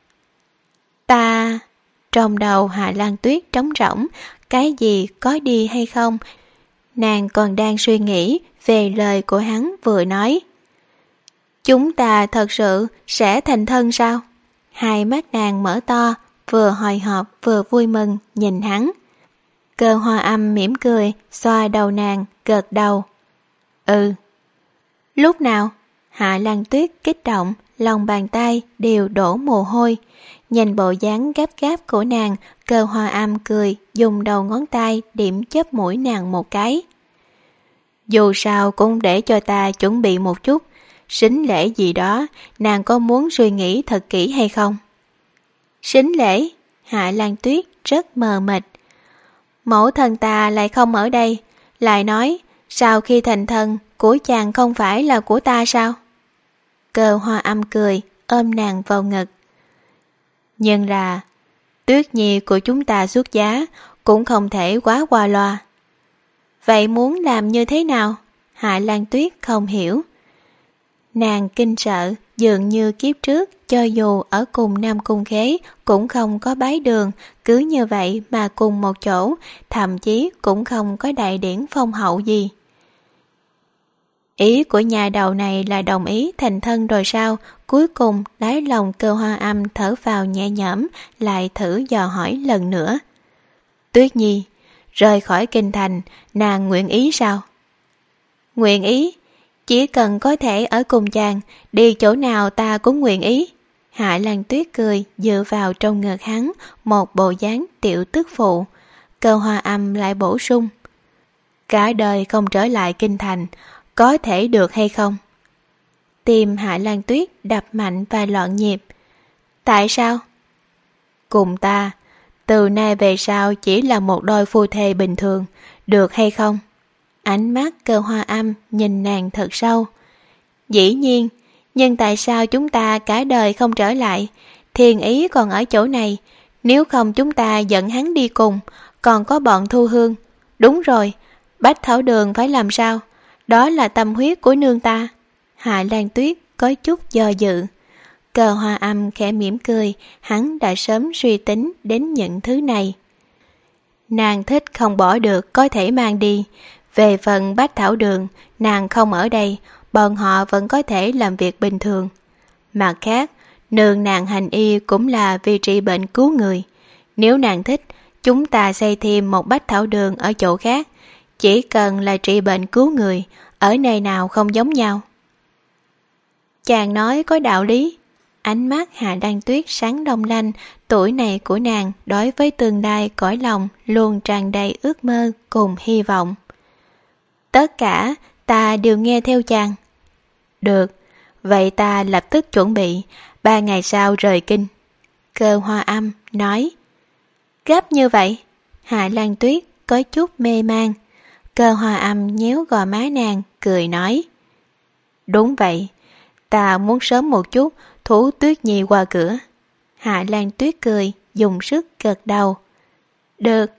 Ta... Trong đầu Hạ Lan Tuyết trống rỗng, cái gì có đi hay không? Nàng còn đang suy nghĩ về lời của hắn vừa nói. Chúng ta thật sự sẽ thành thân sao? Hai mắt nàng mở to, vừa hồi hộp vừa vui mừng nhìn hắn. Cơ Hoa Âm mỉm cười, xoa đầu nàng, gật đầu. Ừ. Lúc nào? Hạ Lan Tuyết kích động, lòng bàn tay đều đổ mồ hôi. Nhìn bộ dáng gấp gáp của nàng, Cơ Hoa Âm cười, dùng đầu ngón tay điểm chớp mũi nàng một cái. Dù sao cũng để cho ta chuẩn bị một chút, sính lễ gì đó, nàng có muốn suy nghĩ thật kỹ hay không? Sính lễ? Hạ Lan Tuyết rất mờ mịt. Mẫu thân ta lại không ở đây, lại nói, sau khi thành thân, của chàng không phải là của ta sao? Cơ Hoa Âm cười, ôm nàng vào ngực. Nhưng là, Tuyết Nhi của chúng ta xuất giá, cũng không thể quá qua loa. Vậy muốn làm như thế nào? Hạ Lan Tuyết không hiểu. Nàng kinh sợ, dường như kiếp trước, cho dù ở cùng Nam Cung Khế cũng không có bái đường, cứ như vậy mà cùng một chỗ, thậm chí cũng không có đại điển phong hậu gì. Ý của nhà đầu này là đồng ý thành thân rồi sao? Cuối cùng đáy lòng Cơ Hoa Âm thở vào nhẹ nhõm, lại thử dò hỏi lần nữa. Tuyết Nhi, rời khỏi kinh thành, nàng nguyện ý sao? Nguyện ý? Chỉ cần có thể ở cùng chàng, đi chỗ nào ta cũng nguyện ý. Hạ Lan Tuyết cười, dựa vào trong ngực hắn, một bộ dáng tiểu tức phụ. Cơ Hoa Âm lại bổ sung. Cả đời không trở lại kinh thành, có thể được hay không? Tim Hạ Lan Tuyết đập mạnh và loạn nhịp. Tại sao? Cùng ta, từ nay về sau chỉ là một đôi phu thê bình thường, được hay không? Ánh mắt Cơ Hoa Âm nhìn nàng thật sâu. Dĩ nhiên, nhưng tại sao chúng ta cả đời không trở lại? Thiên Ý còn ở chỗ này, nếu không chúng ta dẫn hắn đi cùng, còn có bọn Thu Hương. Đúng rồi, Bách Thảo Đường phải làm sao? Đó là tâm huyết của nương ta. Hạ Lan Tuyết có chút do dự. Cơ Hoa Âm khẽ mỉm cười, hắn đã sớm suy tính đến những thứ này. Nàng thích không bỏ được có thể mang đi. Về phần Bách Thảo Đường, nàng không ở đây, bọn họ vẫn có thể làm việc bình thường. Mặt khác, nương nàng hành y cũng là vì trị bệnh cứu người. Nếu nàng thích, chúng ta xây thêm một Bách Thảo Đường ở chỗ khác. Chỉ cần là trị bệnh cứu người, ở nơi nào không giống nhau. Chàng nói có đạo lý. Ánh mắt Hạ Lan Tuyết sáng long lanh, tuổi này của nàng đối với tương lai cõi lòng luôn tràn đầy ước mơ cùng hy vọng. Tất cả ta đều nghe theo chàng. Được, vậy ta lập tức chuẩn bị, ba ngày sau rời kinh. Cơ Hoa Âm nói. Gấp như vậy? Hạ Lan Tuyết có chút mê man. Cơ Hoa Âm nhéo gò má nàng, cười nói. Đúng vậy, ta muốn sớm một chút thú Tuyết Nhi qua cửa. Hạ Lan Tuyết cười, dùng sức gật đầu. Được.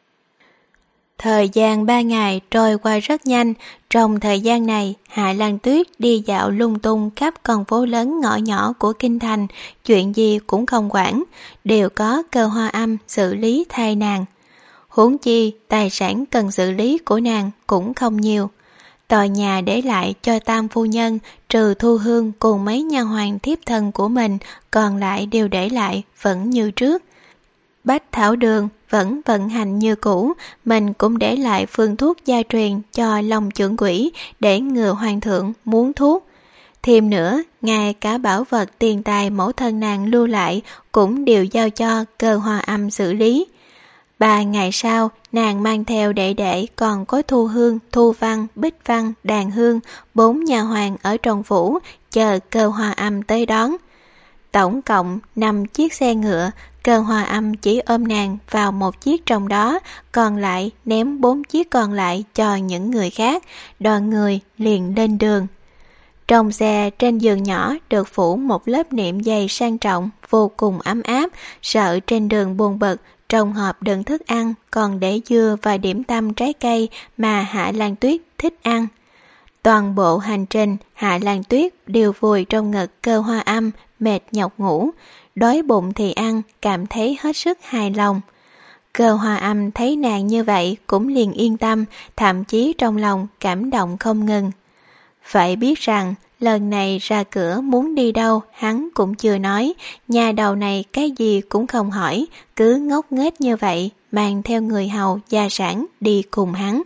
Thời gian ba ngày trôi qua rất nhanh. Trong thời gian này, Hạ Lan Tuyết đi dạo lung tung khắp con phố lớn ngõ nhỏ của kinh thành, chuyện gì cũng không quản, đều có Cơ Hoa Âm xử lý thay nàng. Huống chi, tài sản cần xử lý của nàng cũng không nhiều. Tòa nhà để lại cho tam phu nhân, trừ Thu Hương cùng mấy nha hoàn thiếp thân của mình, còn lại đều để lại vẫn như trước. Bách Thảo Đường vẫn vận hành như cũ, mình cũng để lại phương thuốc gia truyền cho Long Trưởng Quỹ để ngừa hoàng thượng muốn thuốc. Thêm nữa, ngay cả bảo vật tiền tài mẫu thân nàng lưu lại cũng đều giao cho Cơ Hoa Âm xử lý. Ba ngày sau, nàng mang theo đệ đệ còn có Thu Hương, Thu Văn, Bích Văn, Đàn Hương, bốn nhà hoàng ở trong phủ, chờ Cơ Hoa Âm tới đón. Tổng cộng năm chiếc xe ngựa, Cơ Hoa Âm chỉ ôm nàng vào một chiếc trong đó, còn lại ném bốn chiếc còn lại cho những người khác, đoàn người liền lên đường. Trong xe, trên giường nhỏ được phủ một lớp nệm dày sang trọng, vô cùng ấm áp, sợ trên đường buồn bực. Trong hộp đựng thức ăn còn để dưa và điểm tâm trái cây mà Hạ Lan Tuyết thích ăn. Toàn bộ hành trình, Hạ Lan Tuyết đều vùi trong ngực Cơ Hoa Âm, mệt nhọc ngủ, đói bụng thì ăn, cảm thấy hết sức hài lòng. Cơ Hoa Âm thấy nàng như vậy cũng liền yên tâm, thậm chí trong lòng cảm động không ngừng. Phải biết rằng, lần này ra cửa muốn đi đâu hắn cũng chưa nói, nhà đầu này cái gì cũng không hỏi, cứ ngốc nghếch như vậy, mang theo người hầu gia sản đi cùng hắn.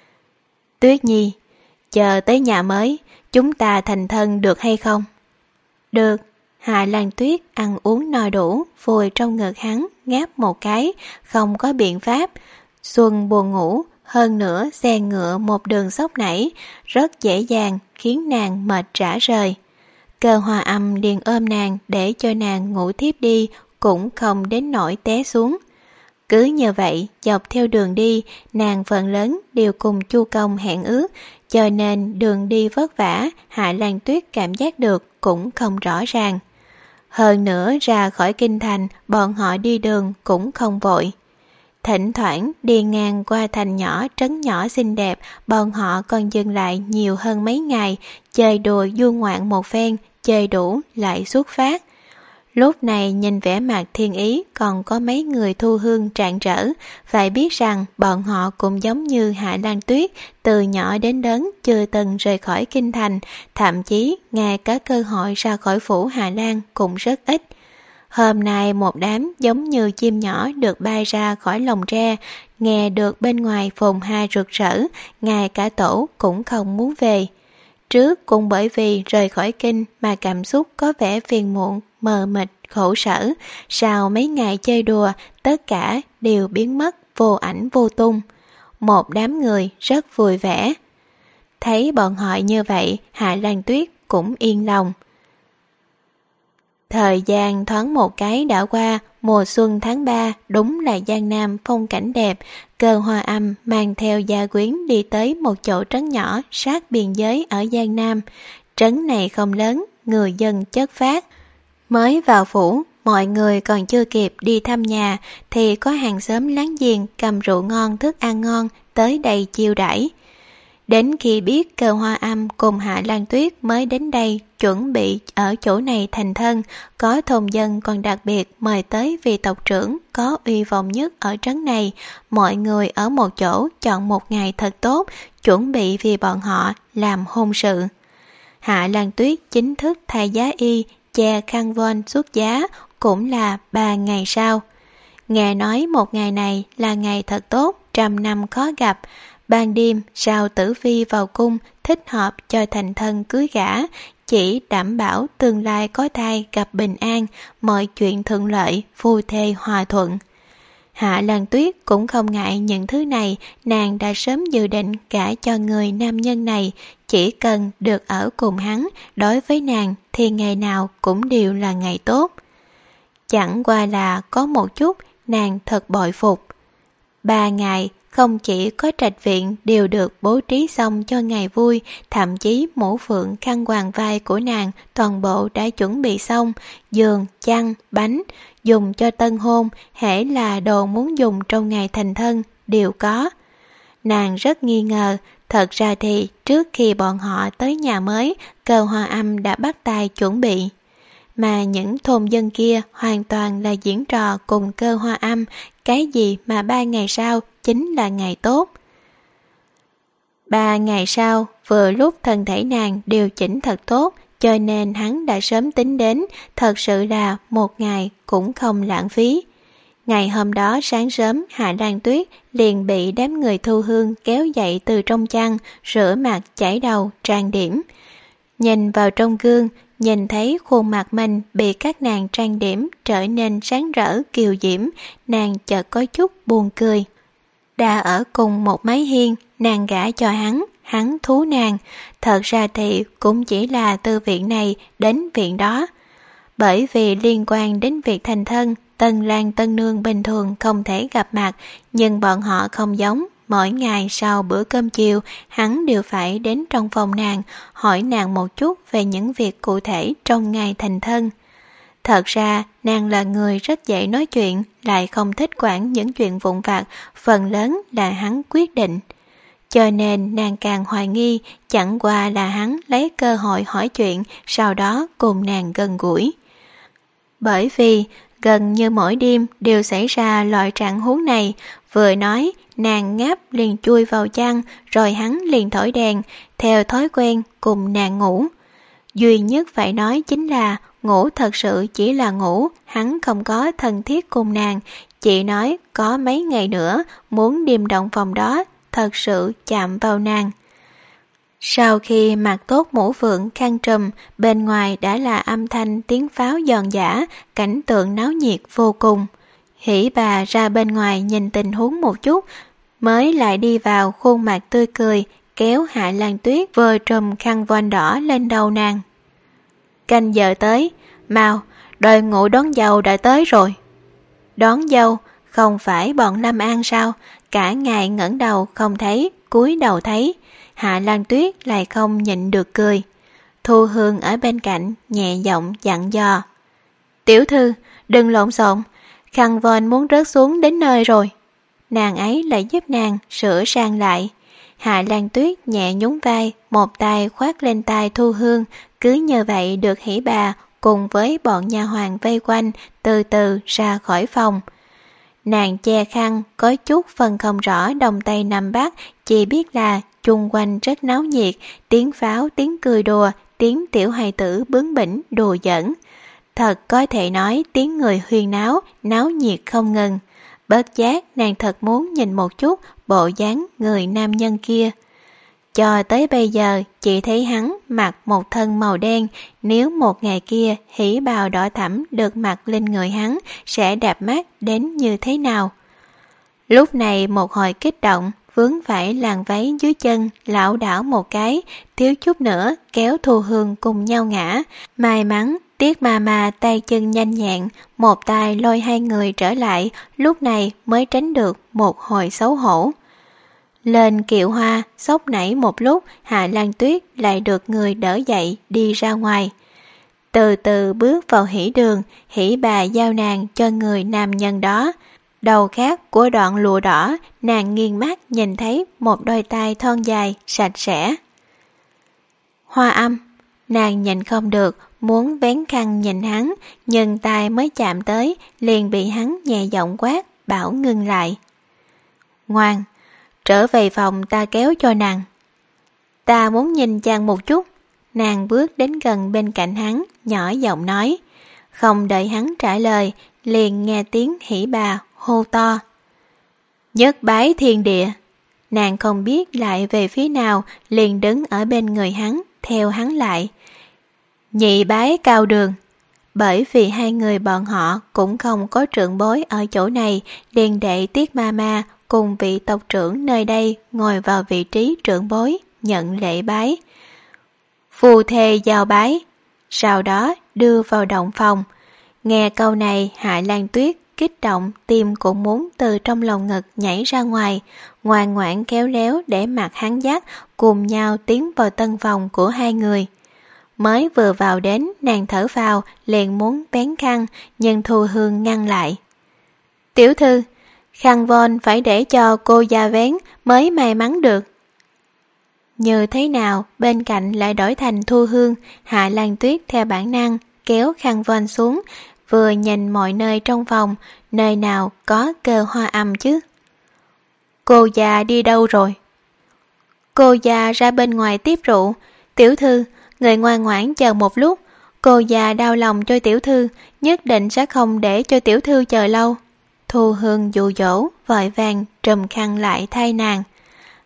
Tuyết Nhi, chờ tới nhà mới, chúng ta thành thân được hay không? Được. Hạ Lan Tuyết ăn uống no đủ, vùi trong ngực hắn, ngáp một cái, không có biện pháp. Xuân buồn ngủ, hơn nữa xe ngựa một đường sóc nảy, rất dễ dàng khiến nàng mệt rã rời. Cơ Hoa Âm liền ôm nàng để cho nàng ngủ thiếp đi, cũng không đến nỗi té xuống. Cứ như vậy, dọc theo đường đi, nàng phần lớn đều cùng Chu Công hẹn ước, cho nên đường đi vất vả, Hạ Lan Tuyết cảm giác được cũng không rõ ràng. Hơn nữa ra khỏi kinh thành, bọn họ đi đường cũng không vội. Thỉnh thoảng đi ngang qua thành nhỏ trấn nhỏ xinh đẹp, bọn họ còn dừng lại nhiều hơn mấy ngày, chơi đùa du ngoạn một phen, chơi đủ lại xuất phát. Lúc này nhìn vẻ mặt Thiên Ý còn có mấy người Thu Hương rạng rỡ, phải biết rằng bọn họ cũng giống như Hạ Lan Tuyết, từ nhỏ đến lớn chưa từng rời khỏi kinh thành, thậm chí ngay cả cơ hội ra khỏi phủ Hạ Lan cũng rất ít. Hôm nay một đám giống như chim nhỏ được bay ra khỏi lồng tre, nghe được bên ngoài phồn hoa rực rỡ, ngay cả tổ cũng không muốn về. Trước cũng bởi vì rời khỏi kinh mà cảm xúc có vẻ phiền muộn, mờ mịt, khổ sở, sau mấy ngày chơi đùa, tất cả đều biến mất vô ảnh vô tung. Một đám người rất vui vẻ. Thấy bọn họ như vậy, Hạ Lan Tuyết cũng yên lòng. Thời gian thoáng một cái đã qua, mùa xuân tháng ba, đúng là Giang Nam phong cảnh đẹp. Cơ Hoa Âm mang theo gia quyến đi tới một chỗ trấn nhỏ sát biên giới ở Giang Nam. Trấn này không lớn, người dân chất phác. Mới vào phủ, mọi người còn chưa kịp đi thăm nhà, thì có hàng xóm láng giềng cầm rượu ngon thức ăn ngon tới đây chiêu đãi. Đến khi biết Cơ Hoa Âm cùng Hạ Lan Tuyết mới đến đây chuẩn bị ở chỗ này thành thân, có thôn dân còn đặc biệt mời tới vị tộc trưởng có uy vọng nhất ở trấn này, mọi người ở một chỗ chọn một ngày thật tốt, chuẩn bị vì bọn họ làm hôn sự. Hạ Lan Tuyết chính thức thay giá y, che khăn voan xuất giá, cũng là ba ngày sau. Nghe nói một ngày này là ngày thật tốt, trăm năm khó gặp. Ban đêm sao tử phi vào cung, thích hợp cho thành thân cưới gả, chỉ đảm bảo tương lai có thai gặp bình an, mọi chuyện thuận lợi, phu thê hòa thuận. Hạ Lan Tuyết cũng không ngại những thứ này, nàng đã sớm dự định gả cho người nam nhân này, chỉ cần được ở cùng hắn, đối với nàng thì ngày nào cũng đều là ngày tốt. Chẳng qua là có một chút nàng thật bội phục. Ba ngày, không chỉ có trạch viện đều được bố trí xong cho ngày vui, thậm chí mũ phượng khăn quàng vai của nàng toàn bộ đã chuẩn bị xong, giường, chăn, bánh, dùng cho tân hôn, hễ là đồ muốn dùng trong ngày thành thân, đều có. Nàng rất nghi ngờ, thật ra thì trước khi bọn họ tới nhà mới, Cơ Hoa Âm đã bắt tay chuẩn bị. Mà những thôn dân kia hoàn toàn là diễn trò cùng Cơ Hoa Âm, cái gì mà ba ngày sau chính là ngày tốt. Ba ngày sau, vừa lúc thân thể nàng điều chỉnh thật tốt, cho nên hắn đã sớm tính đến, thật sự là một ngày cũng không lãng phí. Ngày hôm đó sáng sớm, Hạ Lan Tuyết liền bị đám người Thu Hương kéo dậy từ trong chăn, rửa mặt, chải đầu, trang điểm. Nhìn vào trong gương, nhìn thấy khuôn mặt mình bị các nàng trang điểm trở nên sáng rỡ kiều diễm, nàng chợt có chút buồn cười. Đã ở cùng một mái hiên, nàng gả cho hắn, hắn thú nàng, thật ra thì cũng chỉ là từ viện này đến viện đó. Bởi vì liên quan đến việc thành thân, tân lang tân nương bình thường không thể gặp mặt, nhưng bọn họ không giống. Mỗi ngày sau bữa cơm chiều, hắn đều phải đến trong phòng nàng, hỏi nàng một chút về những việc cụ thể trong ngày thành thân. Thật ra, nàng là người rất dễ nói chuyện, lại không thích quản những chuyện vụn vặt, phần lớn là hắn quyết định. Cho nên nàng càng hoài nghi, chẳng qua là hắn lấy cơ hội hỏi chuyện, sau đó cùng nàng gần gũi. Bởi vì, gần như mỗi đêm đều xảy ra loại trạng huống này, vừa nói, nàng ngáp liền chui vào chăn, rồi hắn liền thổi đèn, theo thói quen cùng nàng ngủ. Duy nhất phải nói chính là ngủ thật sự chỉ là ngủ, hắn không có thân thiết cùng nàng, chỉ nói có mấy ngày nữa muốn điềm động phòng đó, thật sự chạm vào nàng. Sau khi mặc tốt mũ phượng khăn trùm, bên ngoài đã là âm thanh tiếng pháo giòn giã, cảnh tượng náo nhiệt vô cùng. Hỉ bà ra bên ngoài nhìn tình huống một chút, mới lại đi vào khuôn mặt tươi cười, kéo Hạ Lan Tuyết vừa trùm khăn voan đỏ lên đầu nàng. Canh giờ tới, mau, đội ngũ đón dâu đã tới rồi. Đón dâu, không phải bọn Lâm An sao? Cả ngày ngẩng đầu không thấy, cúi đầu thấy. Hạ Lan Tuyết lại không nhịn được cười. Thu Hương ở bên cạnh nhẹ giọng dặn dò. Tiểu thư, đừng lộn xộn, khăn voan muốn rớt xuống đến nơi rồi. Nàng ấy lại giúp nàng sửa sang lại. Hạ Lan Tuyết nhẹ nhún vai, một tay khoác lên tay Thu Hương, cứ như vậy được hỉ bà cùng với bọn nha hoàn vây quanh, từ từ ra khỏi phòng. Nàng che khăn, có chút phân không rõ đông tây nam bắc, chỉ biết là chung quanh rất náo nhiệt, tiếng pháo, tiếng cười đùa, tiếng tiểu hài tử bướng bỉnh đùa giỡn. Thật có thể nói tiếng người huyên náo, náo nhiệt không ngừng. Bất giác nàng thật muốn nhìn một chút bộ dáng người nam nhân kia. Cho tới bây giờ chỉ thấy hắn mặc một thân màu đen, nếu một ngày kia hỉ bào đỏ thẫm được mặc lên người hắn sẽ đạp mắt đến như thế nào. Lúc này một hồi kích động, vướng phải làn váy dưới chân, lảo đảo một cái, thiếu chút nữa kéo Thu Hương cùng nhau ngã. May mắn Tiết ma ma tay chân nhanh nhẹn, một tay lôi hai người trở lại, lúc này mới tránh được một hồi xấu hổ. Lên kiệu hoa, sốc nảy một lúc, Hạ Lan Tuyết lại được người đỡ dậy đi ra ngoài. Từ từ bước vào hỉ đường, hỉ bà giao nàng cho người nam nhân đó. Đầu khác của đoạn lụa đỏ, nàng nghiêng mắt nhìn thấy một đôi tay thon dài, sạch sẽ. Hoa Âm, nàng nhìn không được, muốn vén khăn nhìn hắn, nhưng tay mới chạm tới, liền bị hắn nhẹ giọng quát, bảo ngưng lại. Ngoan, trở về phòng ta kéo cho nàng. Ta muốn nhìn chàng một chút. Nàng bước đến gần bên cạnh hắn, nhỏ giọng nói. Không đợi hắn trả lời, liền nghe tiếng hỉ bà hô to. Nhất bái thiên địa. Nàng không biết lại về phía nào, liền đứng ở bên người hắn, theo hắn lại. Nhị bái cao đường. Bởi vì hai người bọn họ cũng không có trưởng bối ở chỗ này, liền đệ Tiết ma ma cùng vị tộc trưởng nơi đây ngồi vào vị trí trưởng bối, nhận lễ bái. Phù thề giao bái, sau đó đưa vào động phòng. Nghe câu này, Hạ Lan Tuyết kích động, tim cũng muốn từ trong lồng ngực nhảy ra ngoài, ngoan ngoãn kéo léo để mặc hắn dắt, cùng nhau tiến vào tân phòng của hai người. Mới vừa vào đến, nàng thở vào, liền muốn vén khăn, nhưng Thu Hương ngăn lại. Tiểu thư, khăn voan phải để cho cô gia vén mới may mắn được. Như thế nào, bên cạnh lại đổi thành Thu Hương, Hạ Lan Tuyết theo bản năng, kéo khăn voan xuống, vừa nhìn mọi nơi trong phòng, nơi nào có cơ Hoa Âm chứ. Cô già đi đâu rồi? Cô già ra bên ngoài tiếp rượu. Tiểu thư, người ngoan ngoãn chờ một lúc, cô già đau lòng cho tiểu thư, nhất định sẽ không để cho tiểu thư chờ lâu. Thu Hương dụ dỗ, vội vàng trùm khăn lại thay nàng.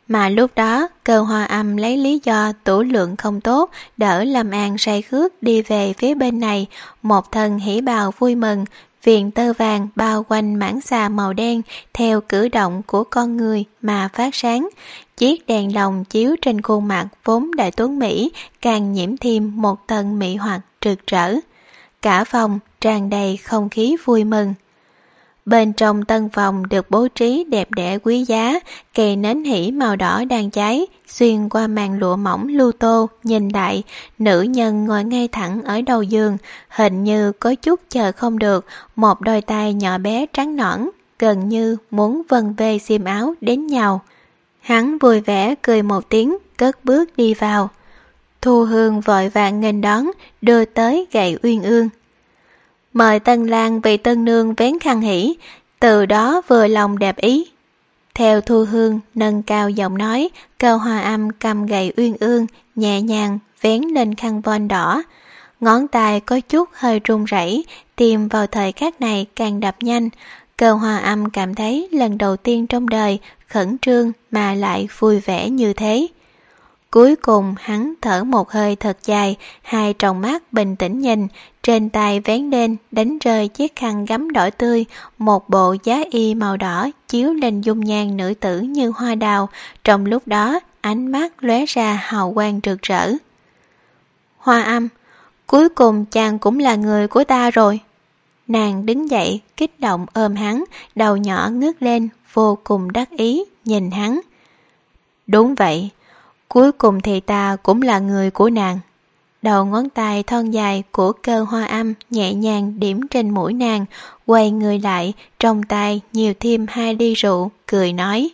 Mà lúc đó Cơ Hoa Âm lấy lý do tửu lượng không tốt, đỡ Lâm An say khước đi về phía bên này, một thân hỉ bào vui mừng, viền tơ vàng bao quanh mảng xà màu đen theo cử động của con người mà phát sáng. Chiếc đèn lồng chiếu trên khuôn mặt vốn đại tuấn Mỹ càng nhiễm thêm một tầng mỹ hoặc rực rỡ. Cả phòng tràn đầy không khí vui mừng. Bên trong tân phòng được bố trí đẹp đẽ quý giá, cây nến hỷ màu đỏ đang cháy, xuyên qua màn lụa mỏng lưu tô, nhìn lại, nữ nhân ngồi ngay thẳng ở đầu giường, hình như có chút chờ không được, một đôi tay nhỏ bé trắng nõn, gần như muốn vần về xiêm áo đến nhào. Hắn vui vẻ cười một tiếng, cất bước đi vào. Thu Hương vội vàng nghênh đón, đưa tới gậy uyên ương. Mời tân lang vì tân nương vén khăn hỷ, từ đó vừa lòng đẹp ý. Theo Thu Hương nâng cao giọng nói, Cơ Hoa Âm cầm gậy uyên ương, nhẹ nhàng vén lên khăn voan đỏ. Ngón tay có chút hơi run rẩy, tim vào thời khắc này càng đập nhanh. Cơ Hoa Âm cảm thấy lần đầu tiên trong đời khẩn trương mà lại vui vẻ như thế. Cuối cùng hắn thở một hơi thật dài, hai tròng mắt bình tĩnh nhìn, trên tay vén lên đánh rơi chiếc khăn gấm đỏ tươi, một bộ giá y màu đỏ chiếu lên dung nhan nữ tử như hoa đào, trong lúc đó ánh mắt lóe ra hào quang rực rỡ. Hoa Âm, cuối cùng chàng cũng là người của ta rồi. Nàng đứng dậy, kích động ôm hắn, đầu nhỏ ngước lên, vô cùng đắc ý, nhìn hắn. Đúng vậy, cuối cùng thì ta cũng là người của nàng. Đầu ngón tay thon dài của Cơ Hoa Âm nhẹ nhàng điểm trên mũi nàng, quay người lại, trong tay nhiều thêm hai ly rượu, cười nói.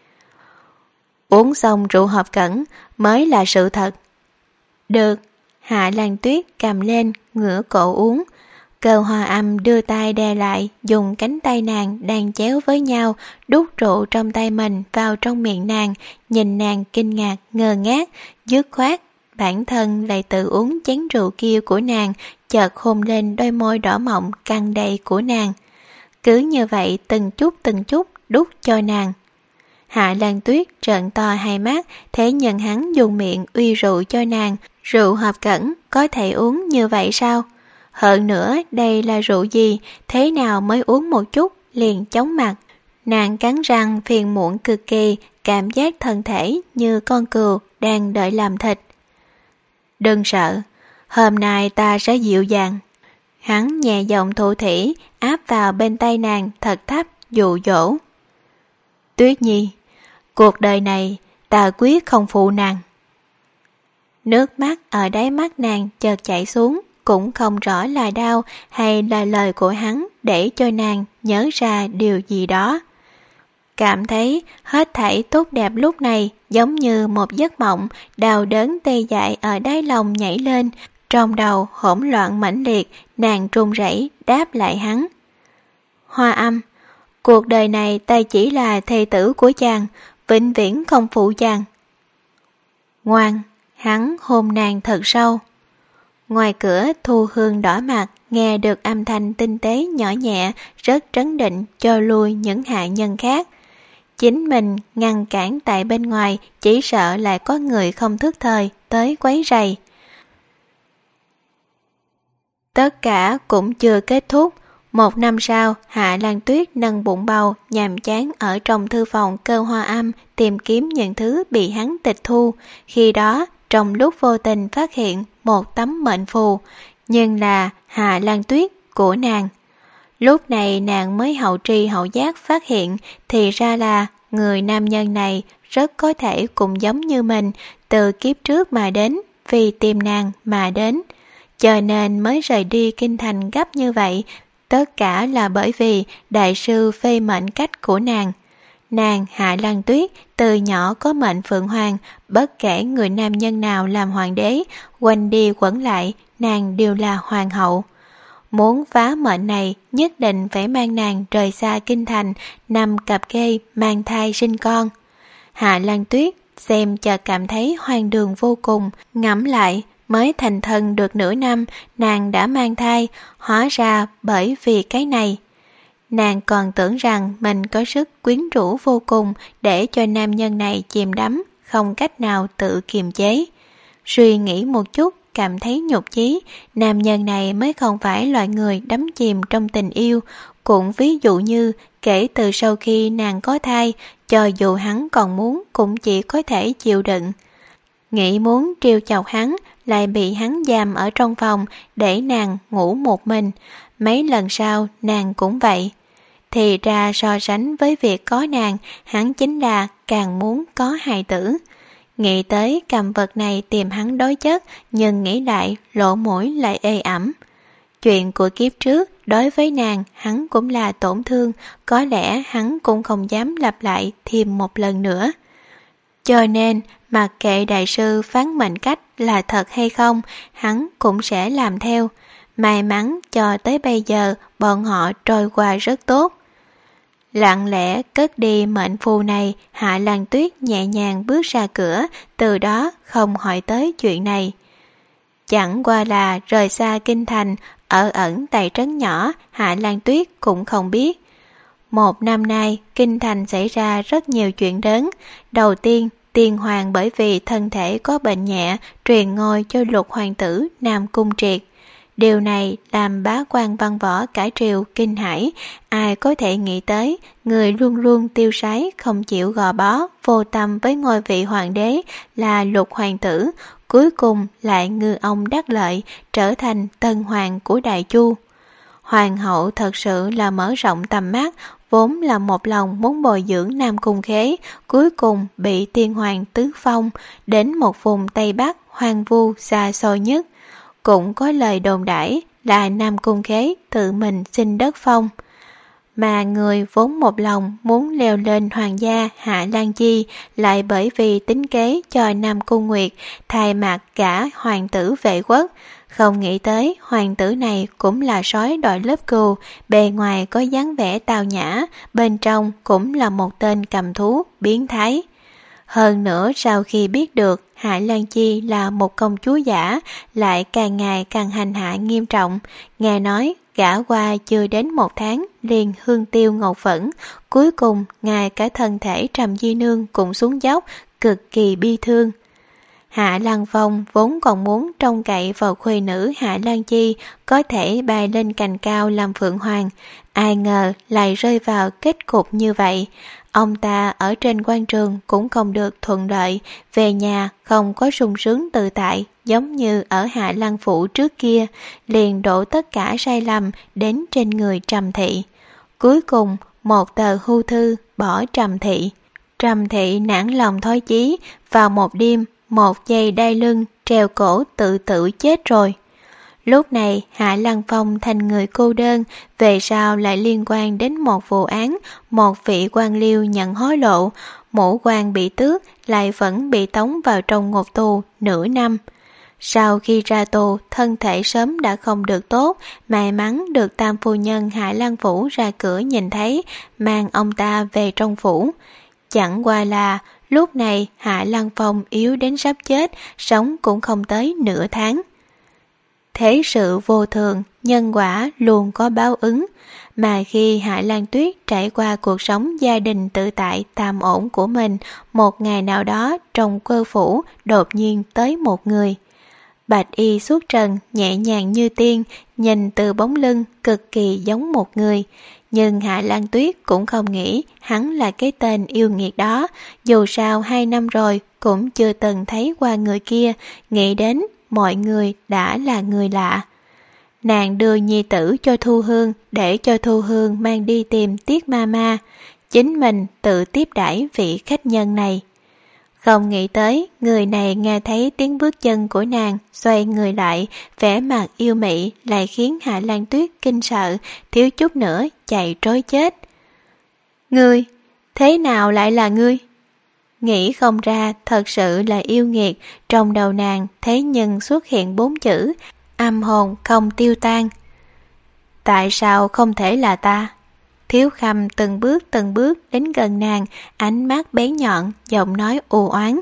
Uống xong rượu hợp cẩn mới là sự thật. Được, Hạ Lan Tuyết cầm lên, ngửa cổ uống. Cơ Hoa Âm đưa tay đè lại, dùng cánh tay nàng đang chéo với nhau, đút rượu trong tay mình vào trong miệng nàng, nhìn nàng kinh ngạc, ngơ ngác, dứt khoát. Bản thân lại tự uống chén rượu kia của nàng, chợt hôn lên đôi môi đỏ mọng căng đầy của nàng. Cứ như vậy từng chút từng chút đút cho nàng. Hạ Lan Tuyết trợn to hai mắt, thế nhưng hắn dùng miệng uy rượu cho nàng. Rượu hợp cẩn có thể uống như vậy sao? Hơn nữa đây là rượu gì, thế nào mới uống một chút liền chóng mặt. Nàng cắn răng phiền muộn cực kỳ, cảm giác thân thể như con cừu đang đợi làm thịt. Đừng sợ, hôm nay ta sẽ dịu dàng. Hắn nhẹ giọng thủ thỉ, áp vào bên tay nàng thật thấp, dụ dỗ. Tuyết Nhi, cuộc đời này ta quyết không phụ nàng. Nước mắt ở đáy mắt nàng chợt chảy xuống, cũng không rõ là đau hay là lời của hắn để cho nàng nhớ ra điều gì đó. Cảm thấy hết thảy tốt đẹp lúc này giống như một giấc mộng, đau đớn tê dại ở đáy lòng nhảy lên, trong đầu hỗn loạn mãnh liệt, nàng run rẩy đáp lại hắn. Hoa Âm, cuộc đời này ta chỉ là thê tử của chàng, vĩnh viễn không phụ chàng. Ngoan, hắn hôn nàng thật sâu. Ngoài cửa Thu Hương đỏ mặt, nghe được âm thanh tinh tế nhỏ nhẹ, rất trấn định cho lui những hạ nhân khác. Chính mình ngăn cản tại bên ngoài, chỉ sợ lại có người không thức thời tới quấy rầy. Tất cả cũng chưa kết thúc. Một năm sau, Hạ Lan Tuyết nâng bụng bầu, nhàm chán ở trong thư phòng Cơ Hoa Âm tìm kiếm những thứ bị hắn tịch thu. Khi đó, trong lúc vô tình phát hiện một tấm mệnh phù, nhưng là Hạ Lan Tuyết của nàng. Lúc này nàng mới hậu tri hậu giác phát hiện, thì ra là người nam nhân này rất có thể cũng giống như mình, từ kiếp trước mà đến, vì tìm nàng mà đến. Cho nên mới rời đi kinh thành gấp như vậy, tất cả là bởi vì đại sư phê mệnh cách của nàng. Nàng Hạ Lan Tuyết từ nhỏ có mệnh Phượng Hoàng, bất kể người nam nhân nào làm hoàng đế, quanh đi quẩn lại, nàng đều là hoàng hậu. Muốn phá mệnh này, nhất định phải mang nàng rời xa kinh thành, nằm cặp kê mang thai sinh con. Hạ Lan Tuyết xem chợt cảm thấy hoang đường vô cùng, ngẫm lại, mới thành thân được nửa năm, nàng đã mang thai, hóa ra bởi vì cái này. Nàng còn tưởng rằng mình có sức quyến rũ vô cùng để cho nam nhân này chìm đắm, không cách nào tự kiềm chế. Suy nghĩ một chút, cảm thấy nhục chí, nam nhân này mới không phải loại người đắm chìm trong tình yêu. Cũng ví dụ như, kể từ sau khi nàng có thai, cho dù hắn còn muốn cũng chỉ có thể chịu đựng. Nghĩ muốn trêu chọc hắn, lại bị hắn giam ở trong phòng để nàng ngủ một mình. Mấy lần sau, nàng cũng vậy. Thì ra so sánh với việc có nàng, hắn chính là càng muốn có hài tử. Nghĩ tới cầm vật này tìm hắn đối chất, nhưng nghĩ lại lỗ mũi lại ê ẩm. Chuyện của kiếp trước đối với nàng hắn cũng là tổn thương, có lẽ hắn cũng không dám lặp lại thêm một lần nữa. Cho nên mặc kệ đại sư phán mệnh cách là thật hay không, hắn cũng sẽ làm theo. May mắn cho tới bây giờ bọn họ trôi qua rất tốt. Lặng lẽ cất đi mệnh phù này, Hạ Lan Tuyết nhẹ nhàng bước ra cửa, từ đó không hỏi tới chuyện này. Chẳng qua là rời xa kinh thành, ở ẩn tại trấn nhỏ, Hạ Lan Tuyết cũng không biết. Một năm nay, kinh thành xảy ra rất nhiều chuyện lớn. Đầu tiên, Tiên Hoàng bởi vì thân thể có bệnh nhẹ, truyền ngôi cho lục hoàng tử Nam Cung Triệt. Điều này làm bá quan văn võ cả triều kinh hãi, ai có thể nghĩ tới người luôn luôn tiêu sái không chịu gò bó, vô tâm với ngôi vị hoàng đế là lục hoàng tử, cuối cùng lại ngư ông đắc lợi trở thành tân hoàng của Đại Chu. Hoàng hậu thật sự là mở rộng tầm mắt, vốn là một lòng muốn bồi dưỡng Nam Cung Khế, cuối cùng bị tiên hoàng tứ phong đến một vùng Tây Bắc hoang vu xa xôi nhất. Cũng có lời đồn đãi là Nam Cung Khế tự mình xin đất phong. Mà người vốn một lòng muốn leo lên hoàng gia Hạ Lan Chi lại bởi vì tính kế cho Nam Cung Nguyệt thay mặt cả hoàng tử vệ quốc. Không nghĩ tới hoàng tử này cũng là sói đội lớp cừu, bề ngoài có dáng vẻ tao nhã, bên trong cũng là một tên cầm thú biến thái. Hơn nữa sau khi biết được Hạ Lan Chi là một công chúa giả, lại càng ngày càng hành hạ nghiêm trọng. Nghe nói gả qua chưa đến một tháng liền hương tiêu ngọc phẫn, cuối cùng ngay cả thân thể Trầm Di Nương cũng xuống dốc, cực kỳ bi thương. Hạ Lan Phong vốn còn muốn trông cậy vào khuê nữ Hạ Lan Chi có thể bay lên cành cao làm phượng hoàng, ai ngờ lại rơi vào kết cục như vậy. Ông ta ở trên quan trường cũng không được thuận lợi, về nhà không có sung sướng tự tại giống như ở Hạ Lan Phủ trước kia, liền đổ tất cả sai lầm đến trên người Trầm Thị. Cuối cùng một tờ hưu thư bỏ Trầm Thị. Trầm Thị nản lòng thói chí, vào một đêm một dây đai lưng treo cổ tự tử chết rồi. Lúc này Hạ Lan Phong thành người cô đơn, về sau lại liên quan đến một vụ án, một vị quan liêu nhận hối lộ, mũ quan bị tước lại vẫn bị tống vào trong ngục tù nửa năm. Sau khi ra tù, thân thể sớm đã không được tốt, may mắn được tam phu nhân Hạ Lan Phủ ra cửa nhìn thấy, mang ông ta về trong phủ. Chẳng qua là lúc này Hạ Lan Phong yếu đến sắp chết, sống cũng không tới nửa tháng. Thế sự vô thường, nhân quả luôn có báo ứng. Mà khi Hạ Lan Tuyết trải qua cuộc sống gia đình tự tại tạm ổn của mình, một ngày nào đó trong quơ phủ đột nhiên tới một người. Bạch y xuất trần, nhẹ nhàng như tiên, nhìn từ bóng lưng cực kỳ giống một người. Nhưng Hạ Lan Tuyết cũng không nghĩ hắn là cái tên yêu nghiệt đó, dù sao hai năm rồi cũng chưa từng thấy qua người kia, nghĩ đến mọi người đã là người lạ. Nàng đưa nhi tử cho Thu Hương để cho Thu Hương mang đi tìm Tiết Mama, chính mình tự tiếp đãi vị khách nhân này. Không nghĩ tới người này nghe thấy tiếng bước chân của nàng, xoay người lại, vẻ mặt yêu mị lại khiến Hạ Lan Tuyết kinh sợ, thiếu chút nữa chạy trối chết. Ngươi, thế nào lại là ngươi? Nghĩ không ra thật sự là yêu nghiệt, trong đầu nàng thế nhưng xuất hiện bốn chữ, âm hồn không tiêu tan. Tại sao không thể là ta? Thiếu Khâm từng bước từng bước đến gần nàng, ánh mắt bén nhọn, giọng nói u oán.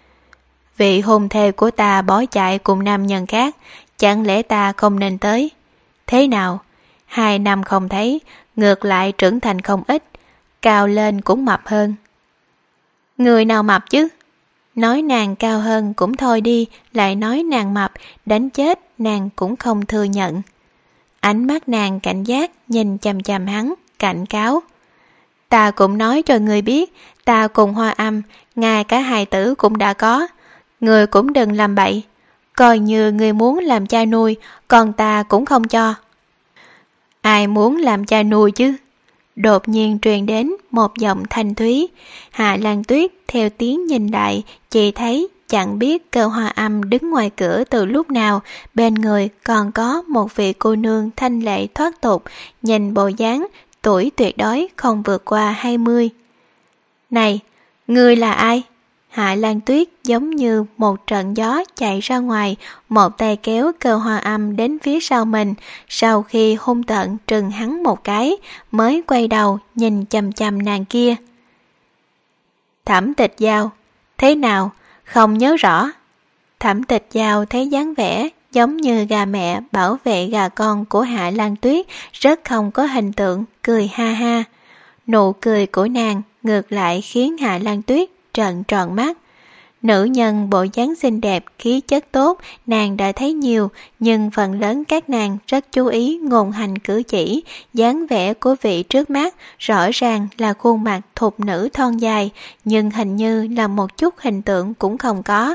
Vị hôn thê của ta bỏ chạy cùng nam nhân khác, chẳng lẽ ta không nên tới? Thế nào? Hai năm không thấy, ngược lại trưởng thành không ít, cao lên cũng mập hơn. Người nào mập chứ? Nói nàng cao hơn cũng thôi đi, lại nói nàng mập, đánh chết nàng cũng không thừa nhận. Ánh mắt nàng cảnh giác nhìn chằm chằm hắn, cảnh cáo. Ta cũng nói cho người biết, ta cùng Hoa Âm, ngay cả hài tử cũng đã có. Người cũng đừng làm bậy, coi như người muốn làm cha nuôi, còn ta cũng không cho. Ai muốn làm cha nuôi chứ? Đột nhiên truyền đến một giọng thanh thúy. Hạ Lan Tuyết theo tiếng nhìn lại, chỉ thấy chẳng biết Cơ Hoa Âm đứng ngoài cửa từ lúc nào, bên người còn có một vị cô nương thanh lệ thoát tục, nhìn bộ dáng tuổi tuyệt đối không vượt qua hai mươi. Này, ngươi là ai? Hạ Lan Tuyết giống như một trận gió chạy ra ngoài, một tay kéo Cơ Hoa Âm đến phía sau mình, sau khi hung tợn trừng hắn một cái, mới quay đầu nhìn chằm chằm nàng kia. Thẩm Tịch Giao, thế nào, không nhớ rõ? Thẩm Tịch Giao thấy dáng vẻ giống như gà mẹ bảo vệ gà con của Hạ Lan Tuyết, rất không có hình tượng, cười ha ha. Nụ cười của nàng ngược lại khiến Hạ Lan Tuyết trợn tròn mắt. Nữ nhân bộ dáng xinh đẹp, khí chất tốt, nàng đã thấy nhiều, nhưng phần lớn các nàng rất chú ý ngôn hành cử chỉ, dáng vẻ của vị trước mắt, rõ ràng là khuôn mặt thục nữ thon dài, nhưng hình như là một chút hình tượng cũng không có.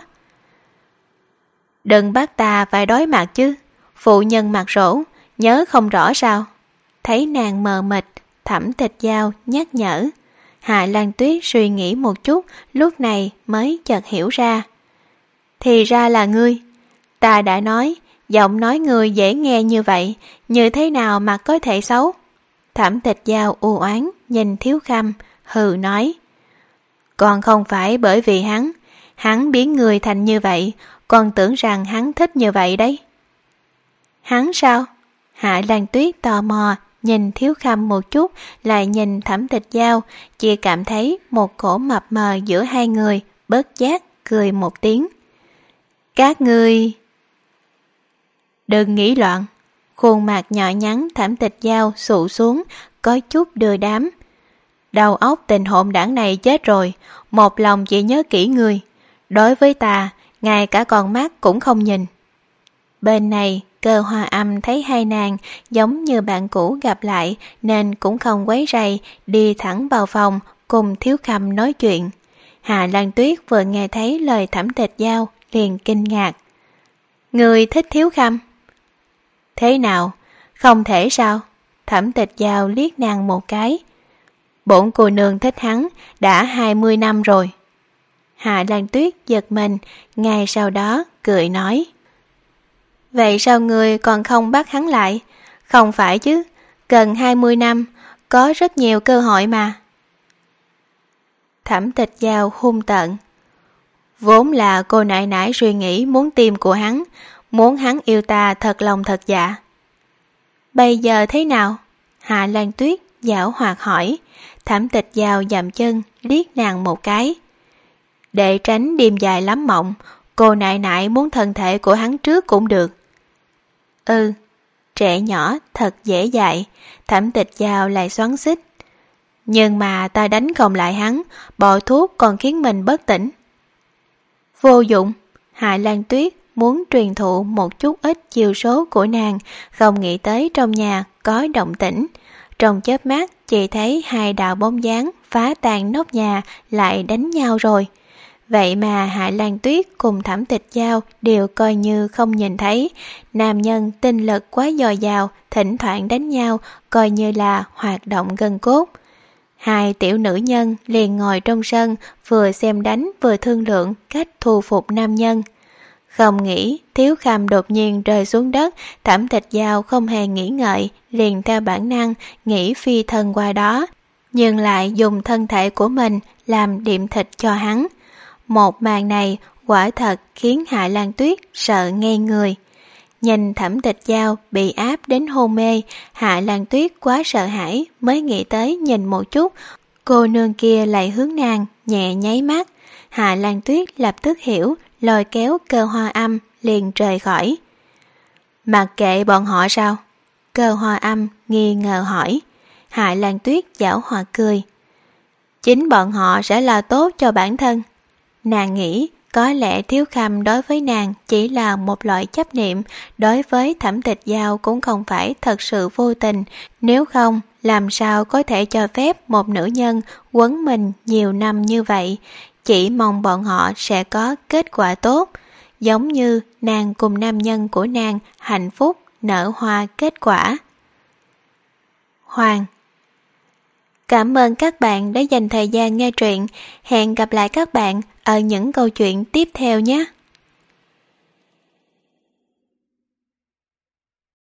Đừng bắt ta phải đối mặt chứ, phụ nhân mặt rỗ, nhớ không rõ sao? Thấy nàng mờ mịt, Thẩm Tịch Giao nhắc nhở. Hạ Lan Tuyết suy nghĩ một chút, lúc này mới chợt hiểu ra. Thì ra là ngươi. Ta đã nói, giọng nói ngươi dễ nghe như vậy, như thế nào mà có thể xấu? Thẩm Tịch Giao u oán nhìn Thiếu Khâm, hừ nói. Còn không phải bởi vì hắn, hắn biến người thành như vậy, còn tưởng rằng hắn thích như vậy đấy. Hắn sao? Hạ Lan Tuyết tò mò, nhìn Thiếu Khâm một chút, lại nhìn Thẩm Tịch Giao, chỉ cảm thấy một cổ mập mờ giữa hai người, bất giác cười một tiếng. Các ngươi... Đừng nghĩ loạn. Khuôn mặt nhỏ nhắn Thẩm Tịch Giao sụ xuống, có chút đưa đám. Đầu óc tình hỗn đảng này chết rồi, một lòng chỉ nhớ kỹ ngươi. Đối với ta, ngay cả con mắt cũng không nhìn. Bên này, Cơ Hoa Âm thấy hai nàng giống như bạn cũ gặp lại nên cũng không quấy rầy, đi thẳng vào phòng cùng Thiếu Khâm nói chuyện. Hạ Lan Tuyết vừa nghe thấy lời Thẩm Tịch Giao liền kinh ngạc. Người thích Thiếu Khâm? Thế nào? Không thể sao? Thẩm Tịch Giao liếc nàng một cái. Bổn cô nương thích hắn đã hai mươi năm rồi. Hạ Lan Tuyết giật mình, ngay sau đó cười nói. Vậy sao người còn không bắt hắn lại? Không phải chứ, gần hai mươi năm, có rất nhiều cơ hội mà. Thẩm Tịch Giao hung tợn. Vốn là cô nại nãi suy nghĩ muốn tim của hắn, muốn hắn yêu ta thật lòng thật dạ. Bây giờ thế nào? Hạ Lan Tuyết giảo hoạt hỏi. Thẩm Tịch Giao dậm chân, liếc nàng một cái. Để tránh đêm dài lắm mộng, cô nại nãi muốn thân thể của hắn trước cũng được. Ừ, trẻ nhỏ thật dễ dạy, Thẩm Tịch Giao lại xoắn xích. Nhưng mà ta đánh không lại hắn, bỏ thuốc còn khiến mình bất tỉnh. Vô dụng, Hạ Lan Tuyết muốn truyền thụ một chút ít chiêu số của nàng, không nghĩ tới trong nhà có động tĩnh. Trong chớp mắt chỉ thấy hai đạo bóng dáng phá tan nóc nhà lại đánh nhau rồi. Vậy mà Hạ Lan Tuyết cùng Thẩm Tịch Giao đều coi như không nhìn thấy. Nam nhân tinh lực quá dồi dào, thỉnh thoảng đánh nhau, coi như là hoạt động gân cốt. Hai tiểu nữ nhân liền ngồi trong sân, vừa xem đánh vừa thương lượng cách thu phục nam nhân. Không nghĩ Thiếu Khâm đột nhiên rơi xuống đất, Thẩm Tịch Giao không hề nghĩ ngợi, liền theo bản năng nghĩ phi thân qua đó, nhưng lại dùng thân thể của mình làm điểm thịt cho hắn. Một màn này quả thật khiến Hạ Lan Tuyết sợ ngây người. Nhìn Thẩm Tịch Giao bị áp đến hôn mê, Hạ Lan Tuyết quá sợ hãi mới nghĩ tới nhìn một chút. Cô nương kia lại hướng nàng nhẹ nháy mắt. Hạ Lan Tuyết lập tức hiểu, lôi kéo Cơ Hoa Âm liền rời khỏi. Mặc kệ bọn họ sao? Cơ Hoa Âm nghi ngờ hỏi. Hạ Lan Tuyết giảo hoạt cười. Chính bọn họ sẽ là tốt cho bản thân. Nàng nghĩ có lẽ Thiếu Khâm đối với nàng chỉ là một loại chấp niệm, đối với Thẩm Tịch Giao cũng không phải thật sự vô tình, nếu không làm sao có thể cho phép một nữ nhân quấn mình nhiều năm như vậy, chỉ mong bọn họ sẽ có kết quả tốt, giống như nàng cùng nam nhân của nàng hạnh phúc nở hoa kết quả. Hoàng. Cảm ơn các bạn đã dành thời gian nghe truyện. Hẹn gặp lại các bạn ở những câu chuyện tiếp theo nhé.